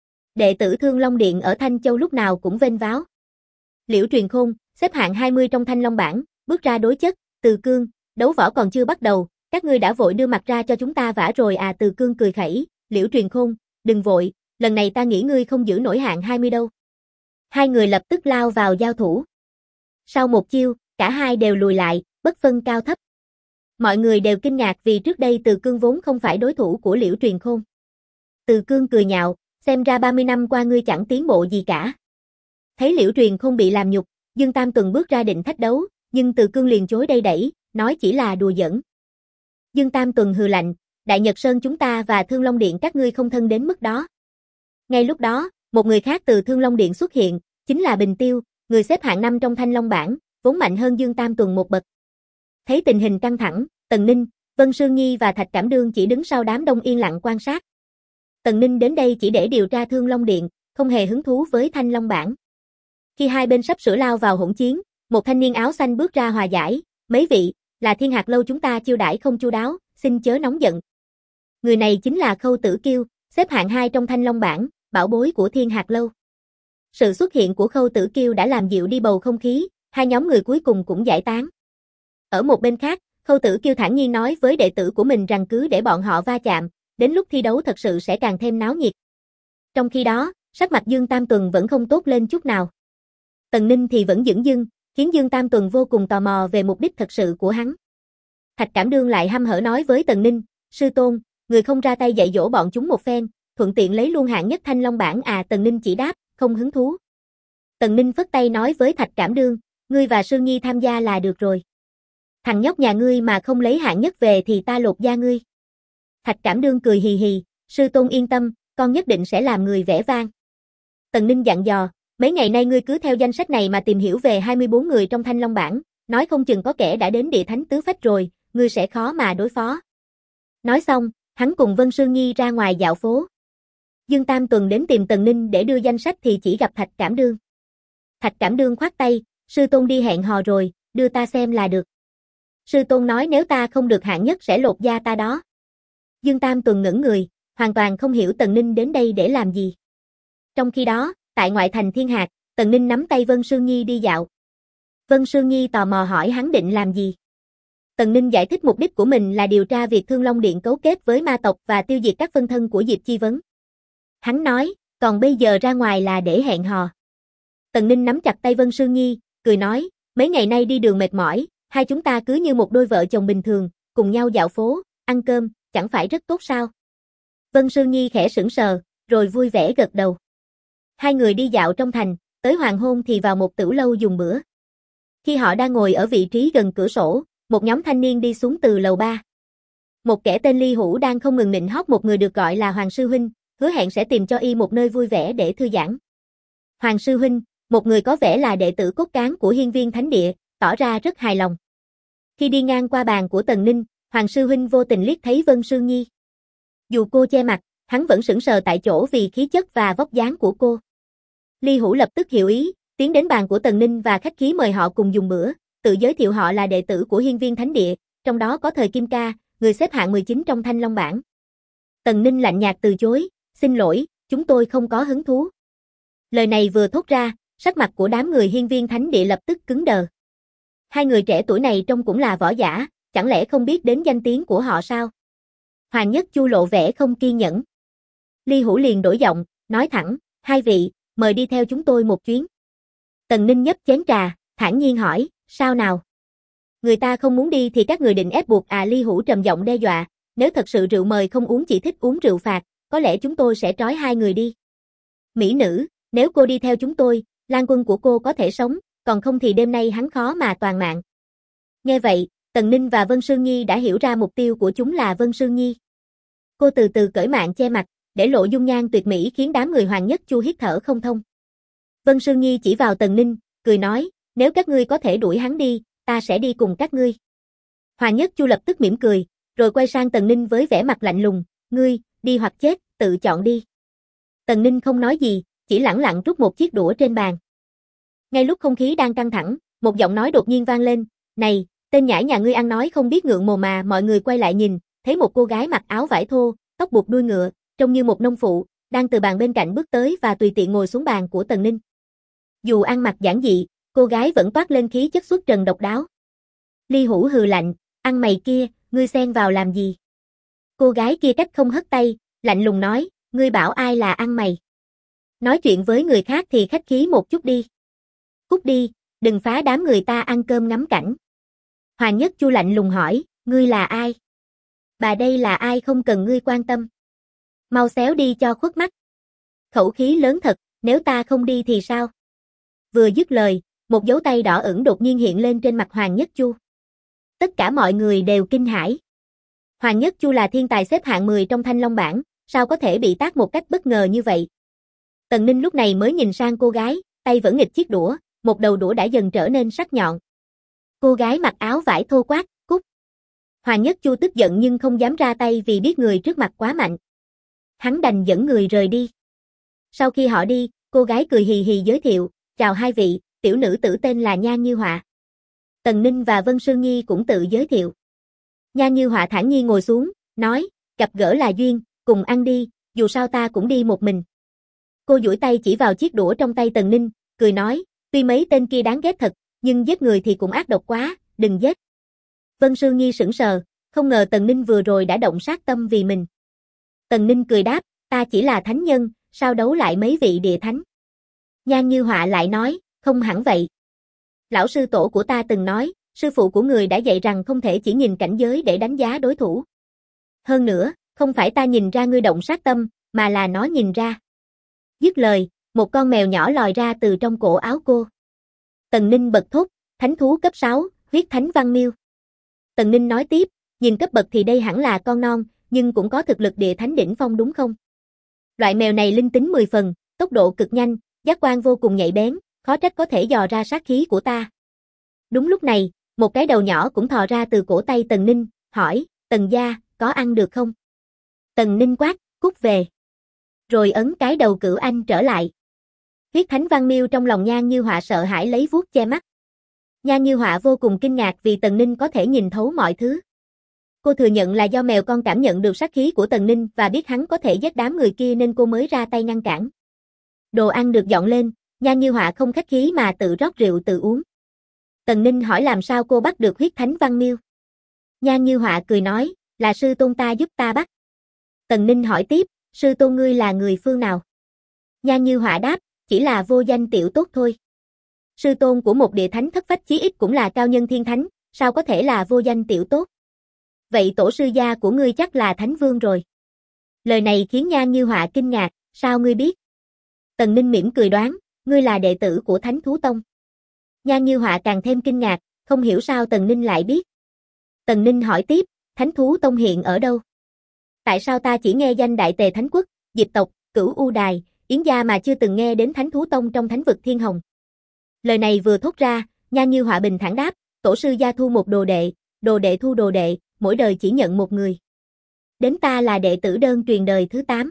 Đệ tử Thương Long Điện ở Thanh Châu lúc nào cũng vênh váo. Liễu Truyền Khôn, xếp hạng 20 trong Thanh Long bảng, bước ra đối chất, Từ Cương, đấu võ còn chưa bắt đầu, các ngươi đã vội đưa mặt ra cho chúng ta vả rồi à. Từ Cương cười khẩy, Liễu Truyền Khôn, đừng vội, lần này ta nghĩ ngươi không giữ nổi hạng 20 đâu. Hai người lập tức lao vào giao thủ. Sau một chiêu, cả hai đều lùi lại, bất phân cao thấp. Mọi người đều kinh ngạc vì trước đây Từ Cương vốn không phải đối thủ của Liễu Truyền Khôn. Từ Cương cười nhạo, xem ra 30 năm qua ngươi chẳng tiến bộ gì cả. Thấy Liễu Truyền Khôn bị làm nhục, Dương Tam Tuần bước ra định thách đấu, nhưng Từ Cương liền chối đây đẩy, nói chỉ là đùa giỡn. Dương Tam Tuần hừ lạnh, Đại Nhật Sơn chúng ta và Thương Long Điện các ngươi không thân đến mức đó. Ngay lúc đó, một người khác từ Thương Long Điện xuất hiện, chính là Bình Tiêu, người xếp hạng 5 trong Thanh Long bảng, vốn mạnh hơn Dương Tam Tuần một bậc. Thấy tình hình căng thẳng, Tần Ninh, Vân Sương Nhi và Thạch Cảm Đương chỉ đứng sau đám đông yên lặng quan sát. Tần Ninh đến đây chỉ để điều tra Thương Long Điện, không hề hứng thú với Thanh Long Bảng. Khi hai bên sắp sửa lao vào hỗn chiến, một thanh niên áo xanh bước ra hòa giải, mấy vị, là Thiên Hạc Lâu chúng ta chiêu đãi không chu đáo, xin chớ nóng giận. Người này chính là Khâu Tử Kiêu, xếp hạng 2 trong Thanh Long Bảng, bảo bối của Thiên Hạc Lâu. Sự xuất hiện của Khâu Tử Kiêu đã làm dịu đi bầu không khí, hai nhóm người cuối cùng cũng giải tán. Ở một bên khác, Khâu Tử Kiêu thản nhiên nói với đệ tử của mình rằng cứ để bọn họ va chạm, đến lúc thi đấu thật sự sẽ càng thêm náo nhiệt. Trong khi đó, sắc mặt Dương Tam Tuần vẫn không tốt lên chút nào. Tần Ninh thì vẫn dửng dưng, khiến Dương Tam Tuần vô cùng tò mò về mục đích thật sự của hắn. Thạch Cảm Đương lại hăm hở nói với Tần Ninh, sư tôn, người không ra tay dạy dỗ bọn chúng một phen, thuận tiện lấy luôn hạng nhất Thanh Long Bảng à? Tần Ninh chỉ đáp, không hứng thú. Tần Ninh phất tay nói với Thạch Cảm Đương, ngươi và Sương Nhi tham gia là được rồi. Thằng nhóc nhà ngươi mà không lấy hạng nhất về thì ta lột da ngươi. Thạch Cảm Đương cười hì hì, sư tôn yên tâm, con nhất định sẽ làm người vẻ vang. Tần Ninh dặn dò, mấy ngày nay ngươi cứ theo danh sách này mà tìm hiểu về 24 người trong Thanh Long Bảng, nói không chừng có kẻ đã đến Địa Thánh Tứ Phách rồi, ngươi sẽ khó mà đối phó. Nói xong, hắn cùng Vân Sương Nhi ra ngoài dạo phố. Dương Tam Tuần đến tìm Tần Ninh để đưa danh sách thì chỉ gặp Thạch Cảm Đương. Thạch Cảm Đương khoát tay, sư tôn đi hẹn hò rồi, đưa ta xem là được. Sư tôn nói nếu ta không được hạng nhất sẽ lột da ta đó. Dương Tam Tuần ngẩn người, hoàn toàn không hiểu Tần Ninh đến đây để làm gì. Trong khi đó, tại ngoại thành Thiên Hạc, Tần Ninh nắm tay Vân Sương Nhi đi dạo. Vân Sương Nhi tò mò hỏi hắn định làm gì. Tần Ninh giải thích mục đích của mình là điều tra việc Thương Long Điện cấu kết với ma tộc và tiêu diệt các phân thân của Diệp Chi Vấn. Hắn nói, còn bây giờ ra ngoài là để hẹn hò. Tần Ninh nắm chặt tay Vân Sương Nhi, cười nói, mấy ngày nay đi đường mệt mỏi, hai chúng ta cứ như một đôi vợ chồng bình thường, cùng nhau dạo phố, ăn cơm, chẳng phải rất tốt sao? Vân Sương Nhi khẽ sững sờ, rồi vui vẻ gật đầu. Hai người đi dạo trong thành, tới hoàng hôn thì vào một tửu lâu dùng bữa. Khi họ đang ngồi ở vị trí gần cửa sổ, một nhóm thanh niên đi xuống từ lầu 3. Một kẻ tên Ly Hữu đang không ngừng nịnh hót một người được gọi là Hoàng Sư Huynh, hứa hẹn sẽ tìm cho y một nơi vui vẻ để thư giãn. Hoàng Sư Huynh, một người có vẻ là đệ tử cốt cán của Hiên Viên Thánh Địa, tỏ ra rất hài lòng. Khi đi ngang qua bàn của Tần Ninh, Hoàng Sư Huynh vô tình liếc thấy Vân Sương Nhi. Dù cô che mặt, hắn vẫn sững sờ tại chỗ vì khí chất và vóc dáng của cô. Ly Hữu lập tức hiểu ý, tiến đến bàn của Tần Ninh và khách khí mời họ cùng dùng bữa, tự giới thiệu họ là đệ tử của Hiên Viên Thánh Địa, trong đó có Thời Kim Ca, người xếp hạng 19 trong Thanh Long Bảng. Tần Ninh lạnh nhạt từ chối, xin lỗi, chúng tôi không có hứng thú. Lời này vừa thốt ra, sắc mặt của đám người Hiên Viên Thánh Địa lập tức cứng đờ. Hai người trẻ tuổi này trông cũng là võ giả, chẳng lẽ không biết đến danh tiếng của họ sao? Hoàng Nhất Chu lộ vẻ không kiên nhẫn. Ly Hữu liền đổi giọng, nói thẳng, hai vị, mời đi theo chúng tôi một chuyến. Tần Ninh nhấp chén trà, thản nhiên hỏi, sao nào? Người ta không muốn đi thì các người định ép buộc à? Ly Hữu trầm giọng đe dọa, nếu thật sự rượu mời không uống chỉ thích uống rượu phạt, có lẽ chúng tôi sẽ trói hai người đi. Mỹ nữ, nếu cô đi theo chúng tôi, Lan Quân của cô có thể sống, còn không thì đêm nay hắn khó mà toàn mạng. Nghe vậy, Tần Ninh và Vân Sương Nhi đã hiểu ra mục tiêu của chúng là Vân Sương Nhi. Cô từ từ cởi mạng che mặt, để lộ dung nhan tuyệt mỹ khiến đám người Hoàng Nhất Chu hít thở không thông. Vân Sương Nhi chỉ vào Tần Ninh, cười nói, nếu các ngươi có thể đuổi hắn đi, ta sẽ đi cùng các ngươi. Hoàng Nhất Chu lập tức mỉm cười, rồi quay sang Tần Ninh với vẻ mặt lạnh lùng, ngươi, đi hoặc chết, tự chọn đi. Tần Ninh không nói gì, chỉ lẳng lặng rút một chiếc đũa trên bàn. Ngay lúc không khí đang căng thẳng, một giọng nói đột nhiên vang lên, này, tên nhãi nhà ngươi ăn nói không biết ngượng mồm mà. Mọi người quay lại nhìn, thấy một cô gái mặc áo vải thô, tóc buộc đuôi ngựa, trông như một nông phụ, đang từ bàn bên cạnh bước tới và tùy tiện ngồi xuống bàn của Tần Ninh. Dù ăn mặc giản dị, cô gái vẫn toát lên khí chất xuất trần độc đáo. Ly Hữu hừ lạnh, ăn mày kia, ngươi xen vào làm gì? Cô gái kia cách không hất tay, lạnh lùng nói, ngươi bảo ai là ăn mày? Nói chuyện với người khác thì khách khí một chút đi. Cút đi, đừng phá đám người ta ăn cơm ngắm cảnh. Hoàng Nhất Chu lạnh lùng hỏi, ngươi là ai? Bà đây là ai không cần ngươi quan tâm. Mau xéo đi cho khuất mắt. Khẩu khí lớn thật, nếu ta không đi thì sao? Vừa dứt lời, một dấu tay đỏ ửng đột nhiên hiện lên trên mặt Hoàng Nhất Chu. Tất cả mọi người đều kinh hãi. Hoàng Nhất Chu là thiên tài xếp hạng 10 trong Thanh Long Bảng, sao có thể bị tát một cách bất ngờ như vậy? Tần Ninh lúc này mới nhìn sang cô gái, tay vẫn nghịch chiếc đũa, một đầu đũa đã dần trở nên sắc nhọn. Cô gái mặc áo vải thô quát, cút. Hoàng Nhất Chu tức giận nhưng không dám ra tay vì biết người trước mặt quá mạnh. Hắn đành dẫn người rời đi. Sau khi họ đi, cô gái cười hì hì giới thiệu, chào hai vị, tiểu nữ tử tên là Nhan Như Họa. Tần Ninh và Vân Sương Nhi cũng tự giới thiệu. Nhan Như Họa thản nhiên ngồi xuống, nói, gặp gỡ là duyên, cùng ăn đi, dù sao ta cũng đi một mình. Cô duỗi tay chỉ vào chiếc đũa trong tay Tần Ninh, cười nói, tuy mấy tên kia đáng ghét thật, nhưng giết người thì cũng ác độc quá, đừng giết. Vân Sương Nhi sững sờ, không ngờ Tần Ninh vừa rồi đã động sát tâm vì mình. Tần Ninh cười đáp, ta chỉ là thánh nhân, sao đấu lại mấy vị địa thánh. Nhan Như Họa lại nói, không hẳn vậy. Lão sư tổ của ta từng nói, sư phụ của người đã dạy rằng không thể chỉ nhìn cảnh giới để đánh giá đối thủ. Hơn nữa, không phải ta nhìn ra ngươi động sát tâm, mà là nó nhìn ra. Dứt lời, một con mèo nhỏ lòi ra từ trong cổ áo cô. Tần Ninh bật thốt, thánh thú cấp 6, huyết thánh văn miêu. Tần Ninh nói tiếp, nhìn cấp bậc thì đây hẳn là con non, nhưng cũng có thực lực địa thánh đỉnh phong đúng không? Loại mèo này linh tính 10 phần, tốc độ cực nhanh, giác quan vô cùng nhạy bén, khó trách có thể dò ra sát khí của ta. Đúng lúc này, một cái đầu nhỏ cũng thò ra từ cổ tay Tần Ninh, hỏi, Tần gia, có ăn được không? Tần Ninh quát, cút về. Rồi ấn cái đầu Cửu Anh trở lại. Huyết thánh văn miêu trong lòng Nhan Như Họa sợ hãi lấy vuốt che mắt. Nhan Như Họa vô cùng kinh ngạc vì Tần Ninh có thể nhìn thấu mọi thứ. Cô thừa nhận là do mèo con cảm nhận được sát khí của Tần Ninh và biết hắn có thể giết đám người kia nên cô mới ra tay ngăn cản. Đồ ăn được dọn lên, Nhan Như Họa không khách khí mà tự rót rượu tự uống. Tần Ninh hỏi làm sao cô bắt được huyết thánh văn miêu. Nhan Như Họa cười nói, là sư tôn ta giúp ta bắt. Tần Ninh hỏi tiếp, sư tôn ngươi là người phương nào? Nhan Như Họa đáp, chỉ là vô danh tiểu tốt thôi. Sư tôn của một địa thánh thất phách chí ít cũng là cao nhân thiên thánh, sao có thể là vô danh tiểu tốt? Vậy tổ sư gia của ngươi chắc là thánh vương rồi. Lời này khiến Nhan Như Họa kinh ngạc, sao ngươi biết? Tần Ninh mỉm cười đoán, ngươi là đệ tử của Thánh Thú Tông. Nhan Như Họa càng thêm kinh ngạc, không hiểu sao Tần Ninh lại biết. Tần Ninh hỏi tiếp, Thánh Thú Tông hiện ở đâu? Tại sao ta chỉ nghe danh Đại Tề Thánh Quốc, Diệp tộc, Cửu U Đài, Yến gia mà chưa từng nghe đến Thánh Thú Tông trong thánh vực Thiên Hồng? Lời này vừa thốt ra, Nhan Như Họa bình thản đáp, tổ sư gia thu một đồ đệ thu đồ đệ, mỗi đời chỉ nhận một người. Đến ta là đệ tử đơn truyền đời thứ 8.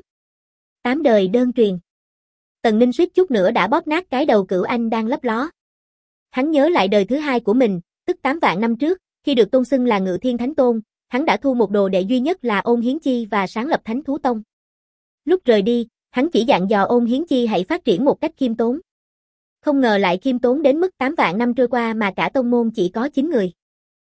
8 đời đơn truyền. Tần Ninh suýt chút nữa đã bóp nát cái đầu Cửu Anh đang lấp ló. Hắn nhớ lại đời thứ 2 của mình, tức 8 vạn năm trước, khi được tôn xưng là Ngự Thiên Thánh Tôn, hắn đã thu một đồ đệ duy nhất là Ôn Hiến Chi và sáng lập Thánh Thú Tông. Lúc rời đi, hắn chỉ dặn dò Ôn Hiến Chi hãy phát triển một cách khiêm tốn. Không ngờ lại khiêm tốn đến mức 8 vạn năm trôi qua mà cả tông môn chỉ có 9 người.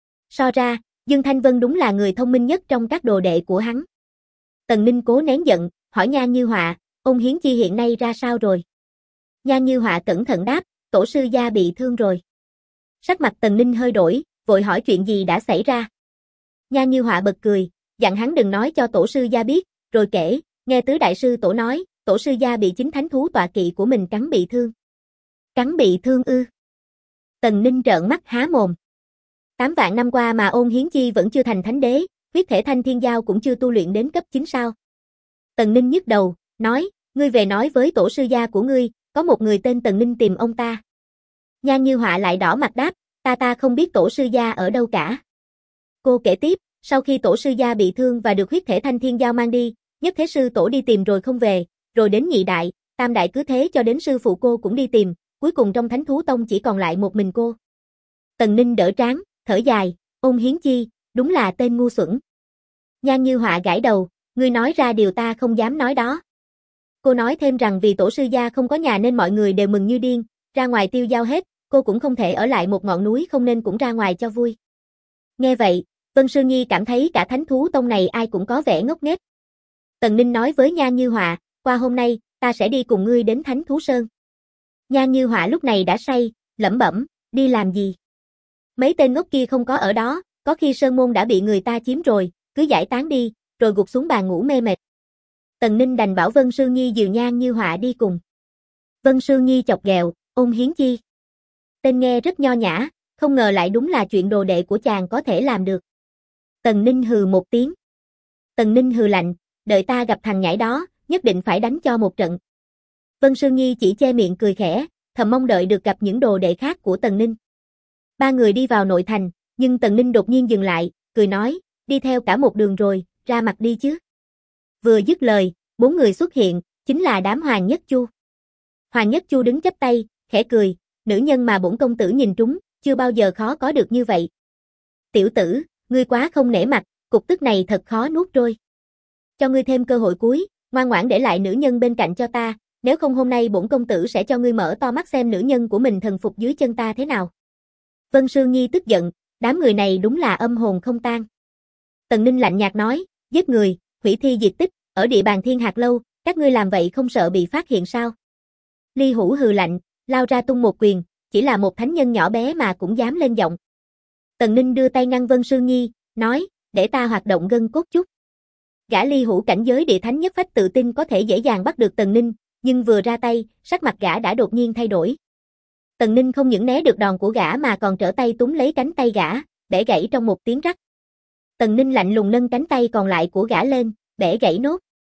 So ra, Dương Thanh Vân đúng là người thông minh nhất trong các đồ đệ của hắn. Tần Ninh cố nén giận, hỏi Nhan Như Họa, Ôn Hiến Chi hiện nay ra sao rồi? Nhan Như Họa cẩn thận đáp, tổ sư gia bị thương rồi. Sắc mặt Tần Ninh hơi đổi, vội hỏi chuyện gì đã xảy ra. Nhan Như Họa bật cười, dặn hắn đừng nói cho tổ sư gia biết, rồi kể, nghe tứ đại sư tổ nói, tổ sư gia bị chính thánh thú tọa kỵ của mình cắn bị thương. Cắn bị thương ư? Tần Ninh trợn mắt há mồm. 8 vạn năm qua mà Ôn Hiến Chi vẫn chưa thành thánh đế, huyết thể thanh thiên giao cũng chưa tu luyện đến cấp 9 sao. Tần Ninh nhức đầu, nói, ngươi về nói với tổ sư gia của ngươi, có một người tên Tần Ninh tìm ông ta. Nhan Như Họa lại đỏ mặt đáp, ta không biết tổ sư gia ở đâu cả. Cô kể tiếp, sau khi tổ sư gia bị thương và được huyết thể thanh thiên giao mang đi, nhất thế sư tổ đi tìm rồi không về, rồi đến nhị đại, tam đại cứ thế cho đến sư phụ cô cũng đi tìm, cuối cùng trong Thánh Thú Tông chỉ còn lại một mình cô. Tần Ninh đỡ trán, thở dài, Ôn Hiến Chi, đúng là tên ngu xuẩn. Nhan Như Họa gãi đầu, ngươi nói ra điều ta không dám nói đó. Cô nói thêm rằng vì tổ sư gia không có nhà nên mọi người đều mừng như điên, ra ngoài tiêu dao hết, cô cũng không thể ở lại một ngọn núi không nên cũng ra ngoài cho vui. Nghe vậy, Vân Sương Nhi cảm thấy cả Thánh Thú Tông này ai cũng có vẻ ngốc nghếch. Tần Ninh nói với Nhan Như Họa, qua hôm nay, ta sẽ đi cùng ngươi đến Thánh Thú Sơn. Nhan Như Họa lúc này đã say, lẩm bẩm, đi làm gì? Mấy tên ngốc kia không có ở đó, có khi sơn môn đã bị người ta chiếm rồi, cứ giải tán đi, rồi gục xuống bàn ngủ mê mệt. Tần Ninh đành bảo Vân Sương Nhi dìu Nhan Như Họa đi cùng. Vân Sương Nhi chọc ghẹo, Ôn Hiến Chi. Tên nghe rất nho nhã, không ngờ lại đúng là chuyện đồ đệ của chàng có thể làm được. Tần Ninh hừ một tiếng. Tần Ninh hừ lạnh, đợi ta gặp thằng nhãi đó, nhất định phải đánh cho một trận. Vân Sương Nhi chỉ che miệng cười khẽ, thầm mong đợi được gặp những đồ đệ khác của Tần Ninh. Ba người đi vào nội thành, nhưng Tần Ninh đột nhiên dừng lại, cười nói, đi theo cả một đường rồi, ra mặt đi chứ. Vừa dứt lời, 4 người xuất hiện, chính là đám Hoàng Nhất Chu. Hoàng Nhất Chu đứng chắp tay, khẽ cười, nữ nhân mà bổn công tử nhìn trúng, chưa bao giờ khó có được như vậy. Tiểu tử, ngươi quá không nể mặt, cục tức này thật khó nuốt trôi. Cho ngươi thêm cơ hội cuối, ngoan ngoãn để lại nữ nhân bên cạnh cho ta, nếu không hôm nay bổn công tử sẽ cho ngươi mở to mắt xem nữ nhân của mình thần phục dưới chân ta thế nào. Vân Sương Nhi tức giận, đám người này đúng là âm hồn không tan. Tần Ninh lạnh nhạt nói, giết người, hủy thi diệt tích, ở địa bàn Thiên Hạc Lâu, các ngươi làm vậy không sợ bị phát hiện sao? Ly Hữu hừ lạnh, lao ra tung một quyền, chỉ là một thánh nhân nhỏ bé mà cũng dám lên giọng. Tần Ninh đưa tay ngăn Vân Sương Nhi, nói, để ta hoạt động gân cốt chút. Gã Ly Hữu cảnh giới địa thánh nhất phách tự tin có thể dễ dàng bắt được Tần Ninh, nhưng vừa ra tay, sắc mặt gã đã đột nhiên thay đổi. Tần Ninh không những né được đòn của gã mà còn trở tay túm lấy cánh tay gã, bẻ gãy trong một tiếng rắc. Tần Ninh lạnh lùng nâng cánh tay còn lại của gã lên, bẻ gãy nốt.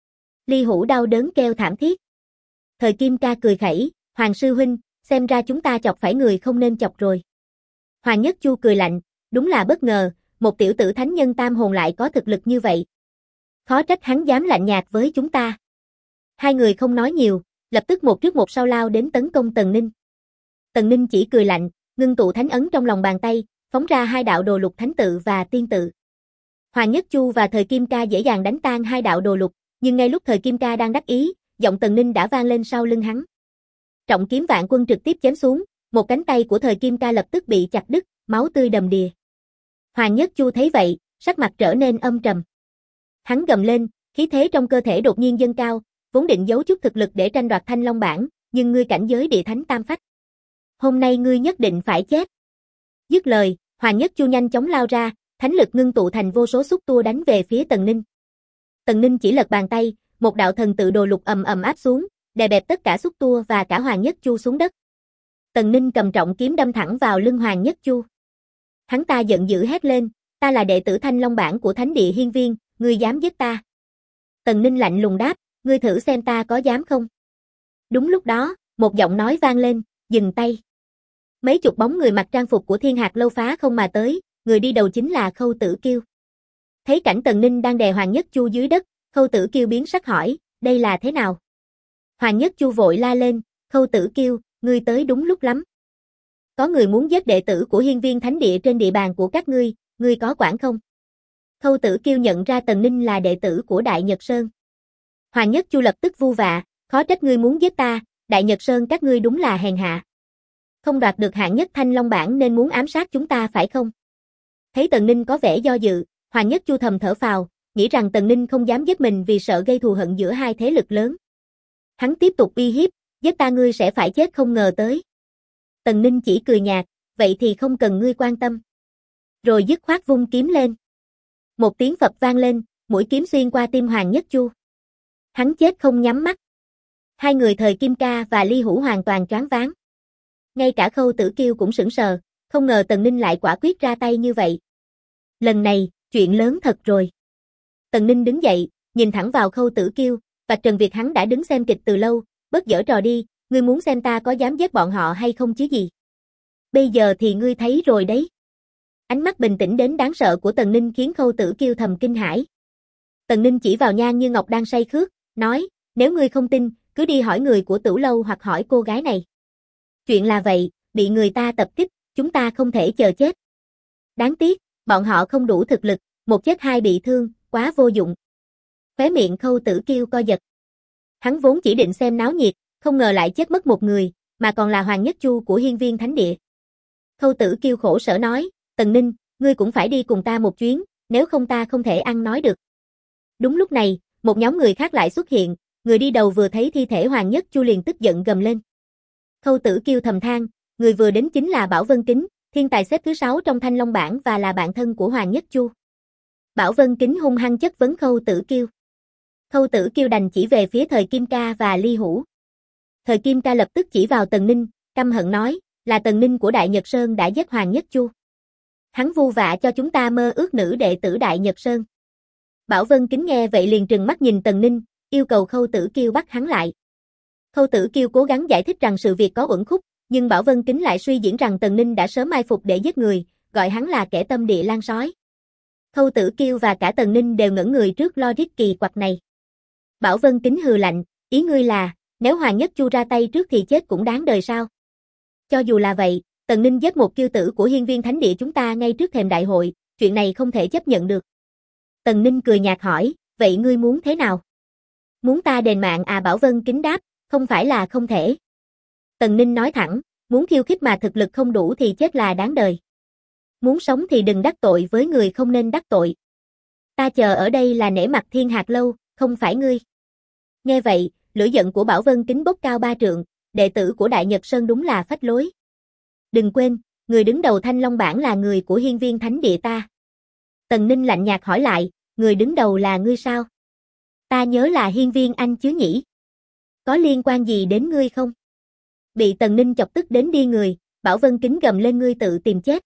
Ly Hữu đau đớn kêu thảm thiết. Thời Kim Ca cười khẩy, Hoàng sư huynh, xem ra chúng ta chọc phải người không nên chọc rồi. Hoàng Nhất Chu cười lạnh, đúng là bất ngờ, một tiểu tử thánh nhân tam hồn lại có thực lực như vậy. Khó trách hắn dám lạnh nhạt với chúng ta. Hai người không nói nhiều, lập tức một trước một sau lao đến tấn công Tần Ninh. Tần Ninh chỉ cười lạnh, ngưng tụ thánh ấn trong lòng bàn tay, phóng ra 2 đạo đồ lục thánh tự và tiên tự. Hoàng Nhất Chu và Thời Kim Ca dễ dàng đánh tan 2 đạo đồ lục, nhưng ngay lúc Thời Kim Ca đang đắc ý, giọng Tần Ninh đã vang lên sau lưng hắn. Trọng kiếm vạn quân trực tiếp chém xuống, một cánh tay của Thời Kim Ca lập tức bị chặt đứt, máu tươi đầm đìa. Hoàng Nhất Chu thấy vậy, sắc mặt trở nên âm trầm. Hắn gầm lên, khí thế trong cơ thể đột nhiên dâng cao, vốn định giấu chút thực lực để tranh đoạt Thanh Long bảng, nhưng ngươi cảnh giới địa thánh tam phách. Hôm nay ngươi nhất định phải chết. Dứt lời, Hoàng Nhất Chu nhanh chóng lao ra, thánh lực ngưng tụ thành vô số xúc tua đánh về phía Tần Ninh. Tần Ninh chỉ lật bàn tay, một đạo thần tự đồ lục ầm ầm áp xuống, đè bẹp tất cả xúc tua và cả Hoàng Nhất Chu xuống đất. Tần Ninh cầm trọng kiếm đâm thẳng vào lưng Hoàng Nhất Chu. Hắn ta giận dữ hét lên, ta là đệ tử Thanh Long bảng của Thánh địa Hiên Viên, ngươi dám giết ta. Tần Ninh lạnh lùng đáp, ngươi thử xem ta có dám không. Đúng lúc đó, một giọng nói vang lên, dừng tay. Mấy chục bóng người mặc trang phục của Thiên Hạc Lâu phá không mà tới, người đi đầu chính là Khâu Tử Kiêu. Thấy cảnh Tần Ninh đang đè Hoàng Nhất Chu dưới đất, Khâu Tử Kiêu biến sắc hỏi, đây là thế nào? Hoàng Nhất Chu vội la lên, Khâu Tử Kiêu, ngươi tới đúng lúc lắm. Có người muốn giết đệ tử của Hiên Viên Thánh địa trên địa bàn của các ngươi có quản không? Khâu Tử Kiêu nhận ra Tần Ninh là đệ tử của Đại Nhật Sơn. Hoàng Nhất Chu lập tức vu vạ, khó trách ngươi muốn giết ta, Đại Nhật Sơn các ngươi đúng là hèn hạ. Không đoạt được hạng nhất Thanh Long bảng nên muốn ám sát chúng ta phải không? Thấy Tần Ninh có vẻ do dự, Hoàng Nhất Chu thầm thở phào, nghĩ rằng Tần Ninh không dám giết mình vì sợ gây thù hận giữa hai thế lực lớn. Hắn tiếp tục uy hiếp, giết ta ngươi sẽ phải chết không ngờ tới. Tần Ninh chỉ cười nhạt, vậy thì không cần ngươi quan tâm. Rồi dứt khoát vung kiếm lên. Một tiếng phập vang lên, mũi kiếm xuyên qua tim Hoàng Nhất Chu. Hắn chết không nhắm mắt. Hai người Thời Kim Ca và Ly Hữu hoàn toàn choáng váng. Ngay cả Khâu Tử Kiêu cũng sững sờ, không ngờ Tần Ninh lại quả quyết ra tay như vậy. Lần này, chuyện lớn thật rồi. Tần Ninh đứng dậy, nhìn thẳng vào Khâu Tử Kiêu, vạch trần việc hắn đã đứng xem kịch từ lâu, bớt giở trò đi, ngươi muốn xem ta có dám giết bọn họ hay không chứ gì. Bây giờ thì ngươi thấy rồi đấy. Ánh mắt bình tĩnh đến đáng sợ của Tần Ninh khiến Khâu Tử Kiêu thầm kinh hãi. Tần Ninh chỉ vào Nhan Như Ngọc đang say khước, nói, nếu ngươi không tin, cứ đi hỏi người của Tửu Lâu hoặc hỏi cô gái này. Chuyện là vậy, bị người ta tập kích, chúng ta không thể chờ chết. Đáng tiếc, bọn họ không đủ thực lực, một chết hai bị thương, quá vô dụng. Khóe miệng Khâu Tử Kiêu co giật. Hắn vốn chỉ định xem náo nhiệt, không ngờ lại chết mất một người, mà còn là Hoàng Nhất Chu của Hiên Viên Thánh địa. Khâu Tử Kiêu khổ sở nói, Tần Ninh, ngươi cũng phải đi cùng ta một chuyến, nếu không ta không thể ăn nói được. Đúng lúc này, một nhóm người khác lại xuất hiện, người đi đầu vừa thấy thi thể Hoàng Nhất Chu liền tức giận gầm lên. Khâu Tử Kiêu thầm than, người vừa đến chính là Bảo Vân Kính, thiên tài xếp thứ 6 trong Thanh Long bảng và là bạn thân của Hoàng Nhất Chu. Bảo Vân Kính hung hăng chất vấn Khâu Tử Kiêu. Khâu Tử Kiêu đành chỉ về phía Thời Kim Ca và Ly Hữu. Thời Kim Ca lập tức chỉ vào Tần Ninh, căm hận nói, là Tần Ninh của Đại Nhật Sơn đã giết Hoàng Nhất Chu. Hắn vu vạ cho chúng ta mơ ước nữ đệ tử Đại Nhật Sơn. Bảo Vân Kính nghe vậy liền trừng mắt nhìn Tần Ninh, yêu cầu Khâu Tử Kiêu bắt hắn lại. Khâu Tử Kiêu cố gắng giải thích rằng sự việc có uẩn khúc, nhưng Bảo Vân Kính lại suy diễn rằng Tần Ninh đã sớm mai phục để giết người, gọi hắn là kẻ tâm địa lan sói. Khâu Tử Kiêu và cả Tần Ninh đều ngẩn người trước logic kỳ quặc này. Bảo Vân Kính hừ lạnh, ý ngươi là, nếu Hoàng Nhất Chu ra tay trước thì chết cũng đáng đời sao? Cho dù là vậy, Tần Ninh giết một kiêu tử của Hiên Viên Thánh Địa chúng ta ngay trước thềm đại hội, chuyện này không thể chấp nhận được. Tần Ninh cười nhạt hỏi, vậy ngươi muốn thế nào? Muốn ta đền mạng à? Bảo Vân Kính đáp, không phải là không thể. Tần Ninh nói thẳng, muốn khiêu khích mà thực lực không đủ thì chết là đáng đời. Muốn sống thì đừng đắc tội với người không nên đắc tội. Ta chờ ở đây là nể mặt Thiên Hạc Lâu, không phải ngươi. Nghe vậy, lửa giận của Bảo Vân Kính bốc cao 3 trượng, đệ tử của Đại Nhật Sơn đúng là phách lối. Đừng quên, người đứng đầu Thanh Long bảng là người của Hiên Viên Thánh Địa ta. Tần Ninh lạnh nhạt hỏi lại, người đứng đầu là ngươi sao? Ta nhớ là Hiên Viên Anh chứ nhỉ? Có liên quan gì đến ngươi không? Bị Tần Ninh chọc tức đến đi người, Bảo Vân Kính gầm lên, ngươi tự tìm chết.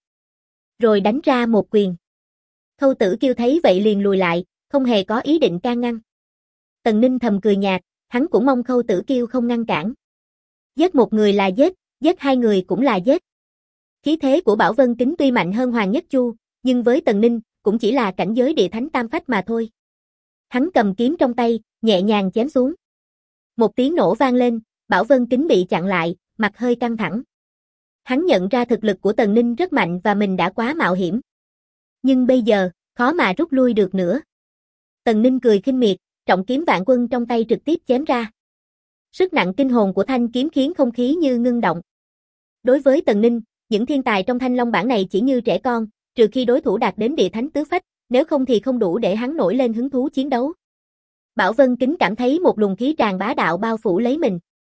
Rồi đánh ra một quyền. Khâu Tử Kiêu thấy vậy liền lùi lại, không hề có ý định can ngăn. Tần Ninh thầm cười nhạt, hắn cũng mong Khâu Tử Kiêu không ngăn cản. Giết một người là giết, giết 2 người cũng là giết. Khí thế của Bảo Vân Kính tuy mạnh hơn Hoàng Nhất Chu, nhưng với Tần Ninh, cũng chỉ là cảnh giới địa thánh tam phách mà thôi. Hắn cầm kiếm trong tay, nhẹ nhàng chém xuống. Một tiếng nổ vang lên, Bảo Vân Kính bị chặn lại, mặt hơi căng thẳng. Hắn nhận ra thực lực của Tần Ninh rất mạnh và mình đã quá mạo hiểm. Nhưng bây giờ, khó mà rút lui được nữa. Tần Ninh cười khinh miệt, trọng kiếm vạn quân trong tay trực tiếp chém ra. Sức nặng kinh hồn của thanh kiếm khiến không khí như ngưng động. Đối với Tần Ninh, những thiên tài trong Thanh Long bảng này chỉ như trẻ con, trừ khi đối thủ đạt đến địa thánh tứ phách, nếu không thì không đủ để hắn nổi lên hứng thú chiến đấu. Bảo Vân Kính cảm thấy một luồng khí tràn bá đạo bao phủ lấy mình.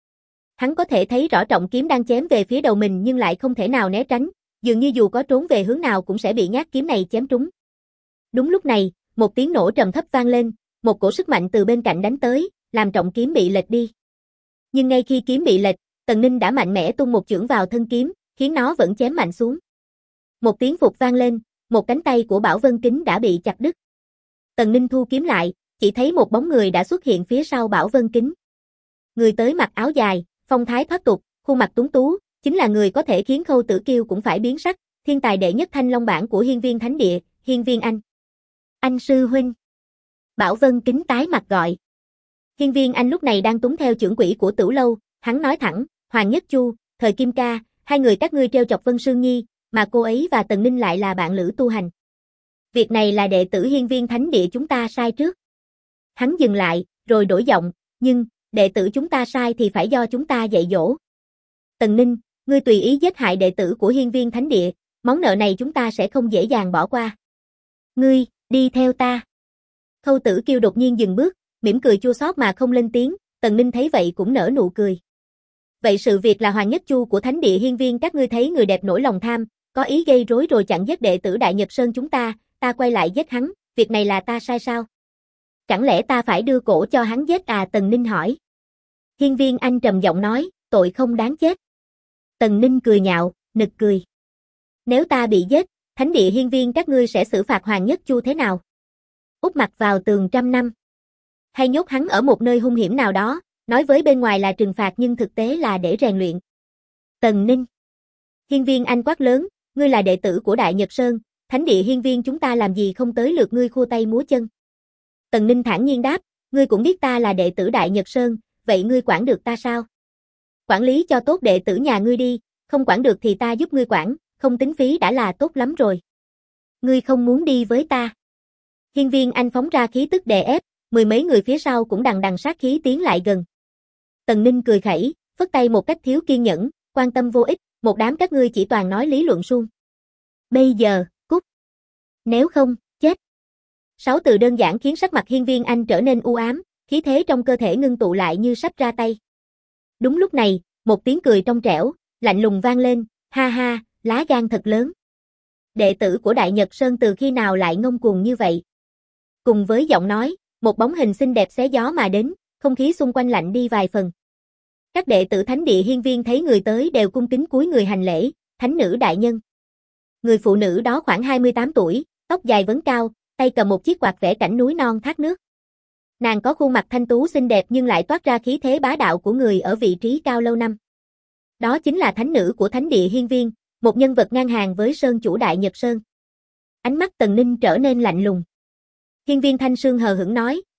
Hắn có thể thấy rõ trọng kiếm đang chém về phía đầu mình nhưng lại không thể nào né tránh, dường như dù có trốn về hướng nào cũng sẽ bị nhát kiếm này chém trúng. Đúng lúc này, một tiếng nổ trầm thấp vang lên, một cổ sức mạnh từ bên cạnh đánh tới, làm trọng kiếm bị lệch đi. Nhưng ngay khi kiếm bị lệch, Tần Ninh đã mạnh mẽ tung một chưởng vào thân kiếm, khiến nó vẫn chém mạnh xuống. Một tiếng phụt vang lên, một cánh tay của Bảo Vân Kính đã bị chặt đứt. Tần Ninh thu kiếm lại, chỉ thấy một bóng người đã xuất hiện phía sau Bảo Vân Kính. Người tới mặc áo dài, phong thái thoát tục, khuôn mặt tuấn tú, chính là người có thể khiến Khâu Tử Kiêu cũng phải biến sắc, thiên tài đệ nhất Thanh Long bảng của Hiên Viên Thánh Địa, Hiên Viên Anh. Anh sư huynh. Bảo Vân Kính tái mặt gọi. Hiên Viên Anh lúc này đang túng theo chưởng quỷ của Tửu Lâu, hắn nói thẳng, Hoàng Nhất Chu, Thời Kim Ca, 2 người các ngươi trêu chọc Vân Sương Nhi, mà cô ấy và Tần Ninh lại là bạn lữ tu hành. Việc này là đệ tử Hiên Viên Thánh Địa chúng ta sai trước. Hắn dừng lại, rồi đổi giọng, nhưng, đệ tử chúng ta sai thì phải do chúng ta dạy dỗ. Tần Ninh, ngươi tùy ý giết hại đệ tử của Hiên Viên Thánh Địa, món nợ này chúng ta sẽ không dễ dàng bỏ qua. Ngươi, đi theo ta. Khâu Tử Kiêu đột nhiên dừng bước, mỉm cười chua xót mà không lên tiếng, Tần Ninh thấy vậy cũng nở nụ cười. Vậy sự việc là Hoàng Nhất Chu của Thánh Địa Hiên Viên các ngươi thấy người đẹp nổi lòng tham, có ý gây rối rồi chặn giết đệ tử Đại Nhật Sơn chúng ta quay lại giết hắn, việc này là ta sai sao? Chẳng lẽ ta phải đưa cổ cho hắn giết à? Tần Ninh hỏi. Hiên Viên Anh trầm giọng nói, tội không đáng chết. Tần Ninh cười nhạo, nực cười. Nếu ta bị giết, Thánh Địa Hiên Viên các ngươi sẽ xử phạt Hoàng Nhất Chu thế nào? Úp mặt vào tường 100 năm. Hay nhốt hắn ở một nơi hung hiểm nào đó, nói với bên ngoài là trừng phạt nhưng thực tế là để rèn luyện. Tần Ninh. Hiên Viên Anh quát lớn, ngươi là đệ tử của Đại Nhật Sơn, Thánh Địa Hiên Viên chúng ta làm gì không tới lượt ngươi khua tay múa chân. Tần Ninh thản nhiên đáp, ngươi cũng biết ta là đệ tử Đại Nhật Sơn, vậy ngươi quản được ta sao? Quản lý cho tốt đệ tử nhà ngươi đi, không quản được thì ta giúp ngươi quản, không tính phí đã là tốt lắm rồi. Ngươi không muốn đi với ta. Hiên Viên Anh phóng ra khí tức đè ép, 10 mấy người phía sau cũng đằng đằng sát khí tiến lại gần. Tần Ninh cười khẩy, phất tay một cách thiếu kiên nhẫn, quan tâm vô ích, một đám các ngươi chỉ toàn nói lý luận suông. Bây giờ, cút. Nếu không, chết. 6 từ đơn giản khiến sắc mặt Hiên Viên Anh trở nên u ám, khí thế trong cơ thể ngưng tụ lại như sắp ra tay. Đúng lúc này, một tiếng cười trong trẻo, lạnh lùng vang lên, ha ha, lá gan thật lớn. Đệ tử của Đại Nhật Sơn từ khi nào lại ngông cuồng như vậy? Cùng với giọng nói, một bóng hình xinh đẹp xé gió mà đến, không khí xung quanh lạnh đi vài phần. Các đệ tử Thánh Địa Hiên Viên thấy người tới đều cung kính cúi người hành lễ, thánh nữ đại nhân. Người phụ nữ đó khoảng 28 tuổi, tóc dài vấn cao, tay cầm một chiếc quạt vẽ cảnh núi non thác nước. Nàng có khuôn mặt thanh tú xinh đẹp nhưng lại toát ra khí thế bá đạo của người ở vị trí cao lâu năm. Đó chính là thánh nữ của Thánh Địa Hiên Viên, một nhân vật ngang hàng với Sơn chủ Đại Nhật Sơn. Ánh mắt Tần Ninh trở nên lạnh lùng. Hiên Viên Thanh Sương hờ hững nói,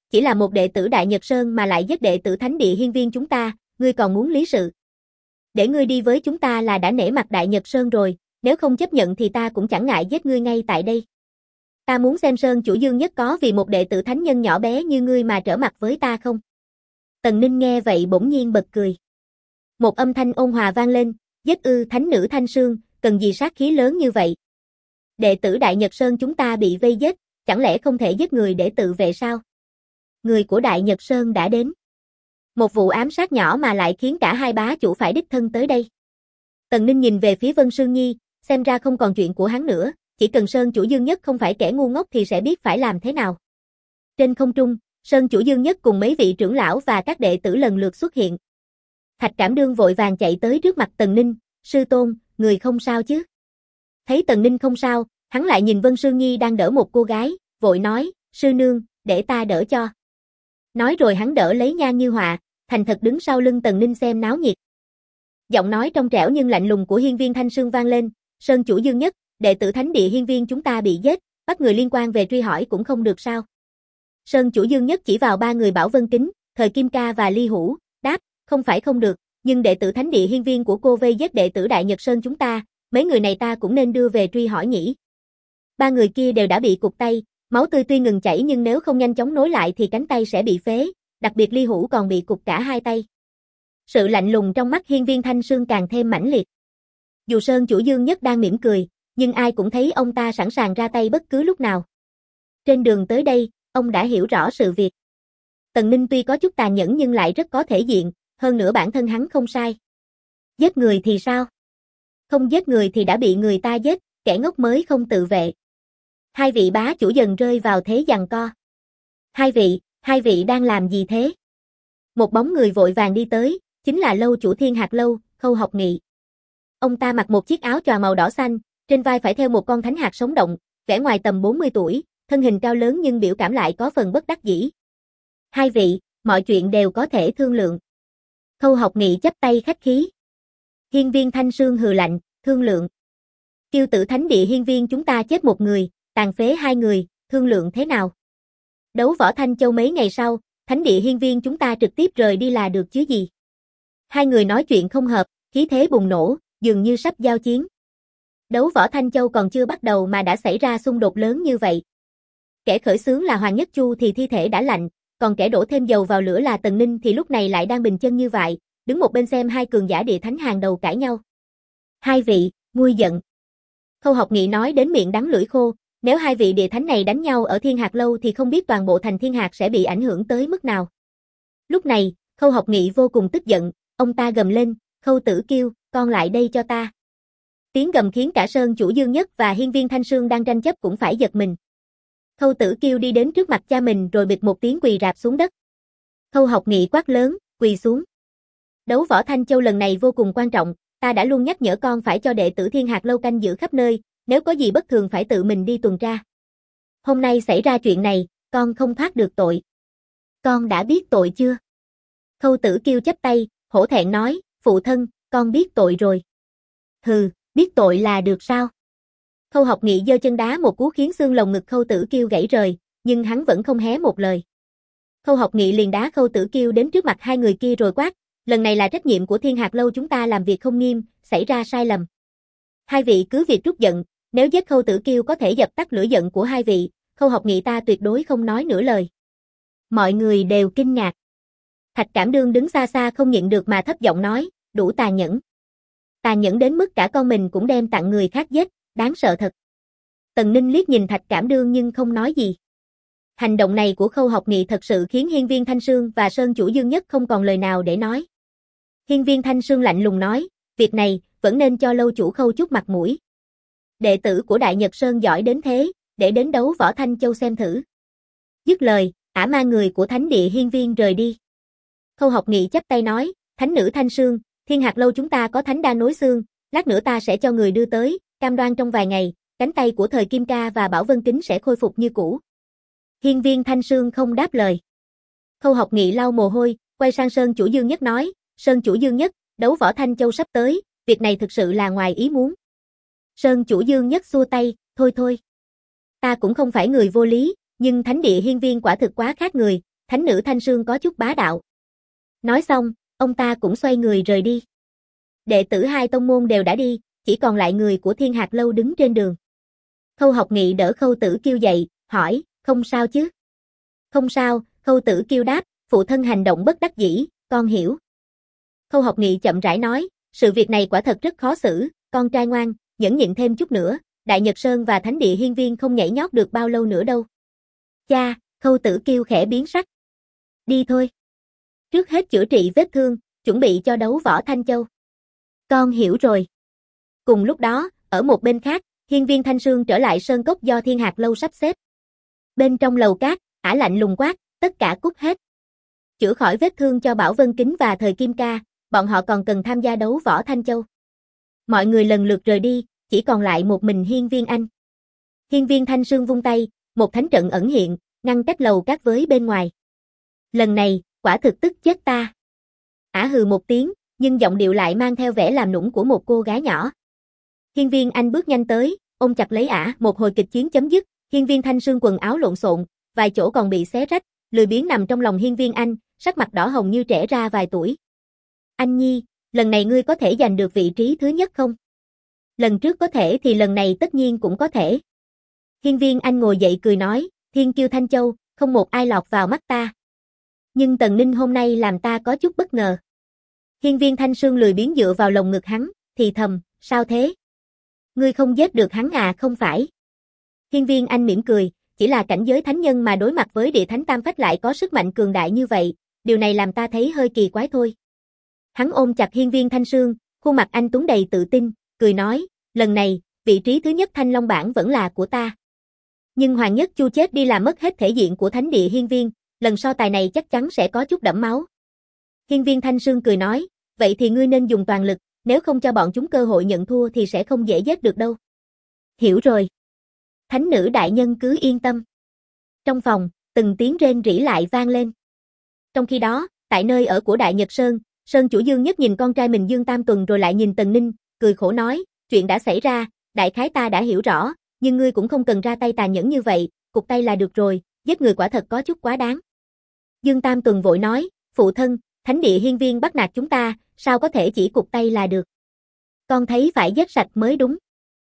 chỉ là một đệ tử Đại Nhật Sơn mà lại giết đệ tử Thánh Địa Hiên Viên chúng ta, ngươi còn muốn lý sự. Để ngươi đi với chúng ta là đã nể mặt Đại Nhật Sơn rồi, nếu không chấp nhận thì ta cũng chẳng ngại giết ngươi ngay tại đây. Ta muốn xem Sơn chủ Dương Nhất có vì một đệ tử thánh nhân nhỏ bé như ngươi mà trở mặt với ta không? Tần Ninh nghe vậy bỗng nhiên bật cười. Một âm thanh ôn hòa vang lên, giết ư thánh nữ Thanh Sương, cần gì sát khí lớn như vậy? Đệ tử Đại Nhật Sơn chúng ta bị vây giết, chẳng lẽ không thể giết người để tự vệ sao? Người của Đại Nhật Sơn đã đến. Một vụ ám sát nhỏ mà lại khiến cả hai bá chủ phải đích thân tới đây. Tần Ninh nhìn về phía Vân Sương Nhi, xem ra không còn chuyện của hắn nữa, chỉ cần Sơn chủ Dương Nhất không phải kẻ ngu ngốc thì sẽ biết phải làm thế nào. Trên không trung, Sơn chủ Dương Nhất cùng mấy vị trưởng lão và các đệ tử lần lượt xuất hiện. Thạch Cảm Đương vội vàng chạy tới trước mặt Tần Ninh, sư tôn, người không sao chứ? Thấy Tần Ninh không sao, hắn lại nhìn Vân Sương Nhi đang đỡ một cô gái, vội nói, sư nương, để ta đỡ cho. Nói rồi hắn đỡ lấy Nhan Như Họa, thành thật đứng sau lưng Tần Ninh xem náo nhiệt. Giọng nói trong trẻo nhưng lạnh lùng của Hiên Viên Thanh Sương vang lên, Sơn chủ Dương Nhất, đệ tử Thánh Địa Hiên Viên chúng ta bị giết, bắt người liên quan về truy hỏi cũng không được sao? Sơn chủ Dương Nhất chỉ vào ba người Bảo Vân Kính, Thời Kim Ca và Ly Hữu, đáp, không phải không được, nhưng đệ tử Thánh Địa Hiên Viên của cô vây giết đệ tử Đại Nhật Sơn chúng ta, mấy người này ta cũng nên đưa về truy hỏi nhỉ? Ba người kia đều đã bị cụt tay, máu tươi tuy ngừng chảy nhưng nếu không nhanh chóng nối lại thì cánh tay sẽ bị phế, đặc biệt Ly Hữu còn bị cụt cả hai tay. Sự lạnh lùng trong mắt Hiên Viên Thanh Sương càng thêm mãnh liệt. Dù Sơn chủ Dương Nhất đang mỉm cười, nhưng ai cũng thấy ông ta sẵn sàng ra tay bất cứ lúc nào. Trên đường tới đây, ông đã hiểu rõ sự việc. Tần Ninh tuy có chút tàn nhẫn nhưng lại rất có thể diện, hơn nữa bản thân hắn không sai. Giết người thì sao? Không giết người thì đã bị người ta giết, kẻ ngốc mới không tự vệ. Hai vị bá chủ dần rơi vào thế giằng co. Hai vị đang làm gì thế? Một bóng người vội vàng đi tới, chính là lâu chủ Thiên Hạt Lâu, Khâu Học Nghị. Ông ta mặc một chiếc áo choàng màu đỏ xanh, trên vai phải theo một con thánh hạt sống động, vẻ ngoài tầm 40 tuổi, thân hình cao lớn nhưng biểu cảm lại có phần bất đắc dĩ. Hai vị, mọi chuyện đều có thể thương lượng. Khâu Học Nghị chắp tay khách khí. Hiên Viên Thanh Sương hừ lạnh, thương lượng. Kiêu tử Thánh Địa Hiên Viên chúng ta chết một người, tàn phế hai người, thương lượng thế nào? Đấu võ Thanh Châu mấy ngày sau, Thánh Địa Hiên Viên chúng ta trực tiếp rời đi là được chứ gì? Hai người nói chuyện không hợp, khí thế bùng nổ, dường như sắp giao chiến. Đấu võ Thanh Châu còn chưa bắt đầu mà đã xảy ra xung đột lớn như vậy. Kẻ khởi xướng là Hoàng Nhất Chu thì thi thể đã lạnh, còn kẻ đổ thêm dầu vào lửa là Tần Ninh thì lúc này lại đang bình chân như vậy, đứng một bên xem hai cường giả địa thánh hàng đầu cãi nhau. Hai vị, nguôi giận. Khâu Học Nghị nói đến miệng đắng lưỡi khô, nếu hai vị địa thánh này đánh nhau ở Thiên Hạt Lâu thì không biết toàn bộ thành Thiên Hạt sẽ bị ảnh hưởng tới mức nào. Lúc này, Khâu Học Nghị vô cùng tức giận, ông ta gầm lên, Khâu Tử Kiêu, con lại đây cho ta. Tiếng gầm khiến cả Sơn chủ Dương Nhất và Hiên Viên Thanh Sương đang tranh chấp cũng phải giật mình. Khâu Tử Kiêu đi đến trước mặt cha mình rồi bịch một tiếng quỳ rạp xuống đất. Khâu Học Nghị quát lớn, quỳ xuống. Đấu võ Thanh Châu lần này vô cùng quan trọng, ta đã luôn nhắc nhở con phải cho đệ tử Thiên Hạt Lâu canh giữ khắp nơi, nếu có gì bất thường phải tự mình đi tuần tra. Hôm nay xảy ra chuyện này, con không thoát được tội. Con đã biết tội chưa? Khâu Tử Kiêu chắp tay, hổ thẹn nói, phụ thân, con biết tội rồi. Hừ, biết tội là được sao? Khâu Học Nghị giơ chân đá một cú khiến xương lồng ngực Khâu Tử Kiêu gãy rời, nhưng hắn vẫn không hé một lời. Khâu Học Nghị liền đá Khâu Tử Kiêu đến trước mặt hai người kia rồi quát, lần này là trách nhiệm của Thiên Hạt Lâu chúng ta làm việc không nghiêm, xảy ra sai lầm. Hai vị cứ việc trút giận, nếu giết Khâu Tử Kiêu có thể dập tắt lửa giận của hai vị, Khâu Học Nghị ta tuyệt đối không nói nửa lời. Mọi người đều kinh ngạc. Thạch Cảm Đương đứng xa xa không nhịn được mà thấp giọng nói, đủ tàn nhẫn. Tàn nhẫn đến mức cả con mình cũng đem tặng người khác giết, đáng sợ thật. Tần Ninh liếc nhìn Thạch Cảm Đương nhưng không nói gì. Hành động này của Khâu Học Nghị thật sự khiến Hiên Viên Thanh Sương và Sơn chủ Dương Nhất không còn lời nào để nói. Hiên Viên Thanh Sương lạnh lùng nói, việc này vẫn nên cho lâu chủ Khâu chút mặt mũi. Đệ tử của Đại Nhật Sơn giỏi đến thế, để đến đấu võ Thanh Châu xem thử. Dứt lời, ả mang người của Thánh Địa Hiên Viên rời đi. Khâu Học Nghị chắp tay nói, Thánh nữ Thanh Sương, Thiên Hạt Lâu chúng ta có thánh đan nối xương, lát nữa ta sẽ cho người đưa tới, cam đoan trong vài ngày, cánh tay của Thời Kim Ca và Bảo Vân Kính sẽ khôi phục như cũ. Hiên Viên Thanh Sương không đáp lời. Khâu Học Nghị lau mồ hôi, quay sang Sơn chủ Dương Nhất nói, Sơn chủ Dương Nhất, đấu võ Thanh Châu sắp tới, việc này thực sự là ngoài ý muốn. Sơn chủ Dương Nhất xua tay, thôi. Ta cũng không phải người vô lý, nhưng Thánh Địa Hiên Viên quả thực quá khác người, thánh nữ Thanh Sương có chút bá đạo. Nói xong, ông ta cũng xoay người rời đi. Đệ tử hai tông môn đều đã đi, chỉ còn lại người của Thiên Hạc Lâu đứng trên đường. Khâu Học Nghị đỡ Khâu Tử Kiêu dậy, hỏi, không sao chứ? Không sao, Khâu Tử Kiêu đáp, phụ thân hành động bất đắc dĩ, con hiểu. Khâu Học Nghị chậm rãi nói, sự việc này quả thật rất khó xử, con trai ngoan, nhẫn nhịn thêm chút nữa, Đại Nhật Sơn và Thánh Địa Hiên Viên không nhảy nhót được bao lâu nữa đâu. Cha, Khâu Tử Kiêu khẽ biến sắc. Đi thôi. Trước hết chữa trị vết thương, chuẩn bị cho đấu võ Thanh Châu. Con hiểu rồi. Cùng lúc đó, ở một bên khác, Hiên Viên Thanh Sương trở lại sơn cốc do Thiên Hạc Lâu sắp xếp. Bên trong lầu cát, ả lạnh lùng quát, tất cả cút hết. Chữa khỏi vết thương cho Bảo Vân Kính và Thời Kim Ca, bọn họ còn cần tham gia đấu võ Thanh Châu. Mọi người lần lượt rời đi, chỉ còn lại một mình Hiên Viên Anh. Hiên Viên Thanh Sương vung tay, một thánh trận ẩn hiện, ngăn cách lầu cát với bên ngoài. Lần này, quả thực tức chết ta. Ả hừ một tiếng, nhưng giọng điệu lại mang theo vẻ làm nũng của một cô gái nhỏ. Hiên Viên Anh bước nhanh tới, ôm chặt lấy ả, một hồi kịch chiến chấm dứt, Hiên Viên Thanh Sương quần áo lộn xộn, vài chỗ còn bị xé rách, lười biếng nằm trong lòng Hiên Viên Anh, sắc mặt đỏ hồng như trẻ ra vài tuổi. Anh Nhi, lần này ngươi có thể giành được vị trí thứ nhất không? Lần trước có thể thì lần này tất nhiên cũng có thể. Hiên Viên Anh ngồi dậy cười nói, Thiên Kiêu Thanh Châu, không một ai lọt vào mắt ta. Nhưng Tần Ninh hôm nay làm ta có chút bất ngờ. Hiên Viên Thanh Sương lười biếng dựa vào lồng ngực hắn, thì thầm, sao thế? Ngươi không giết được hắn à không phải? Hiên Viên Anh mỉm cười, chỉ là cảnh giới thánh nhân mà đối mặt với địa thánh tam phách lại có sức mạnh cường đại như vậy, điều này làm ta thấy hơi kỳ quái thôi. Hắn ôm chặt Hiên Viên Thanh Sương, khuôn mặt anh tuấn đầy tự tin, cười nói, lần này, vị trí thứ nhất Thanh Long bảng vẫn là của ta. Nhưng Hoàng Nhất Chu chết đi làm mất hết thể diện của Thánh Địa Hiên Viên, lần so tài này chắc chắn sẽ có chút đẫm máu. Hiên Viên Thanh Sương cười nói, vậy thì ngươi nên dùng toàn lực, nếu không cho bọn chúng cơ hội nhận thua thì sẽ không dễ giết được đâu. Hiểu rồi. Thánh nữ đại nhân cứ yên tâm. Trong phòng, từng tiếng rên rỉ lại vang lên. Trong khi đó, tại nơi ở của Đại Nhật Sơn, Sơn chủ Dương Nhất nhìn con trai mình Dương Tam Tuần rồi lại nhìn Tần Ninh, cười khổ nói, chuyện đã xảy ra, đại khái ta đã hiểu rõ, nhưng ngươi cũng không cần ra tay tàn nhẫn như vậy, cụt tay là được rồi, giết người quả thật có chút quá đáng. Dương Tam Tuần vội nói, phụ thân, Thánh Địa Hiên Viên bắt nạt chúng ta, sao có thể chỉ cụt tay là được. Con thấy phải giết sạch mới đúng.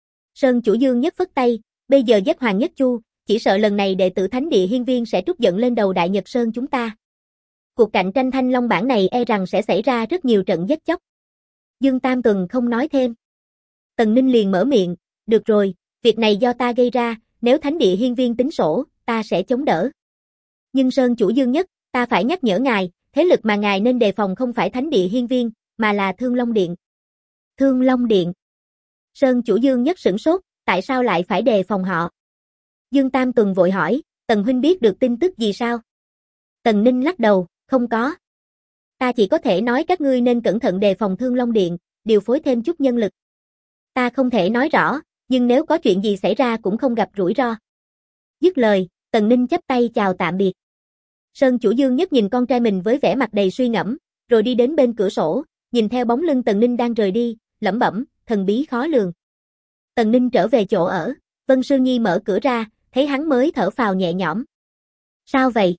Sơn chủ Dương Nhất phất tay, bây giờ giết Hoàng Nhất Chu, chỉ sợ lần này đệ tử Thánh Địa Hiên Viên sẽ trút giận lên đầu Đại Nhật Sơn chúng ta. Cuộc cạnh tranh Thanh Long bảng này e rằng sẽ xảy ra rất nhiều trận giết chóc. Dương Tam Tuần không nói thêm. Tần Ninh liền mở miệng, được rồi, việc này do ta gây ra, nếu Thánh Địa Hiên Viên tính sổ, ta sẽ chống đỡ. Nhưng Sơn chủ Dương Nhất, ta phải nhắc nhở ngài, thế lực mà ngài nên đề phòng không phải Thánh Địa Hiên Viên, mà là Thương Long Điện. Thương Long Điện. Sơn chủ Dương Nhất sửng sốt, tại sao lại phải đề phòng họ? Dương Tam Tuần vội hỏi, Tần huynh biết được tin tức gì sao? Tần Ninh lắc đầu, không có. Ta chỉ có thể nói các ngươi nên cẩn thận đề phòng Thương Long Điện, điều phối thêm chút nhân lực. Ta không thể nói rõ, nhưng nếu có chuyện gì xảy ra cũng không gặp rủi ro. Dứt lời, Tần Ninh chắp tay chào tạm biệt. Sơn chủ Dương Nhất nhìn con trai mình với vẻ mặt đầy suy ngẫm, rồi đi đến bên cửa sổ, nhìn theo bóng lưng Tần Ninh đang rời đi, lẩm bẩm, thần bí khó lường. Tần Ninh trở về chỗ ở, Vân Sương Nhi mở cửa ra, thấy hắn mới thở phào nhẹ nhõm. Sao vậy?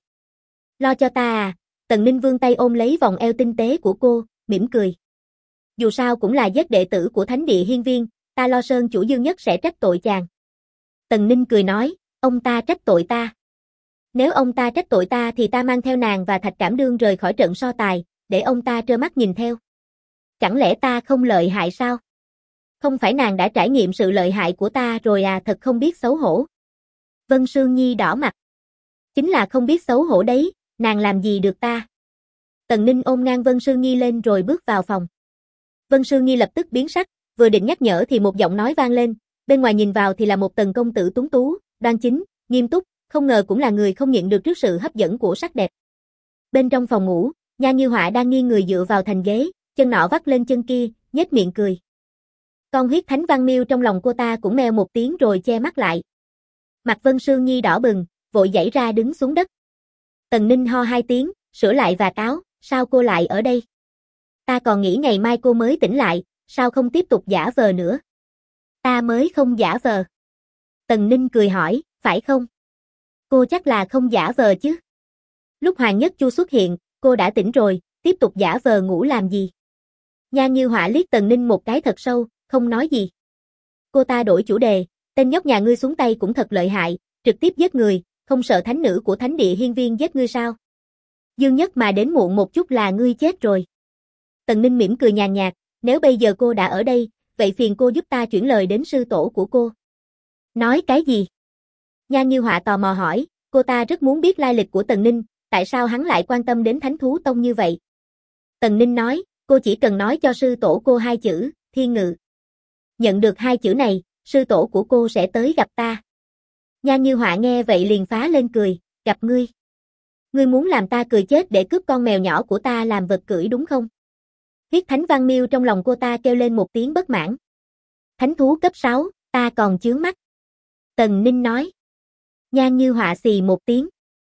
Lo cho ta à? Tần Ninh vươn tay ôm lấy vòng eo tinh tế của cô, mỉm cười. Dù sao cũng là giết đệ tử của Thánh Địa Hiên Viên, ta lo Sơn chủ Dương Nhất sẽ trách tội chàng. Tần Ninh cười nói, ông ta trách tội ta. Nếu ông ta trách tội ta thì ta mang theo nàng và Thạch Cảm Đương rời khỏi trận so tài, để ông ta trơ mắt nhìn theo. Chẳng lẽ ta không lợi hại sao? Không phải nàng đã trải nghiệm sự lợi hại của ta rồi à, thật không biết xấu hổ. Vân Sương Nhi đỏ mặt. Chính là không biết xấu hổ đấy, nàng làm gì được ta. Tần Ninh ôm ngang Vân Sương Nhi lên rồi bước vào phòng. Vân Sương Nhi lập tức biến sắc, vừa định nhắc nhở thì một giọng nói vang lên, bên ngoài nhìn vào thì là một Tần công tử tuấn tú, đoan chính, nghiêm túc, không ngờ cũng là người không nhịn được trước sự hấp dẫn của sắc đẹp. Bên trong phòng ngủ, Nha Như Họa đang nghiêng người dựa vào thành ghế, chân nọ vắt lên chân kia, nhếch miệng cười. Con huyết thánh Văn Miêu trong lòng cô ta cũng meo một tiếng rồi che mắt lại. Mặt Vân Sương Nhi đỏ bừng, vội giãy ra đứng xuống đất. Tần Ninh ho hai tiếng, sửa lại và cáo, sao cô lại ở đây? Ta còn nghĩ ngày mai cô mới tỉnh lại, sao không tiếp tục giả vờ nữa? Ta mới không giả vờ. Tần Ninh cười hỏi, phải không? Cô chắc là không giả vờ chứ? Lúc Hoàng Nhất Chu xuất hiện, cô đã tỉnh rồi, tiếp tục giả vờ ngủ làm gì? Nhan Như Họa liếc Tần Ninh một cái thật sâu, không nói gì. Cô ta đổi chủ đề, tên nhóc nhà ngươi xuống tay cũng thật lợi hại, trực tiếp giết người, không sợ thánh nữ của thánh địa hiên viên giết ngươi sao? Dương Nhất mà đến muộn một chút là ngươi chết rồi. Tần Ninh mỉm cười nhàn nhạt, nếu bây giờ cô đã ở đây, vậy phiền cô giúp ta chuyển lời đến sư tổ của cô. Nói cái gì? Nhan Như Họa tò mò hỏi, cô ta rất muốn biết lai lịch của Tần Ninh, tại sao hắn lại quan tâm đến Thánh Thú Tông như vậy. Tần Ninh nói, cô chỉ cần nói cho sư tổ cô 2 chữ, Thiên Ngự. Nhận được 2 chữ này, sư tổ của cô sẽ tới gặp ta. Nhan Như Họa nghe vậy liền phá lên cười, gặp ngươi. Ngươi muốn làm ta cười chết để cướp con mèo nhỏ của ta làm vật cưỡi đúng không? Huyết Thánh Văn Miêu trong lòng cô ta kêu lên một tiếng bất mãn. Thánh thú cấp 6, ta còn chướng mắt. Tần Ninh nói. Nhan Như Họa xì một tiếng.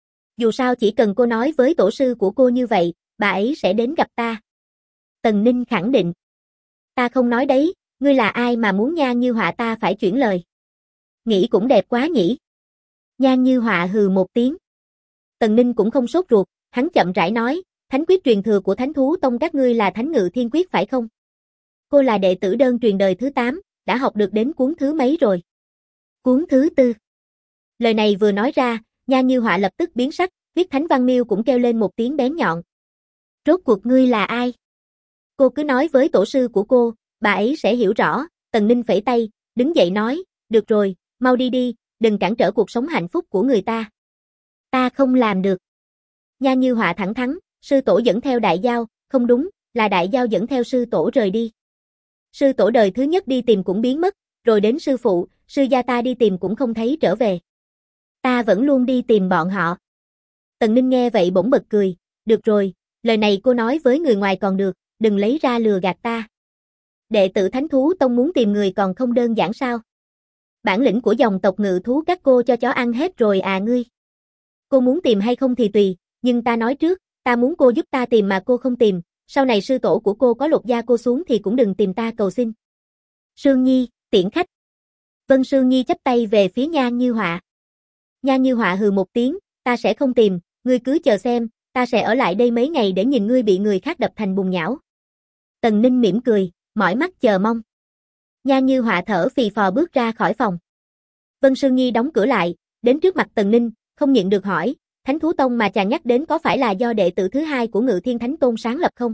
Dù sao chỉ cần cô nói với tổ sư của cô như vậy, bà ấy sẽ đến gặp ta. Tần Ninh khẳng định. Ta không nói đấy, ngươi là ai mà muốn Nhan Như Họa ta phải chuyển lời. Nghĩ cũng đẹp quá nhỉ. Nhan Như Họa hừ một tiếng. Tần Ninh cũng không sốt ruột, hắn chậm rãi nói, thánh quyết truyền thừa của Thánh Thú Tông các ngươi là Thánh Ngự Thiên Quyết phải không? Cô là đệ tử đơn truyền đời thứ 8, đã học được đến cuốn thứ mấy rồi? Cuốn thứ 4. Lời này vừa nói ra, Nhan Như Họa lập tức biến sắc, Huyết Thánh Văn Miêu cũng kêu lên một tiếng bén nhọn. Rốt cuộc ngươi là ai? Cô cứ nói với tổ sư của cô, bà ấy sẽ hiểu rõ. Tần Ninh phẩy tay, đứng dậy nói, được rồi, mau đi đi, đừng cản trở cuộc sống hạnh phúc của người ta. Ta không làm được. Nhan Như Họa thẳng thắn, sư tổ dẫn theo đại giao, không đúng, là đại giao dẫn theo sư tổ rời đi. Sư tổ đời thứ nhất đi tìm cũng biến mất, rồi đến sư phụ, sư gia ta đi tìm cũng không thấy trở về. Ta vẫn luôn đi tìm bọn họ. Tần Ninh nghe vậy bỗng bật cười, được rồi, lời này cô nói với người ngoài còn được, đừng lấy ra lừa gạt ta. Đệ tử Thánh Thú Tông muốn tìm người còn không đơn giản sao? Bản lĩnh của dòng tộc Ngự Thú các cô cho chó ăn hết rồi à ngươi? Cô muốn tìm hay không thì tùy, nhưng ta nói trước, ta muốn cô giúp ta tìm mà cô không tìm, sau này sư tổ của cô có lột da cô xuống thì cũng đừng tìm ta cầu xin. Sương Nhi, tiễn khách. Vân Sương Nhi chắp tay về phía Nhan Như Họa. Nhan Như Họa hừ một tiếng, ta sẽ không tìm, ngươi cứ chờ xem, ta sẽ ở lại đây mấy ngày để nhìn ngươi bị người khác đập thành bùn nhão. Tần Ninh mỉm cười, mỏi mắt chờ mong. Nhan Như Họa thở phì phò bước ra khỏi phòng. Vân Sương Nhi đóng cửa lại, đến trước mặt Tần Ninh, không nhịn được hỏi, Thánh Thú Tông mà chàng nhắc đến có phải là do đệ tử thứ 2 của Ngự Thiên Thánh Tôn sáng lập không?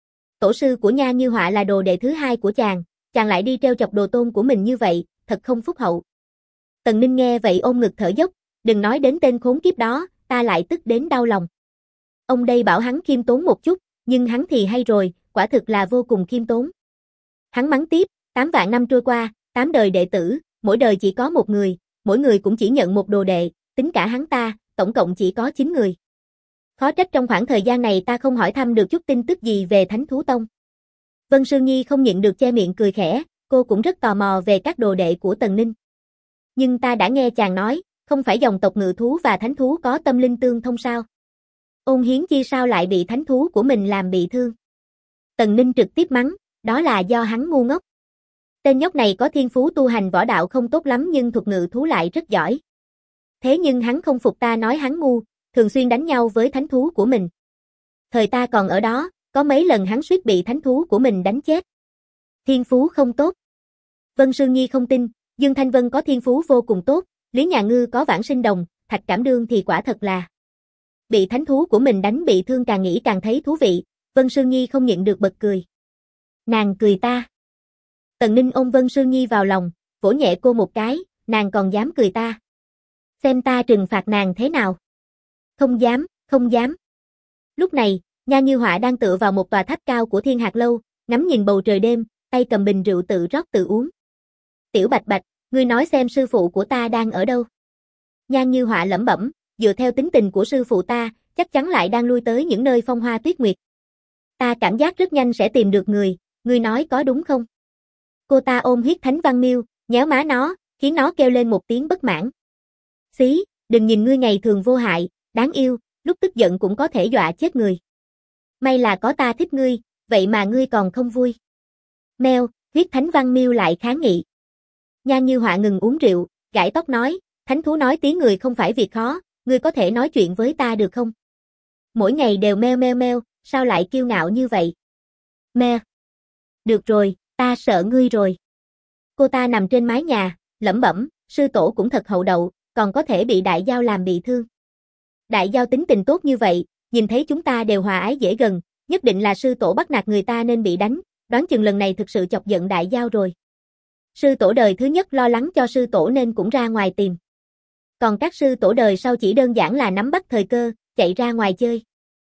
Tổ sư của Nhan Như Họa là đồ đệ thứ 2 của chàng lại đi treo chọc đồ tôn của mình như vậy, thật không phúc hậu. Tần Ninh nghe vậy ôm ngực thở dốc, đừng nói đến tên khốn kiếp đó, ta lại tức đến đau lòng. Ông đây bảo hắn khiêm tốn một chút, nhưng hắn thì hay rồi, quả thực là vô cùng khiêm tốn. Hắn mắng tiếp, 8 vạn năm trôi qua, 8 đời đệ tử, mỗi đời chỉ có một người, mỗi người cũng chỉ nhận một đồ đệ, tính cả hắn ta, tổng cộng chỉ có 9 người. Khó trách trong khoảng thời gian này ta không hỏi thăm được chút tin tức gì về Thánh Thú Tông. Vân Sương Nhi không nhịn được che miệng cười khẽ, cô cũng rất tò mò về các đồ đệ của Tần Ninh. Nhưng ta đã nghe chàng nói, không phải dòng tộc Ngự Thú và Thánh Thú có tâm linh tương thông sao? Ôn Hiến Chi sao lại bị thánh thú của mình làm bị thương? Tần Ninh trực tiếp mắng, đó là do hắn ngu ngốc. Tên nhóc này có thiên phú tu hành võ đạo không tốt lắm nhưng thuật ngự thú lại rất giỏi. Thế nhưng hắn không phục ta nói hắn ngu, thường xuyên đánh nhau với thánh thú của mình. Thời ta còn ở đó, có mấy lần hắn suýt bị thánh thú của mình đánh chết. Thiên phú không tốt. Vân Sương Nhi không tin, Dương Thanh Vân có thiên phú vô cùng tốt, Lý Nhà Ngư có Vãng Sinh Đồng, Thạch Cảm Đương thì quả thật là bị thánh thú của mình đánh bị thương, càng nghĩ càng thấy thú vị. Vân Sương Nhi không nhịn được bật cười. Nàng cười ta. Tần Ninh ôm Vân Sương Nhi vào lòng, vỗ nhẹ cô một cái, nàng còn dám cười ta. Xem ta trừng phạt nàng thế nào. Không dám, không dám. Lúc này, Nhan Như Họa đang tựa vào một tòa tháp cao của Thiên Hạc Lâu, ngắm nhìn bầu trời đêm, tay cầm bình rượu tự rót tự uống. Tiểu Bạch Bạch, ngươi nói xem sư phụ của ta đang ở đâu? Nhan Như Họa lẩm bẩm, dựa theo tính tình của sư phụ ta, chắc chắn lại đang lui tới những nơi phong hoa tuyết nguyệt. Ta cảm giác rất nhanh sẽ tìm được người, ngươi nói có đúng không? Cô ta ôm Huyết Thánh Văn Miêu, nhéo má nó, khiến nó kêu lên một tiếng bất mãn. Xí, đừng nhìn ngươi ngày thường vô hại, đáng yêu, lúc tức giận cũng có thể dọa chết người. May là có ta thích ngươi, vậy mà ngươi còn không vui. Meo, Huyết Thánh Văn Miêu lại kháng nghị. Nhan Như Họa ngừng uống rượu, gãi tóc nói, thánh thú nói tiếng người không phải việc khó, ngươi có thể nói chuyện với ta được không? Mỗi ngày đều meo meo meo, sao lại kiêu ngạo như vậy? Meo. Được rồi, ta sợ ngươi rồi. Cô ta nằm trên mái nhà, lẩm bẩm, sư tổ cũng thật hậu đậu, còn có thể bị đại dao làm bị thương. Đại dao tính tình tốt như vậy, nhìn thấy chúng ta đều hòa ái dễ gần, nhất định là sư tổ bắt nạt người ta nên bị đánh, đoán chừng lần này thực sự chọc giận đại dao rồi. Sư tổ đời thứ nhất lo lắng cho sư tổ nên cũng ra ngoài tìm. Còn các sư tổ đời sau chỉ đơn giản là nắm bắt thời cơ, chạy ra ngoài chơi.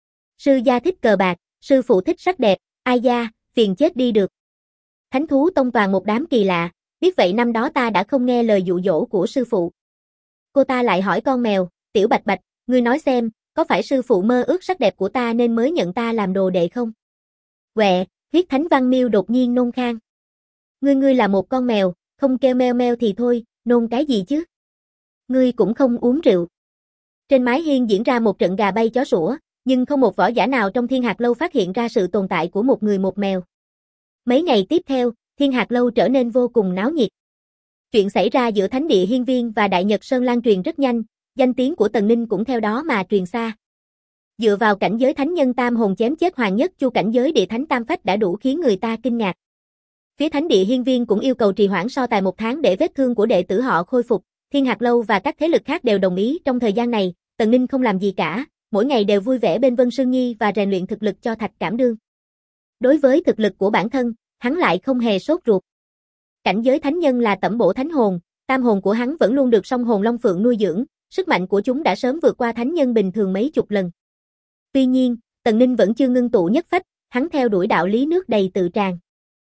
Sư gia thích cờ bạc, sư phụ thích sắc đẹp, ai da, phiền chết đi được. Thánh thú tông toàn một đám kỳ lạ, biết vậy năm đó ta đã không nghe lời dụ dỗ của sư phụ. Cô ta lại hỏi con mèo, tiểu bạch bạch, ngươi nói xem, có phải sư phụ mơ ước sắc đẹp của ta nên mới nhận ta làm đồ đệ không? Quẹ, huyết thánh văn miêu đột nhiên nôn khan. Ngươi là một con mèo, không kêu meo meo thì thôi, nôn cái gì chứ? Ngươi cũng không uống rượu. Trên mái hiên diễn ra một trận gà bay chó sủa, nhưng không một võ giả nào trong Thiên Hạt Lâu phát hiện ra sự tồn tại của một người một mèo. Mấy ngày tiếp theo, Thiên Hạt Lâu trở nên vô cùng náo nhiệt. Chuyện xảy ra giữa Thánh địa Hiên Viên và Đại Nhật Sơn lan truyền rất nhanh, danh tiếng của Tần Ninh cũng theo đó mà truyền xa. Dựa vào cảnh giới thánh nhân tam hồn chém chết Hoàng Nhất Chu, cảnh giới địa thánh tam phách đã đủ khiến người ta kinh ngạc. Phía Thánh địa Hiên Viên cũng yêu cầu trì hoãn so tài 1 tháng để vết thương của đệ tử họ khôi phục. Thiên Hạt Lâu và các thế lực khác đều đồng ý. Trong thời gian này, Tần Ninh không làm gì cả, mỗi ngày đều vui vẻ bên Vân Sương Nhi và rèn luyện thực lực cho Thạch Cảm Đương. Đối với thực lực của bản thân, hắn lại không hề sốt ruột. Cảnh giới thánh nhân là tẩm bổ thánh hồn, tam hồn của hắn vẫn luôn được song hồn Long Phượng nuôi dưỡng, sức mạnh của chúng đã sớm vượt qua thánh nhân bình thường mấy chục lần. Tuy nhiên, Tần Ninh vẫn chưa ngưng tụ nhất phách, hắn theo đuổi đạo lý nước đầy tự tràn.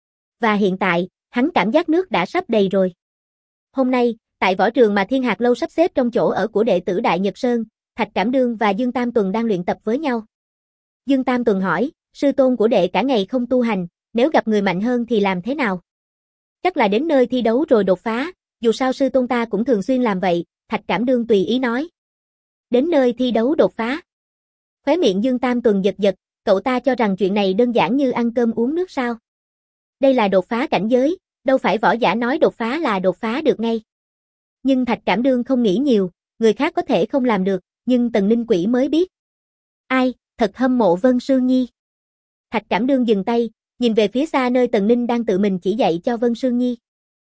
Và hiện tại, hắn cảm giác nước đã sắp đầy rồi. Hôm nay, tại võ trường mà Thiên Hạt Lâu sắp xếp trong chỗ ở của đệ tử Đại Nhật Sơn, Thạch Cảm Đương và Dương Tam Tuần đang luyện tập với nhau. Dương Tam Tuần hỏi, sư tôn của đệ cả ngày không tu hành, nếu gặp người mạnh hơn thì làm thế nào? Chắc là đến nơi thi đấu rồi đột phá, dù sao sư tôn ta cũng thường xuyên làm vậy, Thạch Cảm Đương tùy ý nói. Đến nơi thi đấu đột phá. Khóe miệng Dương Tam Tuần giật giật, cậu ta cho rằng chuyện này đơn giản như ăn cơm uống nước sao? Đây là đột phá cảnh giới, đâu phải võ giả nói đột phá là đột phá được ngay. Nhưng Thạch Cảm Đương không nghĩ nhiều, người khác có thể không làm được, nhưng Tần Ninh Quỷ mới biết. Ai, thật hâm mộ Vân Sương Nhi. Thạch Cảm Đương dừng tay, nhìn về phía xa nơi Tần Ninh đang tự mình chỉ dạy cho Vân Sương Nhi.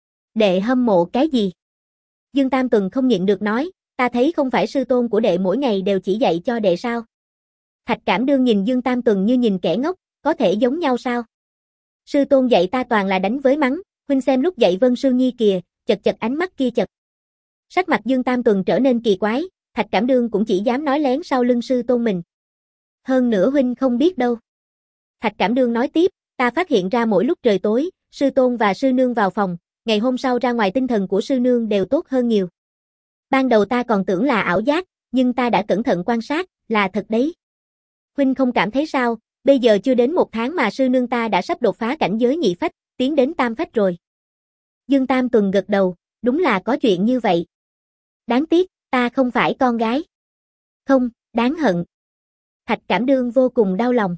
Đệ hâm mộ cái gì? Dương Tam Tuần không nhịn được nói, ta thấy không phải sư tôn của đệ mỗi ngày đều chỉ dạy cho đệ sao? Thạch Cảm Đương nhìn Dương Tam Tuần như nhìn kẻ ngốc, có thể giống nhau sao? Sư tôn dạy ta toàn là đánh với mắng, huynh xem lúc dạy Vân Sương Nhi kìa, chật chật ánh mắt kia chật. Sắc mặt Dương Tam Tuần trở nên kỳ quái, Thạch Cảm Đương cũng chỉ dám nói lén sau lưng sư tôn mình. Hơn nữa huynh không biết đâu. Thạch Cảm Đương nói tiếp, ta phát hiện ra mỗi lúc trời tối, sư tôn và sư nương vào phòng, ngày hôm sau ra ngoài tinh thần của sư nương đều tốt hơn nhiều. Ban đầu ta còn tưởng là ảo giác, nhưng ta đã cẩn thận quan sát, là thật đấy. Huynh không cảm thấy sao, bây giờ chưa đến 1 tháng mà sư nương ta đã sắp đột phá cảnh giới nhị phách, tiến đến tam phách rồi. Dương Tam Tuần gật đầu, đúng là có chuyện như vậy. Đáng tiếc, ta không phải con gái. Không, đáng hận. Thạch Cảm Đương vô cùng đau lòng.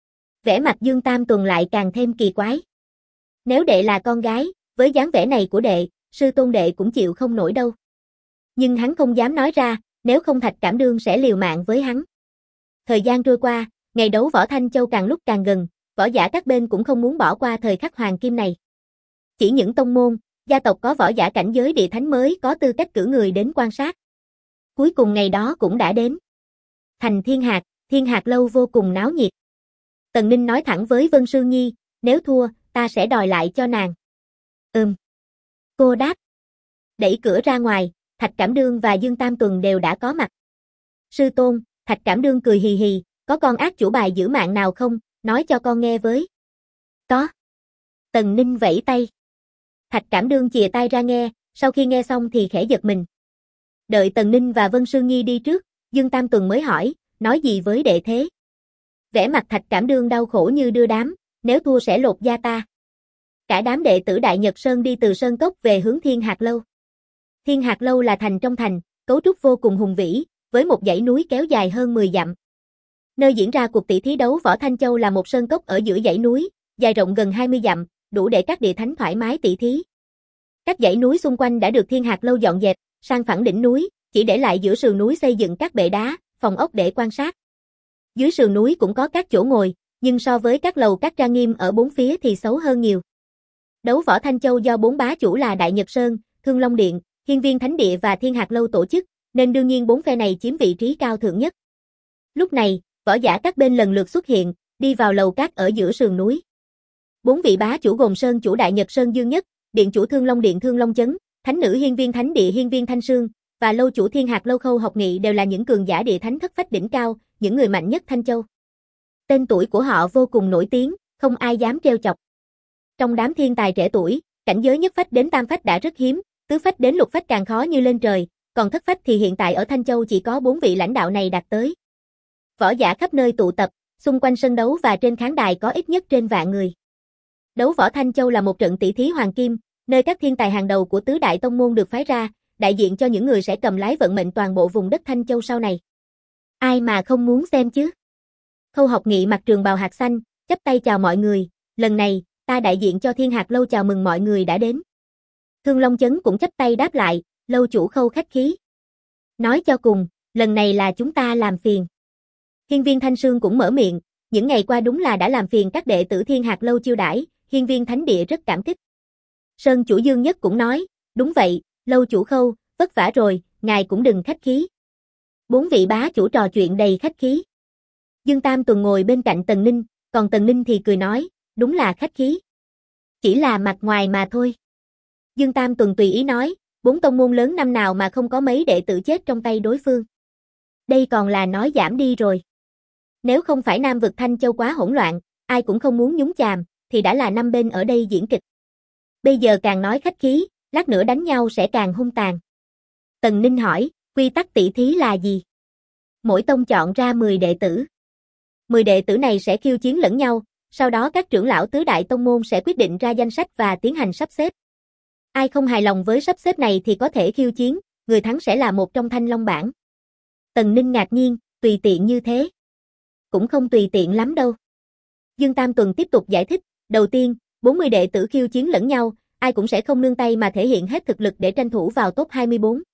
Vẻ mặt Dương Tam Tuần lại càng thêm kỳ quái. Nếu đệ là con gái, với dáng vẻ này của đệ, sư tôn đệ cũng chịu không nổi đâu. Nhưng hắn không dám nói ra, nếu không Thạch Cảm Đương sẽ liều mạng với hắn. Thời gian trôi qua, ngày đấu võ Thanh Châu càng lúc càng gần, võ giả các bên cũng không muốn bỏ qua thời khắc hoàng kim này. Chỉ những tông môn, gia tộc có võ giả cảnh giới địa thánh mới có tư cách cử người đến quan sát. Cuối cùng ngày đó cũng đã đến. Thành Thiên Hạt Lâu vô cùng náo nhiệt. Tần Ninh nói thẳng với Vân Sương Nhi, nếu thua, ta sẽ đòi lại cho nàng. Cô đáp. Đẩy cửa ra ngoài, Thạch Cảm Đương và Dương Tam Tuần đều đã có mặt. Sư tôn, Thạch Cảm Đương cười hì hì, có con ác chủ bài giữ mạng nào không, nói cho con nghe với. Có. Tần Ninh vẫy tay. Thạch Cảm Đương chìa tai ra nghe, sau khi nghe xong thì khẽ giật mình. Đợi Tần Ninh và Vân Sương Nhi đi trước, Dương Tam Tuần mới hỏi, nói gì với đệ thế? Vẻ mặt Thạch Cảm Đương đau khổ như đưa đám, nếu thua sẽ lột da ta. Cả đám đệ tử Đại Nhật Sơn đi từ Sơn Cốc về hướng Thiên Hạt Lâu. Thiên Hạt Lâu là thành trong thành, cấu trúc vô cùng hùng vĩ, với một dãy núi kéo dài hơn 10 dặm. Nơi diễn ra cuộc tỷ thí đấu võ Thanh Châu là một sơn cốc ở giữa dãy núi, dài rộng gần 20 dặm, đủ để các địa thánh thoải mái tỷ thí. Các dãy núi xung quanh đã được Thiên Hạt Lâu dọn dẹp, sang phẳng đỉnh núi, chỉ để lại giữa sườn núi xây dựng các bệ đá, phòng ốc để quan sát. Dưới sườn núi cũng có các chỗ ngồi, nhưng so với các lầu các trang nghiêm ở bốn phía thì xấu hơn nhiều. Đấu võ Thanh Châu do 4 bá chủ là Đại Nhật Sơn, Thương Long Điện, Hiên Viên Thánh Địa và Thiên Hạc Lâu tổ chức, nên đương nhiên 4 phe này chiếm vị trí cao thượng nhất. Lúc này, võ giả các bên lần lượt xuất hiện, đi vào lầu các ở giữa sườn núi. 4 vị bá chủ gồm Sơn chủ Đại Nhật Sơn Dương Nhất, Điện chủ Thương Long Điện Thương Long Chấn, Thánh nữ Hiên Viên Thánh Địa Hiên Viên Thanh Sương, và lâu chủ Thiên Hạc Lâu Khâu Học Nghị đều là những cường giả địa thánh thất phách đỉnh cao, những người mạnh nhất Thanh Châu. Tên tuổi của họ vô cùng nổi tiếng, không ai dám trêu chọc. Trong đám thiên tài trẻ tuổi, cảnh giới nhất phách đến tam phách đã rất hiếm, tứ phách đến lục phách càng khó như lên trời, còn thất phách thì hiện tại ở Thanh Châu chỉ có 4 vị lãnh đạo này đạt tới. Võ giả khắp nơi tụ tập, xung quanh sân đấu và trên khán đài có ít nhất trên vạn người. Đấu võ Thanh Châu là một trận tỷ thí hoàng kim, nơi các thiên tài hàng đầu của tứ đại tông môn được phái ra, đại diện cho những người sẽ cầm lái vận mệnh toàn bộ vùng đất Thanh Châu sau này. Ai mà không muốn xem chứ? Khâu Học Nghị mặc trường bào hạt xanh, chắp tay chào mọi người, lần này, ta đại diện cho Thiên Hạc Lâu chào mừng mọi người đã đến. Thương Long Chấn cũng chắp tay đáp lại, lâu chủ Khâu khách khí. Nói cho cùng, lần này là chúng ta làm phiền. Hiên Viên Thanh Sương cũng mở miệng, những ngày qua đúng là đã làm phiền các đệ tử Thiên Hạc Lâu chiêu đãi, Hiên Viên Thánh Địa rất cảm kích. Sơn chủ Dương Nhất cũng nói, đúng vậy, lâu chủ Khâu, vất vả rồi, ngài cũng đừng khách khí. 4 vị bá chủ trò chuyện đầy khách khí. Dương Tam Tuần ngồi bên cạnh Tần Ninh, còn Tần Ninh thì cười nói, đúng là khách khí. Chỉ là mặt ngoài mà thôi. Dương Tam Tuần tùy ý nói, 4 tông môn lớn năm nào mà không có mấy đệ tử chết trong tay đối phương. Đây còn là nói giảm đi rồi. Nếu không phải Nam vực Thanh Châu quá hỗn loạn, ai cũng không muốn nhúng chàm, thì đã là năm bên ở đây diễn kịch. Bây giờ càng nói khách khí, lát nữa đánh nhau sẽ càng hung tàn. Tần Ninh hỏi, quy tắc tỷ thí là gì? Mỗi tông chọn ra 10 đệ tử. 10 đệ tử này sẽ khiêu chiến lẫn nhau, sau đó các trưởng lão tứ đại tông môn sẽ quyết định ra danh sách và tiến hành sắp xếp. Ai không hài lòng với sắp xếp này thì có thể khiêu chiến, người thắng sẽ là một trong Thanh Long bảng. Tần Ninh ngạc nhiên, tùy tiện như thế. Cũng không tùy tiện lắm đâu. Dương Tam Tuần tiếp tục giải thích, đầu tiên, 40 đệ tử khiêu chiến lẫn nhau, ai cũng sẽ không nương tay mà thể hiện hết thực lực để tranh thủ vào top 24.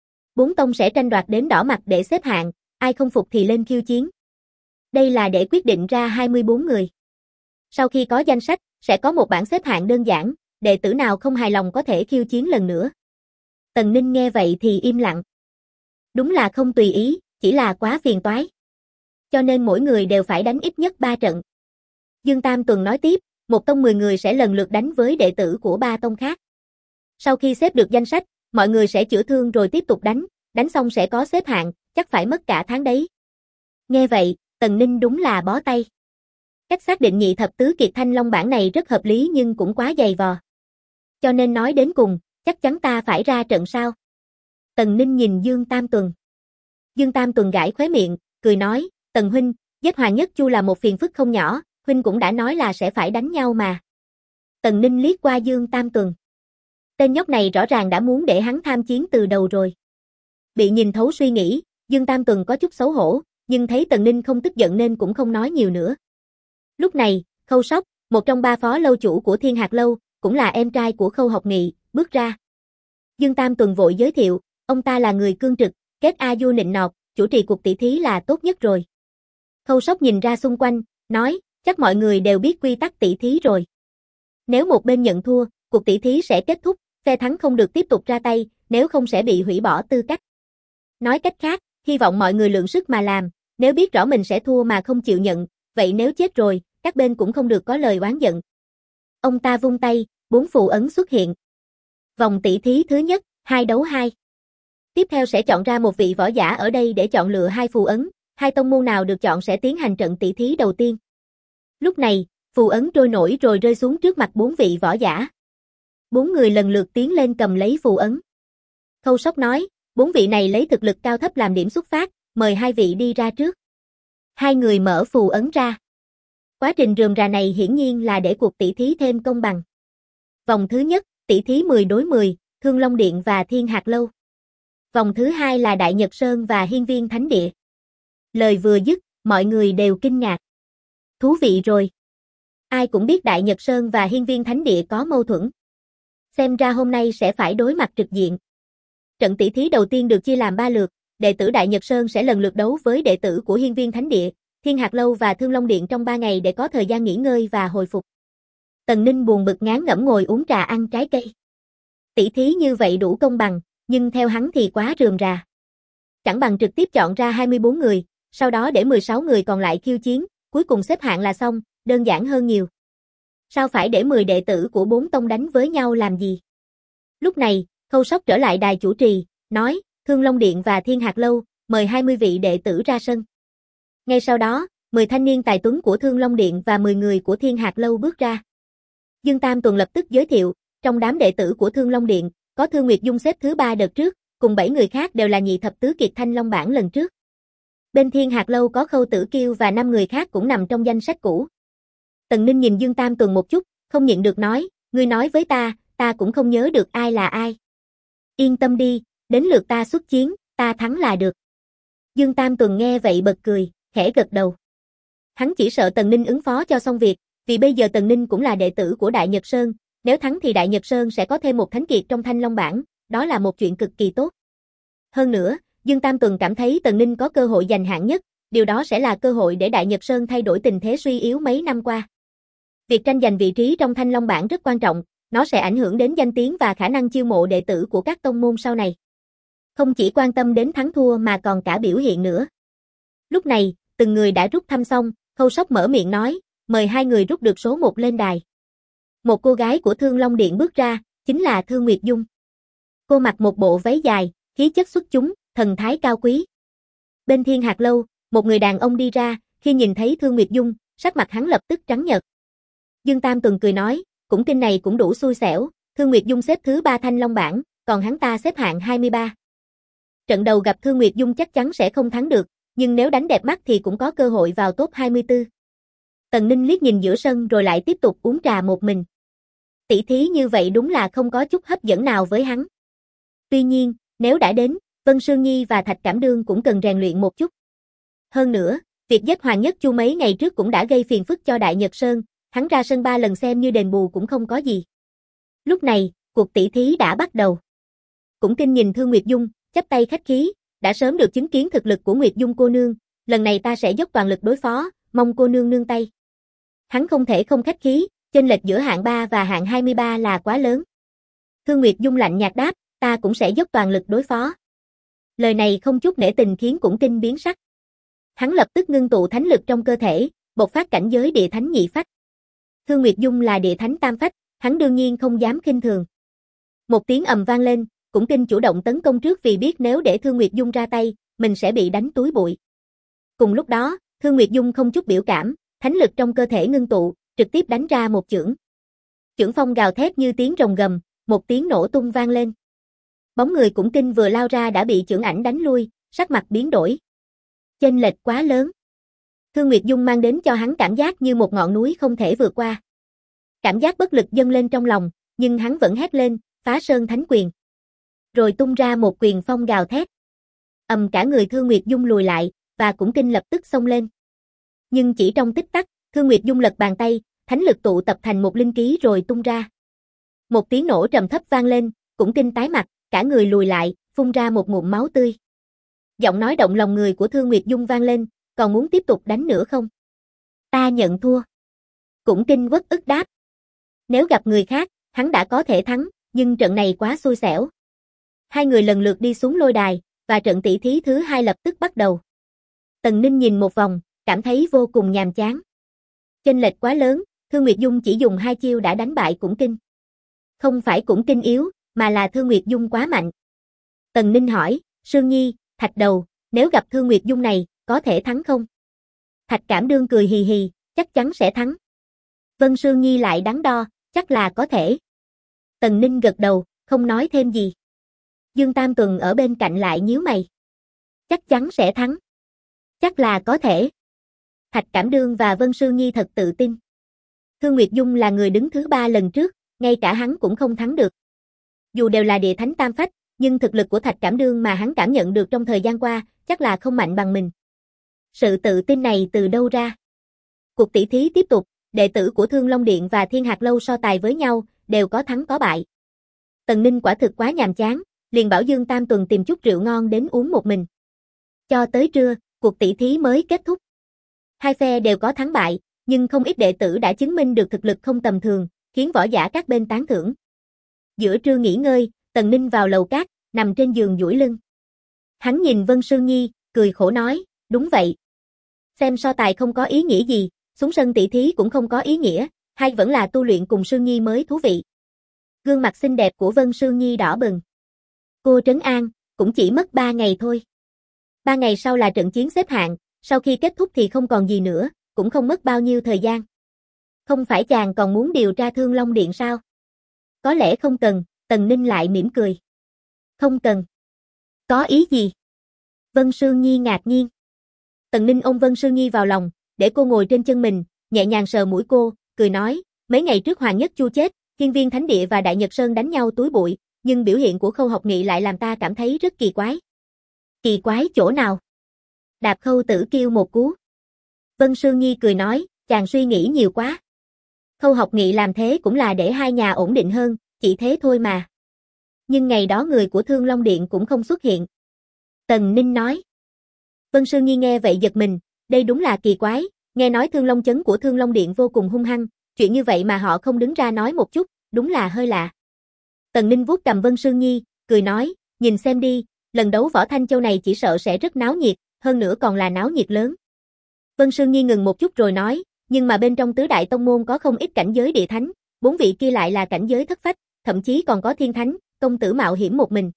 4 tông sẽ tranh đoạt đến đỏ mặt để xếp hạng, ai không phục thì lên khiêu chiến. Đây là để quyết định ra 24 người. Sau khi có danh sách, sẽ có một bảng xếp hạng đơn giản, đệ tử nào không hài lòng có thể khiêu chiến lần nữa. Tần Ninh nghe vậy thì im lặng. Đúng là không tùy ý, chỉ là quá phiền toái. Cho nên mỗi người đều phải đánh ít nhất 3 trận. Dương Tam Tuần nói tiếp, một tông 10 người sẽ lần lượt đánh với đệ tử của 3 tông khác. Sau khi xếp được danh sách, mọi người sẽ chữa thương rồi tiếp tục đánh xong sẽ có xếp hạng, chắc phải mất cả tháng đấy. Nghe vậy, Tần Ninh đúng là bó tay. Cách xác định nhị thập tứ kiệt Thanh Long bảng này rất hợp lý nhưng cũng quá dày vò. Cho nên nói đến cùng, chắc chắn ta phải ra trận sao? Tần Ninh nhìn Dương Tam Tuần. Dương Tam Tuần gãi khóe miệng, cười nói, Tần huynh, giết Hoàng Nhất Chu là một phiền phức không nhỏ, huynh cũng đã nói là sẽ phải đánh nhau mà. Tần Ninh liếc qua Dương Tam Tuần. Tên nhóc này rõ ràng đã muốn để hắn tham chiến từ đầu rồi. Bị nhìn thấu suy nghĩ, Dương Tam Tuần có chút xấu hổ, nhưng thấy Tần Ninh không tức giận nên cũng không nói nhiều nữa. Lúc này, Khâu Sóc, một trong 3 phó lâu chủ của Thiên Hạc Lâu, cũng là em trai của Khâu Học Nghị, bước ra. Dương Tam Tuần vội giới thiệu, ông ta là người cương trực, kết a du nịnh nọt, chủ trì cuộc tỷ thí là tốt nhất rồi. Khâu Sóc nhìn ra xung quanh, nói, chắc mọi người đều biết quy tắc tỷ thí rồi. Nếu một bên nhận thua, cuộc tỷ thí sẽ kết thúc, phe thắng không được tiếp tục ra tay, nếu không sẽ bị hủy bỏ tư cách. Nói cách khác, hy vọng mọi người lượng sức mà làm, nếu biết rõ mình sẽ thua mà không chịu nhận, vậy nếu chết rồi, các bên cũng không được có lời oán giận. Ông ta vung tay, 4 phù ấn xuất hiện. Vòng tỷ thí thứ nhất, 2 đấu 2. Tiếp theo sẽ chọn ra một vị võ giả ở đây để chọn lựa 2 phù ấn, 2 tông môn nào được chọn sẽ tiến hành trận tỷ thí đầu tiên. Lúc này, phù ấn trôi nổi rồi rơi xuống trước mặt 4 vị võ giả. 4 người lần lượt tiến lên cầm lấy phù ấn. Khâu Sóc nói, 4 vị này lấy thực lực cao thấp làm điểm xuất phát, mời 2 vị đi ra trước. 2 người mở phù ấn ra. Quá trình rườm rà này hiển nhiên là để cuộc tỷ thí thêm công bằng. Vòng thứ nhất, tỷ thí 10 đối 10, Thương Long Điện và Thiên Hạc Lâu. Vòng thứ hai là Đại Nhật Sơn và Hiên Viên Thánh Địa. Lời vừa dứt, mọi người đều kinh ngạc. Thú vị rồi. Ai cũng biết Đại Nhật Sơn và Hiên Viên Thánh Địa có mâu thuẫn. Xem ra hôm nay sẽ phải đối mặt trực diện. Trận tỷ thí đầu tiên được chia làm 3 lượt, đệ tử Đại Nhật Sơn sẽ lần lượt đấu với đệ tử của Hiên Viên Thánh Địa, Thiên Hạt Lâu và Thương Long Điện trong 3 ngày để có thời gian nghỉ ngơi và hồi phục. Tần Ninh buồn bực ngán ngẩm ngồi uống trà ăn trái cây. Tỷ thí như vậy đủ công bằng, nhưng theo hắn thì quá rườm rà. Chẳng bằng trực tiếp chọn ra 24 người, sau đó để 16 người còn lại khiêu chiến, cuối cùng xếp hạng là xong, đơn giản hơn nhiều. Sao phải để 10 đệ tử của 4 tông đánh với nhau làm gì? Lúc này, Khâu Sóc trở lại đài chủ trì, nói, Thương Long Điện và Thiên Hạt Lâu, mời 20 vị đệ tử ra sân. Ngay sau đó, 10 thanh niên tài tuấn của Thương Long Điện và 10 người của Thiên Hạt Lâu bước ra. Dương Tam Tuần lập tức giới thiệu, trong đám đệ tử của Thương Long Điện, có Thương Nguyệt Dung xếp thứ 3 đợt trước, cùng 7 người khác đều là nhị thập tứ kiệt Thanh Long bảng lần trước. Bên Thiên Hạt Lâu có Khâu Tử Kiêu và 5 người khác cũng nằm trong danh sách cũ. Tần Ninh nhìn Dương Tam Tuần một chút, không nhịn được nói, ngươi nói với ta cũng không nhớ được ai là ai. Yên tâm đi, đến lượt ta xuất chiến, ta thắng là được. Dương Tam Tuần nghe vậy bật cười, khẽ gật đầu. Hắn chỉ sợ Tần Ninh ứng phó cho xong việc, vì bây giờ Tần Ninh cũng là đệ tử của Đại Nhật Sơn, nếu thắng thì Đại Nhật Sơn sẽ có thêm một thánh kiệt trong Thanh Long bảng, đó là một chuyện cực kỳ tốt. Hơn nữa, Dương Tam Tuần cảm thấy Tần Ninh có cơ hội giành hạng nhất, điều đó sẽ là cơ hội để Đại Nhật Sơn thay đổi tình thế suy yếu mấy năm qua. Việc tranh giành vị trí trong Thanh Long bảng rất quan trọng, nó sẽ ảnh hưởng đến danh tiếng và khả năng chiêu mộ đệ tử của các tông môn sau này. Không chỉ quan tâm đến thắng thua mà còn cả biểu hiện nữa. Lúc này, từng người đã rút thăm xong, Khâu Sóc mở miệng nói, mời 2 người rút được số 1 lên đài. Một cô gái của Thương Long Điện bước ra, chính là Thương Nguyệt Dung. Cô mặc một bộ váy dài, khí chất xuất chúng, thần thái cao quý. Bên Thiên Hạt Lâu, một người đàn ông đi ra, khi nhìn thấy Thương Nguyệt Dung, sắc mặt hắn lập tức trắng nhợt. Dương Tam Tuần cười nói, cũng tin này cũng đủ xui xẻo, Thương Nguyệt Dung xếp thứ 3 Thanh Long bảng, còn hắn ta xếp hạng 23. Trận đầu gặp Thương Nguyệt Dung chắc chắn sẽ không thắng được, nhưng nếu đánh đẹp mắt thì cũng có cơ hội vào top 24. Tần Ninh liếc nhìn giữa sân rồi lại tiếp tục uống trà một mình. Tỷ thí như vậy đúng là không có chút hấp dẫn nào với hắn. Tuy nhiên, nếu đã đến, Vân Sương Nhi và Thạch Cảm Đương cũng cần rèn luyện một chút. Hơn nữa, việc giết Hoàng Nhất Chu mấy ngày trước cũng đã gây phiền phức cho Đại Nhật Sơn, hắn ra sân 3 lần xem như đền bù cũng không có gì. Lúc này, cuộc tỷ thí đã bắt đầu. Cũng kinh nhìn Thương Nguyệt Dung, chắp tay khách khí, đã sớm được chứng kiến thực lực của Nguyệt Dung cô nương, lần này ta sẽ dốc toàn lực đối phó, mong cô nương nương tay. Hắn không thể không khách khí, chênh lệch giữa hạng 3 và hạng 23 là quá lớn. Thương Nguyệt Dung lạnh nhạt đáp, ta cũng sẽ dốc toàn lực đối phó. Lời này không chút nể tình khiến Cũng Kinh biến sắc. Hắn lập tức ngưng tụ thánh lực trong cơ thể, bộc phát cảnh giới địa thánh nhị phách. Thương Nguyệt Dung là địa thánh tam phách, hắn đương nhiên không dám khinh thường. Một tiếng ầm vang lên, Cũng Kinh chủ động tấn công trước vì biết nếu để Thương Nguyệt Dung ra tay, mình sẽ bị đánh túi bụi. Cùng lúc đó, Thương Nguyệt Dung không chút biểu cảm, thánh lực trong cơ thể ngưng tụ, trực tiếp đánh ra một chưởng. Chưởng phong gào thét như tiếng rồng gầm, một tiếng nổ tung vang lên. Bóng người Cũng Kinh vừa lao ra đã bị chưởng ảnh đánh lui, sắc mặt biến đổi. Chênh lệch quá lớn. Thương Nguyệt Dung mang đến cho hắn cảm giác như một ngọn núi không thể vượt qua. Cảm giác bất lực dâng lên trong lòng, nhưng hắn vẫn hét lên, phá sơn thánh quyền. Rồi tung ra một quyền phong gào thét. Cả người Thương Nguyệt Dung lùi lại, và Cũng Kinh lập tức xông lên. Nhưng chỉ trong tích tắc, Thương Nguyệt Dung lật bàn tay, thánh lực tụ tập thành một linh ký rồi tung ra. Một tiếng nổ trầm thấp vang lên, Cũng Kinh tái mặt, cả người lùi lại, phun ra một ngụm máu tươi. Giọng nói động lòng người của Thương Nguyệt Dung vang lên, còn muốn tiếp tục đánh nữa không? Ta nhận thua. Cũng Kinh uất ức đáp. Nếu gặp người khác, hắn đã có thể thắng, nhưng trận này quá xui xẻo. 2 người lần lượt đi xuống lôi đài, và trận tỷ thí thứ 2 lập tức bắt đầu. Tần Ninh nhìn một vòng, cảm thấy vô cùng nhàm chán. Chênh lệch quá lớn, Thương Nguyệt Dung chỉ dùng 2 chiêu đã đánh bại Cũng Kinh. Không phải Cũng Kinh yếu, mà là Thương Nguyệt Dung quá mạnh. Tần Ninh hỏi, Sương Nhi, Thạch Đầu, nếu gặp Thương Nguyệt Dung này, có thể thắng không? Thạch Cảm Đương cười hì hì, chắc chắn sẽ thắng. Vân Sương Nhi lại đắn đo, chắc là có thể. Tần Ninh gật đầu, không nói thêm gì. Dương Tam Tuần ở bên cạnh lại nhíu mày. Chắc chắn sẽ thắng. Chắc là có thể. Thạch Cảm Đương và Vân Sương Nhi thật tự tin. Thương Nguyệt Dung là người đứng thứ 3 lần trước, ngay cả hắn cũng không thắng được. Dù đều là địa thánh tam phách, nhưng thực lực của Thạch Cảm Đương mà hắn cảm nhận được trong thời gian qua, chắc là không mạnh bằng mình. Sự tự tin này từ đâu ra? Cuộc tỷ thí tiếp tục, đệ tử của Thương Long Điện và Thiên Hạt Lâu so tài với nhau, đều có thắng có bại. Tần Ninh quả thực quá nhàm chán, liền bảo Dương Tam Tuần tìm chút rượu ngon đến uống một mình. Cho tới trưa, cuộc tỷ thí mới kết thúc. Hai phe đều có thắng bại, nhưng không ít đệ tử đã chứng minh được thực lực không tầm thường, khiến võ giả các bên tán thưởng. Giữa trưa nghỉ ngơi, Tần Ninh vào lầu cát, nằm trên giường duỗi lưng. Hắn nhìn Vân Sương Nhi, cười khổ nói, đúng vậy. Xem so tài không có ý nghĩa gì, xuống sân tỷ thí cũng không có ý nghĩa, hay vẫn là tu luyện cùng Sương Nhi mới thú vị. Gương mặt xinh đẹp của Vân Sương Nhi đỏ bừng. Cô trấn an, cũng chỉ mất 3 ngày thôi. 3 ngày sau là trận chiến xếp hạng, sau khi kết thúc thì không còn gì nữa, cũng không mất bao nhiêu thời gian. Không phải chàng còn muốn điều tra Thương Long Điện sao? Có lẽ không cần, Tần Ninh lại mỉm cười. Không cần. Có ý gì? Vân Sương Nhi ngạc nhiên. Tần Ninh ôm Vân Sương Nhi vào lòng, để cô ngồi trên chân mình, nhẹ nhàng sờ mũi cô, cười nói, mấy ngày trước Hoàng Nhất Chu chết, Hiên Viên Thánh Địa và Đại Nhật Sơn đánh nhau túi bụi, nhưng biểu hiện của Khâu Học Nghị lại làm ta cảm thấy rất kỳ quái. Kỳ quái chỗ nào? Đạp Khâu Tử kêu một cú. Vân Sương Nhi cười nói, chàng suy nghĩ nhiều quá. Khâu Học Nghị làm thế cũng là để hai nhà ổn định hơn, chỉ thế thôi mà. Nhưng ngày đó người của Thương Long Điện cũng không xuất hiện. Tần Ninh nói. Vân Sương Nhi nghe vậy giật mình, đây đúng là kỳ quái, nghe nói Thương Long Chấn của Thương Long Điện vô cùng hung hăng, chuyện như vậy mà họ không đứng ra nói một chút, đúng là hơi lạ. Tần Ninh vuốt cầm Vân Sương Nhi, cười nói, nhìn xem đi, lần đấu Võ Thanh Châu này chỉ sợ sẽ rất náo nhiệt, hơn nữa còn là náo nhiệt lớn. Vân Sương Nhi ngừng một chút rồi nói, nhưng mà bên trong tứ đại tông môn có không ít cảnh giới địa thánh, 4 vị kia lại là cảnh giới thất phách, thậm chí còn có thiên thánh, công tử mạo hiểm một mình.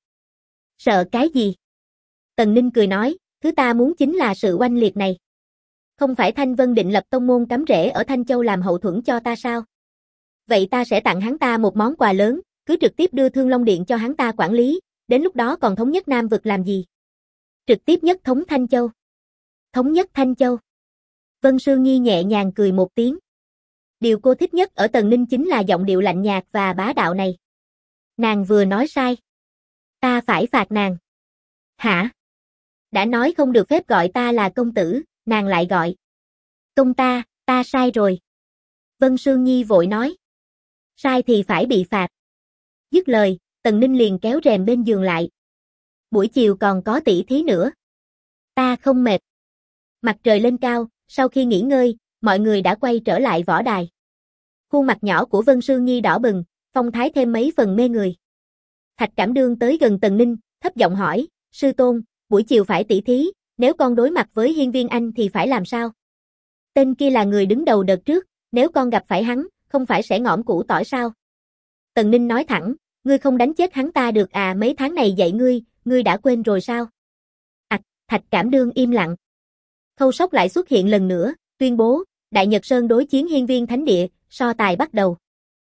Sợ cái gì? Tần Ninh cười nói, thứ ta muốn chính là sự oanh liệt này. Không phải Thanh Vân định lập tông môn cắm rễ ở Thanh Châu làm hậu thuẫn cho ta sao? Vậy ta sẽ tặng hắn ta một món quà lớn, cứ trực tiếp đưa Thương Long Điện cho hắn ta quản lý, đến lúc đó còn thống nhất Nam vực làm gì? Trực tiếp nhất thống Thanh Châu. Thống nhất Thanh Châu. Vân Sương Nhi nhẹ nhàng cười một tiếng. Điều cô thích nhất ở Tần Ninh chính là giọng điệu lạnh nhạt và bá đạo này. Nàng vừa nói sai. Ta phải phạt nàng. Hả? Đã nói không được phép gọi ta là công tử, nàng lại gọi. Công ta sai rồi. Vân Sương Nhi vội nói. Sai thì phải bị phạt. Dứt lời, Tần Ninh liền kéo rèm bên giường lại. Buổi chiều còn có tỷ thí nữa. Ta không mệt. Mặt trời lên cao, sau khi nghỉ ngơi, mọi người đã quay trở lại võ đài. Khuôn mặt nhỏ của Vân Sương Nhi đỏ bừng, phong thái thêm mấy phần mê người. Thạch Cảm Đương tới gần Tần Ninh, thấp giọng hỏi, sư tôn, buổi chiều phải tỷ thí, nếu con đối mặt với Hiên Viên Anh thì phải làm sao? Tên kia là người đứng đầu đợt trước, nếu con gặp phải hắn, không phải sẽ ngõm củ tỏi sao? Tần Ninh nói thẳng, ngươi không đánh chết hắn ta được à, mấy tháng này dạy ngươi đã quên rồi sao? Thạch Cảm Đương im lặng. Khâu Sóc lại xuất hiện lần nữa, tuyên bố, Đại Nhật Sơn đối chiến Hiên Viên Thánh Địa, so tài bắt đầu.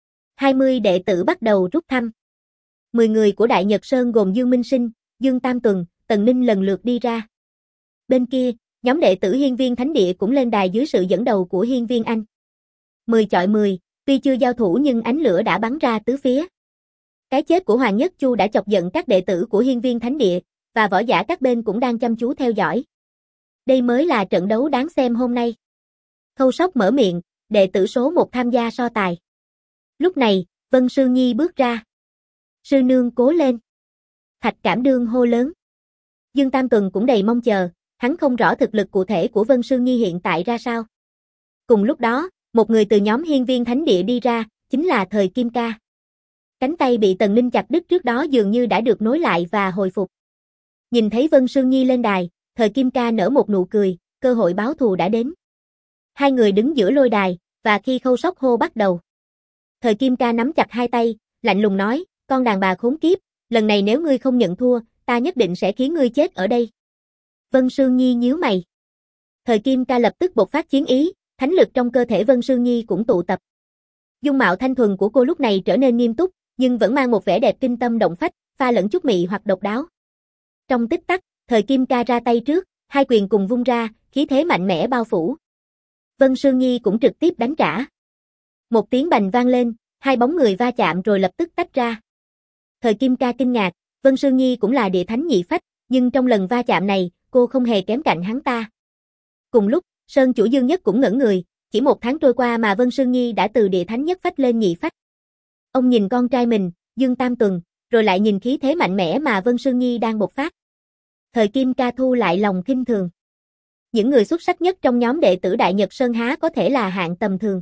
20 đệ tử bắt đầu rút thăm. 10 người của Đại Nhật Sơn gồm Dương Minh Sinh, Dương Tam Tuần, Tần Ninh lần lượt đi ra. Bên kia, nhóm đệ tử Hiên Viên Thánh Địa cũng lên đài dưới sự dẫn đầu của Hiên Viên Anh. 10 chọi 10, tuy chưa giao thủ nhưng ánh lửa đã bắn ra tứ phía. Cái chết của Hoàng Nhất Chu đã chọc giận các đệ tử của Hiên Viên Thánh Địa, và võ giả các bên cũng đang chăm chú theo dõi. Đây mới là trận đấu đáng xem hôm nay. Khâu Sóc mở miệng, đệ tử số 1 tham gia so tài. Lúc này, Vân Sương Nhi bước ra. Sư nương cố lên. Thạch Cảm Đương hô lớn. Dương Tam Tuần cũng đầy mong chờ, hắn không rõ thực lực cụ thể của Vân Sương Nhi hiện tại ra sao. Cùng lúc đó, một người từ nhóm Hiên Viên Thánh Địa đi ra, chính là Thời Kim Ca. Cánh tay bị Tần Ninh chặt đứt trước đó dường như đã được nối lại và hồi phục. Nhìn thấy Vân Sương Nhi lên đài, Thời Kim Ca nở một nụ cười, cơ hội báo thù đã đến. Hai người đứng giữa lôi đài, và khi Khâu Sóc hô bắt đầu. Thời Kim Ca nắm chặt hai tay, lạnh lùng nói, con đàn bà khốn kiếp, lần này nếu ngươi không nhận thua, ta nhất định sẽ khiến ngươi chết ở đây. Vân Sương Nhi nhíu mày. Thời Kim Ca lập tức bộc phát chiến ý, thánh lực trong cơ thể Vân Sương Nhi cũng tụ tập. Dung mạo thanh thuần của cô lúc này trở nên nghiêm túc, nhưng vẫn mang một vẻ đẹp kinh tâm động phách, pha lẫn chút mị hoặc độc đáo. Trong tích tắc, Thời Kim Ca ra tay trước, hai quyền cùng vung ra, khí thế mạnh mẽ bao phủ. Vân Sương Nhi cũng trực tiếp đánh trả. Một tiếng bành vang lên, hai bóng người va chạm rồi lập tức tách ra. Thời Kim Ca kinh ngạc, Vân Sương Nhi cũng là địa thánh nhị phách, nhưng trong lần va chạm này, cô không hề kém cạnh hắn ta. Cùng lúc, Sơn chủ Dương Nhất cũng ngẩn người, chỉ 1 tháng trôi qua mà Vân Sương Nhi đã từ địa thánh nhất phách lên nhị phách. Ông nhìn con trai mình, Dương Tam Tuần, rồi lại nhìn khí thế mạnh mẽ mà Vân Sương Nhi đang bộc phát. Thời Kim Ca thu lại lòng khinh thường. Những người xuất sắc nhất trong nhóm đệ tử Đại Nhật Sơn há có thể là hạng tầm thường.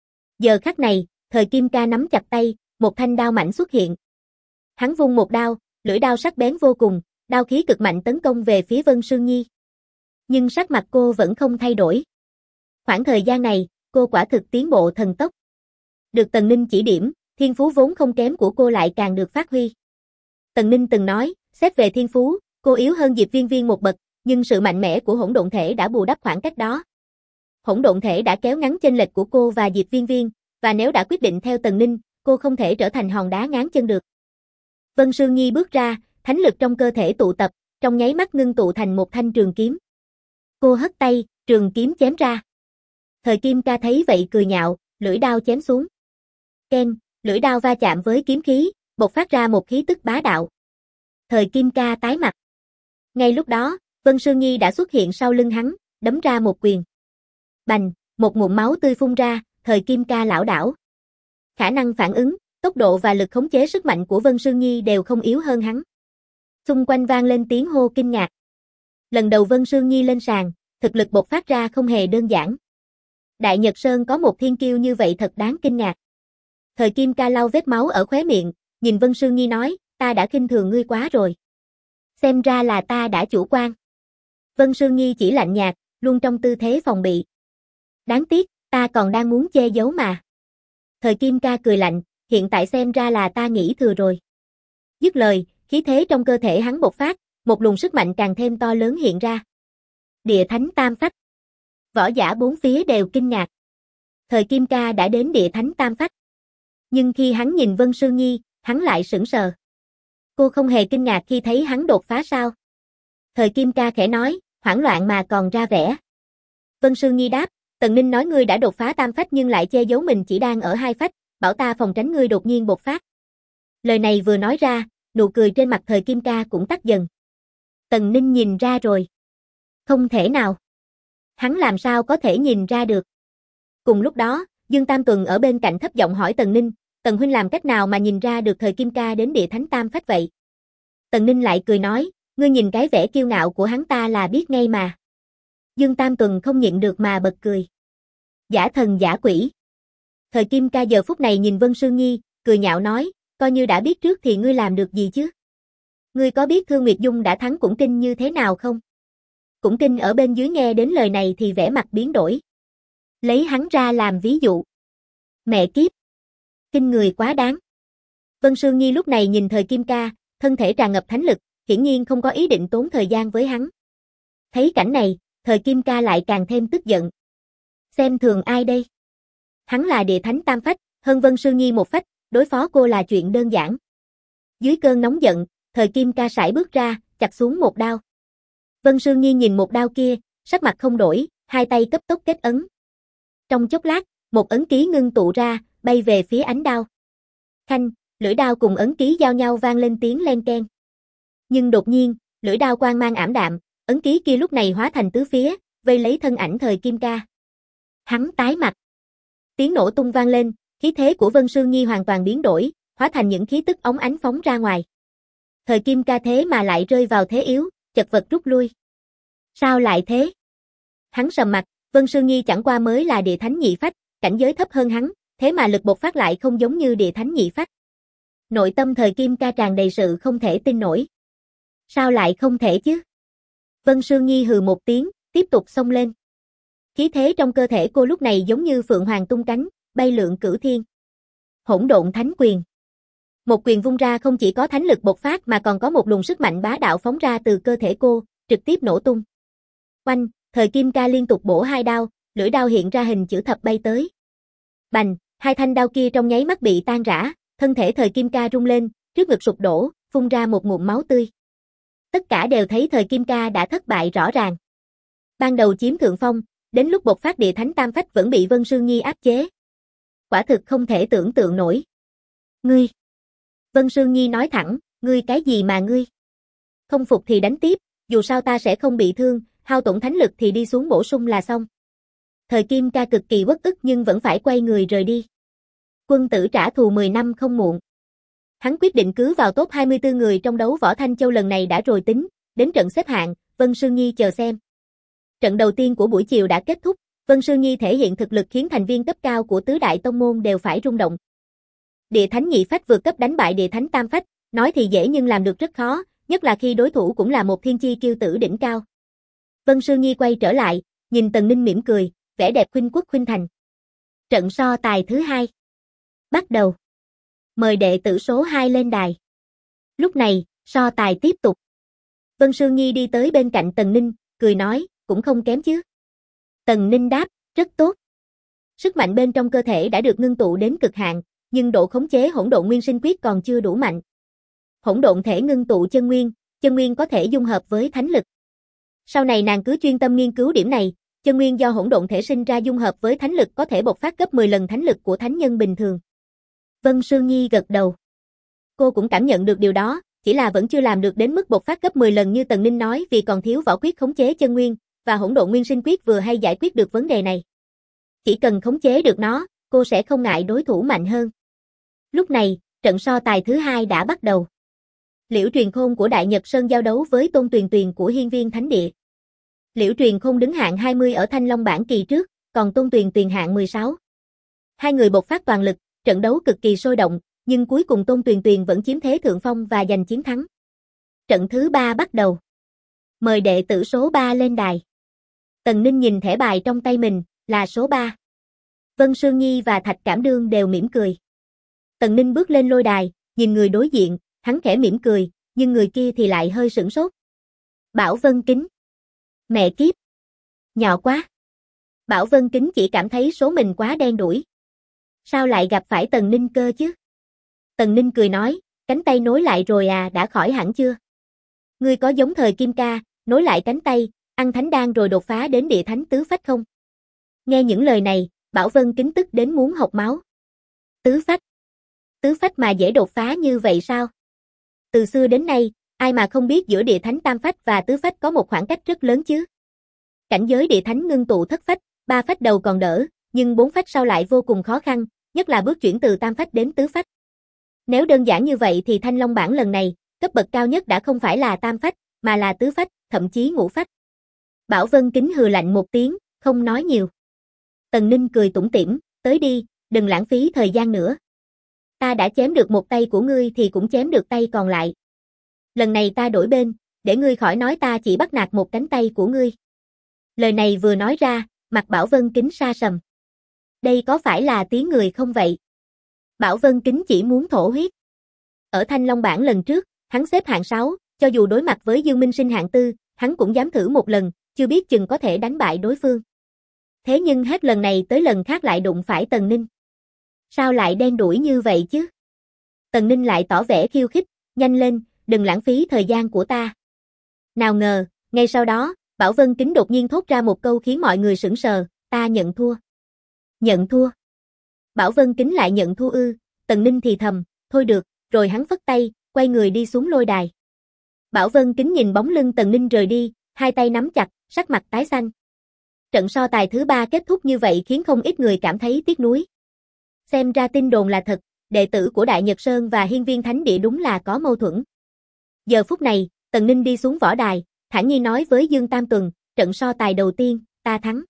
Giờ khắc này, Thời Kim Ca nắm chặt tay, một thanh đao mảnh xuất hiện. Hắn vung một đao, lưỡi đao sắc bén vô cùng, đao khí cực mạnh tấn công về phía Vân Sương Nhi. Nhưng sắc mặt cô vẫn không thay đổi. Khoảng thời gian này, cô quả thực tiến bộ thần tốc. Được Tần Ninh chỉ điểm, thiên phú vốn không kém của cô lại càng được phát huy. Tần Ninh từng nói, xét về thiên phú, cô yếu hơn Diệp Viên Viên một bậc, nhưng sự mạnh mẽ của hỗn độn thể đã bù đắp khoảng cách đó. Hỗn độn thể đã kéo ngắn chênh lệch của cô và Diệp Viên Viên, và nếu đã quyết định theo Tần Ninh, cô không thể trở thành hòn đá ngáng chân được. Vân Sương Nhi bước ra, thánh lực trong cơ thể tụ tập, trong nháy mắt ngưng tụ thành một thanh trường kiếm. Cô hất tay, trường kiếm chém ra. Thời Kim Ca thấy vậy cười nhạo, lưỡi đao chém xuống. Keng, lưỡi đao va chạm với kiếm khí, bộc phát ra một khí tức bá đạo. Thời Kim Ca tái mặt. Ngay lúc đó, Vân Sương Nhi đã xuất hiện sau lưng hắn, đấm ra một quyền. Bành, một ngụm máu tươi phun ra, Thời Kim Ca lảo đảo. Khả năng phản ứng, tốc độ và lực khống chế sức mạnh của Vân Sương Nhi đều không yếu hơn hắn. Xung quanh vang lên tiếng hô kinh ngạc. Lần đầu Vân Sương Nhi lên sàn, thực lực bộc phát ra không hề đơn giản. Đại Nhật Sơn có một thiên kiêu như vậy thật đáng kinh ngạc. Thời Kim Ca lau vết máu ở khóe miệng, nhìn Vân Sương Nhi nói, ta đã khinh thường ngươi quá rồi. Xem ra là ta đã chủ quan. Vân Sương Nhi chỉ lạnh nhạt, luôn trong tư thế phòng bị. Đáng tiếc, ta còn đang muốn che giấu mà. Thời Kim Ca cười lạnh, hiện tại xem ra là ta nghĩ thừa rồi. Dứt lời, khí thế trong cơ thể hắn bộc phát, một luồng sức mạnh càng thêm to lớn hiện ra. Địa Thánh Tam Phách. Võ giả bốn phía đều kinh ngạc. Thời Kim Ca đã đến Địa Thánh Tam Phách. Nhưng khi hắn nhìn Vân Sương Nhi, hắn lại sững sờ. Cô không hề kinh ngạc khi thấy hắn đột phá sao? Thời Kim Ca khẽ nói, hoảng loạn mà còn ra vẻ. Vân Sương Nhi đáp, Tần Ninh nói ngươi đã đột phá tam phách nhưng lại che giấu mình chỉ đang ở hai phách, bảo ta phòng tránh ngươi đột nhiên bộc phát. Lời này vừa nói ra, nụ cười trên mặt Thời Kim Ca cũng tắt dần. Tần Ninh nhìn ra rồi. Không thể nào. Hắn làm sao có thể nhìn ra được. Cùng lúc đó, Dương Tam Tuần ở bên cạnh thấp giọng hỏi Tần Ninh, Tần huynh làm cách nào mà nhìn ra được Thời Kim Ca đến Địa Thánh Tam Phách vậy? Tần Ninh lại cười nói, ngươi nhìn cái vẻ kiêu ngạo của hắn ta là biết ngay mà. Dương Tam Tuần không nhịn được mà bật cười. Giả thần giả quỷ. Thời Kim Ca giờ phút này nhìn Vân Sương Nhi, cười nhạo nói, coi như đã biết trước thì ngươi làm được gì chứ? Ngươi có biết Thương Nguyệt Dung đã thắng Cũng Kinh như thế nào không? Cũng Kinh ở bên dưới nghe đến lời này thì vẻ mặt biến đổi. Lấy hắn ra làm ví dụ. Mẹ kiếp. Kinh người quá đáng. Vân Sương Nhi lúc này nhìn Thời Kim Ca, thân thể tràn ngập thánh lực, hiển nhiên không có ý định tốn thời gian với hắn. Thấy cảnh này, Thời Kim Ca lại càng thêm tức giận. Xem thường ai đây? Hắn là Địa Thánh Tam Phách, hơn Vân Sương Nhi một phách, đối phó cô là chuyện đơn giản. Dưới cơn nóng giận, Thời Kim Ca sải bước ra, chặt xuống một đao. Vân Sương Nhi nhìn một đao kia, sắc mặt không đổi, hai tay cấp tốc kết ấn. Trong chốc lát, một ấn ký ngưng tụ ra, bay về phía ánh đao. Khanh, lưỡi đao cùng ấn ký giao nhau vang lên tiếng len keng. Nhưng đột nhiên, lưỡi đao quang mang ảm đạm, ấn ký kia lúc này hóa thành tứ phía, vây lấy thân ảnh Thời Kim Ca. Hắn tái mặt. Tiếng nổ tung vang lên, khí thế của Vân Sương Nhi hoàn toàn biến đổi, hóa thành những khí tức óng ánh phóng ra ngoài. Thời Kim Ca thế mà lại rơi vào thế yếu, chật vật rút lui. Sao lại thế? Hắn sầm mặt, Vân Sương Nhi chẳng qua mới là Địa Thánh nhị phách, cảnh giới thấp hơn hắn, thế mà lực bộc phát lại không giống như Địa Thánh nhị phách. Nội tâm Thời Kim Ca tràn đầy sự không thể tin nổi. Sao lại không thể chứ? Vân Sương Nhi hừ một tiếng, tiếp tục xông lên. Khí thế trong cơ thể cô lúc này giống như phượng hoàng tung cánh, bay lượn cửu thiên. Hỗn độn thánh quyền. Một quyền vung ra không chỉ có thánh lực bộc phát mà còn có một luồng sức mạnh bá đạo phóng ra từ cơ thể cô, trực tiếp nổ tung. Oanh, Thời Kim Ca liên tục bổ hai đao, lưỡi đao hiện ra hình chữ thập bay tới. Bành, hai thanh đao kia trong nháy mắt bị tan rã, thân thể Thời Kim Ca rung lên, trước ngực sụp đổ, phun ra một ngụm máu tươi. Tất cả đều thấy Thời Kim Ca đã thất bại rõ ràng. Ban đầu chiếm thượng phong, đến lúc bộc phát Địa Thánh Tam Phách vẫn bị Vân Sương Nhi áp chế. Quả thực không thể tưởng tượng nổi. Ngươi! Vân Sương Nhi nói thẳng, ngươi cái gì mà ngươi? Không phục thì đánh tiếp, dù sao ta sẽ không bị thương, hao tổn thánh lực thì đi xuống bổ sung là xong. Thời Kim Ca cực kỳ uất ức nhưng vẫn phải quay người rời đi. Quân tử trả thù 10 năm không muộn. Hắn quyết định cứ vào top 24 người trong đấu võ Thanh Châu lần này đã rồi tính, đến trận xếp hạng, Vân Sương Nhi chờ xem. Trận đầu tiên của buổi chiều đã kết thúc, Vân Sư Nhi thể hiện thực lực khiến thành viên cấp cao của tứ đại tông môn đều phải rung động. Địa thánh nhị phách vượt cấp đánh bại địa thánh tam phách, nói thì dễ nhưng làm được rất khó, nhất là khi đối thủ cũng là một thiên chi kiêu tử đỉnh cao. Vân Sư Nhi quay trở lại, nhìn Tần Ninh mỉm cười, vẻ đẹp khuynh quốc khuynh thành. Trận so tài thứ 2 bắt đầu. Mời đệ tử số 2 lên đài. Lúc này, so tài tiếp tục. Vân Sư Nhi đi tới bên cạnh Tần Ninh, cười nói, cũng không kém chứ. Tần Ninh đáp, rất tốt. Sức mạnh bên trong cơ thể đã được ngưng tụ đến cực hạn, nhưng độ khống chế hỗn độn nguyên sinh quyết còn chưa đủ mạnh. Hỗn độn thể ngưng tụ chân nguyên có thể dung hợp với thánh lực. Sau này nàng cứ chuyên tâm nghiên cứu điểm này, chân nguyên do hỗn độn thể sinh ra dung hợp với thánh lực có thể bộc phát gấp 10 lần thánh lực của thánh nhân bình thường. Vân Sư Nhi gật đầu. Cô cũng cảm nhận được điều đó, chỉ là vẫn chưa làm được đến mức bộc phát gấp 10 lần như Tần Ninh nói vì còn thiếu võ quyết khống chế chân nguyên, và hỗn độn nguyên sinh quyết vừa hay giải quyết được vấn đề này. Chỉ cần khống chế được nó, cô sẽ không ngại đối thủ mạnh hơn. Lúc này, trận so tài thứ 2 đã bắt đầu. Liễu Truyền Khôn của Đại Nhật Sơn giao đấu với Tôn Tuyền Tuyền của Hiên Viên Thánh Địa. Liễu Truyền Khôn đứng hạng 20 ở Thanh Long bảng kỳ trước, còn Tôn Tuyền Tuyền hạng 16. Hai người bộc phát toàn lực, trận đấu cực kỳ sôi động, nhưng cuối cùng Tôn Tuyền Tuyền vẫn chiếm thế thượng phong và giành chiến thắng. Trận thứ 3 bắt đầu. Mời đệ tử số 3 lên đài. Tần Ninh nhìn thẻ bài trong tay mình, là số 3. Vân Sương Nhi và Thạch Cảm Đương đều mỉm cười. Tần Ninh bước lên lôi đài, nhìn người đối diện, hắn khẽ mỉm cười, nhưng người kia thì lại hơi sửng sốt. Bảo Vân Kính. Mẹ kiếp. Nhỏ quá. Bảo Vân Kính chỉ cảm thấy số mình quá đen đủi. Sao lại gặp phải Tần Ninh cơ chứ? Tần Ninh cười nói, cánh tay nối lại rồi à, đã khỏi hẳn chưa? Ngươi có giống thời Kim Ca, nối lại cánh tay, ăn thánh đan rồi đột phá đến địa thánh tứ phách không? Nghe những lời này, Bảo Vân Kính tức đến muốn hộc máu. Tứ phách? Tứ phách mà dễ đột phá như vậy sao? Từ xưa đến nay, ai mà không biết giữa địa thánh tam phách và tứ phách có một khoảng cách rất lớn chứ? Cảnh giới địa thánh ngưng tụ thất phách, 3 phách đầu còn đỡ, nhưng 4 phách sau lại vô cùng khó khăn, nhất là bước chuyển từ tam phách đến tứ phách. Nếu đơn giản như vậy thì Thanh Long bảng lần này, cấp bậc cao nhất đã không phải là tam phách, mà là tứ phách, thậm chí ngũ phách. Bảo Vân Kính hừ lạnh một tiếng, không nói nhiều. Tần Ninh cười tủm tỉm, tới đi, đừng lãng phí thời gian nữa. Ta đã chém được một tay của ngươi thì cũng chém được tay còn lại. Lần này ta đổi bên, để ngươi khỏi nói ta chỉ bắt nạt một cánh tay của ngươi. Lời này vừa nói ra, mặt Bảo Vân Kính sa sầm. Đây có phải là tiếng người không vậy? Bảo Vân Kính chỉ muốn thổ huyết. Ở Thanh Long bảng lần trước, hắn xếp hạng 6, cho dù đối mặt với Dương Minh Sinh hạng 4, hắn cũng dám thử một lần, chưa biết chừng có thể đánh bại đối phương. Thế nhưng hết lần này tới lần khác lại đụng phải Tần Ninh. Sao lại đen đủi như vậy chứ? Tần Ninh lại tỏ vẻ khiêu khích, nhanh lên, đừng lãng phí thời gian của ta. Nào ngờ, ngay sau đó, Bảo Vân Kính đột nhiên thốt ra một câu khiến mọi người sửng sờ, ta nhận thua. Nhận thua. Bảo Vân Kính lại nhận thua ư? Tần Ninh thì thầm, thôi được, rồi hắn phất tay, quay người đi xuống lôi đài. Bảo Vân Kính nhìn bóng lưng Tần Ninh rời đi, hai tay nắm chặt, sắc mặt tái xanh. Trận so tài thứ 3 kết thúc như vậy khiến không ít người cảm thấy tiếc nuối. Xem ra tin đồn là thật, đệ tử của Đại Nhật Sơn và Hiên Viên Thánh Địa đúng là có mâu thuẫn. Giờ phút này, Tần Ninh đi xuống võ đài, thản nhiên nói với Dương Tam Tuần, trận so tài đầu tiên, ta thắng.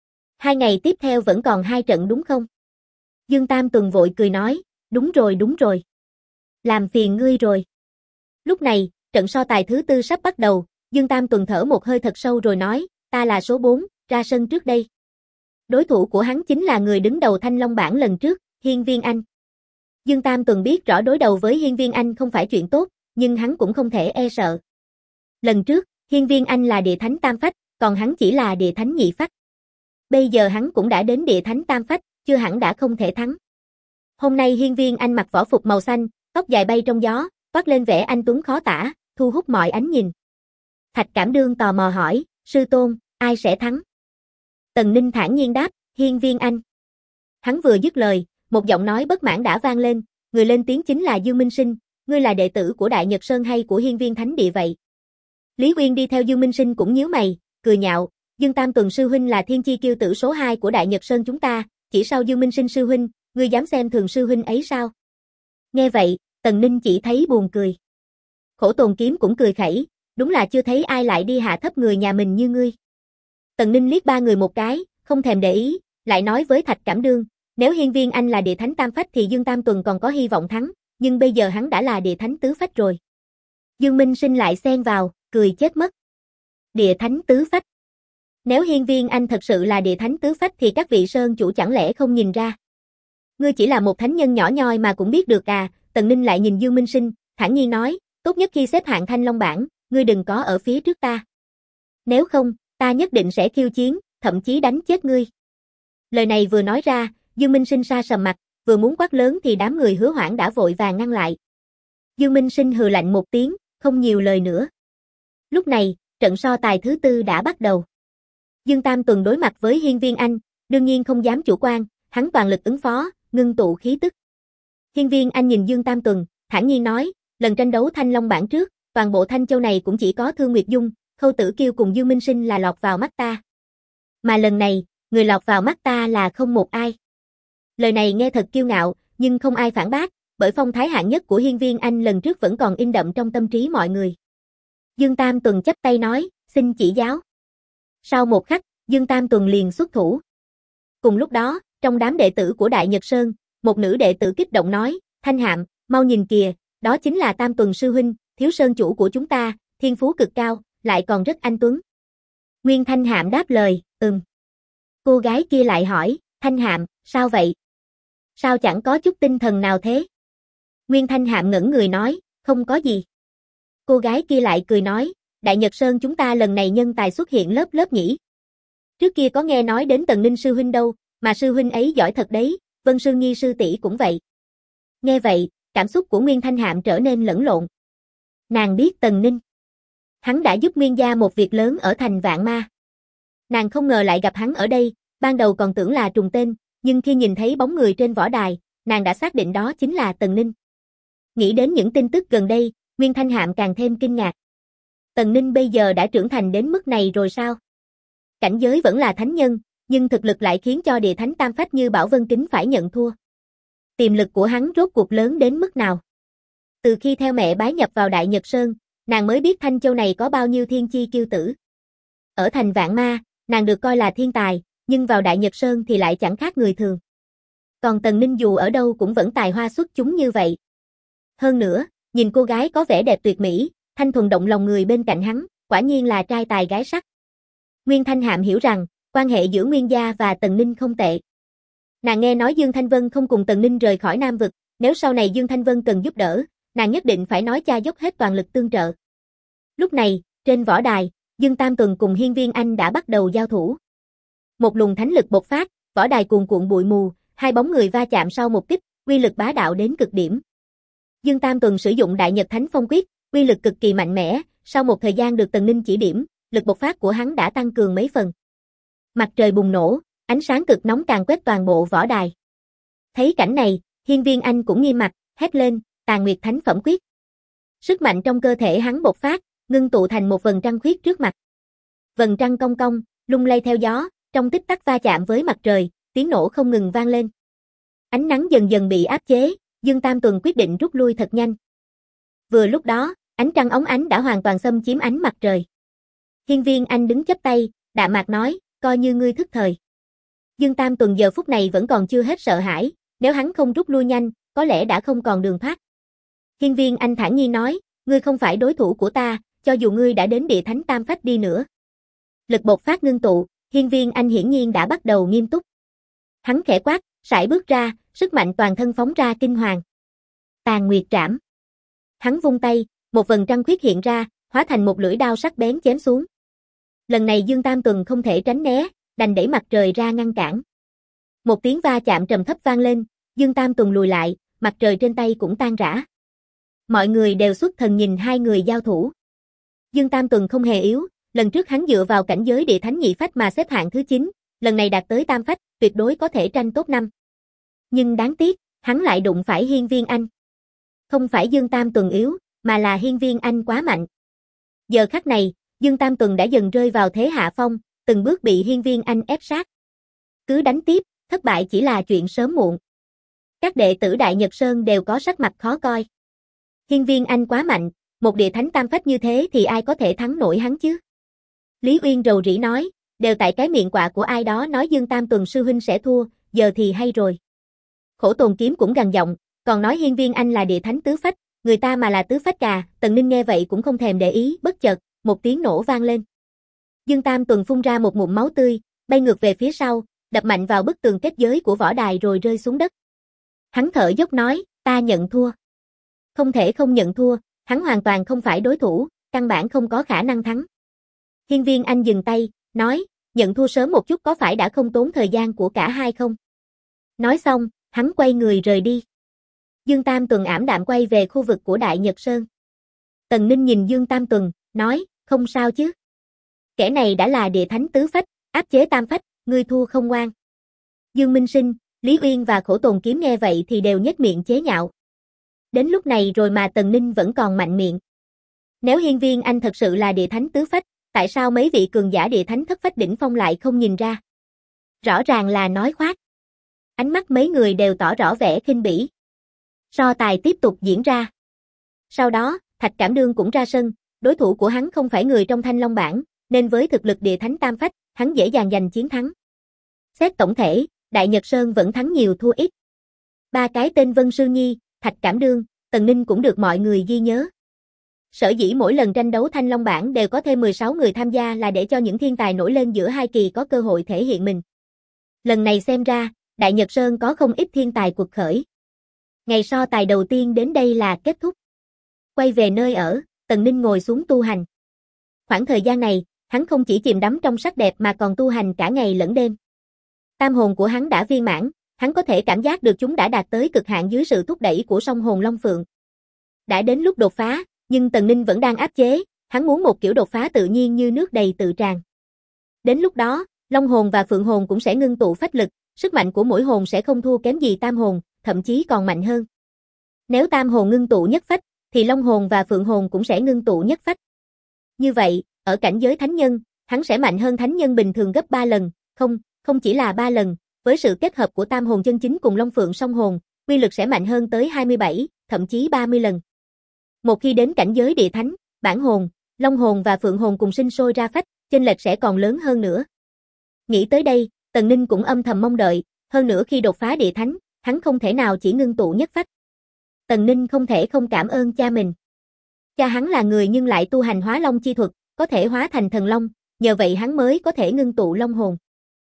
2 ngày tiếp theo vẫn còn 2 trận đúng không? Dương Tam Tuần vội cười nói, đúng rồi. Làm phiền ngươi rồi. Lúc này, trận so tài thứ 4 sắp bắt đầu, Dương Tam Tuần thở một hơi thật sâu rồi nói, ta là số 4, ra sân trước đây. Đối thủ của hắn chính là người đứng đầu Thanh Long bảng lần trước, Hiên Viên Anh. Dương Tam Tuần biết rõ đối đầu với Hiên Viên Anh không phải chuyện tốt, nhưng hắn cũng không thể e sợ. Lần trước, Hiên Viên Anh là địa thánh tam phách, còn hắn chỉ là địa thánh nhị phách. Bây giờ hắn cũng đã đến địa thánh tam phách, chưa hẳn đã không thể thắng. Hôm nay Hiên Viên Anh mặc võ phục màu xanh, tóc dài bay trong gió, toát lên vẻ anh tuấn khó tả, thu hút mọi ánh nhìn. Thạch Cảm Đương tò mò hỏi, sư tôn, ai sẽ thắng? Tần Ninh thản nhiên đáp, Hiên Viên Anh. Hắn vừa dứt lời, một giọng nói bất mãn đã vang lên, người lên tiếng chính là Dương Minh Sinh, ngươi là đệ tử của Đại Nhật Sơn hay của Hiên Viên Thánh Địa vậy? Lý Uyên đi theo Dương Minh Sinh cũng nhíu mày, cười nhạo, Dương Tam Tuần sư huynh là thiên chi kiêu tử số 2 của Đại Nhật Sơn chúng ta, chỉ sau Dương Minh Sinh sư huynh, ngươi dám xem thường sư huynh ấy sao? Nghe vậy, Tần Ninh chỉ thấy buồn cười. Khổ Tồn Kiếm cũng cười khẩy, đúng là chưa thấy ai lại đi hạ thấp người nhà mình như ngươi. Tần Ninh liếc ba người một cái, không thèm để ý, lại nói với Thạch Cảm Đương, nếu Hiên Viên Anh là địa thánh tam phách thì Dương Tam Tuần còn có hy vọng thắng, nhưng bây giờ hắn đã là địa thánh tứ phách rồi. Dương Minh Sinh lại xen vào, cười chết mất. Địa thánh tứ phách. Nếu Hiên Viên Anh thật sự là địa thánh tứ phách thì các vị sơn chủ chẳng lẽ không nhìn ra. Ngươi chỉ là một thánh nhân nhỏ nhoi mà cũng biết được à, Tần Ninh lại nhìn Dương Minh Sinh, thản nhiên nói, tốt nhất khi xếp hạng Thanh Long bảng, ngươi đừng có ở phía trước ta. Nếu không, ta nhất định sẽ khiêu chiến, thậm chí đánh chết ngươi. Lời này vừa nói ra, Dương Minh Sinh sa sầm mặt, vừa muốn quát lớn thì đám người Hứa Hoảng đã vội vàng ngăn lại. Dương Minh Sinh hừ lạnh một tiếng, không nhiều lời nữa. Lúc này, trận so tài thứ tư đã bắt đầu. Dương Tam Tuần đối mặt với Hiên Viên Anh, đương nhiên không dám chủ quan, hắn toàn lực ứng phó, ngưng tụ khí tức. Hiên Viên Anh nhìn Dương Tam Tuần, thản nhiên nói, lần tranh đấu Thanh Long bảng trước, toàn bộ Thanh Châu này cũng chỉ có Thương Nguyệt Dung, Khâu Tử Kiêu cùng Dương Minh Sinh là lọt vào mắt ta. Mà lần này, người lọt vào mắt ta là không một ai. Lời này nghe thật kiêu ngạo, nhưng không ai phản bác, bởi phong thái hạng nhất của Hiên Viên Anh lần trước vẫn còn in đậm trong tâm trí mọi người. Dương Tam Tuần chắp tay nói, xin chỉ giáo. Sau một khắc, Dương Tam Tuần liền xuất thủ. Cùng lúc đó, trong đám đệ tử của Đại Nhật Sơn, một nữ đệ tử kích động nói, Thanh Hạm, mau nhìn kìa, đó chính là Tam Tuần sư huynh, thiếu sơn chủ của chúng ta, thiên phú cực cao, lại còn rất anh tuấn. Nguyên Thanh Hạm đáp lời, Cô gái kia lại hỏi, Thanh Hạm, sao vậy? Sao chẳng có chút tinh thần nào thế? Nguyên Thanh Hạm ngẩn người nói, không có gì. Cô gái kia lại cười nói, Đại Nhật Sơn chúng ta lần này nhân tài xuất hiện lớp lớp nhỉ. Trước kia có nghe nói đến Tần Ninh sư huynh đâu, mà sư huynh ấy giỏi thật đấy, Vân Sư Nghi sư tỷ cũng vậy. Nghe vậy, cảm xúc của Nguyên Thanh Hạm trở nên lẫn lộn. Nàng biết Tần Ninh. Hắn đã giúp Nguyên gia một việc lớn ở thành Vạn Ma. Nàng không ngờ lại gặp hắn ở đây, ban đầu còn tưởng là trùng tên, nhưng khi nhìn thấy bóng người trên võ đài, nàng đã xác định đó chính là Tần Ninh. Nghĩ đến những tin tức gần đây, Nguyên Thanh Hạm càng thêm kinh ngạc. Tần Ninh bây giờ đã trưởng thành đến mức này rồi sao? Cảnh giới vẫn là thánh nhân, nhưng thực lực lại khiến cho địa thánh tam phách như Bảo Vân Kính phải nhận thua. Tiềm lực của hắn rốt cuộc lớn đến mức nào? Từ khi theo mẹ bái nhập vào Đại Nhật Sơn, nàng mới biết Thanh Châu này có bao nhiêu thiên chi kiêu tử. Ở thành Vạn Ma, nàng được coi là thiên tài, nhưng vào Đại Nhật Sơn thì lại chẳng khác người thường. Còn Tần Ninh dù ở đâu cũng vẫn tài hoa xuất chúng như vậy. Hơn nữa, nhìn cô gái có vẻ đẹp tuyệt mỹ, thanh thuần động lòng người bên cạnh hắn, quả nhiên là trai tài gái sắc. Nguyên Thanh Hạm hiểu rằng, quan hệ giữa Nguyên gia và Tần Ninh không tệ. Nàng nghe nói Dương Thanh Vân không cùng Tần Ninh rời khỏi Nam Vực, nếu sau này Dương Thanh Vân cần giúp đỡ, nàng nhất định phải nói cha dốc hết toàn lực tương trợ. Lúc này, trên võ đài, Dương Tam Tuần cùng Hiên Viên Anh đã bắt đầu giao thủ. Một luồng thánh lực bộc phát, võ đài cuồn cuộn bụi mù, hai bóng người va chạm sau một kích, uy lực bá đạo đến cực điểm. Dương Tam Tuần sử dụng Đại Nhật Thánh Phong Quyết, uy lực cực kỳ mạnh mẽ, sau một thời gian được Tần Ninh chỉ điểm, lực bộc phát của hắn đã tăng cường mấy phần. Mặt trời bùng nổ, ánh sáng cực nóng càn quét toàn bộ võ đài. Thấy cảnh này, Hiên Viên Anh cũng nghiêm mặt, hét lên, Tàn Nguyệt Thánh Phẩm Quyết. Sức mạnh trong cơ thể hắn bộc phát, ngưng tụ thành một vầng trăng khuyết trước mặt. Vầng trăng cong cong, lung lay theo gió, trong tích tắc va chạm với mặt trời, tiếng nổ không ngừng vang lên. Ánh nắng dần dần bị áp chế, Dương Tam Tuần quyết định rút lui thật nhanh. Vừa lúc đó, ánh trăng óng ánh đã hoàn toàn xâm chiếm ánh mặt trời. Hiên Viên Anh đứng chắp tay, đạm mạc nói, coi như ngươi thức thời. Dương Tam Tuần giờ phút này vẫn còn chưa hết sợ hãi, nếu hắn không rút lui nhanh, có lẽ đã không còn đường thoát. Hiên Viên Anh thản nhiên nói, ngươi không phải đối thủ của ta, cho dù ngươi đã đến địa thánh tam phách đi nữa. Lực bộc phát ngưng tụ, Hiên Viên Anh hiển nhiên đã bắt đầu nghiêm túc. Hắn khẽ quát, sải bước ra, sức mạnh toàn thân phóng ra kinh hoàng. Tàn Nguyệt Trảm. Hắn vung tay, một vầng trăng khuyết hiện ra, hóa thành một lưỡi đao sắc bén chém xuống. Lần này Dương Tam Tuần không thể tránh né, đành đẩy mặt trời ra ngăn cản. Một tiếng va chạm trầm thấp vang lên, Dương Tam Tuần lùi lại, mặt trời trên tay cũng tan rã. Mọi người đều xuất thần nhìn hai người giao thủ. Dương Tam Tuần không hề yếu, lần trước hắn dựa vào cảnh giới địa thánh nhị phách mà xếp hạng thứ 9, lần này đạt tới tam phách, tuyệt đối có thể tranh top 5. Nhưng đáng tiếc, hắn lại đụng phải Hiên Viên Anh. Không phải Dương Tam Tuần yếu, mà là Hiên Viên Anh quá mạnh. Giờ khắc này, Dương Tam Tuần đã dần rơi vào thế hạ phong, từng bước bị Hiên Viên Anh ép sát. Cứ đánh tiếp, thất bại chỉ là chuyện sớm muộn. Các đệ tử Đại Nhật Sơn đều có sắc mặt khó coi. Hiên Viên Anh quá mạnh, một địa thánh tam phách như thế thì ai có thể thắng nổi hắn chứ? Lý Uyên rầu rĩ nói, đều tại cái miệng quạ của ai đó nói Dương Tam Tuần sư huynh sẽ thua, giờ thì hay rồi. Khổ Tồn Kiếm cũng gằn giọng, còn nói Hiên Viên Anh là địa thánh tứ phách, người ta mà là tứ phách cà, Tần Ninh nghe vậy cũng không thèm để ý, bất chợt, một tiếng nổ vang lên. Dương Tam Tuần phun ra một ngụm máu tươi, bay ngược về phía sau, đập mạnh vào bức tường kết giới của võ đài rồi rơi xuống đất. Hắn thở dốc nói, ta nhận thua. Không thể không nhận thua, hắn hoàn toàn không phải đối thủ, căn bản không có khả năng thắng. Hiên Viên Anh dừng tay, nói, nhận thua sớm một chút có phải đã không tốn thời gian của cả hai không? Nói xong, hắn quay người rời đi. Dương Tam Tuần ảm đạm quay về khu vực của Đại Nhật Sơn. Tần Ninh nhìn Dương Tam Tuần, nói, không sao chứ. Kẻ này đã là địa thánh tứ phách, áp chế tam phách, ngươi thua không ngoan. Dương Minh Sinh, Lý Uyên và Khổ Tồn Kiếm nghe vậy thì đều nhếch miệng chế nhạo. Đến lúc này rồi mà Tần Ninh vẫn còn mạnh miệng. Nếu Hiên Viên Anh thật sự là địa thánh tứ phách, tại sao mấy vị cường giả địa thánh thất phách đỉnh phong lại không nhìn ra? Rõ ràng là nói khoác. Ánh mắt mấy người đều tỏ rõ vẻ khinh bỉ. So tài tiếp tục diễn ra. Sau đó, Thạch Cảm Đương cũng ra sân, đối thủ của hắn không phải người trong Thanh Long bảng, nên với thực lực địa thánh tam phách, hắn dễ dàng giành chiến thắng. Xét tổng thể, Đại Nhật Sơn vẫn thắng nhiều thua ít. Ba cái tên Vân Sư Nhi, Thạch Cảm Đương, Tần Ninh cũng được mọi người ghi nhớ. Sở dĩ mỗi lần tranh đấu Thanh Long bảng đều có thêm 16 người tham gia là để cho những thiên tài nổi lên giữa hai kỳ có cơ hội thể hiện mình. Lần này xem ra, Đại Nhật Sơn có không ít thiên tài quật khởi. Ngày so tài đầu tiên đến đây là kết thúc. Quay về nơi ở, Tần Ninh ngồi xuống tu hành. Khoảng thời gian này, hắn không chỉ chìm đắm trong sắc đẹp mà còn tu hành cả ngày lẫn đêm. Tam hồn của hắn đã viên mãn, hắn có thể cảm giác được chúng đã đạt tới cực hạn dưới sự thúc đẩy của song hồn Long Phượng. Đã đến lúc đột phá, nhưng Tần Ninh vẫn đang áp chế, hắn muốn một kiểu đột phá tự nhiên như nước đầy tự tràn. Đến lúc đó, Long hồn và Phượng hồn cũng sẽ ngưng tụ phách lực, sức mạnh của mỗi hồn sẽ không thua kém gì tam hồn, thậm chí còn mạnh hơn. Nếu tam hồn ngưng tụ nhất phách, thì Long hồn và Phượng hồn cũng sẽ ngưng tụ nhất phách. Như vậy, ở cảnh giới thánh nhân, hắn sẽ mạnh hơn thánh nhân bình thường gấp 3 lần, không chỉ là 3 lần, với sự kết hợp của tam hồn chân chính cùng Long Phượng song hồn, uy lực sẽ mạnh hơn tới 27, thậm chí 30 lần. Một khi đến cảnh giới địa thánh, bản hồn, Long hồn và Phượng hồn cùng sinh sôi ra phách, chênh lệch sẽ còn lớn hơn nữa. Nghĩ tới đây, Tần Ninh cũng âm thầm mong đợi, hơn nữa khi đột phá địa thánh, hắn không thể nào chỉ ngưng tụ nhất phách. Tần Ninh không thể không cảm ơn cha mình. Cha hắn là người nhưng lại tu hành hóa long chi thuật, có thể hóa thành thần long, nhờ vậy hắn mới có thể ngưng tụ long hồn.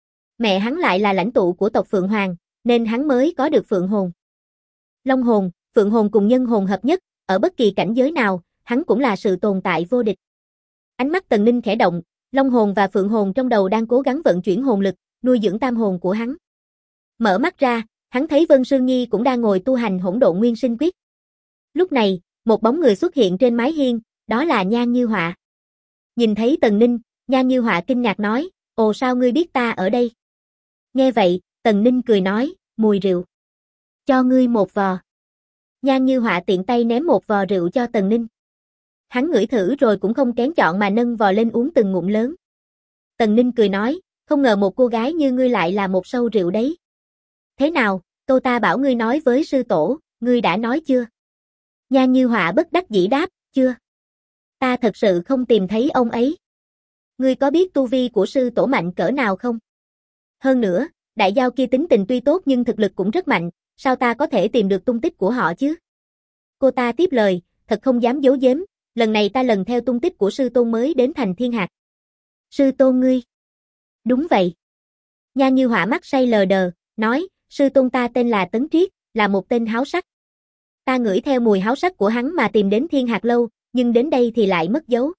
Mẹ hắn lại là lãnh tụ của tộc Phượng Hoàng, nên hắn mới có được Phượng hồn. Long hồn, Phượng hồn cùng nhân hồn hợp nhất, ở bất kỳ cảnh giới nào, hắn cũng là sự tồn tại vô địch. Ánh mắt Tần Ninh khẽ động, Long hồn và Phượng hồn trong đầu đang cố gắng vận chuyển hồn lực, nuôi dưỡng tam hồn của hắn. Mở mắt ra, hắn thấy Vân Sương Nhi cũng đang ngồi tu hành hỗn độn nguyên sinh quyết. Lúc này, một bóng người xuất hiện trên mái hiên, đó là Nhan Như Họa. Nhìn thấy Tần Ninh, Nhan Như Họa kinh ngạc nói, ồ sao ngươi biết ta ở đây? Nghe vậy, Tần Ninh cười nói, mùi rượu. Cho ngươi một vò. Nhan Như Họa tiện tay ném một vò rượu cho Tần Ninh. Hắn ngửi thử rồi cũng không kén chọn mà nâng vò lên uống từng ngụm lớn. Tần Ninh cười nói, không ngờ một cô gái như ngươi lại là một sâu rượu đấy. Thế nào, câu ta bảo ngươi nói với sư tổ, ngươi đã nói chưa? Nhan Như Họa bất đắc dĩ đáp, chưa. Ta thật sự không tìm thấy ông ấy. Ngươi có biết tu vi của sư tổ mạnh cỡ nào không? Hơn nữa, đại giao kia tính tình tuy tốt nhưng thực lực cũng rất mạnh, sao ta có thể tìm được tung tích của họ chứ? Cô ta tiếp lời, thật không dám giấu giếm, lần này ta lần theo tung tích của sư tôn mới đến thành Thiên Hạc. Sư tôn ngươi? Đúng vậy. Nhan Như Họa mắt say lờ đờ, nói, sư tôn ta tên là Tấn Triết, là một tên háo sắc. Ta ngửi theo mùi háo sắc của hắn mà tìm đến Thiên Hạc lâu, nhưng đến đây thì lại mất dấu.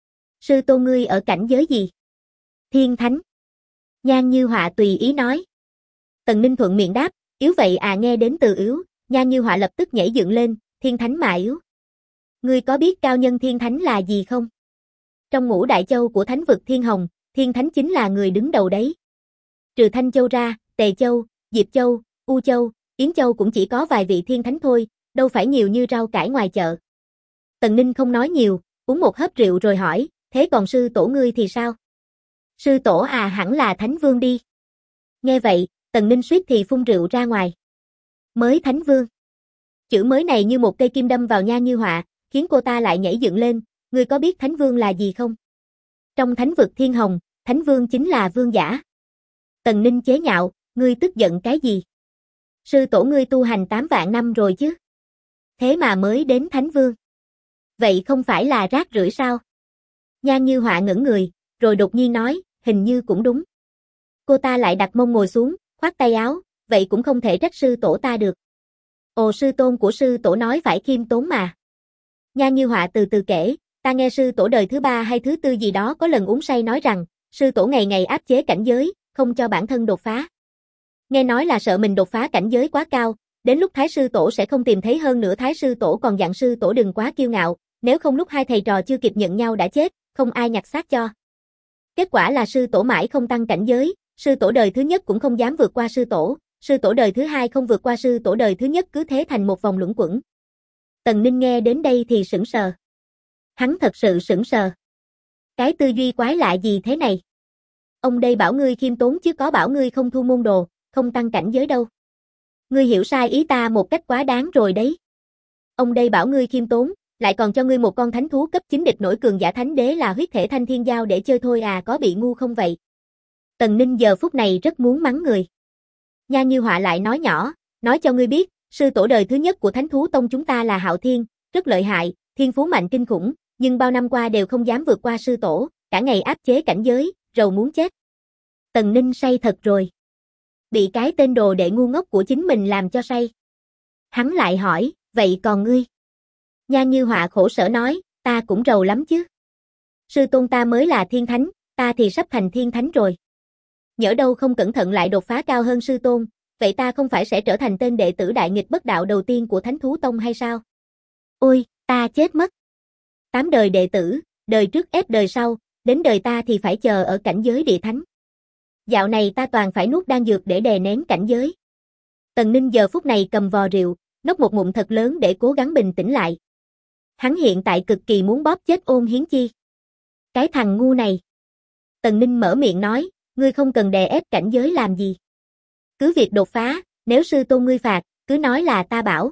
Sư tôn ngươi ở cảnh giới gì? Thiên Thánh. Nhan Như Họa tùy ý nói. Tần Ninh thuận miệng đáp, yếu vậy à, nghe đến từ yếu, Nhan Như Họa lập tức nhảy dựng lên, Thiên Thánh mà yếu. Ngươi có biết cao nhân Thiên Thánh là gì không? Trong ngũ đại châu của thánh vực Thiên Hồng, Thiên Thánh chính là người đứng đầu đấy. Trừ Thanh Châu ra, Tề Châu, Diệp Châu, U Châu, Yến Châu cũng chỉ có vài vị Thiên Thánh thôi, đâu phải nhiều như rau cải ngoài chợ. Tần Ninh không nói nhiều, uống một hớp rượu rồi hỏi, thế còn sư tổ ngươi thì sao? Sư tổ à, hẳn là Thánh Vương đi. Nghe vậy, Tần Ninh suýt thì phun rượu ra ngoài. Mới Thánh Vương. Chữ mới này như một cây kim đâm vào Nhan Như Họa, khiến cô ta lại nhảy dựng lên, ngươi có biết Thánh Vương là gì không? Trong thánh vực Thiên Hồng, Thánh vương chính là vương giả. Tần Ninh chế nhạo, ngươi tức giận cái gì? Sư tổ ngươi tu hành 8 vạn năm rồi chứ? Thế mà mới đến thánh vương. Vậy không phải là rác rưởi sao? Nhan Như Họa ngẩn người, rồi đột nhiên nói, hình như cũng đúng. Cô ta lại đặt mông ngồi xuống, khoát tay áo, vậy cũng không thể trách sư tổ ta được. Ồ, sư tôn của sư tổ nói phải khiêm tốn mà. Nhan Như Họa từ từ kể, ta nghe sư tổ đời thứ 3 hay thứ 4 gì đó có lần uống say nói rằng, sư tổ ngày ngày áp chế cảnh giới, không cho bản thân đột phá. Nghe nói là sợ mình đột phá cảnh giới quá cao, đến lúc Thái sư tổ sẽ không tìm thấy, hơn nữa Thái sư tổ còn dặn sư tổ đừng quá kiêu ngạo, nếu không lúc hai thầy trò chưa kịp nhận nhau đã chết, không ai nhặt xác cho. Kết quả là sư tổ mãi không tăng cảnh giới, sư tổ đời thứ nhất cũng không dám vượt qua sư tổ đời thứ 2 không vượt qua sư tổ đời thứ nhất, cứ thế thành một vòng luẩn quẩn. Tần Ninh nghe đến đây thì sững sờ. Hắn thật sự sững sờ. Cái tư duy quái lạ gì thế này? Ông đây bảo ngươi khiêm tốn chứ có bảo ngươi không thu môn đồ, không tăng cảnh giới đâu. Ngươi hiểu sai ý ta một cách quá đáng rồi đấy. Ông đây bảo ngươi khiêm tốn, lại còn cho ngươi một con thánh thú cấp 9 địch nổi cường giả thánh đế là huyết thể thanh thiên giao để chơi thôi à, có bị ngu không vậy? Tần Ninh giờ phút này rất muốn mắng người. Nhan Như Họa lại nói nhỏ, nói cho ngươi biết, sư tổ đời thứ nhất của Thánh thú tông chúng ta là Hạo Thiên, rất lợi hại, thiên phú mạnh kinh khủng, nhưng bao năm qua đều không dám vượt qua sư tổ, cả ngày áp chế cảnh giới, rầu muốn chết. Tần Ninh say thật rồi. Bị cái tên đồ đệ ngu ngốc của chính mình làm cho say. Hắn lại hỏi, vậy còn ngươi? Nhan Như Họa khổ sở nói, ta cũng rầu lắm chứ. Sư tôn ta mới là thiên thánh, ta thì sắp thành thiên thánh rồi. Nhỡ đâu không cẩn thận lại đột phá cao hơn sư tôn, vậy ta không phải sẽ trở thành tên đệ tử đại nghịch bất đạo đầu tiên của Thánh thú tông hay sao? Ôi, ta chết mất. 8 đời đệ tử, đời trước ép đời sau, đến đời ta thì phải chờ ở cảnh giới địa thánh. Dạo này ta toàn phải nuốt đan dược để đè nén cảnh giới. Tần Ninh giờ phút này cầm vò rượu, nốc một ngụm thật lớn để cố gắng bình tĩnh lại. Hắn hiện tại cực kỳ muốn bóp chết Ôn Hiến Chi. Cái thằng ngu này. Tần Ninh mở miệng nói, ngươi không cần đè ép cảnh giới làm gì. Cứ việc đột phá, nếu sư tôn ngươi phạt, cứ nói là ta bảo.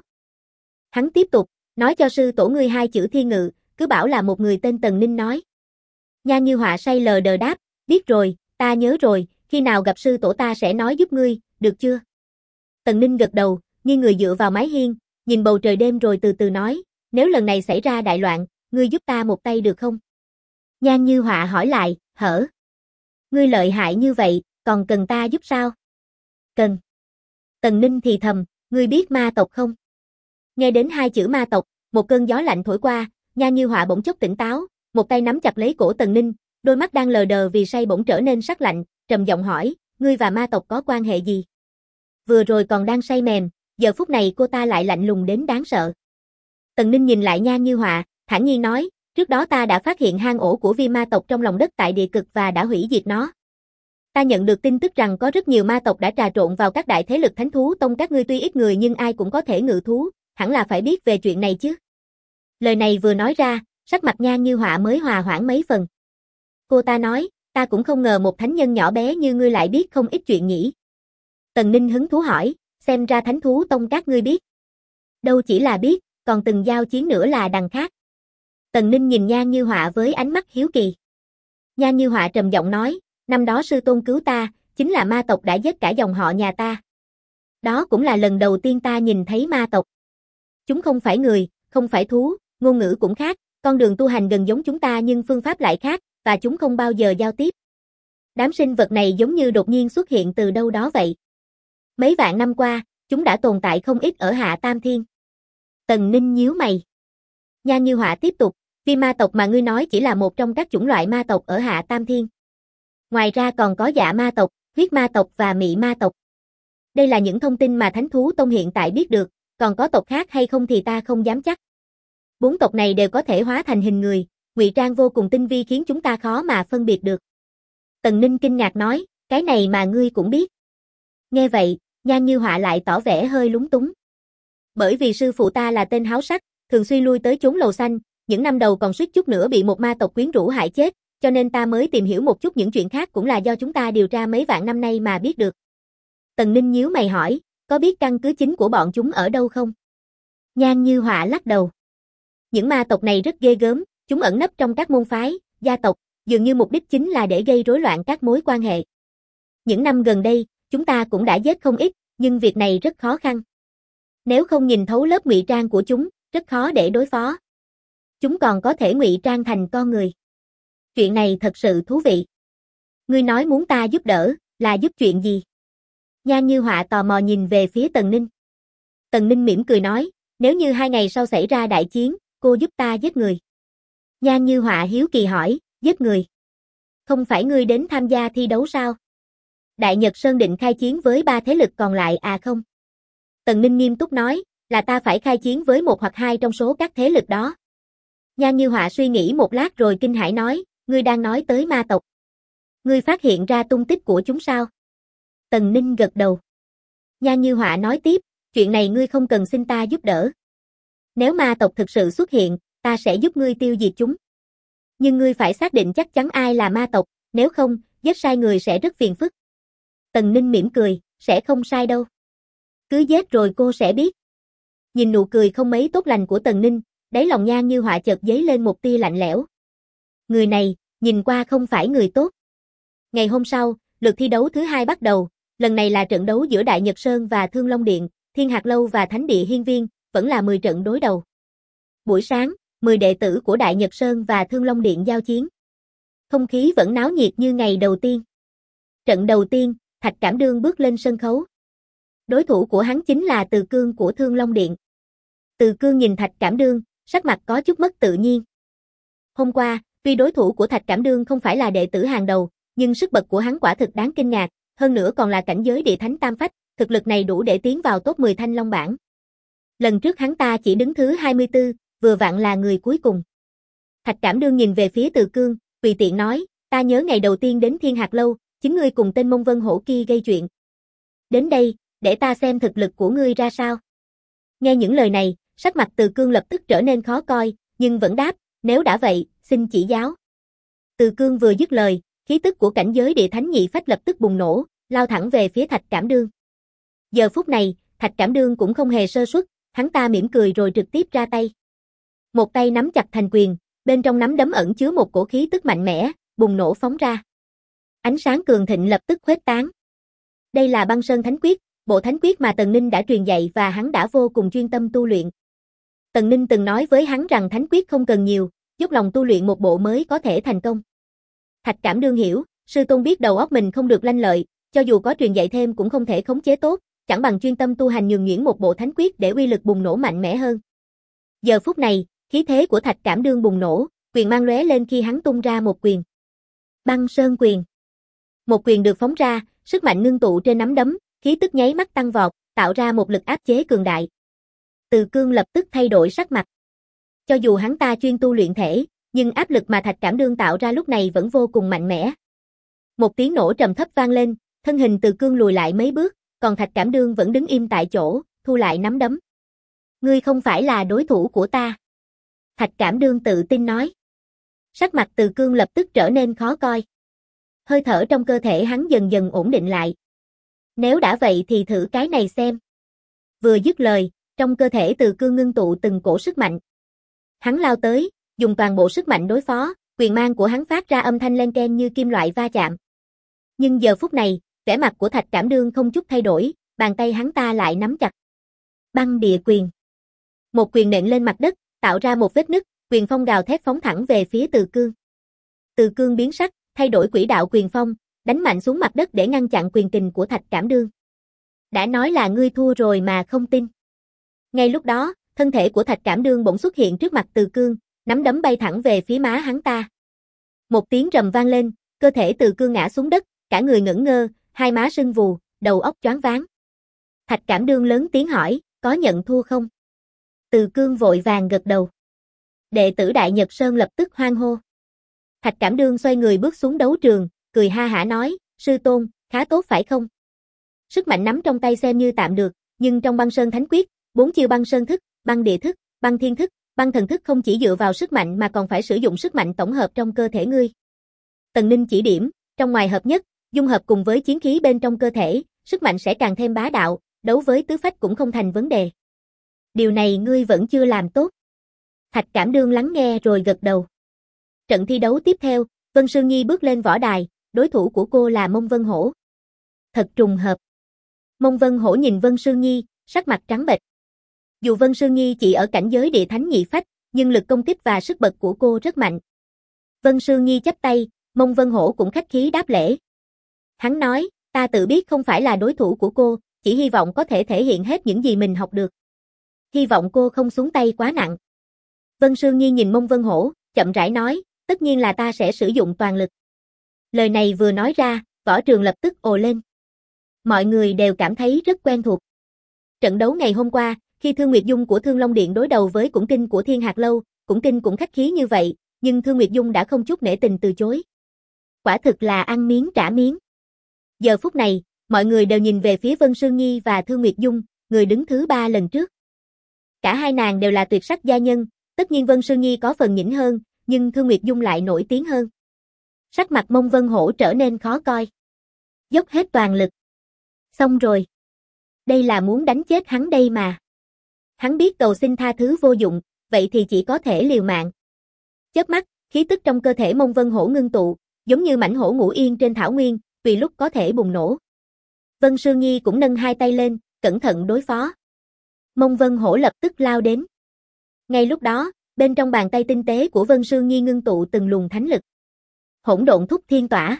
Hắn tiếp tục, nói cho sư tổ ngươi 2 chữ thiên ngự, cứ bảo là một người tên Tần Ninh nói. Nhan Như Họa say lờ đờ đáp, biết rồi, ta nhớ rồi, khi nào gặp sư tổ ta sẽ nói giúp ngươi, được chưa? Tần Ninh gật đầu, nghiêng người dựa vào mái hiên, nhìn bầu trời đêm rồi từ từ nói, nếu lần này xảy ra đại loạn, ngươi giúp ta một tay được không? Nhan Như Họa hỏi lại, hở? Ngươi lợi hại như vậy, còn cần ta giúp sao? Cần. Tần Ninh thì thầm, ngươi biết ma tộc không? Nghe đến 2 chữ ma tộc, một cơn gió lạnh thổi qua, Nhan Như Họa bỗng chốc tỉnh táo, một tay nắm chặt lấy cổ Tần Ninh, đôi mắt đang lờ đờ vì say bỗng trở nên sắc lạnh, trầm giọng hỏi, ngươi và ma tộc có quan hệ gì? Vừa rồi còn đang say mềm, giờ phút này cô ta lại lạnh lùng đến đáng sợ. Tần Ninh nhìn lại Nhan Như Họa, thản nhiên nói, trước đó ta đã phát hiện hang ổ của vi ma tộc trong lòng đất tại địa cực và đã hủy diệt nó. Ta nhận được tin tức rằng có rất nhiều ma tộc đã trà trộn vào các đại thế lực Thánh thú tông các ngươi, tuy ít người nhưng ai cũng có thể ngự thú, hẳn là phải biết về chuyện này chứ. Lời này vừa nói ra, sắc mặt Nhan Như Họa mới hòa hoãn mấy phần. Cô ta nói, ta cũng không ngờ một thánh nhân nhỏ bé như ngươi lại biết không ít chuyện nhỉ. Tần Ninh hứng thú hỏi, xem ra Thánh thú tông các ngươi biết. Đâu chỉ là biết, còn từng giao chiến nữa là đằng khác. Tần Ninh nhìn Nhan Như Họa với ánh mắt hiếu kỳ. Nhan Như Họa trầm giọng nói, năm đó sư tôn cứu ta, chính là ma tộc đã giết cả dòng họ nhà ta. Đó cũng là lần đầu tiên ta nhìn thấy ma tộc. Chúng không phải người, không phải thú, ngôn ngữ cũng khác, con đường tu hành gần giống chúng ta nhưng phương pháp lại khác, và chúng không bao giờ giao tiếp. Đám sinh vật này giống như đột nhiên xuất hiện từ đâu đó vậy. Mấy vạn năm qua, chúng đã tồn tại không ít ở Hạ Tam Thiên. Tần Ninh nhíu mày. Nhan Như Họa tiếp tục, vi ma tộc mà ngươi nói chỉ là một trong các chủng loại ma tộc ở Hạ Tam Thiên. Ngoài ra còn có dạ ma tộc, huyết ma tộc và mị ma tộc. Đây là những thông tin mà Thánh thú tông hiện tại biết được, còn có tộc khác hay không thì ta không dám chắc. 4 tộc này đều có thể hóa thành hình người, ngụy trang vô cùng tinh vi khiến chúng ta khó mà phân biệt được. Tần Ninh kinh ngạc nói, cái này mà ngươi cũng biết. Nghe vậy, Nhan Như Họa lại tỏ vẻ hơi lúng túng. Bởi vì sư phụ ta là tên háo sắc, thường xuyên lui tới chốn lầu xanh, những năm đầu còn suýt chút nữa bị một ma tộc quyến rũ hại chết, cho nên ta mới tìm hiểu một chút, những chuyện khác cũng là do chúng ta điều tra mấy vạn năm nay mà biết được. Tần Ninh nhíu mày hỏi, có biết căn cứ chính của bọn chúng ở đâu không? Nhan Như Họa lắc đầu. Những ma tộc này rất ghê gớm, chúng ẩn nấp trong các môn phái, gia tộc, Dường như mục đích chính là để gây rối loạn các mối quan hệ. Những năm gần đây, chúng ta cũng đã giết không ít, nhưng việc này rất khó khăn. Nếu không nhìn thấu lớp ngụy trang của chúng, rất khó để đối phó. Chúng còn có thể ngụy trang thành con người. Chuyện này thật sự thú vị. Ngươi nói muốn ta giúp đỡ, là giúp chuyện gì? Nhan Như Họa tò mò nhìn về phía Tần Ninh. Tần Ninh mỉm cười nói, nếu như 2 ngày sau xảy ra đại chiến, cô giúp ta giết người. Nhan Như Họa hiếu kỳ hỏi, giết người? Không phải ngươi đến tham gia thi đấu sao? Đại Nhật Sơn định khai chiến với 3 thế lực còn lại à không? Tần Ninh nghiêm túc nói, là ta phải khai chiến với 1 hoặc 2 trong số các thế lực đó. Nhan Như Họa suy nghĩ một lát rồi kinh hãi nói, ngươi đang nói tới ma tộc. Ngươi phát hiện ra tung tích của chúng sao? Tần Ninh gật đầu. Nhan Như Họa nói tiếp, chuyện này ngươi không cần xin ta giúp đỡ. Nếu ma tộc thực sự xuất hiện, ta sẽ giúp ngươi tiêu diệt chúng. Nhưng ngươi phải xác định chắc chắn ai là ma tộc, nếu không, giết sai người sẽ rất phiền phức. Tần Ninh mỉm cười, sẽ không sai đâu. Cứ giết rồi cô sẽ biết. Nhìn nụ cười không mấy tốt lành của Tần Ninh, đáy lòng Nhan Như Họa chợt dấy lên một tia lạnh lẽo. Người này, nhìn qua không phải người tốt. Ngày hôm sau, lượt thi đấu thứ 2 bắt đầu, lần này là trận đấu giữa Đại Nhật Sơn và Thương Long Điện, Thiên Hạt Lâu và Thánh Địa Hiên Viên, vẫn là 10 trận đối đầu. Buổi sáng, 10 đệ tử của Đại Nhật Sơn và Thương Long Điện giao chiến. Không khí vẫn náo nhiệt như ngày đầu tiên. Trận đầu tiên, Thạch Cảm Đương bước lên sân khấu. Đối thủ của hắn chính là Từ Cương của Thương Long Điện. Từ Cương nhìn Thạch Cảm Đương, sắc mặt có chút mất tự nhiên. Hôm qua, tuy đối thủ của Thạch Cảm Đương không phải là đệ tử hàng đầu, nhưng sức bật của hắn quả thực đáng kinh ngạc, hơn nữa còn là cảnh giới địa thánh tam phách, thực lực này đủ để tiến vào top 10 Thanh Long bảng. Lần trước hắn ta chỉ đứng thứ 24, vừa vặn là người cuối cùng. Thạch Cảm Đương nhìn về phía Từ Cương, tùy tiện nói, ta nhớ ngày đầu tiên đến Thiên Hạt Lâu, chính ngươi cùng tên Mông Vân Hổ kia gây chuyện. Đến đây, để ta xem thực lực của ngươi ra sao. Nghe những lời này, sắc mặt Từ Cương lập tức trở nên khó coi, nhưng vẫn đáp, nếu đã vậy, xin chỉ giáo. Từ Cương vừa dứt lời, khí tức của cảnh giới địa thánh nhị phách lập tức bùng nổ, lao thẳng về phía Thạch Cảm Đương. Giờ phút này, Thạch Cảm Đương cũng không hề sơ suất, hắn ta mỉm cười rồi trực tiếp ra tay. Một tay nắm chặt thành quyền, bên trong nắm đấm ẩn chứa một cổ khí tức mạnh mẽ, bùng nổ phóng ra. Ánh sáng cường thịnh lập tức khuếch tán. Đây là Băng Sơn Thánh Quyết, bộ thánh quyết mà Tần Ninh đã truyền dạy và hắn đã vô cùng chuyên tâm tu luyện. Tần Ninh từng nói với hắn rằng thánh quyết không cần nhiều, dốc lòng tu luyện một bộ mới có thể thành công. Thạch Cảm Đương hiểu, sư tôn biết đầu óc mình không được lanh lợi, cho dù có truyền dạy thêm cũng không thể khống chế tốt, chẳng bằng chuyên tâm tu hành nhường nhuyễn một bộ thánh quyết để uy lực bùng nổ mạnh mẽ hơn. Giờ phút này, khí thế của Thạch Cảm Đương bùng nổ, quyền mang lóe lên khi hắn tung ra một quyền. Băng Sơn quyền. Một quyền được phóng ra, sức mạnh ngưng tụ trên nắm đấm, khí tức nháy mắt tăng vọt, tạo ra một lực áp chế cường đại. Từ Cương lập tức thay đổi sắc mặt. Cho dù hắn ta chuyên tu luyện thể, nhưng áp lực mà Thạch Cảm Đương tạo ra lúc này vẫn vô cùng mạnh mẽ. Một tiếng nổ trầm thấp vang lên, thân hình Từ Cương lùi lại mấy bước, còn Thạch Cảm Đương vẫn đứng im tại chỗ, thu lại nắm đấm. Ngươi không phải là đối thủ của ta. Thạch Cảm Đương tự tin nói. Sắc mặt Từ Cương lập tức trở nên khó coi. Hơi thở trong cơ thể hắn dần dần ổn định lại. Nếu đã vậy thì thử cái này xem. Vừa dứt lời, trong cơ thể Từ Cương ngưng tụ từng cổ sức mạnh. Hắn lao tới, dùng toàn bộ sức mạnh đối phó, quyền mang của hắn phát ra âm thanh len keng như kim loại va chạm. Nhưng giờ phút này, vẻ mặt của Thạch Cảm Đương không chút thay đổi, bàn tay hắn ta lại nắm chặt. Băng địa quyền. Một quyền nện lên mặt đất, tạo ra một vết nứt, quyền phong gào thét phóng thẳng về phía Từ Cương. Từ Cương biến sắc, thay đổi quỹ đạo quyền phong, đánh mạnh xuống mặt đất để ngăn chặn quyền kình của Thạch Cảm Đương. Đã nói là ngươi thua rồi mà không tin. Ngay lúc đó, thân thể của Thạch Cảm Đương bỗng xuất hiện trước mặt Từ Cương, nắm đấm bay thẳng về phía má hắn ta. Một tiếng rầm vang lên, cơ thể Từ Cương ngã xuống đất, cả người ngẩn ngơ, hai má sưng vù, đầu óc choáng váng. Thạch Cảm Đương lớn tiếng hỏi, có nhận thua không? Từ Cương vội vàng gật đầu. Đệ tử Đại Nhật Sơn lập tức hoan hô. Thạch Cảm Đương xoay người bước xuống đấu trường, cười ha hả nói, sư tôn, khá tốt phải không? Sức mạnh nắm trong tay xem như tạm được, nhưng trong Băng Sơn Thánh Quyết, 4 chiêu Băng Sơn thức, Băng Địa thức, Băng Thiên thức, Băng Thần thức không chỉ dựa vào sức mạnh mà còn phải sử dụng sức mạnh tổng hợp trong cơ thể ngươi. Tần Ninh chỉ điểm, trong ngoài hợp nhất, dung hợp cùng với chiến khí bên trong cơ thể, sức mạnh sẽ càng thêm bá đạo, đấu với tứ phách cũng không thành vấn đề. Điều này ngươi vẫn chưa làm tốt. Thạch Cảm Đương lắng nghe rồi gật đầu. Trận thi đấu tiếp theo, Vân Sương Nhi bước lên võ đài, đối thủ của cô là Mông Vân Hổ. Thật trùng hợp. Mông Vân Hổ nhìn Vân Sương Nhi, sắc mặt trắng bệch. Dù Vân Sương Nhi chỉ ở cảnh giới địa thánh nhị phách, nhưng lực công kích và sức bật của cô rất mạnh. Vân Sương Nhi chắp tay, Mông Vân Hổ cũng khách khí đáp lễ. Hắn nói, ta tự biết không phải là đối thủ của cô, chỉ hy vọng có thể thể hiện hết những gì mình học được. Hy vọng cô không xuống tay quá nặng. Vân Sương Nhi nhìn Mông Vân Hổ, chậm rãi nói, tất nhiên là ta sẽ sử dụng toàn lực. Lời này vừa nói ra, võ trường lập tức ồ lên. Mọi người đều cảm thấy rất quen thuộc. Trận đấu ngày hôm qua, khi Thương Nguyệt Dung của Thương Long Điện đối đầu với Cũng Kinh của Thiên Hạc Lâu, Cũng Kinh cũng khách khí như vậy, nhưng Thương Nguyệt Dung đã không chút nể tình từ chối. Quả thực là ăn miếng trả miếng. Giờ phút này, mọi người đều nhìn về phía Vân Sương Nhi và Thương Nguyệt Dung, người đứng thứ 3 lần trước. Cả hai nàng đều là tuyệt sắc gia nhân, tất nhiên Vân Sương Nhi có phần nhỉnh hơn, nhưng Thương Nguyệt Dung lại nổi tiếng hơn. Sắc mặt Mông Vân Hổ trở nên khó coi. Dốc hết toàn lực. Xong rồi. Đây là muốn đánh chết hắn đây mà. Hắn biết cầu xin tha thứ vô dụng, vậy thì chỉ có thể liều mạng. Chớp mắt, khí tức trong cơ thể Mông Vân Hổ ngưng tụ, giống như mãnh hổ ngủ yên trên thảo nguyên, tùy lúc có thể bùng nổ. Vân Sương Nhi cũng nâng hai tay lên, cẩn thận đối phó. Mông Vân Hổ lập tức lao đến. Ngay lúc đó, bên trong bàn tay tinh tế của Vân Sương Nhi ngưng tụ từng luồng thánh lực. Hỗn độn thúc thiên tỏa.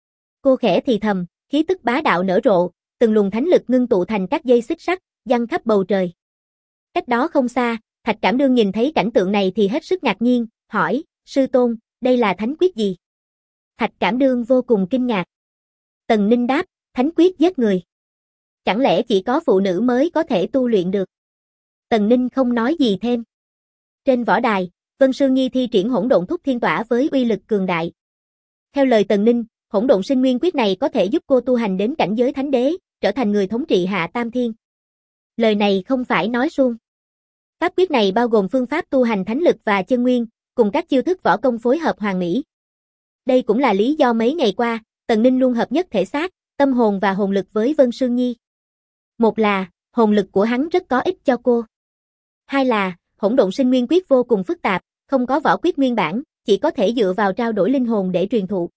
Cô khẽ thì thầm, khí tức bá đạo nở rộ, từng luồng thánh lực ngưng tụ thành các dây xích sắt, giăng khắp bầu trời. Cách đó không xa, Thạch Cảm Đương nhìn thấy cảnh tượng này thì hết sức ngạc nhiên, hỏi, sư tôn, đây là thánh quyết gì? Thạch Cảm Đương vô cùng kinh ngạc. Tần Ninh đáp, thánh quyết giết người. Chẳng lẽ chỉ có phụ nữ mới có thể tu luyện được? Tần Ninh không nói gì thêm. Trên võ đài, Vân Sương Nhi thi triển hỗn độn thúc thiên tỏa với uy lực cường đại. Theo lời Tần Ninh, hỗn độn sinh nguyên quyết này có thể giúp cô tu hành đến cảnh giới thánh đế, trở thành người thống trị hạ tam thiên. Lời này không phải nói suông. Pháp quyết này bao gồm phương pháp tu hành thánh lực và chân nguyên, cùng các chiêu thức võ công phối hợp hoàn mỹ. Đây cũng là lý do mấy ngày qua, Tần Ninh luôn hợp nhất thể xác, tâm hồn và hồn lực với Vân Sương Nhi. Một là, hồn lực của hắn rất có ích cho cô. Hai là, hỗn độn sinh nguyên quyết vô cùng phức tạp, không có võ quyết nguyên bản, chỉ có thể dựa vào trao đổi linh hồn để truyền thụ.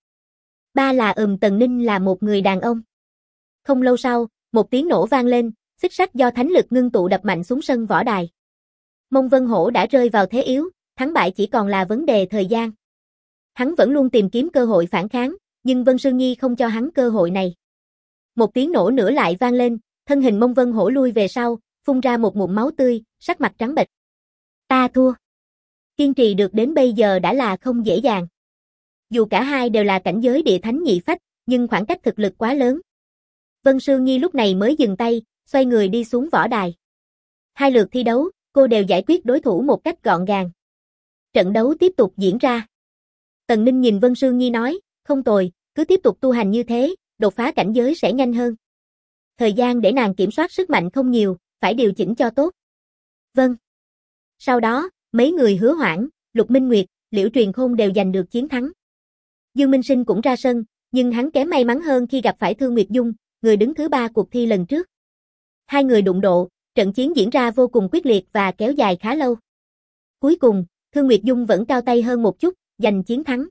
Ba là Tần Ninh là một người đàn ông. Không lâu sau, một tiếng nổ vang lên, xích sắt do thánh lực ngưng tụ đập mạnh xuống sân võ đài. Mông Vân Hổ đã rơi vào thế yếu, thắng bại chỉ còn là vấn đề thời gian. Hắn vẫn luôn tìm kiếm cơ hội phản kháng, nhưng Vân Sương Nhi không cho hắn cơ hội này. Một tiếng nổ nữa lại vang lên, thân hình Mông Vân Hổ lui về sau, phun ra một ngụm máu tươi, sắc mặt trắng bệch. Ta thua. Kiên trì được đến bây giờ đã là không dễ dàng. Dù cả hai đều là cảnh giới địa thánh nhị phách, nhưng khoảng cách thực lực quá lớn. Vân Sương Nhi lúc này mới dừng tay, xoay người đi xuống võ đài. Hai lượt thi đấu, cô đều giải quyết đối thủ một cách gọn gàng. Trận đấu tiếp tục diễn ra. Tần Ninh nhìn Vân Sương Nhi nói, không tồi, cứ tiếp tục tu hành như thế, đột phá cảnh giới sẽ nhanh hơn. Thời gian để nàng kiểm soát sức mạnh không nhiều, phải điều chỉnh cho tốt. Vâng. Sau đó, mấy người Hứa Hoảng, Lục Minh Nguyệt, Liễu Truyền Khôn đều giành được chiến thắng. Dương Minh Sinh cũng ra sân, nhưng hắn kém may mắn hơn khi gặp phải Thương Nguyệt Dung, người đứng thứ 3 cuộc thi lần trước. Hai người đụng độ, trận chiến diễn ra vô cùng quyết liệt và kéo dài khá lâu. Cuối cùng, Thương Nguyệt Dung vẫn cao tay hơn một chút, giành chiến thắng.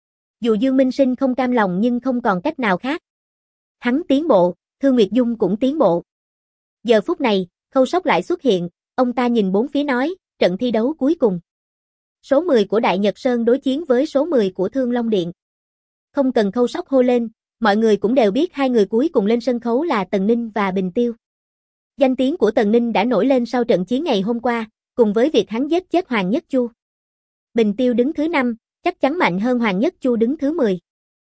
Dù Dương Minh Sinh không cam lòng nhưng không còn cách nào khác. Hắn tiến bộ, Thương Nguyệt Dung cũng tiến bộ. Giờ phút này, Khâu Sóc lại xuất hiện, ông ta nhìn bốn phía nói, trận thi đấu cuối cùng. Số 10 của Đại Nhật Sơn đối chiến với số 10 của Thương Long Điện. Không cần Khâu Sóc hô lên, mọi người cũng đều biết hai người cuối cùng lên sân khấu là Tần Ninh và Bình Tiêu. Danh tiếng của Tần Ninh đã nổi lên sau trận chiến ngày hôm qua, cùng với việc hắn giết chết Hoàng Nhất Chu. Bình Tiêu đứng thứ 5, chắc chắn mạnh hơn Hoàng Nhất Chu đứng thứ 10.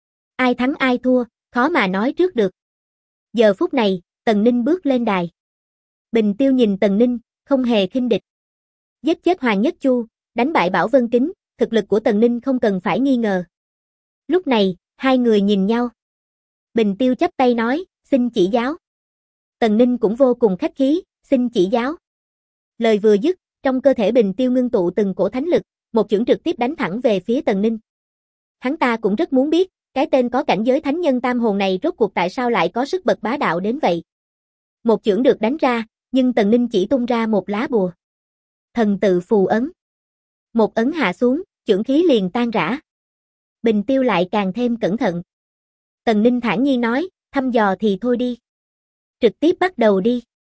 Ai thắng ai thua, khó mà nói trước được. Giờ phút này, Tần Ninh bước lên đài. Bình Tiêu nhìn Tần Ninh, không hề khinh địch. Giết chết Hoàng Nhất Chu, đánh bại Bảo Vân Kính, thực lực của Tần Ninh không cần phải nghi ngờ. Lúc này, hai người nhìn nhau. Bình Tiêu chắp tay nói, xin chỉ giáo. Tần Ninh cũng vô cùng khách khí, xin chỉ giáo. Lời vừa dứt, trong cơ thể Bình Tiêu ngưng tụ từng cổ thánh lực, một chưởng trực tiếp đánh thẳng về phía Tần Ninh. Hắn ta cũng rất muốn biết, cái tên có cảnh giới thánh nhân tam hồn này rốt cuộc tại sao lại có sức bật bá đạo đến vậy. Một chưởng được đánh ra, nhưng Tần Ninh chỉ tung ra một lá bùa. Thần tự phù ấn. Một ấn hạ xuống, chưởng khí liền tan rã. Bình Tiêu lại càng thêm cẩn thận. Tần Ninh thản nhiên nói, thăm dò thì thôi đi. Trực tiếp bắt đầu đi.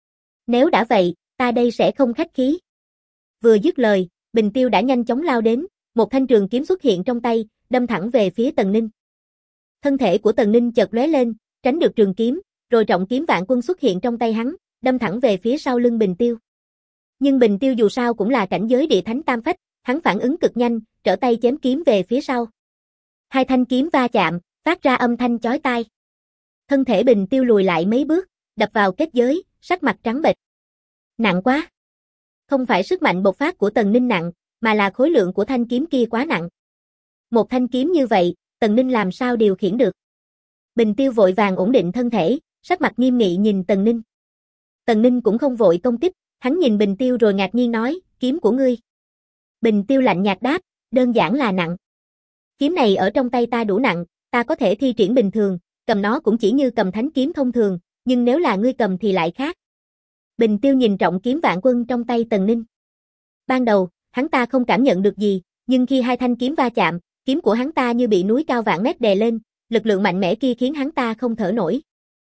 Nếu đã vậy, ta đây sẽ không khách khí. Vừa dứt lời, Bình Tiêu đã nhanh chóng lao đến, một thanh trường kiếm xuất hiện trong tay, đâm thẳng về phía Tần Ninh. Thân thể của Tần Ninh chợt lóe lên, tránh được trường kiếm, rồi trọng kiếm Vạn Quân xuất hiện trong tay hắn, đâm thẳng về phía sau lưng Bình Tiêu. Nhưng Bình Tiêu dù sao cũng là cảnh giới địa thánh tam phách, hắn phản ứng cực nhanh, trở tay chém kiếm về phía sau. Hai thanh kiếm va chạm, phát ra âm thanh chói tai. Thân thể Bình Tiêu lùi lại mấy bước, đập vào kết giới, sắc mặt trắng bệch. Nặng quá. Không phải sức mạnh bộc phát của Tần Ninh nặng, mà là khối lượng của thanh kiếm kia quá nặng. Một thanh kiếm như vậy, Tần Ninh làm sao điều khiển được? Bình Tiêu vội vàng ổn định thân thể, sắc mặt nghiêm nghị nhìn Tần Ninh. Tần Ninh cũng không vội công kích, hắn nhìn Bình Tiêu rồi ngạc nhiên nói, kiếm của ngươi. Bình Tiêu lạnh nhạt đáp, đơn giản là nặng. Kiếm này ở trong tay ta đủ nặng, ta có thể thi triển bình thường, cầm nó cũng chỉ như cầm thánh kiếm thông thường, nhưng nếu là ngươi cầm thì lại khác. Bình Tiêu nhìn trọng kiếm Vạn Quân trong tay Tần Ninh. Ban đầu, hắn ta không cảm nhận được gì, nhưng khi hai thanh kiếm va chạm, kiếm của hắn ta như bị núi cao vạn mét đè lên, lực lượng mạnh mẽ kia khiến hắn ta không thở nổi.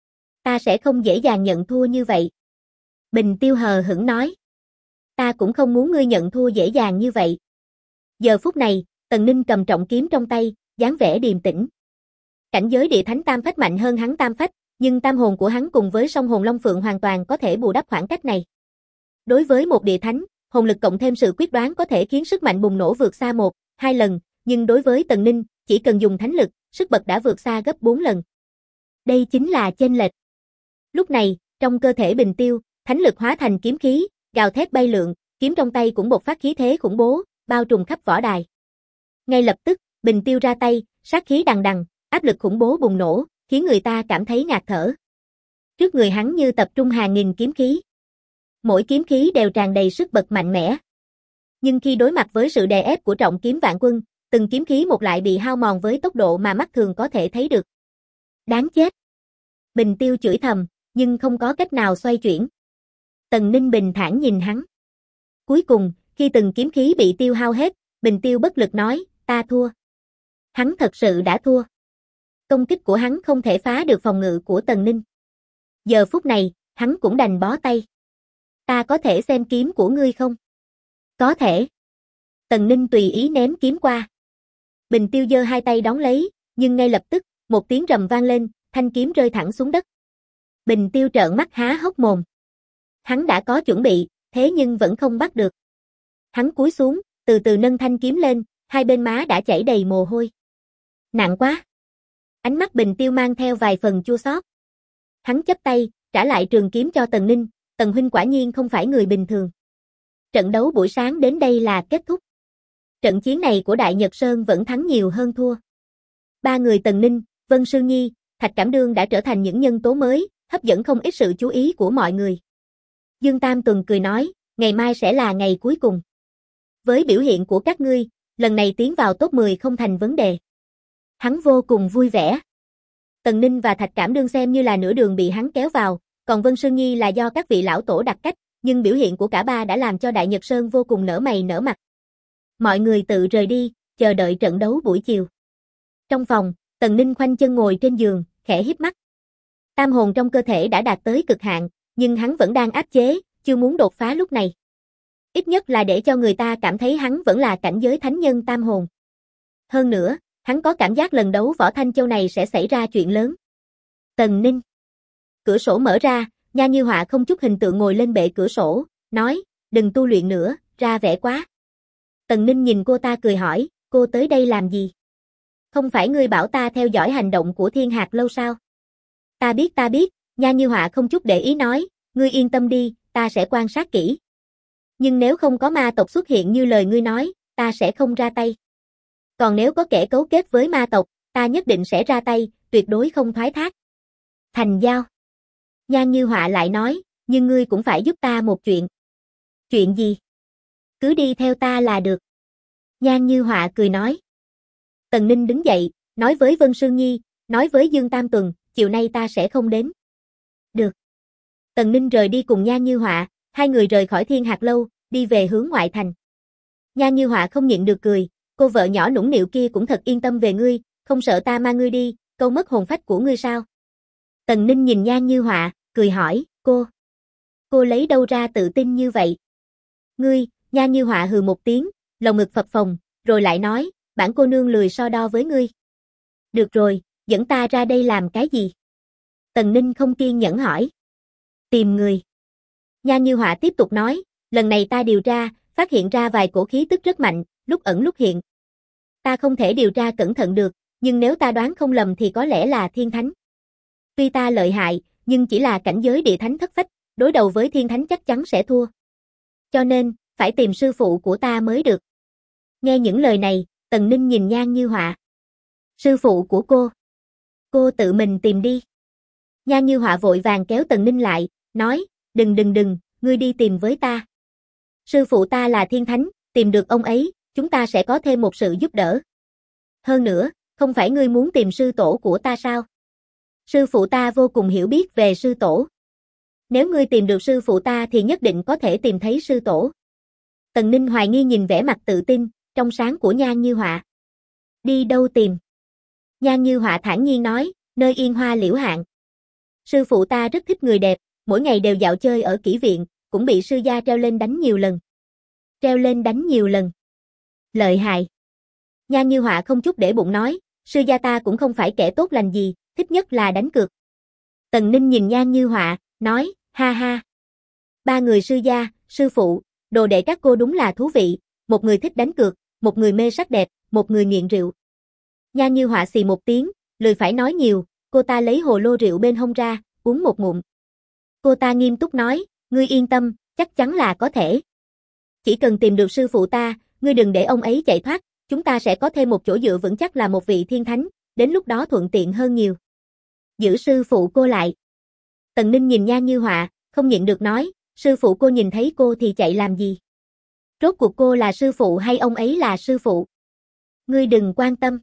Ta sẽ không dễ dàng nhận thua như vậy. Bình Tiêu hờ hững nói. Ta cũng không muốn ngươi nhận thua dễ dàng như vậy. Giờ phút này, Tần Ninh cầm trọng kiếm trong tay, dáng vẻ điềm tĩnh. Cảnh giới địa thánh tam phách mạnh hơn hắn tam phách, nhưng tam hồn của hắn cùng với song hồn Long Phượng hoàn toàn có thể bù đắp khoảng cách này. Đối với một địa thánh, hồn lực cộng thêm sự quyết đoán có thể khiến sức mạnh bùng nổ vượt xa 1-2 lần, nhưng đối với Tần Ninh, chỉ cần dùng thánh lực, sức bật đã vượt xa gấp 4 lần. Đây chính là chênh lệch. Lúc này, trong cơ thể Bình Tiêu, thánh lực hóa thành kiếm khí, gào thét bay lượn, kiếm trong tay cũng bộc phát khí thế khủng bố, bao trùm khắp võ đài. Ngay lập tức, Bình Tiêu ra tay, sát khí đằng đằng, áp lực khủng bố bùng nổ, khiến người ta cảm thấy ngạt thở. Trước người hắn như tập trung hàng nghìn kiếm khí. Mỗi kiếm khí đều tràn đầy sức bật mạnh mẽ. Nhưng khi đối mặt với sự đè ép của trọng kiếm Vạn Quân, từng kiếm khí một lại bị hao mòn với tốc độ mà mắt thường có thể thấy được. Đáng chết. Bình Tiêu chửi thầm, nhưng không có cách nào xoay chuyển. Tần Ninh bình thản nhìn hắn. Cuối cùng, khi từng kiếm khí bị tiêu hao hết, Bình Tiêu bất lực nói, ta thua. Hắn thật sự đã thua. Công kích của hắn không thể phá được phòng ngự của Tần Ninh. Giờ phút này, hắn cũng đành bó tay. Ta có thể xem kiếm của ngươi không? Có thể. Tần Ninh tùy ý ném kiếm qua. Bình Tiêu giơ hai tay đón lấy, nhưng ngay lập tức, một tiếng rầm vang lên, thanh kiếm rơi thẳng xuống đất. Bình Tiêu trợn mắt há hốc mồm. Hắn đã có chuẩn bị, thế nhưng vẫn không bắt được. Hắn cúi xuống, từ từ nâng thanh kiếm lên, hai bên má đã chảy đầy mồ hôi. Nặng quá. Ánh mắt Bình Tiêu mang theo vài phần chua xót. Hắn chắp tay, trả lại trường kiếm cho Tần Ninh, Tần huynh quả nhiên không phải người bình thường. Trận đấu buổi sáng đến đây là kết thúc. Trận chiến này của Đại Nhật Sơn vẫn thắng nhiều hơn thua. Ba người Tần Ninh, Vân Sương Nhi, Thạch Cảm Đương đã trở thành những nhân tố mới, hấp dẫn không ít sự chú ý của mọi người. Dương Tam Tuần cười nói, ngày mai sẽ là ngày cuối cùng. Với biểu hiện của các ngươi, lần này tiến vào top 10 không thành vấn đề. Hắn vô cùng vui vẻ. Tần Ninh và Thạch Cảm Đương xem như là nửa đường bị hắn kéo vào, còn Vân Sương Nhi là do các vị lão tổ đặt cách, nhưng biểu hiện của cả ba đã làm cho Đại Nhật Sơn vô cùng nở mày nở mặt. Mọi người tự rời đi, chờ đợi trận đấu buổi chiều. Trong phòng, Tần Ninh khoanh chân ngồi trên giường, khẽ híp mắt. Tam hồn trong cơ thể đã đạt tới cực hạn, nhưng hắn vẫn đang áp chế, chưa muốn đột phá lúc này. Ít nhất là để cho người ta cảm thấy hắn vẫn là cảnh giới thánh nhân tam hồn. Hơn nữa, hắn có cảm giác lần đấu Võ Thanh Châu này sẽ xảy ra chuyện lớn. Tần Ninh. Cửa sổ mở ra, Nha Như Họa không chút hình tượng ngồi lên bệ cửa sổ, nói, đừng tu luyện nữa, ra vẻ quá. Tần Ninh nhìn cô ta cười hỏi, cô tới đây làm gì? Không phải ngươi bảo ta theo dõi hành động của Thiên Hạc Lâu sao? Ta biết, Nha Như Họa không chút để ý nói, ngươi yên tâm đi, ta sẽ quan sát kỹ. Nhưng nếu không có ma tộc xuất hiện như lời ngươi nói, ta sẽ không ra tay. Còn nếu có kẻ cấu kết với ma tộc, ta nhất định sẽ ra tay, tuyệt đối không thoái thác. Thành giao. Nhan Như Họa lại nói, nhưng ngươi cũng phải giúp ta một chuyện. Chuyện gì? Cứ đi theo ta là được. Nhan Như Họa cười nói. Tần Ninh đứng dậy, nói với Vân Sương Nhi, nói với Dương Tam Tuần, chiều nay ta sẽ không đến. Được. Tần Ninh rời đi cùng Nhan Như Họa, hai người rời khỏi Thiên Hạc Lâu, đi về hướng ngoại thành. Nhan Như Họa không nhịn được cười, cô vợ nhỏ nũng nịu kia cũng thật yên tâm về ngươi, không sợ ta mang ngươi đi, câu mất hồn phách của ngươi sao? Tần Ninh nhìn Nhan Như Họa, cười hỏi, cô lấy đâu ra tự tin như vậy? Ngươi, Nhan Như Họa hừ một tiếng, lồng ngực phập phồng, rồi lại nói, bản cô nương lười so đo với ngươi. Được rồi, dẫn ta ra đây làm cái gì? Tần Ninh không kiên nhẫn hỏi. Tìm người. Nhan Như Họa tiếp tục nói, lần này ta điều tra, phát hiện ra vài cổ khí tức rất mạnh, lúc ẩn lúc hiện. Ta không thể điều tra cẩn thận được, nhưng nếu ta đoán không lầm thì có lẽ là thiên thánh. Tuy ta lợi hại, nhưng chỉ là cảnh giới địa thánh thất phách, đối đầu với thiên thánh chắc chắn sẽ thua. Cho nên, phải tìm sư phụ của ta mới được. Nghe những lời này, Tần Ninh nhìn Nhan Như Họa. Sư phụ của cô tự mình tìm đi. Nhan Như Họa vội vàng kéo Tần Ninh lại, nói, đừng, ngươi đi tìm với ta. Sư phụ ta là thiên thánh, tìm được ông ấy, chúng ta sẽ có thêm một sự giúp đỡ. Hơn nữa, không phải ngươi muốn tìm sư tổ của ta sao? Sư phụ ta vô cùng hiểu biết về sư tổ. Nếu ngươi tìm được sư phụ ta thì nhất định có thể tìm thấy sư tổ. Tần Ninh hoài nghi nhìn vẻ mặt tự tin, trong sáng của Nhan Như Họa. Đi đâu tìm? Nhan Như Họa thản nhiên nói, nơi yên hoa liễu hạn. Sư phụ ta rất thích người đẹp, mỗi ngày đều dạo chơi ở kỹ viện, cũng bị sư gia treo lên đánh nhiều lần. Treo lên đánh nhiều lần. Lợi hại. Nhan Như Họa không chút để bụng nói, sư gia ta cũng không phải kẻ tốt lành gì, thích nhất là đánh cược. Tần Ninh nhìn Nhan Như Họa, nói, ha ha. Ba người sư gia, sư phụ, đồ đệ các cô đúng là thú vị, một người thích đánh cược, một người mê sắc đẹp, một người nghiện rượu. Nhan Như Họa xì một tiếng, lười phải nói nhiều, cô ta lấy hồ lô rượu bên hông ra, uống một ngụm. Cô ta nghiêm túc nói, ngươi yên tâm, chắc chắn là có thể. Chỉ cần tìm được sư phụ ta, ngươi đừng để ông ấy chạy thoát, chúng ta sẽ có thêm một chỗ dựa vững chắc là một vị thiên thánh, đến lúc đó thuận tiện hơn nhiều. Giữ sư phụ cô lại. Tần Ninh nhìn Nhan Như Họa, không nhịn được nói, sư phụ cô nhìn thấy cô thì chạy làm gì? Rốt cuộc cô là sư phụ hay ông ấy là sư phụ? Ngươi đừng quan tâm.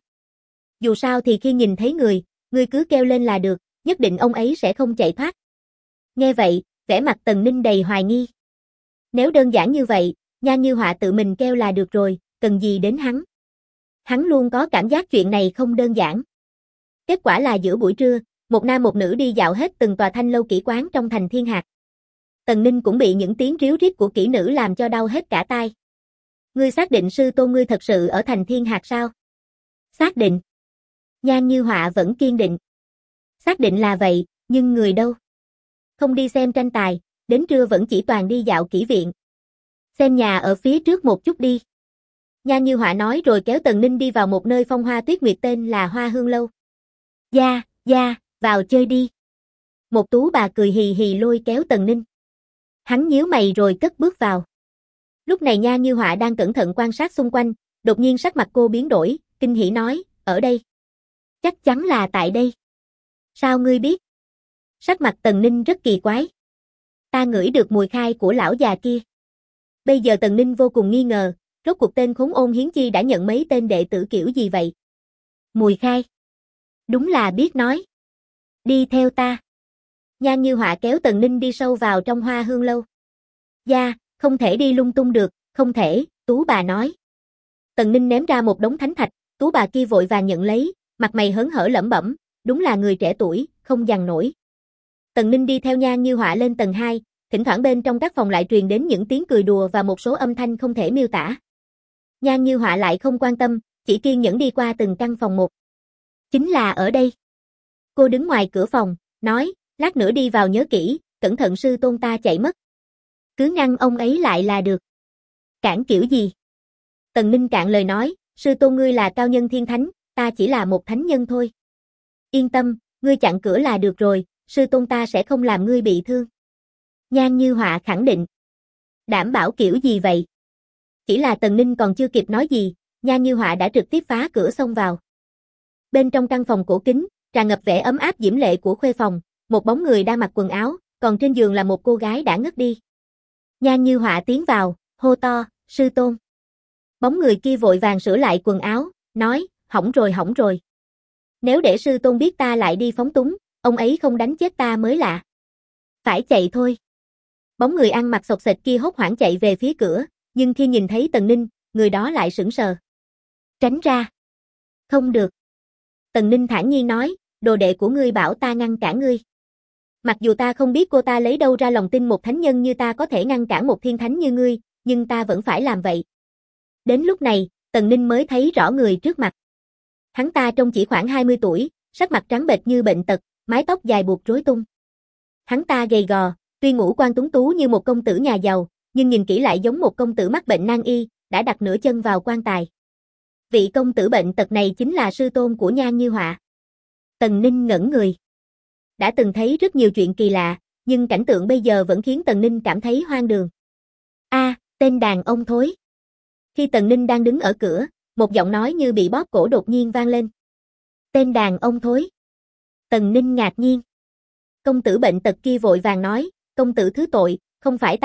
Dù sao thì khi nhìn thấy người, ngươi cứ kêu lên là được, nhất định ông ấy sẽ không chạy thoát. Nghe vậy, vẻ mặt Tần Ninh đầy hoài nghi. Nếu đơn giản như vậy, Nhan Như Họa tự mình kêu là được rồi, cần gì đến hắn? Hắn luôn có cảm giác chuyện này không đơn giản. Kết quả là giữa buổi trưa, một nam một nữ đi dạo hết từng tòa thanh lâu kỹ quán trong thành Thiên Hạc. Tần Ninh cũng bị những tiếng ríu rít của kỹ nữ làm cho đau hết cả tai. Ngươi xác định sư tôn ngươi thật sự ở thành Thiên Hạc sao? Xác định. Nhan Như Họa vẫn kiên định. Xác định là vậy, nhưng người đâu? Không đi xem tranh tài, đến trưa vẫn chỉ toàn đi dạo kỹ viện. Xem nhà ở phía trước một chút đi. Nhan Như Họa nói rồi kéo Tần Ninh đi vào một nơi phong hoa tuyết nguyệt tên là Hoa Hương Lâu. Gia, vào chơi đi. Một tú bà cười hì hì lôi kéo Tần Ninh. Hắn nhíu mày rồi cất bước vào. Lúc này Nhan Như Họa đang cẩn thận quan sát xung quanh, đột nhiên sắc mặt cô biến đổi, kinh hỉ nói, ở đây. Chắc chắn là tại đây. Sao ngươi biết? Sắc mặt Tần Ninh rất kỳ quái. Ta ngửi được mùi khai của lão già kia. Bây giờ Tần Ninh vô cùng nghi ngờ, rốt cuộc tên khốn ôn hiến chi đã nhận mấy tên đệ tử kiểu gì vậy? Mùi khai. Đúng là biết nói. Đi theo ta. Nhan Như Họa kéo Tần Ninh đi sâu vào trong Hoa Hương Lâu. Gia, không thể đi lung tung được, không thể, tú bà nói. Tần Ninh ném ra một đống thánh thạch, tú bà kia vội vàng nhận lấy, mặt mày hớn hở lẩm bẩm, đúng là người trẻ tuổi, không dằn nổi. Tần Ninh đi theo Nhan Như Họa lên tầng 2, thỉnh thoảng bên trong các phòng lại truyền đến những tiếng cười đùa và một số âm thanh không thể miêu tả. Nhan Như Họa lại không quan tâm, chỉ kiên nhẫn đi qua từng căn phòng một. Chính là ở đây. Cô đứng ngoài cửa phòng, nói, lát nữa đi vào nhớ kỹ, cẩn thận sư tôn ta chạy mất. Cứ ngăn ông ấy lại là được. Cản kiểu gì? Tần Ninh cạn lời nói, sư tôn ngươi là cao nhân thiên thánh, ta chỉ là một thánh nhân thôi. Yên tâm, ngươi chặn cửa là được rồi, sư tôn ta sẽ không làm ngươi bị thương. Nhan Như Họa khẳng định. Đảm bảo kiểu gì vậy? Chỉ là Tần Ninh còn chưa kịp nói gì, Nhan Như Họa đã trực tiếp phá cửa xông vào. Bên trong căn phòng cổ kính, tràn ngập vẻ ấm áp diễm lệ của khuê phòng, một bóng người đang mặc quần áo, còn trên giường là một cô gái đã ngất đi. Nhan Như Họa tiến vào, hô to, sư tôn. Bóng người kia vội vàng sửa lại quần áo, nói, hỏng rồi. Nếu để sư tôn biết ta lại đi phóng túng, ông ấy không đánh chết ta mới lạ. Phải chạy thôi. Bóng người ăn mặc xộc xệch kia hốt hoảng chạy về phía cửa, nhưng khi nhìn thấy Tần Ninh, người đó lại sững sờ. Tránh ra. Không được. Tần Ninh thản nhiên nói, đồ đệ của ngươi bảo ta ngăn cản ngươi. Mặc dù ta không biết cô ta lấy đâu ra lòng tin một thánh nhân như ta có thể ngăn cản một thiên thánh như ngươi, nhưng ta vẫn phải làm vậy. Đến lúc này, Tần Ninh mới thấy rõ người trước mặt. Hắn ta trông chỉ khoảng 20 tuổi, sắc mặt trắng bệch như bệnh tật, mái tóc dài buộc rối tung. Hắn ta gầy gò, tuy ngũ quan tuấn tú như một công tử nhà giàu, nhưng nhìn kỹ lại giống một công tử mắc bệnh nan y, đã đặt nửa chân vào quan tài. Vị công tử bệnh tật này chính là sư tôn của Nhan Như Họa. Tần Ninh ngẩn người. Đã từng thấy rất nhiều chuyện kỳ lạ, nhưng cảnh tượng bây giờ vẫn khiến Tần Ninh cảm thấy hoang đường. Tên đàn ông thối. Khi Tần Ninh đang đứng ở cửa, một giọng nói như bị bóp cổ đột nhiên vang lên. Tên đàn ông thối. Tần Ninh ngạc nhiên. Công tử bệnh tật kia vội vàng nói, công tử thứ tội, không phải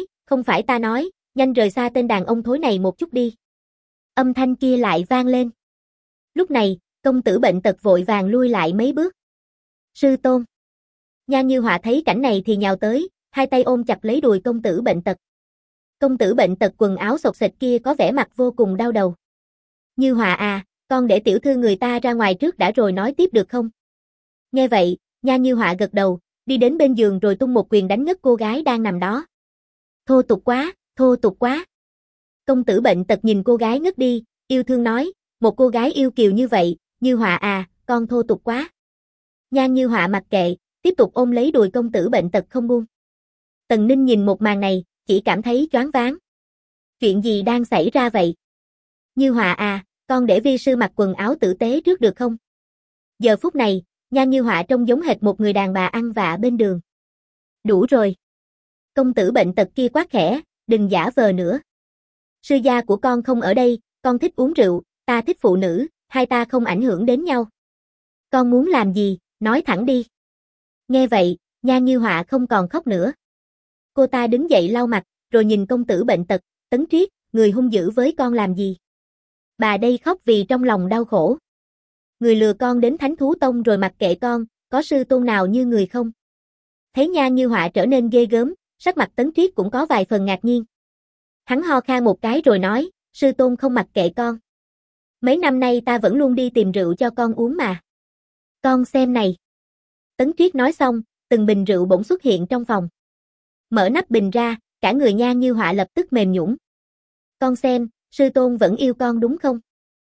ta nói, nhanh rời xa tên đàn ông thối này một chút đi. Âm thanh kia lại vang lên. Lúc này, công tử bệnh tật vội vàng lui lại mấy bước. Sư tôn. Nhan Như Họa thấy cảnh này thì nhào tới, hai tay ôm chặt lấy đùi công tử bệnh tật. Công tử bệnh tật quần áo xộc xệch kia có vẻ mặt vô cùng đau đầu. Như Họa à, con để tiểu thư người ta ra ngoài trước đã rồi nói tiếp được không? Nghe vậy, Nhan Như Họa gật đầu, đi đến bên giường rồi tung một quyền đánh ngất cô gái đang nằm đó. Thô tục quá, thô tục quá. Công tử bệnh tật nhìn cô gái ngất đi, yêu thương nói, một cô gái yêu kiều như vậy, Như Họa à, con thô tục quá. Nhan Như Họa mặc kệ, tiếp tục ôm lấy đùi công tử bệnh tật không buông. Tần Ninh nhìn một màn này, chỉ cảm thấy choáng váng. Chuyện gì đang xảy ra vậy? Như Họa à, con để vi sư mặc quần áo tử tế trước được không? Giờ phút này, Nhan Như Họa trông giống hệt một người đàn bà ăn vạ bên đường. Đủ rồi. Công tử bệnh tật kia quát khẽ, đừng giả vờ nữa. Sư gia của con không ở đây, con thích uống rượu, ta thích phụ nữ, hai ta không ảnh hưởng đến nhau. Con muốn làm gì, nói thẳng đi. Nghe vậy, Nhan Như Họa không còn khóc nữa. Cô ta đứng dậy lau mặt, rồi nhìn công tử bệnh tật, Tấn Triết, người hung dữ với con làm gì? Bà đây khóc vì trong lòng đau khổ. Người lừa con đến Thánh Thú Tông rồi mặc kệ con, có sư tôn nào như người không? Thấy Nhan Như Họa trở nên ghê gớm, sắc mặt Tấn Triết cũng có vài phần ngạc nhiên. Hắn ho khan một cái rồi nói, sư tôn không mặc kệ con. Mấy năm nay ta vẫn luôn đi tìm rượu cho con uống mà. Con xem này. Tấn Triết nói xong, từng bình rượu bỗng xuất hiện trong phòng. Mở nắp bình ra, cả người Nhan Như Họa lập tức mềm nhũn. Con xem, sư tôn vẫn yêu con đúng không?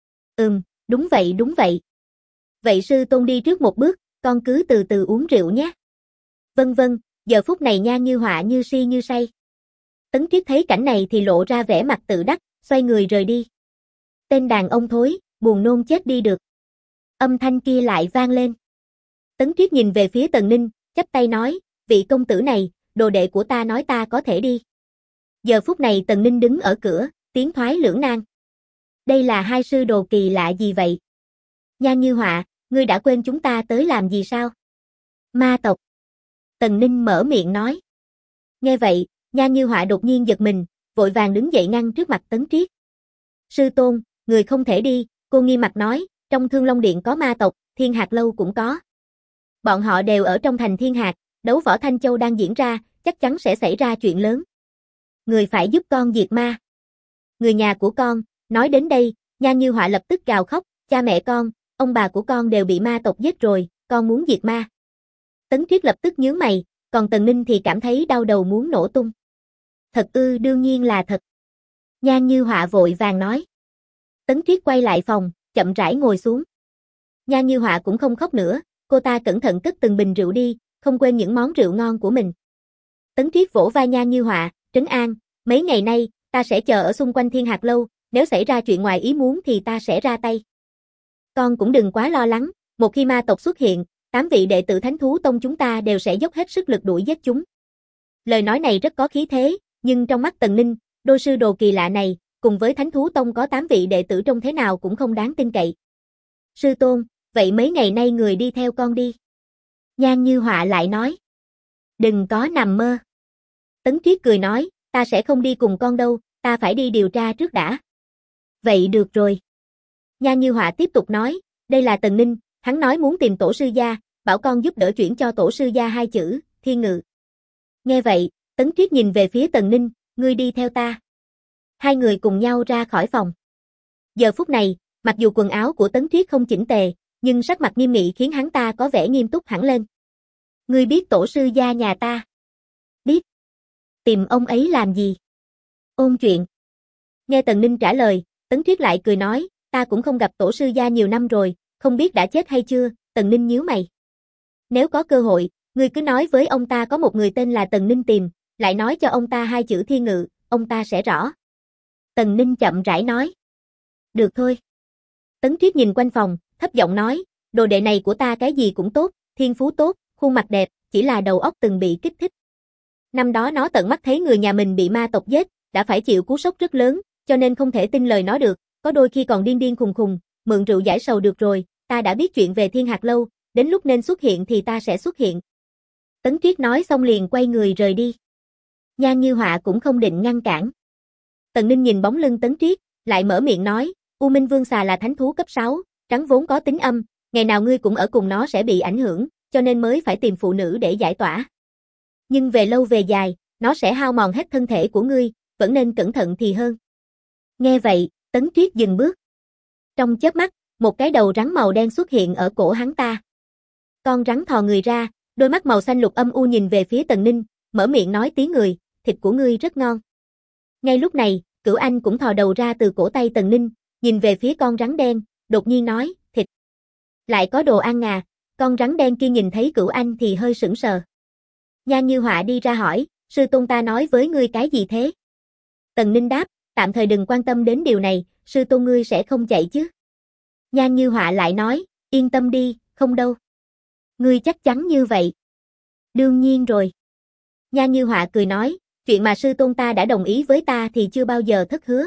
Đúng vậy đúng vậy. Vậy sư tôn đi trước một bước, con cứ từ từ uống rượu nhé. Vâng vâng, giờ phút này Nhan Như Họa như si như say. Tấn Triết thấy cảnh này thì lộ ra vẻ mặt tự đắc, xoay người rời đi. Tên đàn ông thối, buồn nôn chết đi được. Âm thanh kia lại vang lên. Tấn Triết nhìn về phía Tần Ninh, chắp tay nói, vị công tử này, đồ đệ của ta nói ta có thể đi. Giờ phút này Tần Ninh đứng ở cửa, tiến thoái lưỡng nan. Đây là hai sư đồ kỳ lạ gì vậy? Nhan Như Họa, ngươi đã quên chúng ta tới làm gì sao? Ma tộc. Tần Ninh mở miệng nói. Nghe vậy, Nhan Như Họa đột nhiên giật mình, vội vàng đứng dậy ngăn trước mặt Tấn Triết. Sư tôn, người không thể đi, cô nghiêm mặt nói, trong Thương Long Điện có ma tộc, Thiên Hạc Lâu cũng có. Bọn họ đều ở trong thành Thiên Hạc, đấu võ Thanh Châu đang diễn ra, chắc chắn sẽ xảy ra chuyện lớn. Người phải giúp con diệt ma. Người nhà của con, nói đến đây, Nhan Như Họa lập tức gào khóc, cha mẹ con, ông bà của con đều bị ma tộc giết rồi, con muốn diệt ma. Tấn Triết lập tức nhướng mày, còn Tần Ninh thì cảm thấy đau đầu muốn nổ tung. Thật ư, đương nhiên là thật. Nhan Như Họa vội vàng nói. Tấn Triết quay lại phòng, chậm rãi ngồi xuống. Nhan Như Họa cũng không khóc nữa, cô ta cẩn thận cất từng bình rượu đi, không quên những món rượu ngon của mình. Tấn Triết vỗ vai Nhan Như Họa, trấn an, mấy ngày nay, ta sẽ chờ ở xung quanh Thiên Hạc Lâu, nếu xảy ra chuyện ngoài ý muốn thì ta sẽ ra tay. Con cũng đừng quá lo lắng, một khi ma tộc xuất hiện, 8 vị đệ tử Thánh Thú Tông chúng ta đều sẽ dốc hết sức lực đuổi giết chúng. Lời nói này rất có khí thế, nhưng trong mắt Tần Ninh, đôi sư đồ kỳ lạ này, cùng với Thánh Thú Tông có 8 vị đệ tử trông thế nào cũng không đáng tin cậy. Sư tôn, vậy mấy ngày nay người đi theo con đi. Nhan Như Họa lại nói. Đừng có nằm mơ. Tấn Triết cười nói, ta sẽ không đi cùng con đâu, ta phải đi điều tra trước đã. Vậy được rồi. Nhan Như Họa tiếp tục nói, đây là Tần Ninh, hắn nói muốn tìm tổ sư gia, bảo con giúp đỡ chuyển cho tổ sư gia 2 chữ, Thiên Ngự. Nghe vậy, Tấn Triết nhìn về phía Tần Ninh, ngươi đi theo ta. Hai người cùng nhau ra khỏi phòng. Giờ phút này, Mặc dù quần áo của Tấn Triết không chỉnh tề, nhưng sắc mặt nghiêm nghị khiến hắn ta có vẻ nghiêm túc hẳn lên. Ngươi biết tổ sư gia nhà ta? Biết. Tìm ông ấy làm gì? Ôn chuyện. Nghe Tần Ninh trả lời, Tấn Triết lại cười nói, ta cũng không gặp tổ sư gia nhiều năm rồi, không biết đã chết hay chưa. Tần Ninh nhíu mày. Nếu có cơ hội, ngươi cứ nói với ông ta có một người tên là Tần Ninh tìm, lại nói cho ông ta 2 chữ Thiên Ngự, ông ta sẽ rõ. Tần Ninh chậm rãi nói. Được thôi. Tấn Triết nhìn quanh phòng, thấp giọng nói, đồ đệ này của ta cái gì cũng tốt, thiên phú tốt, khuôn mặt đẹp, chỉ là đầu óc từng bị kích thích. Năm đó nó tận mắt thấy người nhà mình bị ma tộc giết, đã phải chịu cú sốc rất lớn, cho nên không thể tin lời nó được, có đôi khi còn điên điên khùng khùng, mượn rượu giải sầu được rồi, ta đã biết chuyện về Thiên Hạt Lâu, đến lúc nên xuất hiện thì ta sẽ xuất hiện. Tấn Triết nói xong liền quay người rời đi. Nhan Như Họa cũng không định ngăn cản. Tần Ninh nhìn bóng lưng Tấn Triết, lại mở miệng nói, U Minh Vương xà là thánh thú cấp 6, trắng vốn có tính âm, ngày nào ngươi cũng ở cùng nó sẽ bị ảnh hưởng, cho nên mới phải tìm phụ nữ để giải tỏa. Nhưng về lâu về dài, nó sẽ hao mòn hết thân thể của ngươi, vẫn nên cẩn thận thì hơn. Nghe vậy, Tấn Triết dừng bước. Trong chớp mắt, một cái đầu rắn màu đen xuất hiện ở cổ hắn ta. Con rắn thò người ra, đôi mắt màu xanh lục âm u nhìn về phía Tần Ninh, mở miệng nói tiếng người, thịt của ngươi rất ngon. Ngay lúc này, Cửu Anh cũng thò đầu ra từ cổ tay Tần Ninh, nhìn về phía con rắn đen, đột nhiên nói, thịt. Lại có đồ ăn à, con rắn đen kia nhìn thấy Cửu Anh thì hơi sững sờ. Nhan Như Họa đi ra hỏi, sư tôn ta nói với ngươi cái gì thế? Tần Ninh đáp, tạm thời đừng quan tâm đến điều này, sư tôn ngươi sẽ không chạy chứ? Nhan Như Họa lại nói, yên tâm đi, không đâu. Ngươi chắc chắn như vậy? Đương nhiên rồi. Nhan Như Họa cười nói, chuyện mà sư tôn ta đã đồng ý với ta thì chưa bao giờ thất hứa.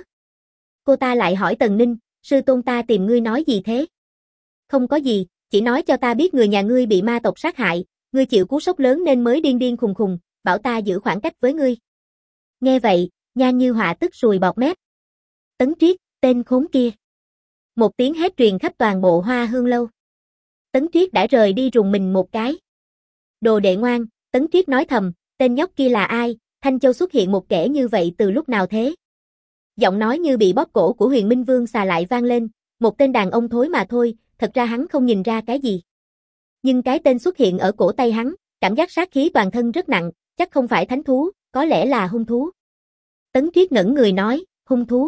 Cô ta lại hỏi Tần Ninh, sư tôn ta tìm ngươi nói gì thế? Không có gì, chỉ nói cho ta biết người nhà ngươi bị ma tộc sát hại, ngươi chịu cú sốc lớn nên mới điên điên khùng khùng, bảo ta giữ khoảng cách với ngươi. Nghe vậy, Nhan Như Họa tức sùi bọt mép. Tấn Triết, tên khốn kia. Một tiếng hét truyền khắp toàn bộ Hoa Hương Lâu. Tấn Triết đã rời đi rùng mình một cái. Đồ đệ ngoan, Tấn Triết nói thầm, tên nhóc kia là ai, Thanh Châu xuất hiện một kẻ như vậy từ lúc nào thế? Giọng nói như bị bóp cổ của Huyền Minh Vương xà lại vang lên, một tên đàn ông thối mà thôi, thật ra hắn không nhìn ra cái gì. Nhưng cái tên xuất hiện ở cổ tay hắn, cảm giác sát khí toàn thân rất nặng, chắc không phải thánh thú, có lẽ là hung thú. Tấn Triết ngẩn người nói, hung thú.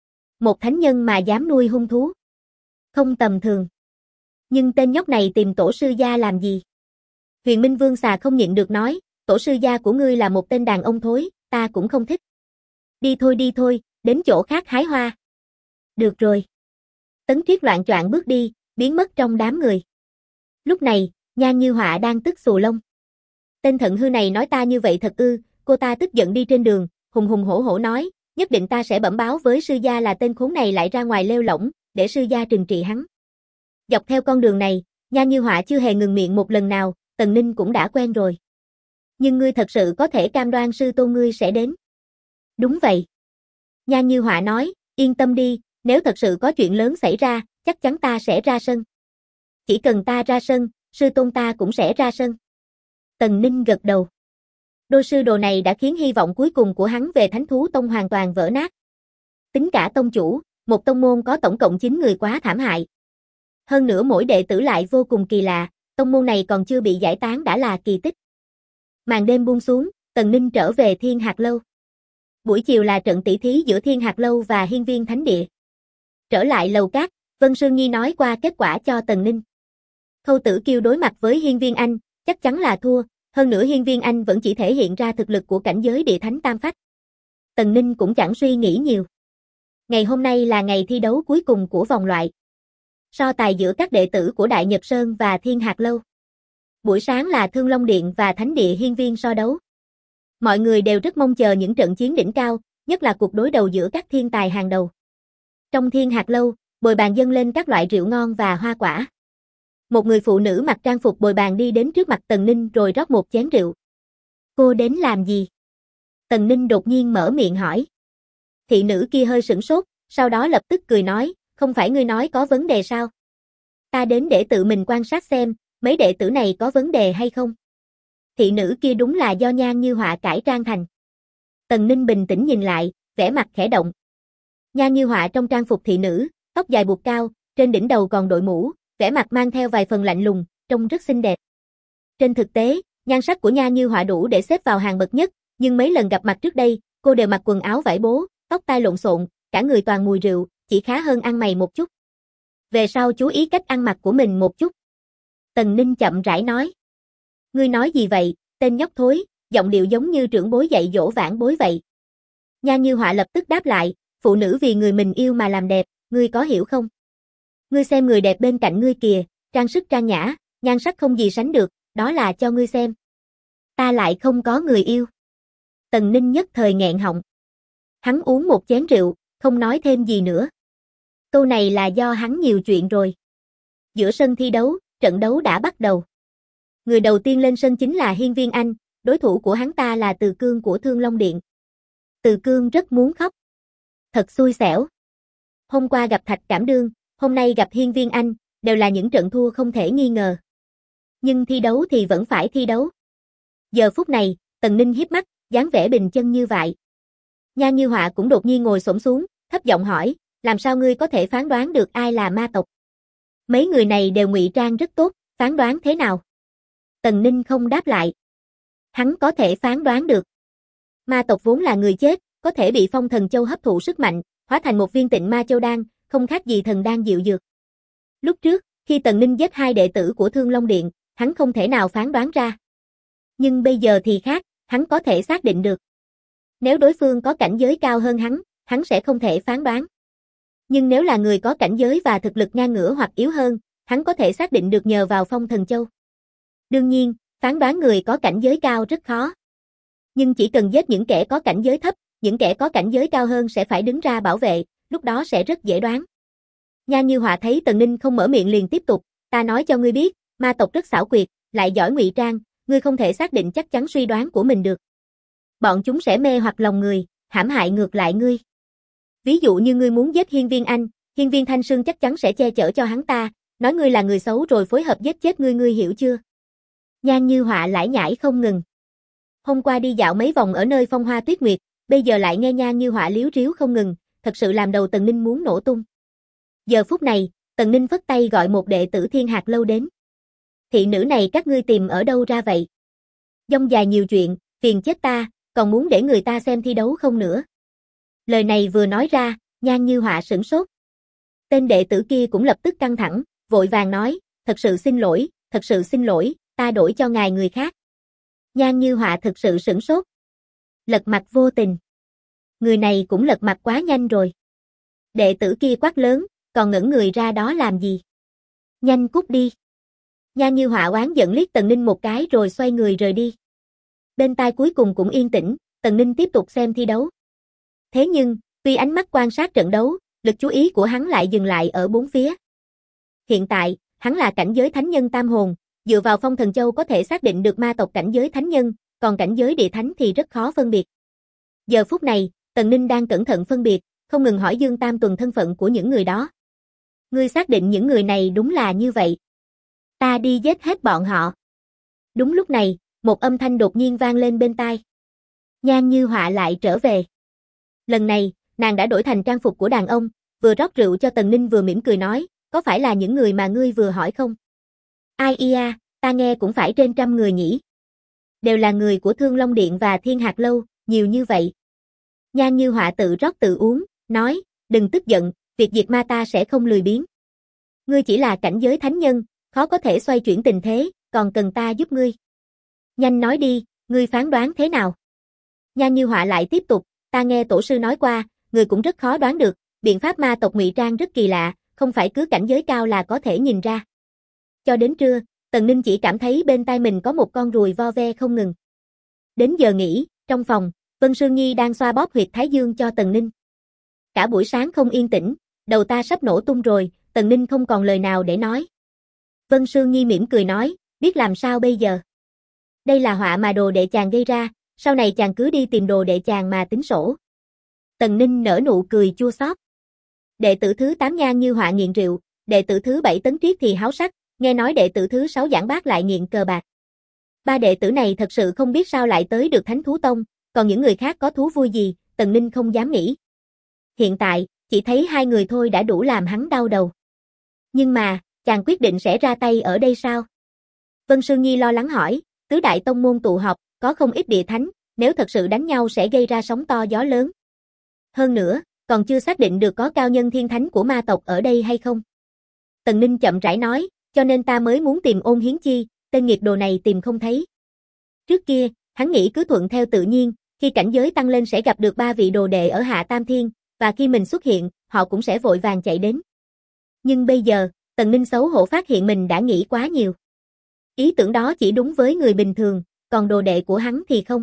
Một thánh nhân mà dám nuôi hung thú. Không tầm thường. Nhưng tên nhóc này tìm tổ sư gia làm gì? Huyền Minh Vương xà không nhịn được nói, tổ sư gia của ngươi là một tên đàn ông thối, ta cũng không thích. Đi thôi, đến chỗ khác hái hoa. Được rồi. Tấn Triết loạng choạng bước đi, biến mất trong đám người. Lúc này, Nhan Như Họa đang tức xù lông. Tên thận hư này nói ta như vậy thật ư, cô ta tức giận đi trên đường, hùng hùng hổ hổ nói, nhất định ta sẽ bẩm báo với sư gia là tên khốn này lại ra ngoài lêu lỏng, để sư gia trừng trị hắn. Dọc theo con đường này, Nhan Như Họa chưa hề ngừng miệng một lần nào, Tần Ninh cũng đã quen rồi. Nhưng ngươi thật sự có thể cam đoan sư tôn ngươi sẽ đến? Đúng vậy. Nhan Như Họa nói, yên tâm đi, nếu thật sự có chuyện lớn xảy ra, chắc chắn ta sẽ ra sân. Chỉ cần ta ra sân, sư tôn ta cũng sẽ ra sân. Tần Ninh gật đầu. Đôi sư đồ này đã khiến hy vọng cuối cùng của hắn về Thánh Thú Tông hoàn toàn vỡ nát. Tính cả tông chủ, một tông môn có tổng cộng 9 người quá thảm hại. Hơn nữa mỗi đệ tử lại vô cùng kỳ lạ, tông môn này còn chưa bị giải tán đã là kỳ tích. Màn đêm buông xuống, Tần Ninh trở về Thiên Hạt Lâu. Buổi chiều là trận tỷ thí giữa Thiên Hạt Lâu và Hiên Viên Thánh Địa. Trở lại lầu cát, Vân Sương Nhi nói qua kết quả cho Tần Ninh. Khâu Tử Kiêu đối mặt với Hiên Viên Anh, chắc chắn là thua, hơn nữa Hiên Viên Anh vẫn chỉ thể hiện ra thực lực của cảnh giới địa thánh tam phách. Tần Ninh cũng chẳng suy nghĩ nhiều. Ngày hôm nay là ngày thi đấu cuối cùng của vòng loại. So tài giữa các đệ tử của Đại Nhật Sơn và Thiên Hạt Lâu. Buổi sáng là Thương Long Điện và Thánh Địa Hiên Viên so đấu. Mọi người đều rất mong chờ những trận chiến đỉnh cao, nhất là cuộc đối đầu giữa các thiên tài hàng đầu. Trong Thiên Hạt Lâu, bồi bàn dâng lên các loại rượu ngon và hoa quả. Một người phụ nữ mặc trang phục bồi bàn đi đến trước mặt Tần Ninh rồi rót một chén rượu. Cô đến làm gì? Tần Ninh đột nhiên mở miệng hỏi. Thị nữ kia hơi sửng sốt, sau đó lập tức cười nói, không phải ngươi nói có vấn đề sao? Ta đến để tự mình quan sát xem, mấy đệ tử này có vấn đề hay không? Thị nữ kia đúng là do Nhan Như Họa cải trang thành. Tần Ninh bình tĩnh nhìn lại, vẻ mặt khẽ động. Nhan Như Họa trong trang phục thị nữ, tóc dài buộc cao, trên đỉnh đầu còn đội mũ, vẻ mặt mang theo vài phần lạnh lùng, trông rất xinh đẹp. Trên thực tế, nhan sắc của Nha Như Họa đủ để xếp vào hàng bậc nhất, nhưng mấy lần gặp mặt trước đây, cô đều mặc quần áo vải bố, tóc tai lộn xộn, cả người toàn mùi rượu, chỉ khá hơn ăn mày một chút. Về sau chú ý cách ăn mặc của mình một chút. Tần Ninh chậm rãi nói. Ngươi nói gì vậy, tên nhóc thối, giọng điệu giống như trưởng bối dạy dỗ vãn bối vậy. Nha Như Họa lập tức đáp lại, phụ nữ vì người mình yêu mà làm đẹp, ngươi có hiểu không? Ngươi xem người đẹp bên cạnh ngươi kìa, trang sức trang nhã, nhan sắc không gì sánh được, đó là cho ngươi xem. Ta lại không có người yêu. Tần Ninh nhất thời nghẹn họng. Hắn uống một chén rượu, không nói thêm gì nữa. Câu này là do hắn nhiều chuyện rồi. Giữa sân thi đấu, trận đấu đã bắt đầu. Người đầu tiên lên sân chính là Hiên Viên Anh, đối thủ của hắn ta là Từ Cương của Thương Long Điện. Từ Cương rất muốn khóc. Thật xui xẻo. Hôm qua gặp Thạch Cảm Đương, hôm nay gặp Hiên Viên Anh, đều là những trận thua không thể nghi ngờ. Nhưng thi đấu thì vẫn phải thi đấu. Giờ phút này, Tần Ninh híp mắt, dáng vẻ bình chân như vậy. Nha Như Họa cũng đột nhiên ngồi xổm xuống, thấp giọng hỏi, làm sao ngươi có thể phán đoán được ai là ma tộc? Mấy người này đều ngụy trang rất tốt, phán đoán thế nào? Tần Ninh không đáp lại. Hắn có thể phán đoán được. Ma tộc vốn là người chết, có thể bị Phong Thần Châu hấp thụ sức mạnh, hóa thành một viên Tịnh Ma Châu đan, không khác gì thần đan diệu dược. Lúc trước, khi Tần Ninh giết hai đệ tử của Thương Long Điện, hắn không thể nào phán đoán ra. Nhưng bây giờ thì khác, hắn có thể xác định được. Nếu đối phương có cảnh giới cao hơn hắn sẽ không thể phán đoán. Nhưng nếu là người có cảnh giới và thực lực ngang ngửa hoặc yếu hơn, hắn có thể xác định được nhờ vào Phong Thần Châu. Đương nhiên, phán đoán người có cảnh giới cao rất khó. Nhưng chỉ cần giết những kẻ có cảnh giới thấp, những kẻ có cảnh giới cao hơn sẽ phải đứng ra bảo vệ, lúc đó sẽ rất dễ đoán. Nha Như Họa thấy Tần Ninh không mở miệng liền tiếp tục, ta nói cho ngươi biết, ma tộc rất xảo quyệt, lại giỏi ngụy trang, ngươi không thể xác định chắc chắn suy đoán của mình được. Bọn chúng sẽ mê hoặc lòng người, hãm hại ngược lại ngươi. Ví dụ như ngươi muốn giết Hiên Viên Anh, Hiên Viên Thanh Sương chắc chắn sẽ che chở cho hắn ta, nói ngươi là người xấu rồi phối hợp giết chết ngươi, ngươi hiểu chưa? Nha Như Họa lải nhải không ngừng. Hôm qua đi dạo mấy vòng ở nơi Phong Hoa Tuyết Nguyệt, bây giờ lại nghe Nha Như Họa líu ríu không ngừng, thật sự làm đầu Tần Ninh muốn nổ tung. Giờ phút này, Tần Ninh phất tay gọi một đệ tử Thiên Hạc Lâu đến. Thị nữ này các ngươi tìm ở đâu ra vậy? Dông dài nhiều chuyện, phiền chết ta, còn muốn để người ta xem thi đấu không nữa. Lời này vừa nói ra, Nha Như Họa sửng sốt. Tên đệ tử kia cũng lập tức căng thẳng, vội vàng nói, thật sự xin lỗi, ta đổi cho ngài người khác. Nha Như Họa thực sự sửng sốt. Lật mặt vô tình. Người này cũng lật mặt quá nhanh rồi. Đệ tử kia quát lớn, còn ngẩn người ra đó làm gì? Nhanh cút đi. Nha Như Họa oán giận liếc Tần Ninh một cái rồi xoay người rời đi. Bên tai cuối cùng cũng yên tĩnh, Tần Ninh tiếp tục xem thi đấu. Thế nhưng, tuy ánh mắt quan sát trận đấu, lực chú ý của hắn lại dừng lại ở bốn phía. Hiện tại, hắn là cảnh giới thánh nhân tam hồn, dựa vào Phong Thần Châu có thể xác định được ma tộc cảnh giới thánh nhân, còn cảnh giới địa thánh thì rất khó phân biệt. Giờ phút này, Tần Ninh đang cẩn thận phân biệt, không ngừng hỏi Dương Tam Tuần thân phận của những người đó. Ngươi xác định những người này đúng là như vậy. Ta đi giết hết bọn họ. Đúng lúc này, một âm thanh đột nhiên vang lên bên tai. Nha Như Họa lại trở về. Lần này, nàng đã đổi thành trang phục của đàn ông, vừa rót rượu cho Tần Ninh vừa mỉm cười nói, có phải là những người mà ngươi vừa hỏi không? Ai ia, ta nghe cũng phải trên 100 người nhỉ. Đều là người của Thương Long Điện và Thiên Hạc Lâu, nhiều như vậy. Nha Như Họa tự rót tự uống, nói, đừng tức giận, việc diệt ma ta sẽ không lười biếng. Ngươi chỉ là cảnh giới thánh nhân, khó có thể xoay chuyển tình thế, còn cần ta giúp ngươi. Nhanh nói đi, ngươi phán đoán thế nào? Nha Như Họa lại tiếp tục, ta nghe tổ sư nói qua, người cũng rất khó đoán được, biện pháp ma tộc ngụy trang rất kỳ lạ, không phải cứ cảnh giới cao là có thể nhìn ra. Cho đến trưa, Tần Ninh chỉ cảm thấy bên tai mình có một con ruồi vo ve không ngừng. Đến giờ nghỉ, trong phòng, Vân Sương Nhi đang xoa bóp huyệt thái dương cho Tần Ninh. Cả buổi sáng không yên tĩnh, đầu ta sắp nổ tung rồi, Tần Ninh không còn lời nào để nói. Vân Sương Nhi mỉm cười nói, biết làm sao bây giờ. Đây là họa mà đồ đệ chàng gây ra, sau này chàng cứ đi tìm đồ đệ chàng mà tính sổ. Tần Ninh nở nụ cười chua xót. Đệ tử thứ 8 Nha Như Họa nghiện rượu, đệ tử thứ 7 Tấn Triết thì háo sắc, nghe nói đệ tử thứ 6 Giảng Bác lại nghiện cờ bạc. Ba đệ tử này thật sự không biết sao lại tới được Thánh Thú Tông, còn những người khác có thú vui gì, Tần Ninh không dám nghĩ. Hiện tại, chỉ thấy hai người thôi đã đủ làm hắn đau đầu. Nhưng mà, chàng quyết định sẽ ra tay ở đây sao? Vân Sương Nhi lo lắng hỏi, tứ đại tông môn tụ họp, có không ít địa thánh, nếu thật sự đánh nhau sẽ gây ra sóng to gió lớn. Hơn nữa, còn chưa xác định được có cao nhân thiên thánh của ma tộc ở đây hay không. Tần Ninh chậm rãi nói, cho nên ta mới muốn tìm Ôn Hiến Chi, tên nghiệt đồ này tìm không thấy. Trước kia, hắn nghĩ cứ thuận theo tự nhiên, khi cảnh giới tăng lên sẽ gặp được ba vị đồ đệ ở Hạ Tam Thiên, và khi mình xuất hiện, họ cũng sẽ vội vàng chạy đến. Nhưng bây giờ, Tần Ninh xấu hổ phát hiện mình đã nghĩ quá nhiều. Ý tưởng đó chỉ đúng với người bình thường, còn đồ đệ của hắn thì không.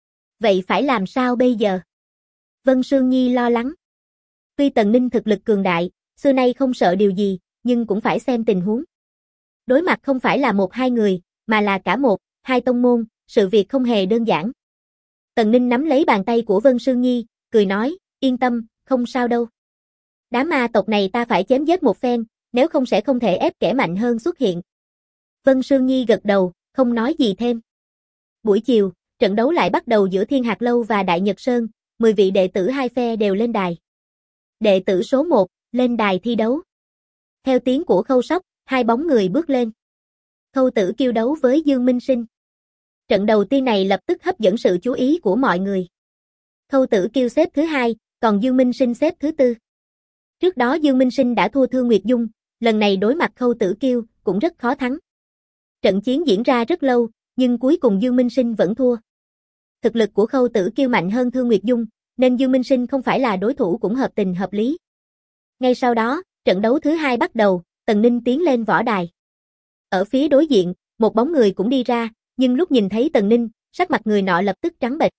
Vậy phải làm sao bây giờ? Vân Sương Nhi lo lắng. Tuy Tần Ninh thực lực cường đại, xưa nay không sợ điều gì, nhưng cũng phải xem tình huống. Đối mặt không phải là một hai người, mà là cả một, hai tông môn, sự việc không hề đơn giản. Tần Ninh nắm lấy bàn tay của Vân Sương Nhi, cười nói, yên tâm, không sao đâu. Đám ma tộc này ta phải chém giết một phen, nếu không sẽ không thể ép kẻ mạnh hơn xuất hiện. Vân Sương Nhi gật đầu, không nói gì thêm. Buổi chiều, trận đấu lại bắt đầu giữa Thiên Hạc Lâu và Đại Nhật Sơn, 10 vị đệ tử hai phe đều lên đài. Đệ tử số 1, lên đài thi đấu. Theo tiếng của Khâu Sóc, hai bóng người bước lên. Khâu Tử Kiêu đấu với Dương Minh Sinh. Trận đầu tiên này lập tức hấp dẫn sự chú ý của mọi người. Khâu Tử Kiêu xếp thứ 2, còn Dương Minh Sinh xếp thứ 4. Trước đó Dương Minh Sinh đã thua Thương Nguyệt Dung, lần này đối mặt Khâu Tử Kiêu cũng rất khó thắng. Trận chiến diễn ra rất lâu, nhưng cuối cùng Dương Minh Sinh vẫn thua. Thực lực của Khâu Tử Kiêu mạnh hơn Thương Nguyệt Dung, nên Dương Minh Sinh không phải là đối thủ cũng hợp tình hợp lý. Ngay sau đó, trận đấu thứ 2 bắt đầu, Tần Ninh tiến lên võ đài. Ở phía đối diện, một bóng người cũng đi ra, nhưng lúc nhìn thấy Tần Ninh, sắc mặt người nọ lập tức trắng bệch.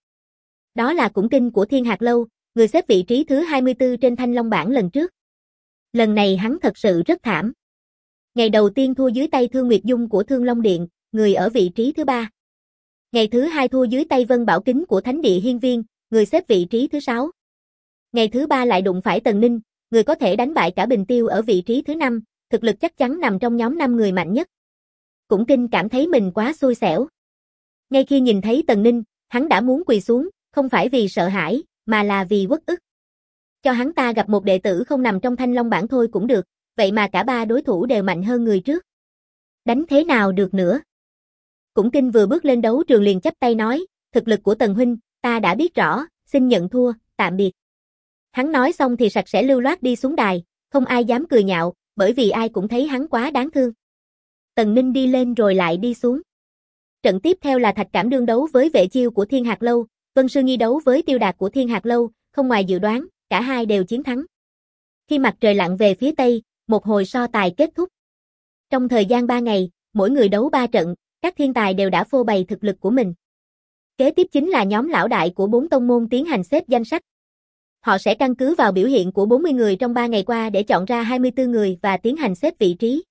Đó là Cũng Kinh của Thiên Hạc Lâu, người xếp vị trí thứ 24 trên Thanh Long bảng lần trước. Lần này hắn thật sự rất thảm. Ngày đầu tiên thua dưới tay Thương Nguyệt Dung của Thương Long Điện, người ở vị trí thứ 3. Ngày thứ 2 thua dưới tay Vân Bảo Kính của Thánh Địa Hiên Viên, người xếp vị trí thứ 6. Ngày thứ 3 lại đụng phải Tần Ninh, người có thể đánh bại cả Bình Tiêu ở vị trí thứ 5, thực lực chắc chắn nằm trong nhóm 5 người mạnh nhất. Cũng Kinh cảm thấy mình quá xui xẻo. Ngay khi nhìn thấy Tần Ninh, hắn đã muốn quỳ xuống, không phải vì sợ hãi, mà là vì uất ức. Cho hắn ta gặp một đệ tử không nằm trong Thanh Long bảng thôi cũng được, vậy mà cả ba đối thủ đều mạnh hơn người trước. Đánh thế nào được nữa? Cũng Kinh vừa bước lên đấu trường liền chắp tay nói, thực lực của Tần huynh, ta đã biết rõ, xin nhận thua, tạm biệt. Hắn nói xong thì sạch sẽ lưu loát đi xuống đài, không ai dám cười nhạo, bởi vì ai cũng thấy hắn quá đáng thương. Tần Ninh đi lên rồi lại đi xuống. Trận tiếp theo là Thạch Cảm Đương đấu với Vệ Chiêu của Thiên Hạc Lâu, Vân Sương Nhi đấu với Tiêu Đạt của Thiên Hạc Lâu, không ngoài dự đoán, cả hai đều chiến thắng. Khi mặt trời lặn về phía tây, một hồi so tài kết thúc. Trong thời gian 3 ngày, mỗi người đấu 3 trận, các thiên tài đều đã phô bày thực lực của mình. Kế tiếp chính là nhóm lão đại của 4 tông môn tiến hành xếp danh sách. Họ sẽ căn cứ vào biểu hiện của 40 người trong 3 ngày qua để chọn ra 24 người và tiến hành xếp vị trí.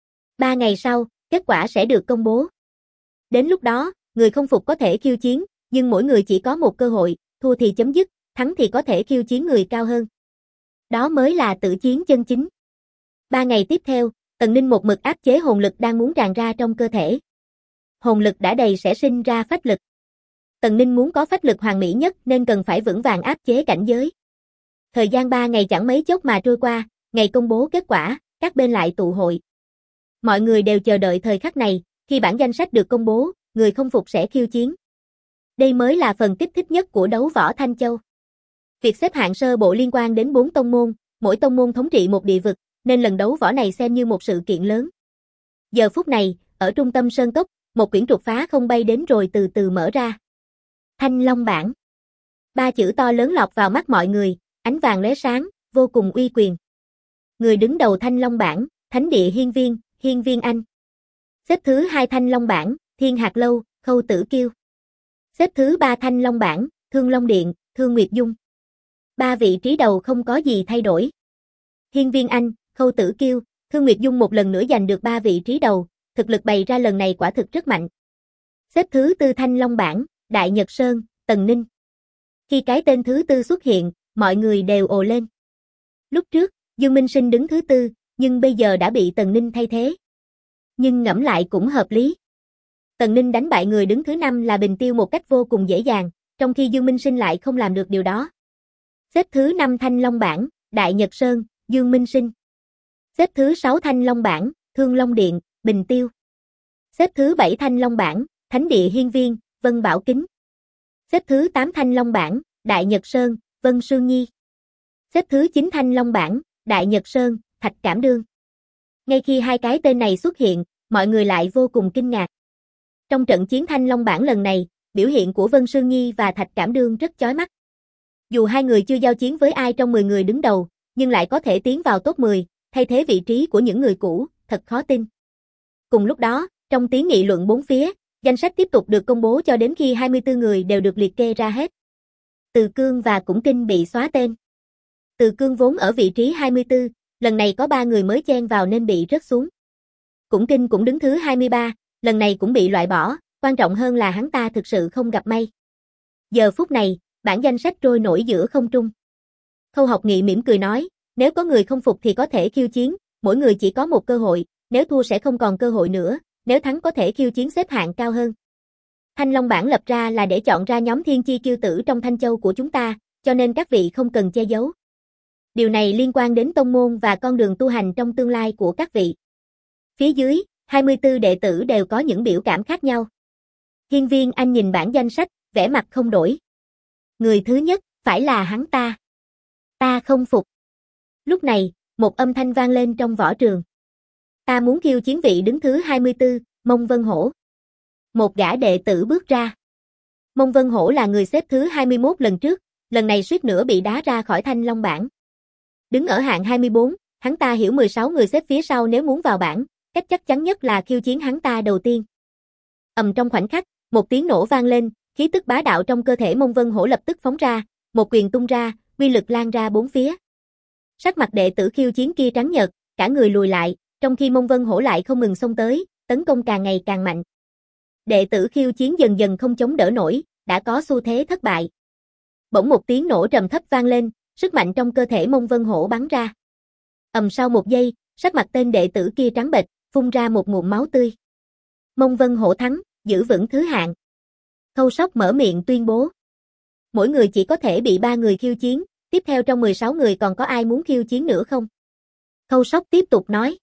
3 ngày sau, kết quả sẽ được công bố. Đến lúc đó, người không phục có thể khiêu chiến, nhưng mỗi người chỉ có một cơ hội, thua thì chấm dứt, thắng thì có thể khiêu chiến người cao hơn. Đó mới là tự chiến chân chính. 3 ngày tiếp theo, Tần Ninh một mực áp chế hồn lực đang muốn tràn ra trong cơ thể. Hồn lực đã đầy sẽ sinh ra phách lực. Tần Ninh muốn có phách lực hoàn mỹ nhất nên cần phải vững vàng áp chế cảnh giới. Thời gian 3 ngày chẳng mấy chốc mà trôi qua, ngày công bố kết quả, các bên lại tụ hội. Mọi người đều chờ đợi thời khắc này, khi bảng danh sách được công bố, người không phục sẽ khiêu chiến. Đây mới là phần kích thích nhất của đấu võ Thanh Châu. Việc xếp hạng sơ bộ liên quan đến 4 tông môn, mỗi tông môn thống trị một địa vực, nên lần đấu võ này xem như một sự kiện lớn. Giờ phút này, ở trung tâm sơn cốc, một quyển trục phá không bay đến rồi từ từ mở ra. Thanh Long bảng. 3 chữ to lớn lọt vào mắt mọi người, ánh vàng lóe sáng, vô cùng uy quyền. Người đứng đầu Thanh Long bảng, Thánh Địa Hiên Viên Anh. Xếp thứ 2 Thanh Long bảng, Thiên Hạc Lâu, Khâu Tử Kiêu. Xếp thứ 3 Thanh Long bảng, Thương Long Điện, Thương Nguyệt Dung. 3 vị trí đầu không có gì thay đổi. Hiên Viên Anh, Khâu Tử Kiêu, Thương Nguyệt Dung một lần nữa giành được 3 vị trí đầu, thực lực bày ra lần này quả thực rất mạnh. Xếp thứ 4 Thanh Long bảng, Đại Nhật Sơn, Tần Ninh. Khi cái tên thứ 4 xuất hiện, mọi người đều ồ lên. Lúc trước, Dương Minh Sinh đứng thứ 4, nhưng bây giờ đã bị Tần Ninh thay thế. Nhưng ngẫm lại cũng hợp lý. Tần Ninh đánh bại người đứng thứ 5 là Bình Tiêu một cách vô cùng dễ dàng, trong khi Dương Minh Sinh lại không làm được điều đó. Xếp thứ 5 Thanh Long bảng, Đại Nhật Sơn, Dương Minh Sinh. Xếp thứ 6 Thanh Long Bảng, Thương Long Điện, Bình Tiêu. Xếp thứ 7 Thanh Long Bảng, Thánh Địa Hiên Viên, Vân Bảo Kính. Xếp thứ 8 Thanh Long Bảng, Đại Nhật Sơn, Vân Sương Nhi. Xếp thứ 9 Thanh Long Bảng, Đại Nhật Sơn, Thạch Cảm Đương. Ngay khi hai cái tên này xuất hiện, mọi người lại vô cùng kinh ngạc. Trong trận chiến Thanh Long Bảng lần này, biểu hiện của Vân Sương Nhi và Thạch Cảm Đương rất chói mắt. Dù hai người chưa giao chiến với ai trong 10 người đứng đầu, nhưng lại có thể tiến vào top 10, thay thế vị trí của những người cũ, thật khó tin. Cùng lúc đó, trong tiếng nghị luận bốn phía, danh sách tiếp tục được công bố cho đến khi 24 người đều được liệt kê ra hết. Từ Cương và Cũng Kinh bị xóa tên. Từ Cương vốn ở vị trí 24, lần này có 3 người mới chen vào nên bị rớt xuống. Cũng Kinh cũng đứng thứ 23, lần này cũng bị loại bỏ, quan trọng hơn là hắn ta thực sự không gặp may. Giờ phút này, bảng danh sách trôi nổi giữa không trung. Khâu Học Nghị mỉm cười nói, nếu có người không phục thì có thể khiêu chiến, mỗi người chỉ có một cơ hội, nếu thua sẽ không còn cơ hội nữa, nếu thắng có thể khiêu chiến xếp hạng cao hơn. Thanh Long Bảng lập ra là để chọn ra nhóm thiên chi kiêu tử trong Thanh Châu của chúng ta, cho nên các vị không cần che giấu. Điều này liên quan đến tông môn và con đường tu hành trong tương lai của các vị. Phía dưới, 24 đệ tử đều có những biểu cảm khác nhau. Hiên Viên Anh nhìn bảng danh sách, vẻ mặt không đổi. Người thứ nhất, phải là hắn ta. Ta không phục. Lúc này, một âm thanh vang lên trong võ trường. Ta muốn khiêu chiến vị đứng thứ 24, Mông Vân Hổ. Một gã đệ tử bước ra. Mông Vân Hổ là người xếp thứ 21 lần trước, lần này suýt nữa bị đá ra khỏi Thanh Long Bảng. Đứng ở hạng 24, hắn ta hiểu 16 người xếp phía sau nếu muốn vào bảng, cách chắc chắn nhất là khiêu chiến hắn ta đầu tiên. Trong khoảnh khắc, một tiếng nổ vang lên, khí tức bá đạo trong cơ thể Mông Vân Hổ lập tức phóng ra, một quyền tung ra, uy lực lan ra bốn phía. Sắc mặt đệ tử khiêu chiến kia trắng nhợt, cả người lùi lại, trong khi Mông Vân Hổ lại không ngừng xông tới, tấn công càng ngày càng mạnh. Đệ tử khiêu chiến dần dần không chống đỡ nổi, đã có xu thế thất bại. Bỗng một tiếng nổ trầm thấp vang lên, sức mạnh trong cơ thể Mông Vân Hổ bắn ra. Sau một giây, sắc mặt tên đệ tử kia trắng bệch, phun ra một ngụm máu tươi. Mông Vân Hổ thắng, giữ vững thứ hạng. Khâu Sóc mở miệng tuyên bố. Mỗi người chỉ có thể bị 3 người khiêu chiến, tiếp theo trong 16 người còn có ai muốn khiêu chiến nữa không? Khâu Sóc tiếp tục nói.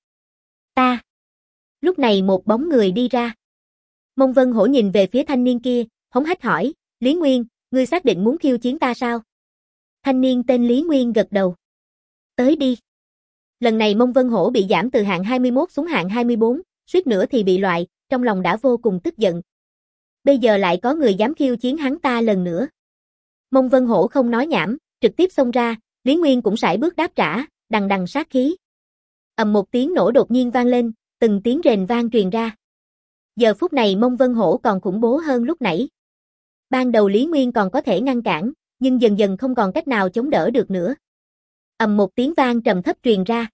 Ta. Lúc này một bóng người đi ra. Mông Vân Hổ nhìn về phía thanh niên kia, hống hách hỏi, Lý Nguyên, ngươi xác định muốn khiêu chiến ta sao? Thanh niên tên Lý Nguyên gật đầu. Tới đi. Lần này Mông Vân Hổ bị giảm từ hạng 21 xuống hạng 24, suýt nữa thì bị loại, trong lòng đã vô cùng tức giận. Bây giờ lại có người dám khiêu chiến hắn ta lần nữa. Mông Vân Hổ không nói nhảm, trực tiếp xông ra, Lý Nguyên cũng sải bước đáp trả, đằng đằng sát khí. Một tiếng nổ đột nhiên vang lên, từng tiếng rền vang truyền ra. Giờ phút này Mông Vân Hổ còn khủng bố hơn lúc nãy. Ban đầu Lý Nguyên còn có thể ngăn cản, nhưng dần dần không còn cách nào chống đỡ được nữa. Một tiếng vang trầm thấp truyền ra.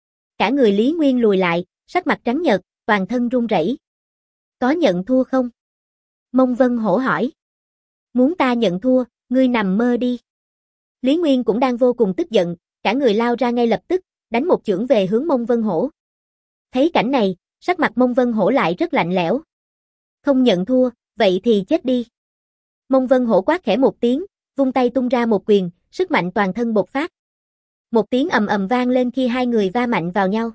Cả người Lý Nguyên lùi lại, sắc mặt trắng nhợt, toàn thân run rẩy. Có nhận thua không? Mông Vân Hổ hỏi. Muốn ta nhận thua, ngươi nằm mơ đi. Lý Nguyên cũng đang vô cùng tức giận, cả người lao ra ngay lập tức, đánh một chưởng về hướng Mông Vân Hổ. Thấy cảnh này, sắc mặt Mông Vân Hổ lại rất lạnh lẽo. Không nhận thua, vậy thì chết đi. Mông Vân Hổ quát khẽ một tiếng, vung tay tung ra một quyền, sức mạnh toàn thân bộc phát. Một tiếng ầm ầm vang lên khi hai người va mạnh vào nhau.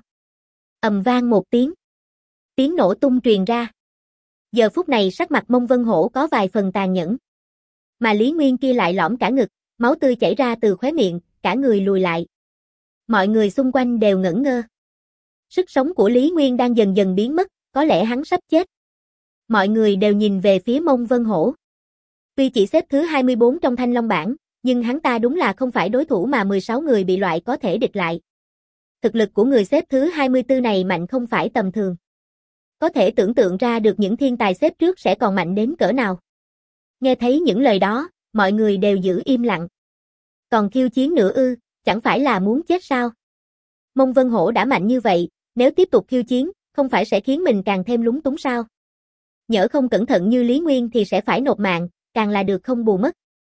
Ầm vang một tiếng. Tiếng nổ tung truyền ra. Giờ phút này sắc mặt Mông Vân Hổ có vài phần tàn nhẫn. Mà Lý Nguyên kia lại lõm cả ngực, máu tươi chảy ra từ khóe miệng, cả người lùi lại. Mọi người xung quanh đều ngẩn ngơ. Sức sống của Lý Nguyên đang dần dần biến mất, có lẽ hắn sắp chết. Mọi người đều nhìn về phía Mông Vân Hổ. Tuy chỉ xếp thứ 24 trong Thanh Long Bảng, nhưng hắn ta đúng là không phải đối thủ mà 16 người bị loại có thể địch lại. Thực lực của người xếp thứ 24 này mạnh không phải tầm thường. Có thể tưởng tượng ra được những thiên tài xếp trước sẽ còn mạnh đến cỡ nào. Nghe thấy những lời đó, mọi người đều giữ im lặng. Còn khiêu chiến nữa ư, chẳng phải là muốn chết sao? Mông Vân Hổ đã mạnh như vậy, nếu tiếp tục khiêu chiến, không phải sẽ khiến mình càng thêm lúng túng sao? Nhỡ không cẩn thận như Lý Nguyên thì sẽ phải nộp mạng, càng là được không bù mất.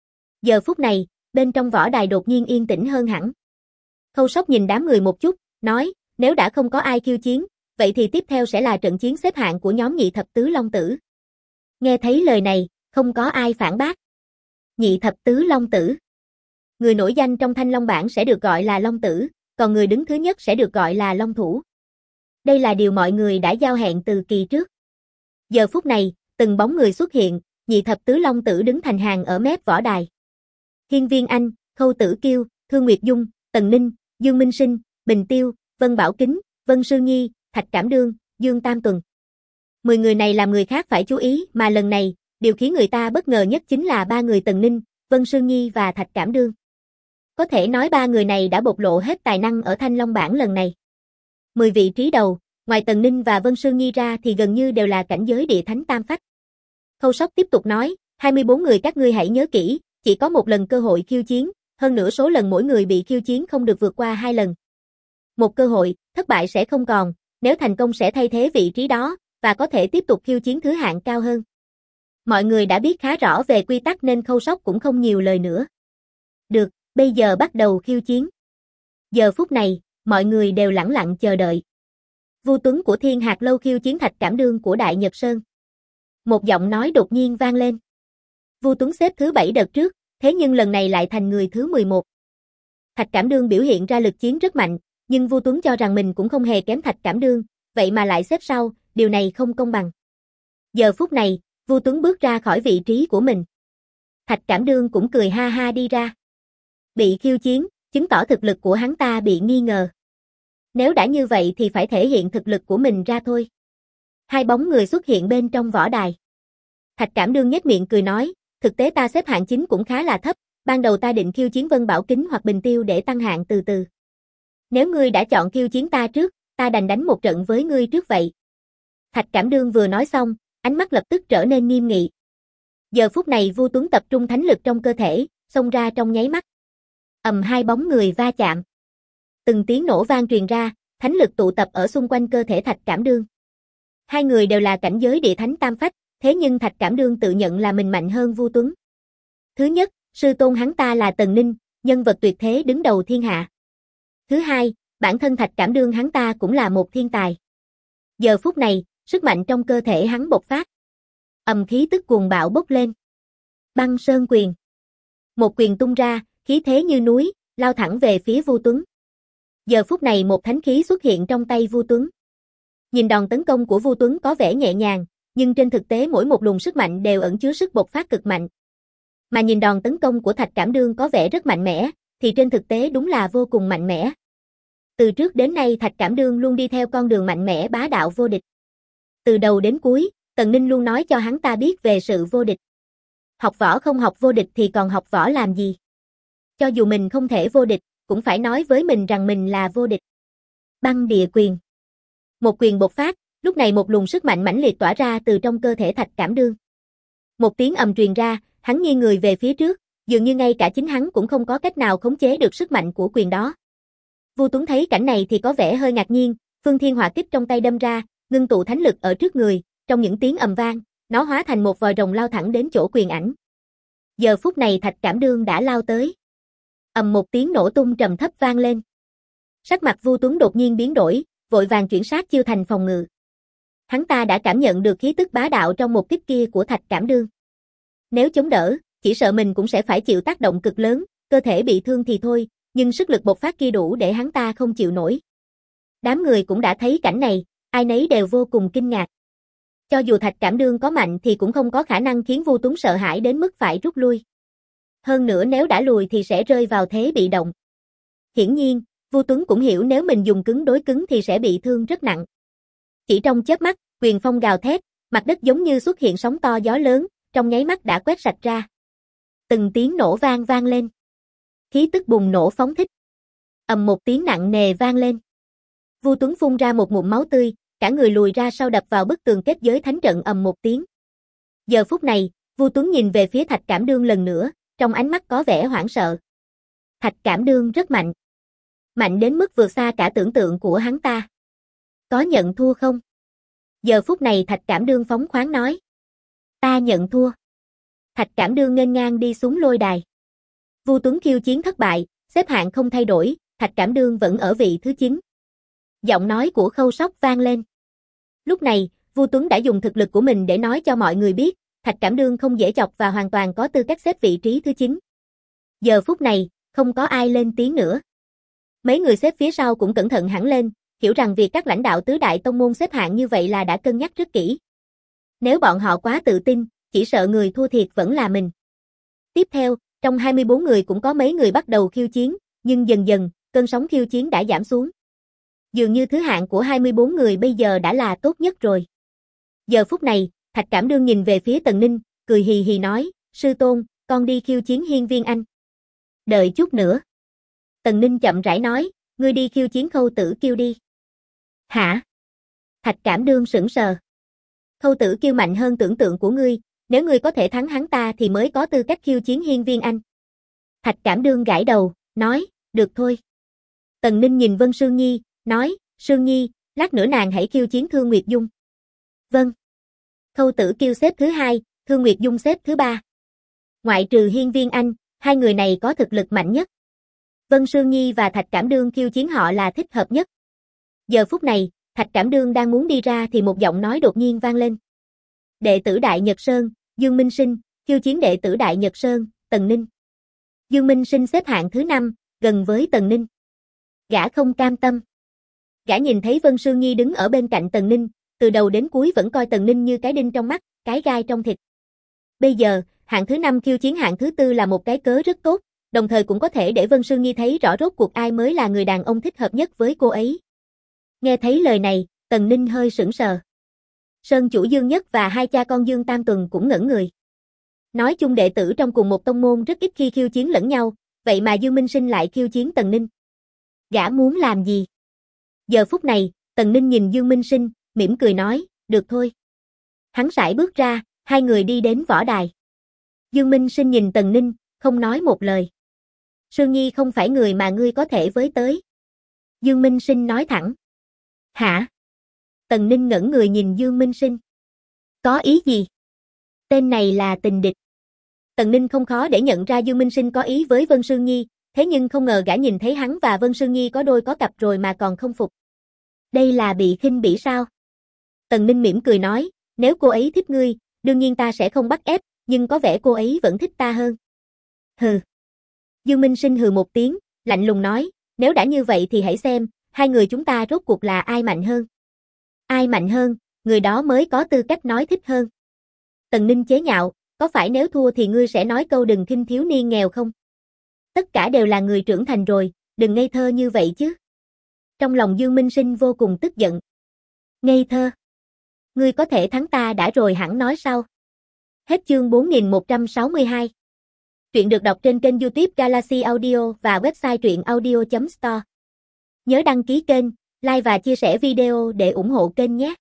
Giờ phút này, bên trong võ đài đột nhiên yên tĩnh hơn hẳn. Khâu Sóc nhìn đám người một chút, nói, nếu đã không có ai khiêu chiến, vậy thì tiếp theo sẽ là trận chiến xếp hạng của nhóm Nhị Thập Tứ Long Tử. Nghe thấy lời này, không có ai phản bác. Nhị Thập Tứ Long Tử. Người nổi danh trong Thanh Long bảng sẽ được gọi là Long Tử, còn người đứng thứ nhất sẽ được gọi là Long Thủ. Đây là điều mọi người đã giao hẹn từ kỳ trước. Giờ phút này, từng bóng người xuất hiện, nhị thập tứ Long Tử đứng thành hàng ở mép võ đài. Hiên Viên Anh, Khâu Tử Kiêu, Thương Nguyệt Dung, Tần Ninh, Dương Minh Sinh, Bình Tiêu, Vân Bảo Kính, Vân Sư Nhi, Thạch Cảm Đương, Dương Tam Tuần. 10 người này làm người khác phải chú ý, mà lần này, điều khiến người ta bất ngờ nhất chính là 3 người Tần Ninh, Vân Sư Nhi và Thạch Cảm Đương. Có thể nói 3 người này đã bộc lộ hết tài năng ở Thanh Long bảng lần này. 10 vị trí đầu, ngoài Tần Ninh và Vân Sư Nhi ra thì gần như đều là cảnh giới địa thánh tam phách. Khâu Sóc tiếp tục nói, 24 người các ngươi hãy nhớ kỹ, chỉ có một lần cơ hội khiêu chiến, hơn nữa số lần mỗi người bị khiêu chiến không được vượt qua 2 lần. Một cơ hội, thất bại sẽ không còn, nếu thành công sẽ thay thế vị trí đó, và có thể tiếp tục khiêu chiến thứ hạng cao hơn. Mọi người đã biết khá rõ về quy tắc nên Khâu Sóc cũng không nhiều lời nữa. Được, bây giờ bắt đầu khiêu chiến. Giờ phút này, mọi người đều lẳng lặng chờ đợi. Vu Tuấn của Thiên Hạt Lâu khiêu chiến Thạch Cảm Đương của Đại Nhật Sơn. Một giọng nói đột nhiên vang lên. Vu Tuấn xếp thứ 7 đợt trước, thế nhưng lần này lại thành người thứ 11. Thạch Cảm Đương biểu hiện ra lực chiến rất mạnh, nhưng Vu Tuấn cho rằng mình cũng không hề kém Thạch Cảm Đương, vậy mà lại xếp sau, điều này không công bằng. Giờ phút này, Vu Tuấn bước ra khỏi vị trí của mình. Thạch Cảm Đương cũng cười ha ha đi ra. Bị khiêu chiến, chứng tỏ thực lực của hắn ta bị nghi ngờ. Nếu đã như vậy thì phải thể hiện thực lực của mình ra thôi. Hai bóng người xuất hiện bên trong võ đài. Thạch Cảm Đương nhếch miệng cười nói, thực tế ta xếp hạng 9 cũng khá là thấp, ban đầu ta định khiêu chiến Vân Bảo Kính hoặc Bình Tiêu để tăng hạng từ từ. Nếu ngươi đã chọn khiêu chiến ta trước, ta đành đánh một trận với ngươi trước vậy. Thạch Cảm Đương vừa nói xong, ánh mắt lập tức trở nên nghiêm nghị. Giờ phút này Vu Tuấn tập trung thánh lực trong cơ thể, xông ra trong nháy mắt. Hai bóng người va chạm. Từng tiếng nổ vang truyền ra, thánh lực tụ tập ở xung quanh cơ thể Thạch Cảm Đương. Hai người đều là cảnh giới địa thánh tam phách, thế nhưng Thạch Cảm Đương tự nhận là mình mạnh hơn Vu Tuấn. Thứ nhất, sư tôn hắn ta là Tần Ninh, nhân vật tuyệt thế đứng đầu thiên hạ. Thứ hai, bản thân Thạch Cảm Đương hắn ta cũng là một thiên tài. Giờ phút này, sức mạnh trong cơ thể hắn bộc phát. Khí tức cuồng bạo bốc lên. Băng Sơn Quyền. Một quyền tung ra, khí thế như núi, lao thẳng về phía Vu Tuấn. Giờ phút này một thánh khí xuất hiện trong tay Vu Tuấn. Nhìn đòn tấn công của Vu Tuấn có vẻ nhẹ nhàng, nhưng trên thực tế mỗi một luồng sức mạnh đều ẩn chứa sức bộc phát cực mạnh. Mà nhìn đòn tấn công của Thạch Cảm Đương có vẻ rất mạnh mẽ, thì trên thực tế đúng là vô cùng mạnh mẽ. Từ trước đến nay Thạch Cảm Đương luôn đi theo con đường mạnh mẽ bá đạo vô địch. Từ đầu đến cuối, Tần Ninh luôn nói cho hắn ta biết về sự vô địch. Học võ không học vô địch thì còn học võ làm gì? Cho dù mình không thể vô địch, cũng phải nói với mình rằng mình là vô địch. Băng Địa Quyền. Một quyền bộc phát, lúc này một luồng sức mạnh mãnh liệt tỏa ra từ trong cơ thể Thạch Cảm Đương. Một tiếng ầm truyền ra, hắn nghiêng người về phía trước, dường như ngay cả chính hắn cũng không có cách nào khống chế được sức mạnh của quyền đó. Vu Tuấn thấy cảnh này thì có vẻ hơi ngạc nhiên, Phương Thiên Hỏa Kích trong tay đâm ra, ngưng tụ thánh lực ở trước người, trong những tiếng ầm vang, nó hóa thành một vòi rồng lao thẳng đến chỗ quyền ảnh. Giờ phút này Thạch Cảm Đương đã lao tới. Một tiếng nổ tung trầm thấp vang lên. Sắc mặt Vu Tuấn đột nhiên biến đổi, vội vàng chuyển sát chiêu thành phòng ngự. Hắn ta đã cảm nhận được khí tức bá đạo trong một kích kia của Thạch Cảm Đương. Nếu chống đỡ, chỉ sợ mình cũng sẽ phải chịu tác động cực lớn, cơ thể bị thương thì thôi, nhưng sức lực bộc phát kia đủ để hắn ta không chịu nổi. Đám người cũng đã thấy cảnh này, ai nấy đều vô cùng kinh ngạc. Cho dù Thạch Cảm Đương có mạnh thì cũng không có khả năng khiến Vu Tuấn sợ hãi đến mức phải rút lui. Hơn nữa nếu đã lùi thì sẽ rơi vào thế bị động. Hiển nhiên, Vu Tuấn cũng hiểu nếu mình dùng cứng đối cứng thì sẽ bị thương rất nặng. Chỉ trong chớp mắt, quyền phong gào thét, mặt đất giống như xuất hiện sóng to gió lớn, trong nháy mắt đã quét sạch ra. Từng tiếng nổ vang vang lên. Khí tức bùng nổ phóng thích. Một tiếng nặng nề vang lên. Vu Tuấn phun ra một ngụm máu tươi, cả người lùi ra sau đập vào bức tường kết giới thánh trận một tiếng. Giờ phút này, Vu Tuấn nhìn về phía Thạch Cảm Đương lần nữa, trong ánh mắt có vẻ hoảng sợ. Thạch Cảm Đương rất mạnh. Mạnh đến mức vượt xa cả tưởng tượng của hắn ta. Có nhận thua không? Giờ phút này Thạch Cảm Đương phóng khoáng nói. Ta nhận thua. Thạch Cảm Đương nghênh ngang đi xuống lôi đài. Vu Tuấn khiêu chiến thất bại, xếp hạng không thay đổi, Thạch Cảm Đương vẫn ở vị thứ 9. Giọng nói của Khâu Sóc vang lên. Lúc này, Vu Tuấn đã dùng thực lực của mình để nói cho mọi người biết, Thạch Cảm Đương không dễ chọc và hoàn toàn có tư cách xếp vị trí thứ 9. Giờ phút này, Không có ai lên tiếng nữa. Mấy người xếp phía sau cũng cẩn thận hẳn lên, hiểu rằng việc các lãnh đạo tứ đại tông môn xếp hạng như vậy là đã cân nhắc rất kỹ. Nếu bọn họ quá tự tin, chỉ sợ người thua thiệt vẫn là mình. Tiếp theo, trong 24 người cũng có mấy người bắt đầu khiêu chiến, nhưng dần dần, cơn sóng khiêu chiến đã giảm xuống. Dường như thứ hạng của 24 người bây giờ đã là tốt nhất rồi. Giờ phút này, Thạch Cảm Đương nhìn về phía Tần Ninh, cười hì hì nói, sư tôn, con đi khiêu chiến Hiên Viên Anh. Đợi chút nữa. Tần Ninh chậm rãi nói, ngươi đi khiêu chiến Khâu Tử Kiêu đi. Hả? Thạch Cảm Đương sững sờ. Khâu Tử Kiêu mạnh hơn tưởng tượng của ngươi, nếu ngươi có thể thắng hắn ta thì mới có tư cách khiêu chiến Hiên Viên Anh. Thạch Cảm Đương gãi đầu, nói, được thôi. Tần Ninh nhìn Vân Sương Nhi, nói, Sương Nhi, lát nữa nàng hãy khiêu chiến Thương Nguyệt Dung. Vâng. Khâu Tử Kiêu xếp thứ 2, Thương Nguyệt Dung xếp thứ 3. Ngoại trừ Hiên Viên Anh, hai người này có thực lực mạnh nhất. Vân Sương Nhi và Thạch Cảm Đương khiêu chiến họ là thích hợp nhất. Giờ phút này, Thạch Cảm Đương đang muốn đi ra thì một giọng nói đột nhiên vang lên. Đệ tử Đại Nhật Sơn, Dương Minh Sinh, khiêu chiến đệ tử Đại Nhật Sơn, Tần Ninh. Dương Minh Sinh xếp hạng thứ 5, gần với Tần Ninh. Gã không cam tâm. Gã nhìn thấy Vân Sương Nhi đứng ở bên cạnh Tần Ninh, từ đầu đến cuối vẫn coi Tần Ninh như cái đinh trong mắt, cái gai trong thịt. Bây giờ, hạng thứ 5 khiêu chiến hạng thứ 4 là một cái cớ rất tốt, đồng thời cũng có thể để Vân Sương Nhi thấy rõ rốt cuộc ai mới là người đàn ông thích hợp nhất với cô ấy. Nghe thấy lời này, Tần Ninh hơi sững sờ. Sơn chủ Dương Nhất và hai cha con Dương Tam Tuần cũng ngẩn người. Nói chung đệ tử trong cùng một tông môn rất ít khi khiêu chiến lẫn nhau, vậy mà Dương Minh Sinh lại khiêu chiến Tần Ninh. Gã muốn làm gì? Giờ phút này, Tần Ninh nhìn Dương Minh Sinh, mỉm cười nói, được thôi. Hắn sải bước ra, hai người đi đến võ đài. Dương Minh Sinh nhìn Tần Ninh, không nói một lời. Sương Nhi không phải người mà ngươi có thể với tới. Dương Minh Sinh nói thẳng. Hả? Tần Ninh ngẩn người nhìn Dương Minh Sinh. Có ý gì? Tên này là tình địch. Tần Ninh không khó để nhận ra Dương Minh Sinh có ý với Vân Sương Nhi, thế nhưng không ngờ gã nhìn thấy hắn và Vân Sương Nhi có đôi có cặp rồi mà còn không phục. Đây là bị khinh bỉ sao? Tần Ninh mỉm cười nói, nếu cô ấy thích ngươi, đương nhiên ta sẽ không bắt ép, nhưng có vẻ cô ấy vẫn thích ta hơn. Hừ. Dương Minh Sinh hừ một tiếng, lạnh lùng nói, nếu đã như vậy thì hãy xem, hai người chúng ta rốt cuộc là ai mạnh hơn. Ai mạnh hơn, người đó mới có tư cách nói thích hơn. Tần Ninh chế nhạo, có phải nếu thua thì ngươi sẽ nói câu đừng khinh thiếu niên nghèo không? Tất cả đều là người trưởng thành rồi, đừng ngây thơ như vậy chứ. Trong lòng Dương Minh Sinh vô cùng tức giận. Ngây thơ. Ngươi có thể thắng ta đã rồi hẳn nói sau. Hết chương 4162. Truyện được đọc trên kênh YouTube Galaxy Audio và website truyệnaudio.store. Nhớ đăng ký kênh, like và chia sẻ video để ủng hộ kênh nhé.